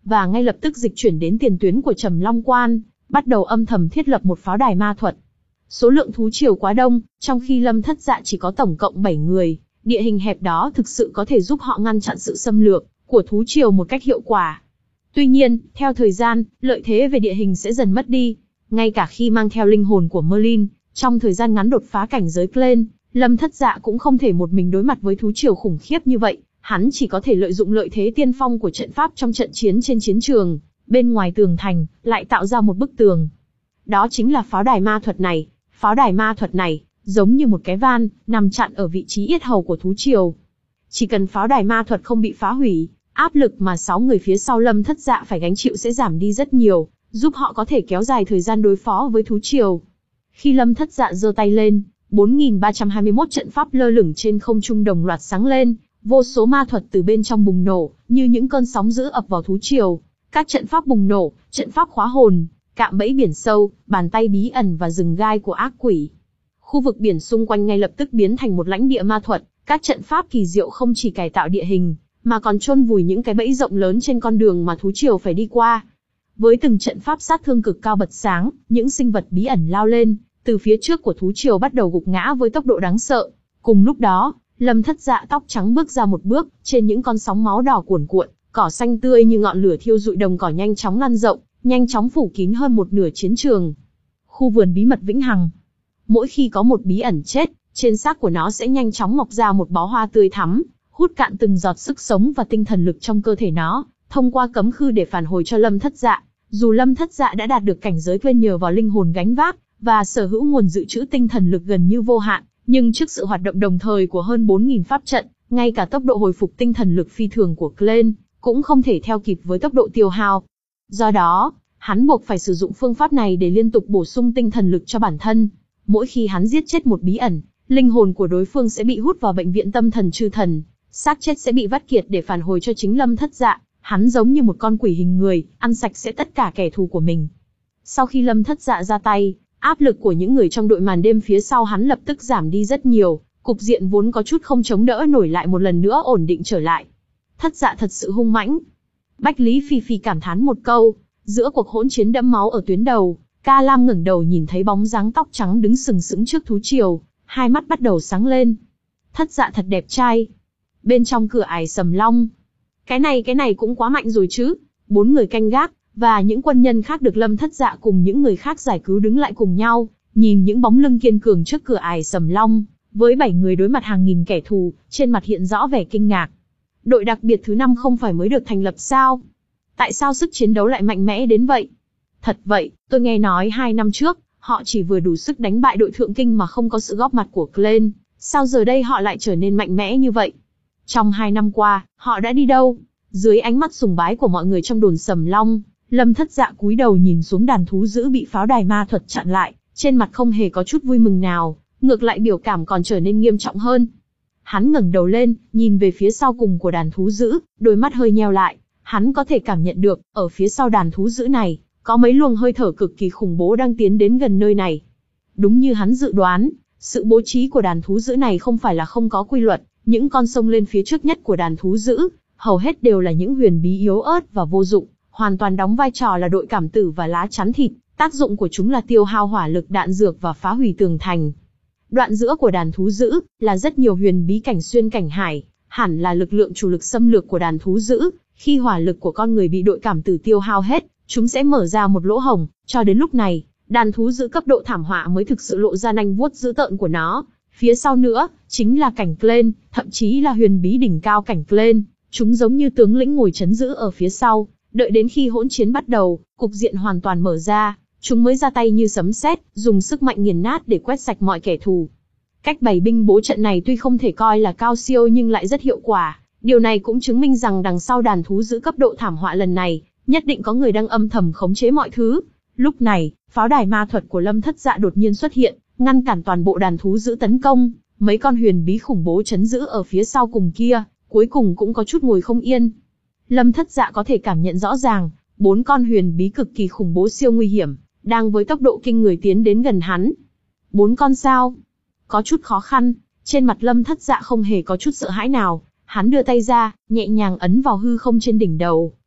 và ngay lập tức dịch chuyển đến tiền tuyến của Trầm Long Quan, bắt đầu âm thầm thiết lập một pháo đài ma thuật. Số lượng thú triều quá đông, trong khi Lâm Thất Dạ chỉ có tổng cộng bảy người, địa hình hẹp đó thực sự có thể giúp họ ngăn chặn sự xâm lược của thú triều một cách hiệu quả. Tuy nhiên, theo thời gian, lợi thế về địa hình sẽ dần mất đi. Ngay cả khi mang theo linh hồn của Merlin, trong thời gian ngắn đột phá cảnh giới Glen, Lâm Thất Dạ cũng không thể một mình đối mặt với thú triều khủng khiếp như vậy. Hắn chỉ có thể lợi dụng lợi thế tiên phong của trận pháp trong trận chiến trên chiến trường, bên ngoài tường thành, lại tạo ra một bức tường. Đó chính là pháo đài ma thuật này. Pháo đài ma thuật này, giống như một cái van, nằm chặn ở vị trí yết hầu của thú triều. Chỉ cần pháo đài ma thuật không bị phá hủy, áp lực mà sáu người phía sau Lâm Thất Dạ phải gánh chịu sẽ giảm đi rất nhiều, giúp họ có thể kéo dài thời gian đối phó với thú triều. Khi Lâm Thất Dạ giơ tay lên, bốn nghìn ba trăm hai mươi mốt trận pháp lơ lửng trên không trung đồng loạt sáng lên, vô số ma thuật từ bên trong bùng nổ, như những cơn sóng dữ ập vào thú triều. Các trận pháp bùng nổ, trận pháp khóa hồn, cạm bẫy biển sâu, bàn tay bí ẩn và rừng gai của ác quỷ. Khu vực biển xung quanh ngay lập tức biến thành một lãnh địa ma thuật, các trận pháp kỳ diệu không chỉ cải tạo địa hình, mà còn chôn vùi những cái bẫy rộng lớn trên con đường mà thú triều phải đi qua. Với từng trận pháp sát thương cực cao bật sáng, những sinh vật bí ẩn lao lên, từ phía trước của thú triều bắt đầu gục ngã với tốc độ đáng sợ. Cùng lúc đó, Lâm Thất Dạ tóc trắng bước ra một bước, trên những con sóng máu đỏ cuồn cuộn, cỏ xanh tươi như ngọn lửa thiêu rụi đồng cỏ nhanh chóng lan rộng, nhanh chóng phủ kín hơn một nửa chiến trường. Khu vườn bí mật vĩnh hằng. Mỗi khi có một bí ẩn chết, trên xác của nó sẽ nhanh chóng mọc ra một bó hoa tươi thắm, hút cạn từng giọt sức sống và tinh thần lực trong cơ thể nó, thông qua cấm khư để phản hồi cho Lâm Thất Dạ. Dù Lâm Thất Dạ đã đạt được cảnh giới quên nhờ vào linh hồn gánh vác, và sở hữu nguồn dự trữ tinh thần lực gần như vô hạn, nhưng trước sự hoạt động đồng thời của hơn bốn nghìn pháp trận, ngay cả tốc độ hồi phục tinh thần lực phi thường của Glen cũng không thể theo kịp với tốc độ tiêu hao. Do đó, hắn buộc phải sử dụng phương pháp này để liên tục bổ sung tinh thần lực cho bản thân. Mỗi khi hắn giết chết một bí ẩn, linh hồn của đối phương sẽ bị hút vào bệnh viện tâm thần chư thần, xác chết sẽ bị vắt kiệt để phản hồi cho chính Lâm Thất Dạ. Hắn giống như một con quỷ hình người, ăn sạch sẽ tất cả kẻ thù của mình. Sau khi Lâm Thất Dạ ra tay, áp lực của những người trong đội màn đêm phía sau hắn lập tức giảm đi rất nhiều, cục diện vốn có chút không chống đỡ nổi lại một lần nữa ổn định trở lại. Thất Dạ thật sự hung mãnh. Bách Lý Phi Phi cảm thán một câu. Giữa cuộc hỗn chiến đẫm máu ở tuyến đầu, Ca Lam ngẩng đầu nhìn thấy bóng dáng tóc trắng đứng sừng sững trước thú triều, hai mắt bắt đầu sáng lên. Thất Dạ thật đẹp trai. Bên trong cửa ải Sầm Long, cái này cái này cũng quá mạnh rồi chứ. Bốn người canh gác và những quân nhân khác được Lâm Thất Dạ cùng những người khác giải cứu đứng lại cùng nhau, nhìn những bóng lưng kiên cường trước cửa ải Sầm Long, với bảy người đối mặt hàng nghìn kẻ thù, trên mặt hiện rõ vẻ kinh ngạc. Đội đặc biệt thứ năm không phải mới được thành lập sao? Tại sao sức chiến đấu lại mạnh mẽ đến vậy? Thật vậy, tôi nghe nói hai năm trước, họ chỉ vừa đủ sức đánh bại đội thượng kinh mà không có sự góp mặt của Glen, sao giờ đây họ lại trở nên mạnh mẽ như vậy? Trong hai năm qua, họ đã đi đâu? Dưới ánh mắt sùng bái của mọi người trong đồn Sầm Long, Lâm Thất Dạ cúi đầu nhìn xuống đàn thú dữ bị pháo đài ma thuật chặn lại, trên mặt không hề có chút vui mừng nào, ngược lại biểu cảm còn trở nên nghiêm trọng hơn. Hắn ngẩng đầu lên, nhìn về phía sau cùng của đàn thú dữ, đôi mắt hơi nheo lại, hắn có thể cảm nhận được, ở phía sau đàn thú dữ này, có mấy luồng hơi thở cực kỳ khủng bố đang tiến đến gần nơi này. Đúng như hắn dự đoán, sự bố trí của đàn thú dữ này không phải là không có quy luật, những con sông lên phía trước nhất của đàn thú dữ, hầu hết đều là những huyền bí yếu ớt và vô dụng, hoàn toàn đóng vai trò là đội cảm tử và lá chắn thịt, tác dụng của chúng là tiêu hao hỏa lực đạn dược và phá hủy tường thành. Đoạn giữa của đàn thú dữ là rất nhiều huyền bí cảnh xuyên cảnh hải, hẳn là lực lượng chủ lực xâm lược của đàn thú dữ. Khi hỏa lực của con người bị đội cảm tử tiêu hao hết, chúng sẽ mở ra một lỗ hổng. Cho đến lúc này, đàn thú dữ cấp độ thảm họa mới thực sự lộ ra nanh vuốt dữ tợn của nó. Phía sau nữa, chính là cảnh Glen, thậm chí là huyền bí đỉnh cao cảnh Glen. Chúng giống như tướng lĩnh ngồi trấn giữ ở phía sau, đợi đến khi hỗn chiến bắt đầu, cục diện hoàn toàn mở ra, chúng mới ra tay như sấm sét, dùng sức mạnh nghiền nát để quét sạch mọi kẻ thù. Cách bày binh bố trận này tuy không thể coi là cao siêu nhưng lại rất hiệu quả. Điều này cũng chứng minh rằng đằng sau đàn thú dữ cấp độ thảm họa lần này, nhất định có người đang âm thầm khống chế mọi thứ. Lúc này, pháo đài ma thuật của Lâm Thất Dạ đột nhiên xuất hiện, ngăn cản toàn bộ đàn thú dữ tấn công. Mấy con huyền bí khủng bố trấn giữ ở phía sau cùng kia, cuối cùng cũng có chút ngồi không yên. Lâm Thất Dạ có thể cảm nhận rõ ràng, bốn con huyền bí cực kỳ khủng bố siêu nguy hiểm, đang với tốc độ kinh người tiến đến gần hắn. Bốn con sao? Có chút khó khăn, trên mặt Lâm Thất Dạ không hề có chút sợ hãi nào. Hắn đưa tay ra, nhẹ nhàng ấn vào hư không trên đỉnh đầu,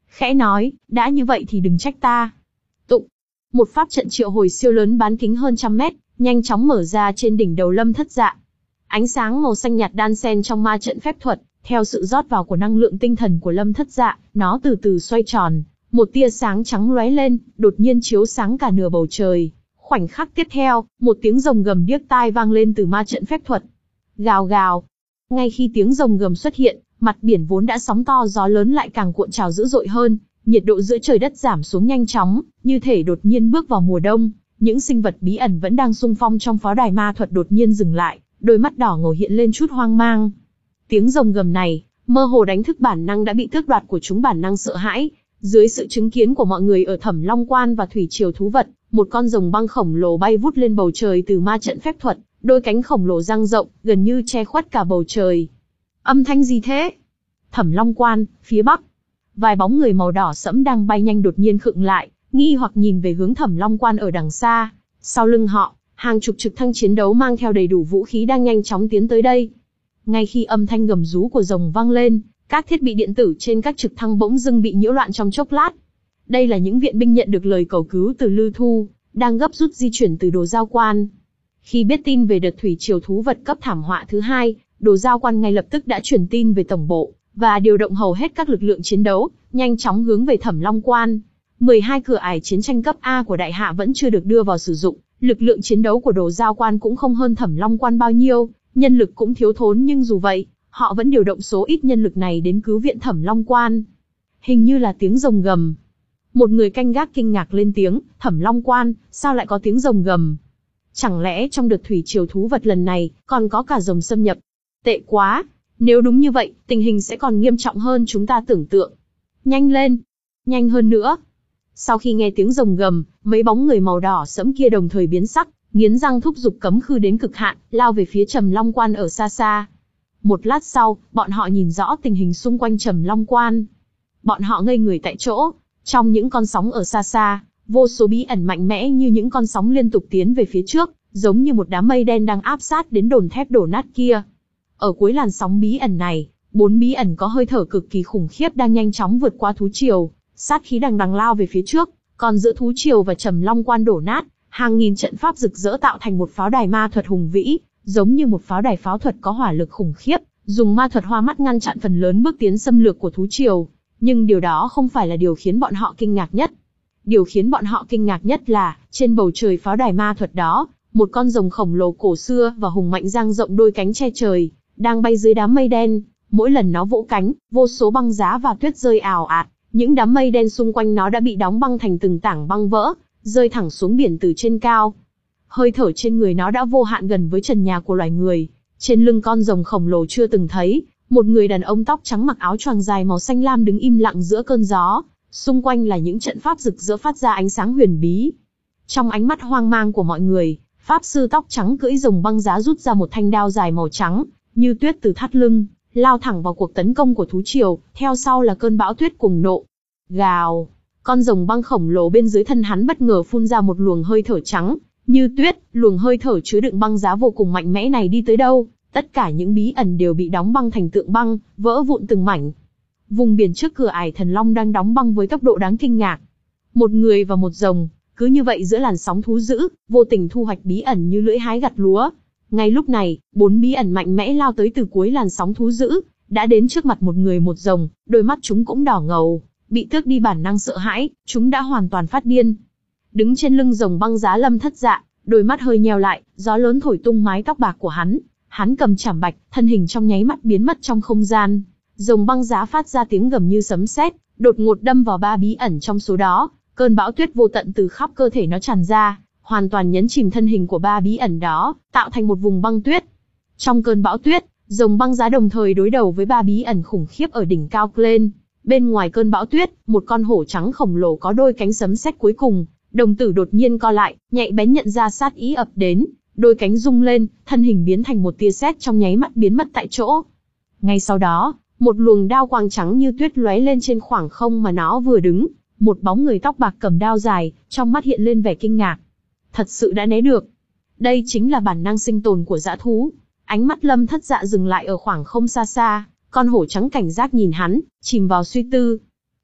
khẽ nói, đã như vậy thì đừng trách ta. Tụng, một pháp trận triệu hồi siêu lớn bán kính hơn trăm mét, nhanh chóng mở ra trên đỉnh đầu Lâm Thất Dạ. Ánh sáng màu xanh nhạt đan xen trong ma trận phép thuật, theo sự rót vào của năng lượng tinh thần của Lâm Thất Dạ, nó từ từ xoay tròn, một tia sáng trắng lóe lên, đột nhiên chiếu sáng cả nửa bầu trời. Khoảnh khắc tiếp theo, một tiếng rồng gầm điếc tai vang lên từ ma trận phép thuật. Gào gào. Ngay khi tiếng rồng gầm xuất hiện, mặt biển vốn đã sóng to gió lớn lại càng cuộn trào dữ dội hơn, nhiệt độ giữa trời đất giảm xuống nhanh chóng, như thể đột nhiên bước vào mùa đông. Những sinh vật bí ẩn vẫn đang xung phong trong pháo đài ma thuật đột nhiên dừng lại, đôi mắt đỏ ngầu hiện lên chút hoang mang. Tiếng rồng gầm này, mơ hồ đánh thức bản năng đã bị tước đoạt của chúng, bản năng sợ hãi. Dưới sự chứng kiến của mọi người ở Thẩm Long Quan và Thủy Triều Thú Vật, một con rồng băng khổng lồ bay vút lên bầu trời từ ma trận phép thuật, đôi cánh khổng lồ dang rộng, gần như che khuất cả bầu trời. Âm thanh gì thế? Thẩm Long Quan, phía bắc. Vài bóng người màu đỏ sẫm đang bay nhanh đột nhiên khựng lại, nghi hoặc nhìn về hướng Thẩm Long Quan ở đằng xa. Sau lưng họ, hàng chục trực thăng chiến đấu mang theo đầy đủ vũ khí đang nhanh chóng tiến tới đây. Ngay khi âm thanh gầm rú của rồng vang lên, các thiết bị điện tử trên các trực thăng bỗng dưng bị nhiễu loạn trong chốc lát. Đây là những viện binh nhận được lời cầu cứu từ Lư Thu, đang gấp rút di chuyển từ Đồ Giao Quan. Khi biết tin về đợt Thủy Triều Thú Vật cấp thảm họa thứ hai, Đồ Giao Quan ngay lập tức đã truyền tin về tổng bộ, và điều động hầu hết các lực lượng chiến đấu, nhanh chóng hướng về Thẩm Long Quan. mười hai cửa ải chiến tranh cấp A của Đại Hạ vẫn chưa được đưa vào sử dụng, lực lượng chiến đấu của Đồ Giao Quan cũng không hơn Thẩm Long Quan bao nhiêu, nhân lực cũng thiếu thốn, nhưng dù vậy, họ vẫn điều động số ít nhân lực này đến cứu viện Thẩm Long Quan. Hình như là tiếng rồng gầm. Một người canh gác kinh ngạc lên tiếng, Thẩm Long Quan, sao lại có tiếng rồng gầm? Chẳng lẽ trong đợt Thủy Triều Thú Vật lần này, còn có cả rồng xâm nhập? Tệ quá, nếu đúng như vậy, tình hình sẽ còn nghiêm trọng hơn chúng ta tưởng tượng. Nhanh lên, nhanh hơn nữa. Sau khi nghe tiếng rồng gầm, mấy bóng người màu đỏ sẫm kia đồng thời biến sắc, nghiến răng thúc giục cấm khư đến cực hạn, lao về phía Trầm Long Quan ở xa xa. Một lát sau, bọn họ nhìn rõ tình hình xung quanh Trầm Long Quan. Bọn họ ngây người tại chỗ, trong những con sóng ở xa xa, vô số bí ẩn mạnh mẽ như những con sóng liên tục tiến về phía trước, giống như một đám mây đen đang áp sát đến đồn thép đổ nát kia. Ở cuối làn sóng bí ẩn này, bốn bí ẩn có hơi thở cực kỳ khủng khiếp đang nhanh chóng vượt qua thú triều, sát khí đằng đằng lao về phía trước, còn giữa thú triều và Trầm Long Quan đổ nát, hàng nghìn trận pháp rực rỡ tạo thành một pháo đài ma thuật hùng vĩ, giống như một pháo đài pháo thuật có hỏa lực khủng khiếp, dùng ma thuật hoa mắt ngăn chặn phần lớn bước tiến xâm lược của thú triều. Nhưng điều đó không phải là điều khiến bọn họ kinh ngạc nhất. Điều khiến bọn họ kinh ngạc nhất là, trên bầu trời pháo đài ma thuật đó, một con rồng khổng lồ cổ xưa và hùng mạnh dang rộng đôi cánh che trời, đang bay dưới đám mây đen. Mỗi lần nó vỗ cánh, vô số băng giá và tuyết rơi ào ạt, những đám mây đen xung quanh nó đã bị đóng băng thành từng tảng băng vỡ, rơi thẳng xuống biển từ trên cao. Hơi thở trên người nó đã vô hạn gần với trần nhà của loài người. Trên lưng con rồng khổng lồ chưa từng thấy, một người đàn ông tóc trắng mặc áo choàng dài màu xanh lam đứng im lặng giữa cơn gió, xung quanh là những trận pháp rực rỡ phát ra ánh sáng huyền bí. Trong ánh mắt hoang mang của mọi người, pháp sư tóc trắng cưỡi rồng băng giá rút ra một thanh đao dài màu trắng, như tuyết từ thắt lưng, lao thẳng vào cuộc tấn công của thú triều, theo sau là cơn bão tuyết cuồng nộ. Gào, con rồng băng khổng lồ bên dưới thân hắn bất ngờ phun ra một luồng hơi thở trắng, như tuyết, luồng hơi thở chứa đựng băng giá vô cùng mạnh mẽ này đi tới đâu, tất cả những bí ẩn đều bị đóng băng thành tượng băng, vỡ vụn từng mảnh. Vùng biển trước cửa ải Thần Long đang đóng băng với tốc độ đáng kinh ngạc. Một người và một rồng, cứ như vậy giữa làn sóng thú dữ, vô tình thu hoạch bí ẩn như lưỡi hái gặt lúa. Ngay lúc này, bốn bí ẩn mạnh mẽ lao tới từ cuối làn sóng thú dữ, đã đến trước mặt một người một rồng, đôi mắt chúng cũng đỏ ngầu, bị tước đi bản năng sợ hãi, chúng đã hoàn toàn phát điên. Đứng trên lưng rồng băng giá Lâm Thất Dạ, đôi mắt hơi nheo lại, gió lớn thổi tung mái tóc bạc của hắn. Hắn cầm chảm bạch, thân hình trong nháy mắt biến mất trong không gian. Rồng băng giá phát ra tiếng gầm như sấm sét, đột ngột đâm vào ba bí ẩn trong số đó. Cơn bão tuyết vô tận từ khắp cơ thể nó tràn ra, hoàn toàn nhấn chìm thân hình của ba bí ẩn đó, tạo thành một vùng băng tuyết. Trong cơn bão tuyết, rồng băng giá đồng thời đối đầu với ba bí ẩn khủng khiếp ở đỉnh cao Glen. Bên ngoài cơn bão tuyết, một con hổ trắng khổng lồ có đôi cánh sấm sét cuối cùng, đồng tử đột nhiên co lại, nhạy bén nhận ra sát ý ập đến. Đôi cánh rung lên, thân hình biến thành một tia sét trong nháy mắt biến mất tại chỗ. Ngay sau đó, một luồng đao quang trắng như tuyết lóe lên trên khoảng không mà nó vừa đứng. Một bóng người tóc bạc cầm đao dài, trong mắt hiện lên vẻ kinh ngạc. Thật sự đã né được. Đây chính là bản năng sinh tồn của dã thú. Ánh mắt Lâm Thất Dạ dừng lại ở khoảng không xa xa, con hổ trắng cảnh giác nhìn hắn, chìm vào suy tư.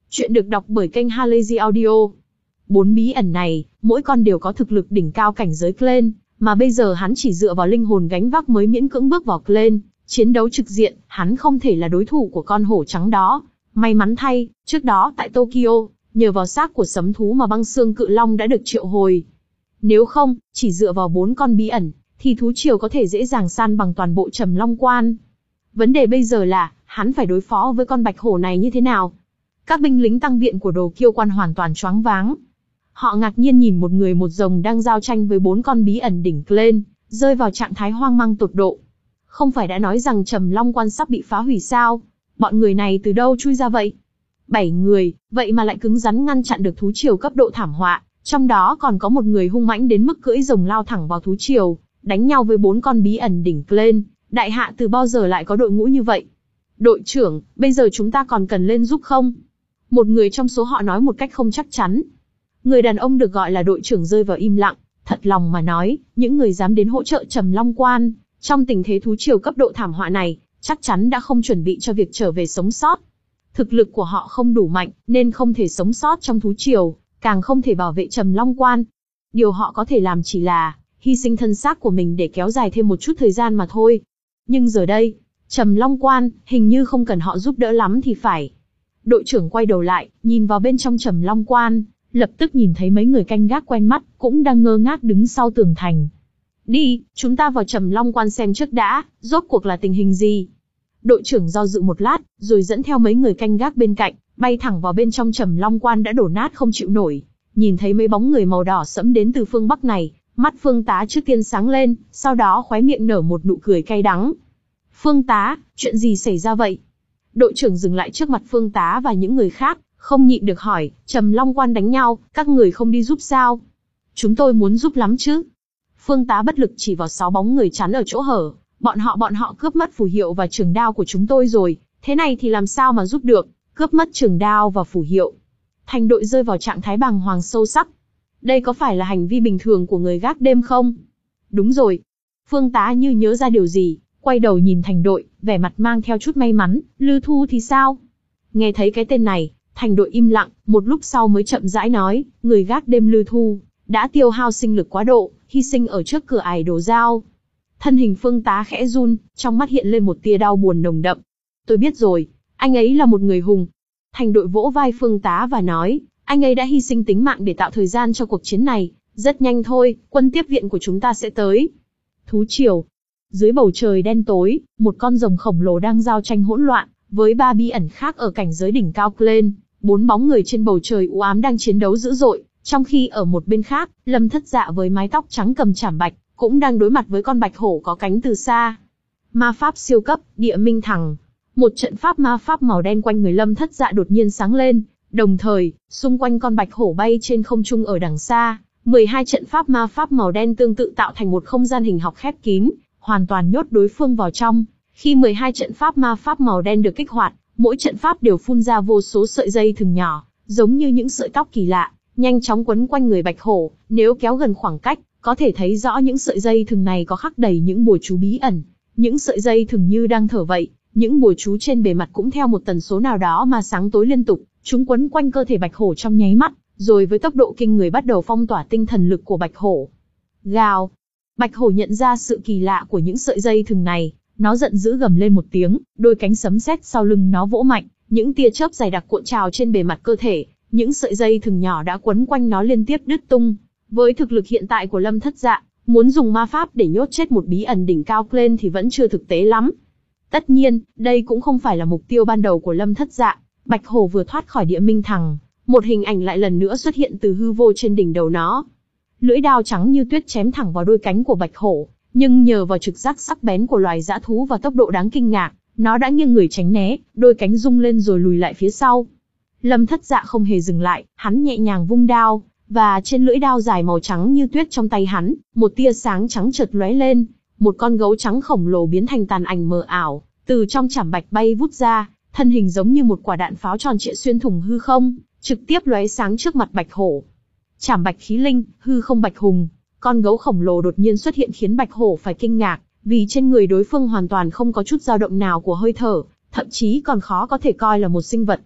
Chuyện được đọc bởi kênh Halazy Audio. Bốn bí ẩn này, mỗi con đều có thực lực đỉnh cao cảnh giới Clan, mà bây giờ hắn chỉ dựa vào linh hồn gánh vác mới miễn cưỡng bước vào Clan. Chiến đấu trực diện, hắn không thể là đối thủ của con hổ trắng đó. May mắn thay, trước đó tại Tokyo, nhờ vào xác của sấm thú mà băng xương cự long đã được triệu hồi. Nếu không, chỉ dựa vào bốn con bí ẩn, thì thú triều có thể dễ dàng san bằng toàn bộ Trầm Long Quan. Vấn đề bây giờ là, hắn phải đối phó với con bạch hổ này như thế nào? Các binh lính tăng viện của Đồ Kiêu Quan hoàn toàn choáng váng. Họ ngạc nhiên nhìn một người một rồng đang giao tranh với bốn con bí ẩn đỉnh Clan, rơi vào trạng thái hoang mang tột độ. Không phải đã nói rằng Trầm Long Quan sắp bị phá hủy sao? Bọn người này từ đâu chui ra vậy? Bảy người, vậy mà lại cứng rắn ngăn chặn được thú triều cấp độ thảm họa, trong đó còn có một người hung mãnh đến mức cưỡi rồng lao thẳng vào thú triều, đánh nhau với bốn con bí ẩn đỉnh Clan. Đại hạ từ bao giờ lại có đội ngũ như vậy? Đội trưởng, bây giờ chúng ta còn cần lên giúp không? Một người trong số họ nói một cách không chắc chắn. Người đàn ông được gọi là đội trưởng rơi vào im lặng, thật lòng mà nói, những người dám đến hỗ trợ Trầm Long Quan, trong tình thế thú triều cấp độ thảm họa này, chắc chắn đã không chuẩn bị cho việc trở về sống sót. Thực lực của họ không đủ mạnh, nên không thể sống sót trong thú triều, càng không thể bảo vệ Trầm Long Quan. Điều họ có thể làm chỉ là hy sinh thân xác của mình để kéo dài thêm một chút thời gian mà thôi. Nhưng giờ đây, Trầm Long Quan, hình như không cần họ giúp đỡ lắm thì phải. Đội trưởng quay đầu lại, nhìn vào bên trong Trầm Long Quan, lập tức nhìn thấy mấy người canh gác quen mắt, cũng đang ngơ ngác đứng sau tường thành. Đi, chúng ta vào Trầm Long Quan xem trước đã, rốt cuộc là tình hình gì. Đội trưởng do dự một lát, rồi dẫn theo mấy người canh gác bên cạnh, bay thẳng vào bên trong Trầm Long Quan đã đổ nát không chịu nổi. Nhìn thấy mấy bóng người màu đỏ sẫm đến từ phương Bắc này, mắt Phương Tá trước tiên sáng lên, sau đó khóe miệng nở một nụ cười cay đắng. Phương Tá, chuyện gì xảy ra vậy? Đội trưởng dừng lại trước mặt Phương Tá và những người khác, không nhịn được hỏi, Trầm Long Quan đánh nhau, các người không đi giúp sao? Chúng tôi muốn giúp lắm chứ. Phương Tá bất lực chỉ vào sáu bóng người chắn ở chỗ hở, bọn họ bọn họ cướp mất phù hiệu và trường đao của chúng tôi rồi, thế này thì làm sao mà giúp được, cướp mất trường đao và phù hiệu. Thành đội rơi vào trạng thái bàng hoàng sâu sắc. Đây có phải là hành vi bình thường của người gác đêm không? Đúng rồi. Phương Tá như nhớ ra điều gì, quay đầu nhìn Thành đội, vẻ mặt mang theo chút may mắn, Lư Thu thì sao? Nghe thấy cái tên này, Thành đội im lặng, một lúc sau mới chậm rãi nói, người gác đêm Lư Thu, đã tiêu hao sinh lực quá độ, hy sinh ở trước cửa ải đồ dao. Thân hình Phương Tá khẽ run, trong mắt hiện lên một tia đau buồn nồng đậm. Tôi biết rồi, anh ấy là một người hùng. Thành đội vỗ vai Phương Tá và nói, anh ấy đã hy sinh tính mạng để tạo thời gian cho cuộc chiến này, rất nhanh thôi, quân tiếp viện của chúng ta sẽ tới. Thú triều. Dưới bầu trời đen tối, một con rồng khổng lồ đang giao tranh hỗn loạn, với ba bí ẩn khác ở cảnh giới đỉnh cao Clan, bốn bóng người trên bầu trời u ám đang chiến đấu dữ dội, trong khi ở một bên khác, Lâm Thất Dạ với mái tóc trắng cầm chảm bạch, cũng đang đối mặt với con bạch hổ có cánh từ xa. Ma pháp siêu cấp, Địa Minh Thằng. Một trận pháp ma pháp màu đen quanh người Lâm Thất Dạ đột nhiên sáng lên, đồng thời, xung quanh con bạch hổ bay trên không trung ở đằng xa, mười hai trận pháp ma pháp màu đen tương tự tạo thành một không gian hình học khép kín, hoàn toàn nhốt đối phương vào trong. Khi mười hai trận pháp ma pháp màu đen được kích hoạt, mỗi trận pháp đều phun ra vô số sợi dây thừng nhỏ, giống như những sợi tóc kỳ lạ, nhanh chóng quấn quanh người bạch hổ. Nếu kéo gần khoảng cách, có thể thấy rõ những sợi dây thừng này có khắc đầy những bùa chú bí ẩn. Những sợi dây thừng như đang thở vậy, những bùa chú trên bề mặt cũng theo một tần số nào đó mà sáng tối liên tục, chúng quấn quanh cơ thể bạch hổ trong nháy mắt, rồi với tốc độ kinh người bắt đầu phong tỏa tinh thần lực của bạch hổ. Gào! Bạch hổ nhận ra sự kỳ lạ của những sợi dây thừng này, nó giận dữ gầm lên một tiếng, đôi cánh sấm sét sau lưng nó vỗ mạnh, những tia chớp dày đặc cuộn trào trên bề mặt cơ thể, những sợi dây thừng nhỏ đã quấn quanh nó liên tiếp đứt tung. Với thực lực hiện tại của Lâm Thất Dạ, muốn dùng ma pháp để nhốt chết một bí ẩn đỉnh cao Clan thì vẫn chưa thực tế lắm. Tất nhiên, đây cũng không phải là mục tiêu ban đầu của Lâm Thất Dạ. Bạch hổ vừa thoát khỏi Địa Minh Thằng, một hình ảnh lại lần nữa xuất hiện từ hư vô trên đỉnh đầu nó. Lưỡi đao trắng như tuyết chém thẳng vào đôi cánh của bạch hổ, nhưng nhờ vào trực giác sắc bén của loài dã thú và tốc độ đáng kinh ngạc, nó đã nghiêng người tránh né, đôi cánh rung lên rồi lùi lại phía sau. Lâm Thất Dạ không hề dừng lại, hắn nhẹ nhàng vung đao, và trên lưỡi đao dài màu trắng như tuyết trong tay hắn, một tia sáng trắng chợt lóe lên, một con gấu trắng khổng lồ biến thành tàn ảnh mờ ảo, từ trong chảm bạch bay vút ra, thân hình giống như một quả đạn pháo tròn trịa xuyên thủng hư không, trực tiếp lóe sáng trước mặt bạch hổ. Chảm bạch khí linh, hư không bạch hùng. Con gấu khổng lồ đột nhiên xuất hiện khiến bạch hổ phải kinh ngạc, vì trên người đối phương hoàn toàn không có chút dao động nào của hơi thở, thậm chí còn khó có thể coi là một sinh vật.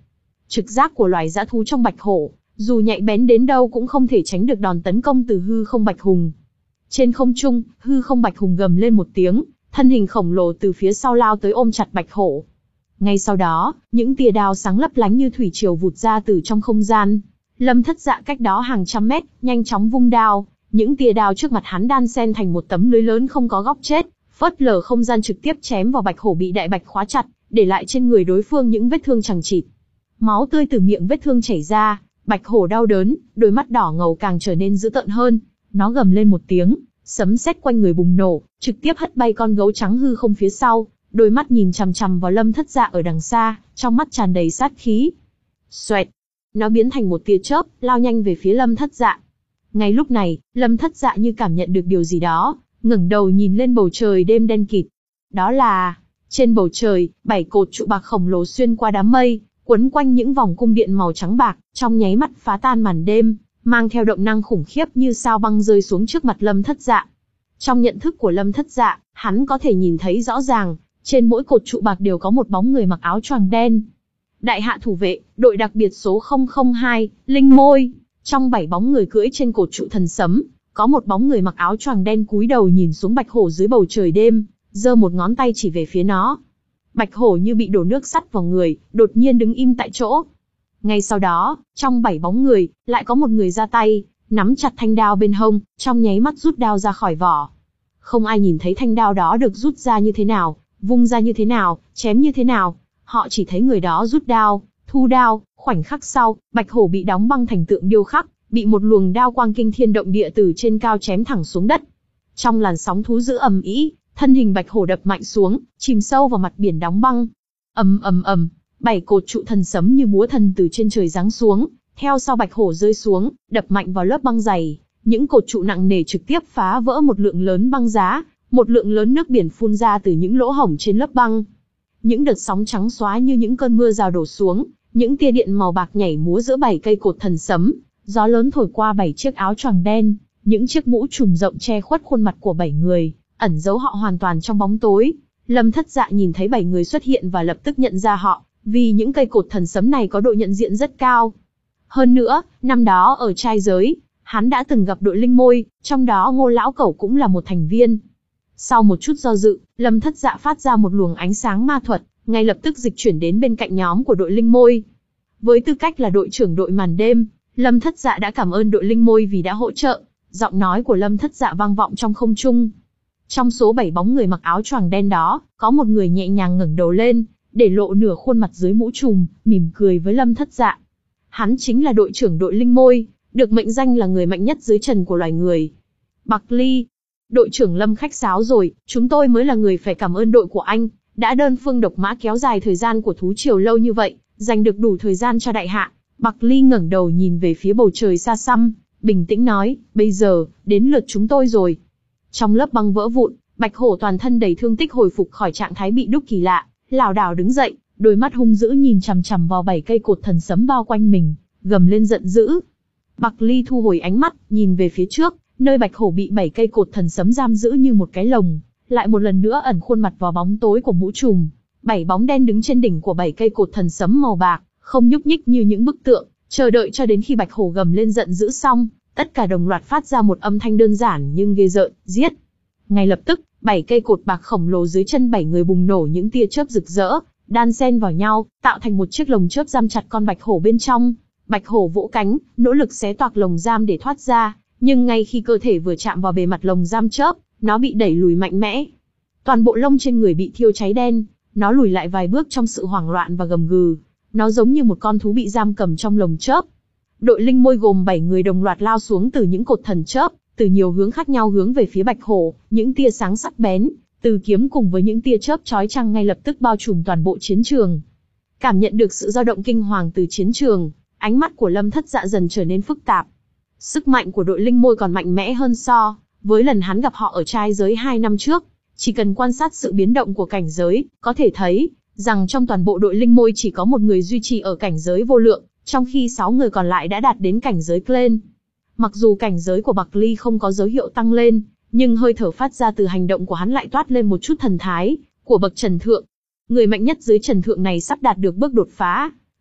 Trực giác của loài dã thú trong bạch hổ, dù nhạy bén đến đâu cũng không thể tránh được đòn tấn công từ hư không bạch hùng. Trên không trung, hư không bạch hùng gầm lên một tiếng, thân hình khổng lồ từ phía sau lao tới ôm chặt bạch hổ. Ngay sau đó, những tia đao sáng lấp lánh như thủy triều vụt ra từ trong không gian. Lâm Thất Dạ cách đó hàng trăm mét, nhanh chóng vung đao, những tia đao trước mặt hắn đan xen thành một tấm lưới lớn không có góc chết, phớt lờ không gian trực tiếp chém vào bạch hổ bị đại bạch khóa chặt, để lại trên người đối phương những vết thương chằng chịt. Máu tươi từ miệng vết thương chảy ra, bạch hổ đau đớn, đôi mắt đỏ ngầu càng trở nên dữ tợn hơn. Nó gầm lên một tiếng, sấm sét quanh người bùng nổ, trực tiếp hất bay con gấu trắng hư không phía sau, đôi mắt nhìn chằm chằm vào Lâm Thất Dạ ở đằng xa, trong mắt tràn đầy sát khí. Xoẹt, nó biến thành một tia chớp, lao nhanh về phía Lâm Thất Dạ. Ngay lúc này, Lâm Thất Dạ như cảm nhận được điều gì đó, ngẩng đầu nhìn lên bầu trời đêm đen kịt. Đó là, trên bầu trời, bảy cột trụ bạc khổng lồ xuyên qua đám mây, quấn quanh những vòng cung điện màu trắng bạc, trong nháy mắt phá tan màn đêm, mang theo động năng khủng khiếp như sao băng rơi xuống trước mặt Lâm Thất Dạ. Trong nhận thức của Lâm Thất Dạ, hắn có thể nhìn thấy rõ ràng, trên mỗi cột trụ bạc đều có một bóng người mặc áo choàng đen. Đại hạ thủ vệ, đội đặc biệt số không không hai, Linh Môi. Trong bảy bóng người cưỡi trên cột trụ thần sấm, có một bóng người mặc áo choàng đen cúi đầu nhìn xuống bạch hổ dưới bầu trời đêm, giơ một ngón tay chỉ về phía nó. Bạch hổ như bị đổ nước sắt vào người, đột nhiên đứng im tại chỗ. Ngay sau đó, trong bảy bóng người, lại có một người ra tay, nắm chặt thanh đao bên hông, trong nháy mắt rút đao ra khỏi vỏ. Không ai nhìn thấy thanh đao đó được rút ra như thế nào, vung ra như thế nào, chém như thế nào. Họ chỉ thấy người đó rút đao, thu đao, khoảnh khắc sau, bạch hổ bị đóng băng thành tượng điêu khắc, bị một luồng đao quang kinh thiên động địa từ trên cao chém thẳng xuống đất. Trong làn sóng thú dữ ầm ĩ, thân hình bạch hổ đập mạnh xuống, chìm sâu vào mặt biển đóng băng. Ầm ầm ầm, bảy cột trụ thần sấm như búa thần từ trên trời giáng xuống, theo sau bạch hổ rơi xuống, đập mạnh vào lớp băng dày. Những cột trụ nặng nề trực tiếp phá vỡ một lượng lớn băng giá, một lượng lớn nước biển phun ra từ những lỗ hổng trên lớp băng. Những đợt sóng trắng xóa như những cơn mưa rào đổ xuống, những tia điện màu bạc nhảy múa giữa bảy cây cột thần sấm, gió lớn thổi qua bảy chiếc áo choàng đen, những chiếc mũ trùm rộng che khuất khuôn mặt của bảy người, ẩn giấu họ hoàn toàn trong bóng tối. Lâm Thất Dạ nhìn thấy bảy người xuất hiện và lập tức nhận ra họ, vì những cây cột thần sấm này có độ nhận diện rất cao. Hơn nữa, năm đó ở trai giới, hắn đã từng gặp đội Linh Môi, trong đó Ngô Lão Cẩu cũng là một thành viên. Sau một chút do dự, Lâm Thất Dạ phát ra một luồng ánh sáng ma thuật, ngay lập tức dịch chuyển đến bên cạnh nhóm của đội Linh Môi. Với tư cách là đội trưởng đội màn đêm, Lâm Thất Dạ đã cảm ơn đội Linh Môi vì đã hỗ trợ. Giọng nói của Lâm Thất Dạ vang vọng trong không trung. Trong số bảy bóng người mặc áo choàng đen đó, có một người nhẹ nhàng ngẩng đầu lên, để lộ nửa khuôn mặt dưới mũ trùm, mỉm cười với Lâm Thất Dạ. Hắn chính là đội trưởng đội Linh Môi, được mệnh danh là người mạnh nhất dưới trần của loài người. Bạc Ly, đội trưởng Lâm khách sáo rồi, chúng tôi mới là người phải cảm ơn đội của anh, đã đơn phương độc mã kéo dài thời gian của thú triều lâu như vậy, dành được đủ thời gian cho đại hạ. Bạc Ly ngẩng đầu nhìn về phía bầu trời xa xăm, bình tĩnh nói, bây giờ, đến lượt chúng tôi rồi. Trong lớp băng vỡ vụn, bạch hổ toàn thân đầy thương tích hồi phục khỏi trạng thái bị đúc kỳ lạ, lảo đảo đứng dậy, đôi mắt hung dữ nhìn chằm chằm vào bảy cây cột thần sấm bao quanh mình, gầm lên giận dữ. Bạc Ly thu hồi ánh mắt, nhìn về phía trước, nơi bạch hổ bị bảy cây cột thần sấm giam giữ như một cái lồng, lại một lần nữa ẩn khuôn mặt vào bóng tối của mũ trùm. Bảy bóng đen đứng trên đỉnh của bảy cây cột thần sấm màu bạc, không nhúc nhích như những bức tượng, chờ đợi cho đến khi bạch hổ gầm lên giận dữ xong, tất cả đồng loạt phát ra một âm thanh đơn giản nhưng ghê rợn, giết. Ngay lập tức, bảy cây cột bạc khổng lồ dưới chân bảy người bùng nổ những tia chớp rực rỡ, đan xen vào nhau, tạo thành một chiếc lồng chớp giam chặt con bạch hổ bên trong. Bạch hổ vỗ cánh, nỗ lực xé toạc lồng giam để thoát ra, nhưng ngay khi cơ thể vừa chạm vào bề mặt lồng giam chớp, nó bị đẩy lùi mạnh mẽ. Toàn bộ lông trên người bị thiêu cháy đen, nó lùi lại vài bước trong sự hoảng loạn và gầm gừ. Nó giống như một con thú bị giam cầm trong lồng chớp. Đội Linh Môi gồm bảy người đồng loạt lao xuống từ những cột thần chớp, từ nhiều hướng khác nhau hướng về phía bạch hổ, những tia sáng sắc bén, từ kiếm cùng với những tia chớp chói chang ngay lập tức bao trùm toàn bộ chiến trường. Cảm nhận được sự dao động kinh hoàng từ chiến trường, ánh mắt của Lâm Thất Dạ dần trở nên phức tạp. Sức mạnh của đội Linh Môi còn mạnh mẽ hơn so với lần hắn gặp họ ở trai giới hai năm trước. Chỉ cần quan sát sự biến động của cảnh giới, có thể thấy rằng trong toàn bộ đội Linh Môi chỉ có một người duy trì ở cảnh giới vô lượng, trong khi sáu người còn lại đã đạt đến cảnh giới Clen. Mặc dù cảnh giới của Bạc Ly không có dấu hiệu tăng lên, nhưng hơi thở phát ra từ hành động của hắn lại toát lên một chút thần thái của bậc trần thượng. Người mạnh nhất dưới trần thượng này sắp đạt được bước đột phá.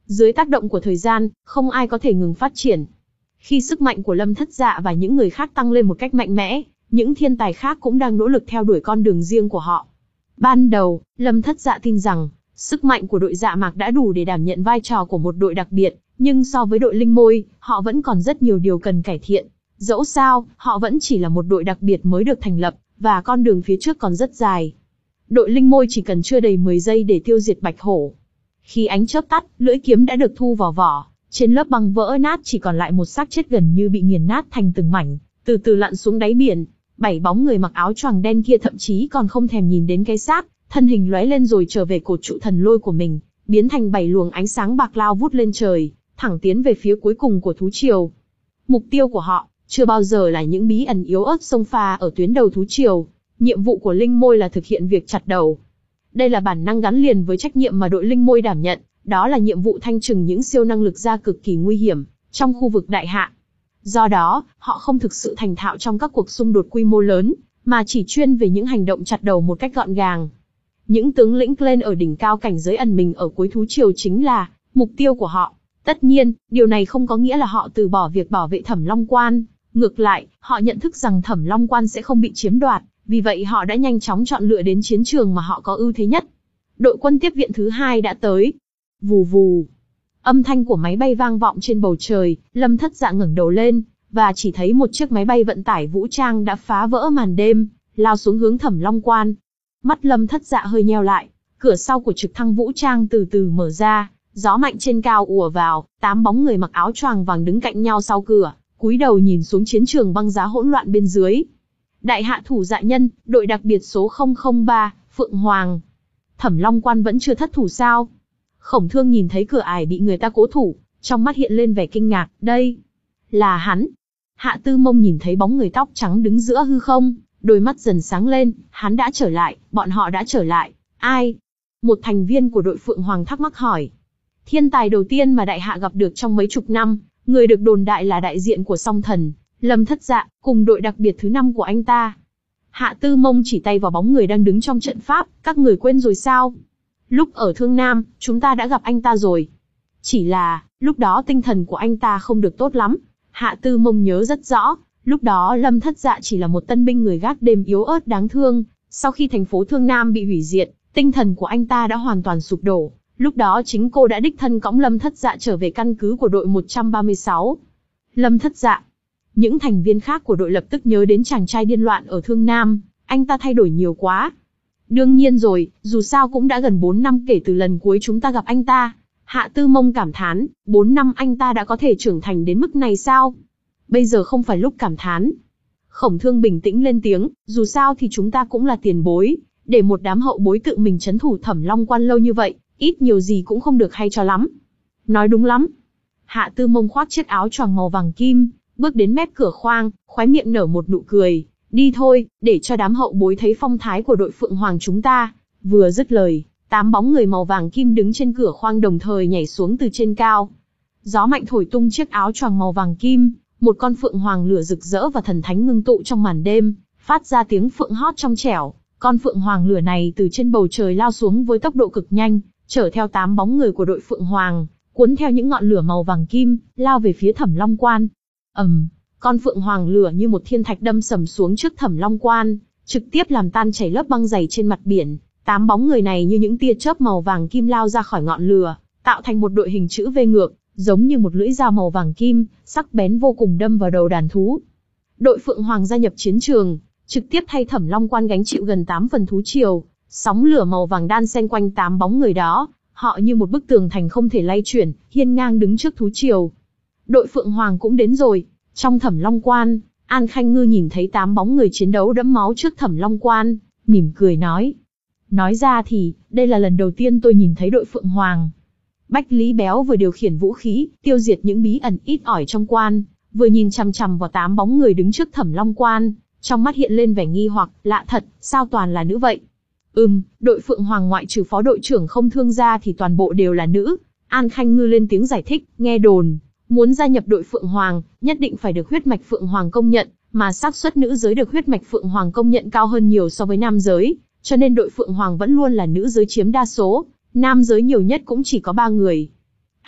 Dưới tác động của thời gian, không ai có thể ngừng phát triển. Khi sức mạnh của Lâm Thất Dạ và những người khác tăng lên một cách mạnh mẽ, những thiên tài khác cũng đang nỗ lực theo đuổi con đường riêng của họ. Ban đầu, Lâm Thất Dạ tin rằng, sức mạnh của đội Dạ Mạc đã đủ để đảm nhận vai trò của một đội đặc biệt, nhưng so với đội Linh Môi, họ vẫn còn rất nhiều điều cần cải thiện. Dẫu sao, họ vẫn chỉ là một đội đặc biệt mới được thành lập, và con đường phía trước còn rất dài. Đội Linh Môi chỉ cần chưa đầy mười giây để tiêu diệt Bạch Hổ. Khi ánh chớp tắt, lưỡi kiếm đã được thu vào vỏ, trên lớp băng vỡ nát chỉ còn lại một xác chết gần như bị nghiền nát thành từng mảnh, từ từ lặn xuống đáy biển. Bảy bóng người mặc áo choàng đen kia thậm chí còn không thèm nhìn đến cái xác, thân hình lóe lên rồi trở về cột trụ thần lôi của mình, biến thành bảy luồng ánh sáng bạc lao vút lên trời, thẳng tiến về phía cuối cùng của thú triều. Mục tiêu của họ chưa bao giờ là những bí ẩn yếu ớt xông pha ở tuyến đầu thú triều. Nhiệm vụ của Linh Môi là thực hiện việc chặt đầu. Đây là bản năng gắn liền với trách nhiệm mà đội Linh Môi đảm nhận, đó là nhiệm vụ thanh trừng những siêu năng lực gia cực kỳ nguy hiểm trong khu vực đại hạ. Do đó, họ không thực sự thành thạo trong các cuộc xung đột quy mô lớn, mà chỉ chuyên về những hành động chặt đầu một cách gọn gàng. Những tướng lĩnh Clan ở đỉnh cao cảnh giới ẩn mình ở cuối thú triều chính là mục tiêu của họ. Tất nhiên, điều này không có nghĩa là họ từ bỏ việc bảo vệ Thẩm Long Quan. Ngược lại, họ nhận thức rằng Thẩm Long Quan sẽ không bị chiếm đoạt, vì vậy họ đã nhanh chóng chọn lựa đến chiến trường mà họ có ưu thế nhất. Đội quân tiếp viện thứ hai đã tới. Vù vù. Âm thanh của máy bay vang vọng trên bầu trời, Lâm Thất Dạ ngẩng đầu lên, và chỉ thấy một chiếc máy bay vận tải vũ trang đã phá vỡ màn đêm, lao xuống hướng Thẩm Long Quan. Mắt Lâm Thất Dạ hơi nheo lại, cửa sau của trực thăng vũ trang từ từ mở ra, gió mạnh trên cao ùa vào, tám bóng người mặc áo choàng vàng đứng cạnh nhau sau cửa, cúi đầu nhìn xuống chiến trường băng giá hỗn loạn bên dưới. Đại hạ thủ dạ nhân, đội đặc biệt số không không ba, Phượng Hoàng. Thẩm Long Quan vẫn chưa thất thủ sao? Khổng Thương nhìn thấy cửa ải bị người ta cố thủ, trong mắt hiện lên vẻ kinh ngạc, đây là hắn. Hạ Tư Mông nhìn thấy bóng người tóc trắng đứng giữa hư không, đôi mắt dần sáng lên, hắn đã trở lại, bọn họ đã trở lại. Ai? Một thành viên của đội Phượng Hoàng thắc mắc hỏi. Thiên tài đầu tiên mà đại hạ gặp được trong mấy chục năm, người được đồn đại là đại diện của Song Thần, Lâm Thất Dạ, cùng đội đặc biệt thứ năm của anh ta. Hạ Tư Mông chỉ tay vào bóng người đang đứng trong trận pháp, các người quên rồi sao? Lúc ở Thương Nam, chúng ta đã gặp anh ta rồi. Chỉ là, lúc đó tinh thần của anh ta không được tốt lắm. Hạ Tư Mông nhớ rất rõ, lúc đó Lâm Thất Dạ chỉ là một tân binh người gác đêm yếu ớt đáng thương. Sau khi thành phố Thương Nam bị hủy diệt, tinh thần của anh ta đã hoàn toàn sụp đổ. Lúc đó chính cô đã đích thân cõng Lâm Thất Dạ trở về căn cứ của đội một trăm ba mươi sáu. Lâm Thất Dạ. Những thành viên khác của đội lập tức nhớ đến chàng trai điên loạn ở Thương Nam, anh ta thay đổi nhiều quá. Đương nhiên rồi, dù sao cũng đã gần bốn năm kể từ lần cuối chúng ta gặp anh ta. Hạ Tư Mông cảm thán, bốn năm anh ta đã có thể trưởng thành đến mức này sao? Bây giờ không phải lúc cảm thán. Khổng Thương bình tĩnh lên tiếng, dù sao thì chúng ta cũng là tiền bối, để một đám hậu bối tự mình trấn thủ Thẩm Long Quan lâu như vậy, ít nhiều gì cũng không được hay cho lắm. Nói đúng lắm. Hạ Tư Mông khoác chiếc áo choàng màu vàng kim, bước đến mép cửa khoang, khóe miệng nở một nụ cười. Đi thôi, để cho đám hậu bối thấy phong thái của đội Phượng Hoàng chúng ta. Vừa dứt lời, tám bóng người màu vàng kim đứng trên cửa khoang đồng thời nhảy xuống từ trên cao. Gió mạnh thổi tung chiếc áo choàng màu vàng kim, một con Phượng Hoàng lửa rực rỡ và thần thánh ngưng tụ trong màn đêm, phát ra tiếng phượng hót trong trẻo. Con Phượng Hoàng lửa này từ trên bầu trời lao xuống với tốc độ cực nhanh, chở theo tám bóng người của đội Phượng Hoàng, cuốn theo những ngọn lửa màu vàng kim, lao về phía Thẩm Long Quan. ầm, um, con Phượng Hoàng lửa như một thiên thạch đâm sầm xuống trước Thẩm Long Quan, trực tiếp làm tan chảy lớp băng dày trên mặt biển. Tám bóng người này như những tia chớp màu vàng kim lao ra khỏi ngọn lửa, tạo thành một đội hình chữ V ngược, giống như một lưỡi dao màu vàng kim, sắc bén vô cùng đâm vào đầu đàn thú. Đội Phượng Hoàng gia nhập chiến trường, trực tiếp thay Thẩm Long Quan gánh chịu gần tám phần thú triều. Sóng lửa màu vàng đan xen quanh tám bóng người đó, họ như một bức tường thành không thể lay chuyển, hiên ngang đứng trước thú triều. Đội Phượng Hoàng cũng đến rồi. Trong Thẩm Long Quan, An Khanh Ngư nhìn thấy tám bóng người chiến đấu đẫm máu trước Thẩm Long Quan, mỉm cười nói. Nói ra thì, đây là lần đầu tiên tôi nhìn thấy đội Phượng Hoàng. Bách Lý Béo vừa điều khiển vũ khí, tiêu diệt những bí ẩn ít ỏi trong quan, vừa nhìn chằm chằm vào tám bóng người đứng trước Thẩm Long Quan, trong mắt hiện lên vẻ nghi hoặc, lạ thật, sao toàn là nữ vậy? Ừm, đội Phượng Hoàng ngoại trừ phó đội trưởng Không Thương ra thì toàn bộ đều là nữ. An Khanh Ngư lên tiếng giải thích, nghe đồn, muốn gia nhập đội Phượng Hoàng, nhất định phải được huyết mạch Phượng Hoàng công nhận, mà xác suất nữ giới được huyết mạch Phượng Hoàng công nhận cao hơn nhiều so với nam giới, cho nên đội Phượng Hoàng vẫn luôn là nữ giới chiếm đa số, nam giới nhiều nhất cũng chỉ có ba người.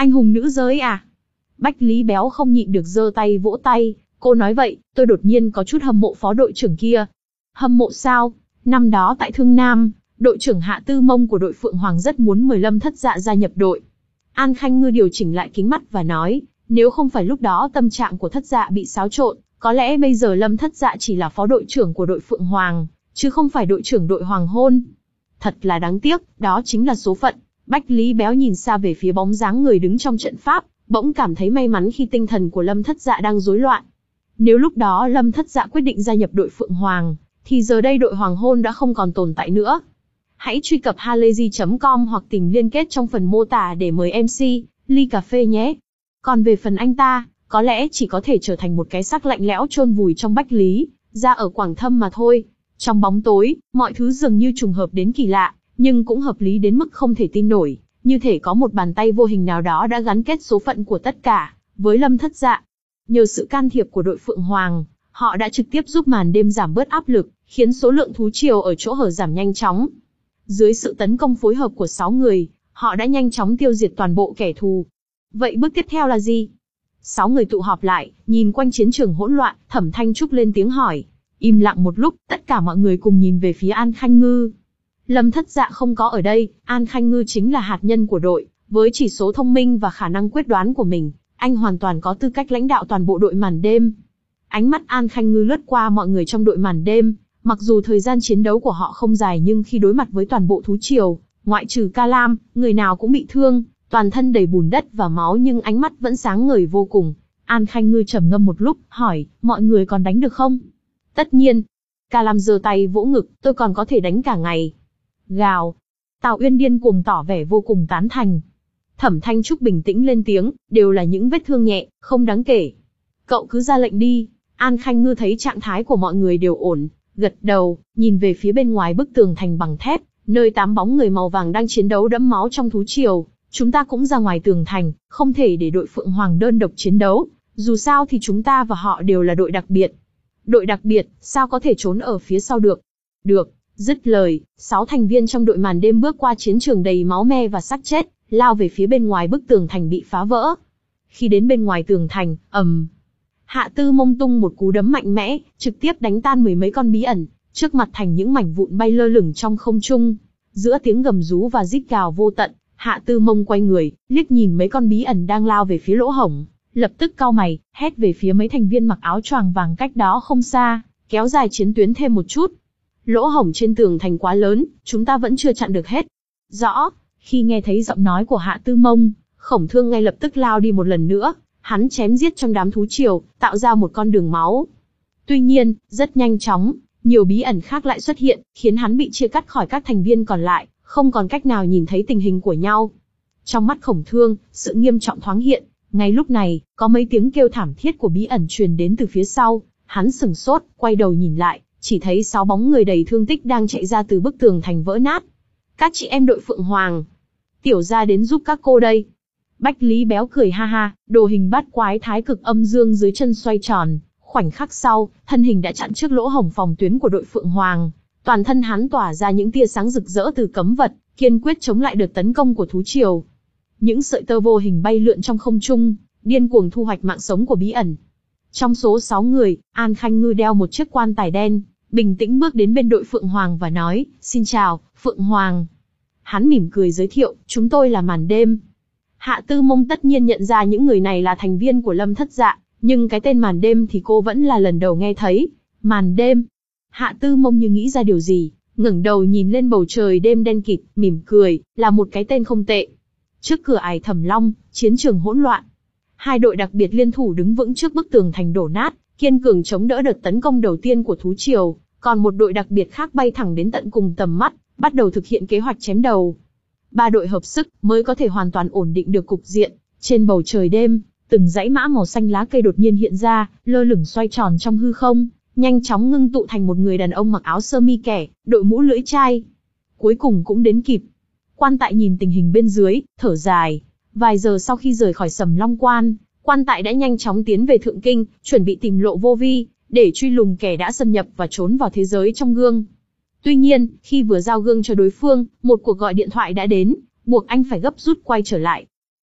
Anh hùng nữ giới à? Bách Lý Béo không nhịn được giơ tay vỗ tay, cô nói vậy, tôi đột nhiên có chút hâm mộ phó đội trưởng kia. Hâm mộ sao? Năm đó tại Thương Nam, đội trưởng Hạ Tư Mông của đội Phượng Hoàng rất muốn mời Lâm Thất Dạ gia nhập đội. An Khanh Ngư điều chỉnh lại kính mắt và nói, nếu không phải lúc đó tâm trạng của Thất Dạ bị xáo trộn, có lẽ bây giờ Lâm Thất Dạ chỉ là phó đội trưởng của đội Phượng Hoàng, chứ không phải đội trưởng đội Hoàng Hôn. Thật là đáng tiếc, đó chính là số phận. Bách Lý Béo nhìn xa về phía bóng dáng người đứng trong trận pháp, bỗng cảm thấy may mắn khi tinh thần của Lâm Thất Dạ đang rối loạn. Nếu lúc đó Lâm Thất Dạ quyết định gia nhập đội Phượng Hoàng, thì giờ đây đội Hoàng Hôn đã không còn tồn tại nữa. Hãy truy cập halayzi chấm com hoặc tìm liên kết trong phần mô tả để mời em xê ly cà phê nhé. Còn về phần anh ta, có lẽ chỉ có thể trở thành một cái xác lạnh lẽo chôn vùi trong Bách Lý ra ở Quảng Thâm mà thôi. Trong bóng tối, mọi thứ dường như trùng hợp đến kỳ lạ, nhưng cũng hợp lý đến mức không thể tin nổi, như thể có một bàn tay vô hình nào đó đã gắn kết số phận của tất cả với Lâm Thất Dạ. Nhờ sự can thiệp của đội Phượng Hoàng, họ đã trực tiếp giúp màn đêm giảm bớt áp lực, khiến số lượng thú triều ở chỗ hở giảm nhanh chóng. Dưới sự tấn công phối hợp của sáu người, họ đã nhanh chóng tiêu diệt toàn bộ kẻ thù. Vậy bước tiếp theo là gì? Sáu người tụ họp lại, nhìn quanh chiến trường hỗn loạn, Thẩm Thanh Trúc lên tiếng hỏi. Im lặng một lúc, tất cả mọi người cùng nhìn về phía An Khanh Ngư. Lâm Thất Dạ không có ở đây, An Khanh Ngư chính là hạt nhân của đội, với chỉ số thông minh và khả năng quyết đoán của mình, anh hoàn toàn có tư cách lãnh đạo toàn bộ đội màn đêm. Ánh mắt An Khanh Ngư lướt qua mọi người trong đội màn đêm, mặc dù thời gian chiến đấu của họ không dài nhưng khi đối mặt với toàn bộ thú triều, ngoại trừ Ca Lam, người nào cũng bị thương, toàn thân đầy bùn đất và máu nhưng ánh mắt vẫn sáng ngời vô cùng. An Khanh Ngư trầm ngâm một lúc, hỏi, mọi người còn đánh được không? Tất nhiên. Ca Lam giơ tay vỗ ngực, tôi còn có thể đánh cả ngày. Gào. Tào Uyên điên cuồng tỏ vẻ vô cùng tán thành. Thẩm Thanh Trúc bình tĩnh lên tiếng, đều là những vết thương nhẹ, không đáng kể. Cậu cứ ra lệnh đi. An Khanh Ngư thấy trạng thái của mọi người đều ổn, gật đầu, nhìn về phía bên ngoài bức tường thành bằng thép, nơi tám bóng người màu vàng đang chiến đấu đẫm máu trong thú triều. Chúng ta cũng ra ngoài tường thành, không thể để đội Phượng Hoàng đơn độc chiến đấu, dù sao thì chúng ta và họ đều là đội đặc biệt. Đội đặc biệt, sao có thể trốn ở phía sau được? Được, dứt lời, sáu thành viên trong đội màn đêm bước qua chiến trường đầy máu me và xác chết, lao về phía bên ngoài bức tường thành bị phá vỡ. Khi đến bên ngoài tường thành, ầm, Hạ Tư Mông tung một cú đấm mạnh mẽ, trực tiếp đánh tan mười mấy con bí ẩn, trước mặt thành những mảnh vụn bay lơ lửng trong không trung. Giữa tiếng gầm rú và rít gào vô tận, Hạ Tư Mông quay người, liếc nhìn mấy con bí ẩn đang lao về phía lỗ hổng, lập tức cau mày, hét về phía mấy thành viên mặc áo choàng vàng cách đó không xa, kéo dài chiến tuyến thêm một chút. Lỗ hổng trên tường thành quá lớn, chúng ta vẫn chưa chặn được hết. Rõ. Khi nghe thấy giọng nói của Hạ Tư Mông, Khổng Thương ngay lập tức lao đi một lần nữa, hắn chém giết trong đám thú triều, tạo ra một con đường máu. Tuy nhiên, rất nhanh chóng, nhiều bí ẩn khác lại xuất hiện, khiến hắn bị chia cắt khỏi các thành viên còn lại, không còn cách nào nhìn thấy tình hình của nhau. Trong mắt Khổng Thương, sự nghiêm trọng thoáng hiện. Ngay lúc này, có mấy tiếng kêu thảm thiết của bí ẩn truyền đến từ phía sau. Hắn sừng sốt, quay đầu nhìn lại, chỉ thấy sáu bóng người đầy thương tích đang chạy ra từ bức tường thành vỡ nát. Các chị em đội Phượng Hoàng, tiểu gia đến giúp các cô đây. Bách Lý Béo cười ha ha, đồ hình bát quái thái cực âm dương dưới chân xoay tròn. Khoảnh khắc sau, thân hình đã chặn trước lỗ hổng phòng tuyến của đội Phượng Hoàng. Toàn thân hắn tỏa ra những tia sáng rực rỡ từ cấm vật, kiên quyết chống lại đợt tấn công của thú triều. Những sợi tơ vô hình bay lượn trong không trung, điên cuồng thu hoạch mạng sống của bí ẩn. Trong số sáu người, An Khanh Ngư đeo một chiếc quan tài đen, bình tĩnh bước đến bên đội Phượng Hoàng và nói, xin chào, Phượng Hoàng. Hắn mỉm cười giới thiệu, chúng tôi là màn đêm. Hạ Tư Mông tất nhiên nhận ra những người này là thành viên của Lâm Thất Dạ, nhưng cái tên màn đêm thì cô vẫn là lần đầu nghe thấy. Màn đêm. Hạ Tư Mông như nghĩ ra điều gì, ngẩng đầu nhìn lên bầu trời đêm đen kịt, mỉm cười, là một cái tên không tệ. Trước cửa ải Thẩm Long, chiến trường hỗn loạn. Hai đội đặc biệt liên thủ đứng vững trước bức tường thành đổ nát, kiên cường chống đỡ đợt tấn công đầu tiên của thú triều, còn một đội đặc biệt khác bay thẳng đến tận cùng tầm mắt, bắt đầu thực hiện kế hoạch chém đầu. Ba đội hợp sức mới có thể hoàn toàn ổn định được cục diện. Trên bầu trời đêm, từng dãy mã màu xanh lá cây đột nhiên hiện ra, lơ lửng xoay tròn trong hư không, nhanh chóng ngưng tụ thành một người đàn ông mặc áo sơ mi kẻ, đội mũ lưỡi chai. Cuối cùng cũng đến kịp. Quan Tại nhìn tình hình bên dưới, thở dài. Vài giờ sau khi rời khỏi Sầm Long Quan, Quan Tại đã nhanh chóng tiến về Thượng Kinh, chuẩn bị tìm Lộ Vô Vi, để truy lùng kẻ đã xâm nhập và trốn vào thế giới trong gương. Tuy nhiên, khi vừa giao gương cho đối phương, một cuộc gọi điện thoại đã đến, buộc anh phải gấp rút quay trở lại.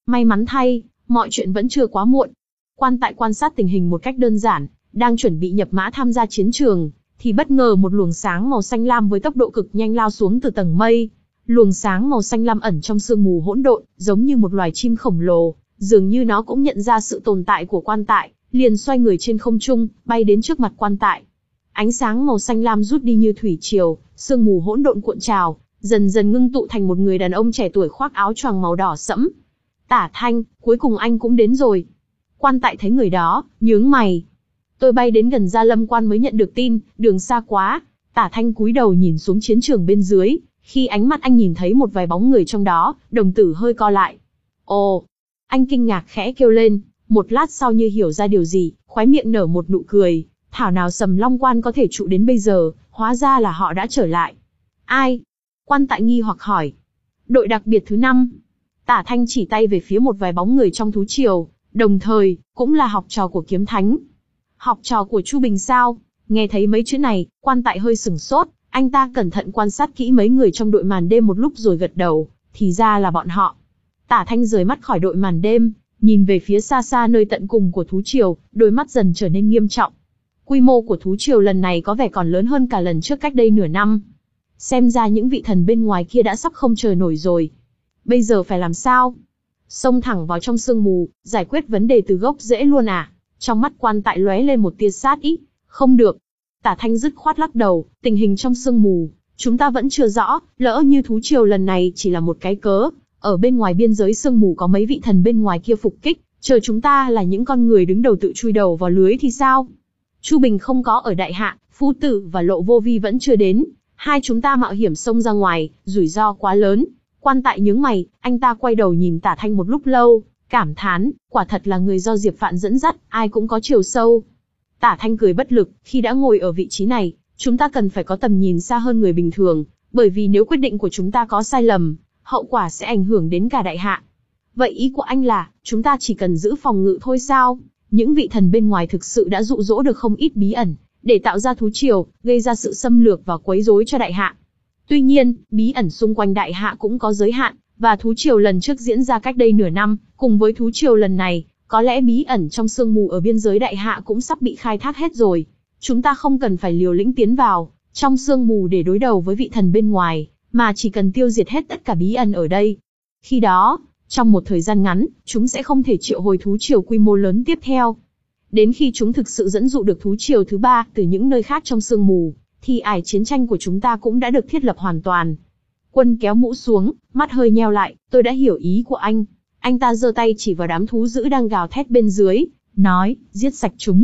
May mắn thay, mọi chuyện vẫn chưa quá muộn. Quan Tại quan sát tình hình một cách đơn giản, đang chuẩn bị nhập mã tham gia chiến trường, thì bất ngờ một luồng sáng màu xanh lam với tốc độ cực nhanh lao xuống từ tầng mây. Luồng sáng màu xanh lam ẩn trong sương mù hỗn độn, giống như một loài chim khổng lồ, dường như nó cũng nhận ra sự tồn tại của Quan Tại, liền xoay người trên không trung, bay đến trước mặt Quan Tại. Ánh sáng màu xanh lam rút đi như thủy triều, sương mù hỗn độn cuộn trào, dần dần ngưng tụ thành một người đàn ông trẻ tuổi khoác áo choàng màu đỏ sẫm. Tả Thanh, cuối cùng anh cũng đến rồi. Quan Tại thấy người đó, nhướng mày. Tôi bay đến gần Gia Lâm Quan mới nhận được tin, đường xa quá. Tả Thanh cúi đầu nhìn xuống chiến trường bên dưới, khi ánh mắt anh nhìn thấy một vài bóng người trong đó, đồng tử hơi co lại. Ồ! Anh kinh ngạc khẽ kêu lên, một lát sau như hiểu ra điều gì, khóe miệng nở một nụ cười. Thảo nào Sầm Long Quan có thể trụ đến bây giờ, hóa ra là họ đã trở lại. Ai? Quan Tại nghi hoặc hỏi. Đội đặc biệt thứ năm. Tả Thanh chỉ tay về phía một vài bóng người trong thú triều, đồng thời, cũng là học trò của Kiếm Thánh. Học trò của Chu Bình sao? Nghe thấy mấy chữ này, Quan Tại hơi sửng sốt, anh ta cẩn thận quan sát kỹ mấy người trong đội màn đêm một lúc rồi gật đầu, thì ra là bọn họ. Tả Thanh rời mắt khỏi đội màn đêm, nhìn về phía xa xa nơi tận cùng của thú triều, đôi mắt dần trở nên nghiêm trọng. Quy mô của thú triều lần này có vẻ còn lớn hơn cả lần trước cách đây nửa năm. Xem ra những vị thần bên ngoài kia đã sắp không chờ nổi rồi. Bây giờ phải làm sao? Xông thẳng vào trong sương mù, giải quyết vấn đề từ gốc rễ luôn à? Trong mắt Quan Tại lóe lên một tia sát ý. Không được. Tả Thanh dứt khoát lắc đầu, tình hình trong sương mù, chúng ta vẫn chưa rõ, lỡ như thú triều lần này chỉ là một cái cớ. Ở bên ngoài biên giới sương mù có mấy vị thần bên ngoài kia phục kích, chờ chúng ta là những con người đứng đầu tự chui đầu vào lưới thì sao? Chu Bình không có ở Đại Hạ, Phu Tử và Lộ Vô Vi vẫn chưa đến. Hai chúng ta mạo hiểm xông ra ngoài, rủi ro quá lớn. Quan Tại nhướng mày, anh ta quay đầu nhìn Tả Thanh một lúc lâu, cảm thán, quả thật là người do Diệp Phạn dẫn dắt, ai cũng có chiều sâu. Tả Thanh cười bất lực, khi đã ngồi ở vị trí này, chúng ta cần phải có tầm nhìn xa hơn người bình thường, bởi vì nếu quyết định của chúng ta có sai lầm, hậu quả sẽ ảnh hưởng đến cả Đại Hạ. Vậy ý của anh là, chúng ta chỉ cần giữ phòng ngự thôi sao? Những vị thần bên ngoài thực sự đã dụ dỗ được không ít bí ẩn, để tạo ra thú triều, gây ra sự xâm lược và quấy rối cho Đại Hạ. Tuy nhiên, bí ẩn xung quanh Đại Hạ cũng có giới hạn, và thú triều lần trước diễn ra cách đây nửa năm, cùng với thú triều lần này, có lẽ bí ẩn trong sương mù ở biên giới Đại Hạ cũng sắp bị khai thác hết rồi. Chúng ta không cần phải liều lĩnh tiến vào trong sương mù để đối đầu với vị thần bên ngoài, mà chỉ cần tiêu diệt hết tất cả bí ẩn ở đây. Khi đó, trong một thời gian ngắn, chúng sẽ không thể triệu hồi thú triều quy mô lớn tiếp theo. Đến khi chúng thực sự dẫn dụ được thú triều thứ ba từ những nơi khác trong sương mù, thì ải chiến tranh của chúng ta cũng đã được thiết lập hoàn toàn. Quân kéo mũ xuống, mắt hơi nheo lại, tôi đã hiểu ý của anh. Anh ta giơ tay chỉ vào đám thú dữ đang gào thét bên dưới, nói, giết sạch chúng.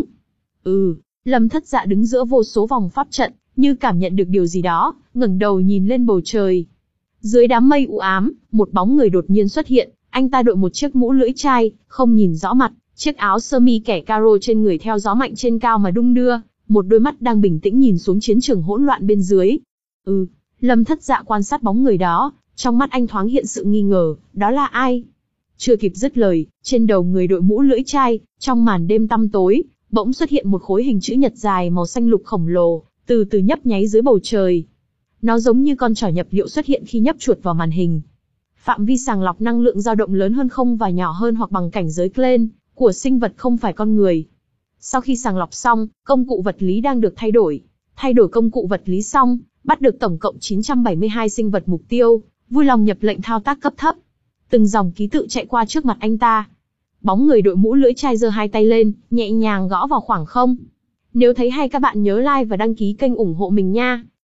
Ừ, Lâm Thất Dạ đứng giữa vô số vòng pháp trận, như cảm nhận được điều gì đó, ngẩng đầu nhìn lên bầu trời. Dưới đám mây u ám, một bóng người đột nhiên xuất hiện, anh ta đội một chiếc mũ lưỡi chai, không nhìn rõ mặt, chiếc áo sơ mi kẻ caro trên người theo gió mạnh trên cao mà đung đưa, một đôi mắt đang bình tĩnh nhìn xuống chiến trường hỗn loạn bên dưới. Ừ, Lâm Thất Dạ quan sát bóng người đó, trong mắt anh thoáng hiện sự nghi ngờ, đó là ai? Chưa kịp dứt lời, trên đầu người đội mũ lưỡi chai, trong màn đêm tăm tối, bỗng xuất hiện một khối hình chữ nhật dài màu xanh lục khổng lồ, từ từ nhấp nháy dưới bầu trời. Nó giống như con trỏ nhập liệu xuất hiện khi nhấp chuột vào màn hình. Phạm vi sàng lọc năng lượng dao động lớn hơn không và nhỏ hơn hoặc bằng cảnh giới Glen của sinh vật không phải con người. Sau khi sàng lọc xong, công cụ vật lý đang được thay đổi. Thay đổi công cụ vật lý xong, bắt được tổng cộng chín trăm bảy mươi hai sinh vật mục tiêu, vui lòng nhập lệnh thao tác cấp thấp. Từng dòng ký tự chạy qua trước mặt anh ta. Bóng người đội mũ lưỡi chai giơ hai tay lên, nhẹ nhàng gõ vào khoảng không. Nếu thấy hay các bạn nhớ like và đăng ký kênh ủng hộ mình nha.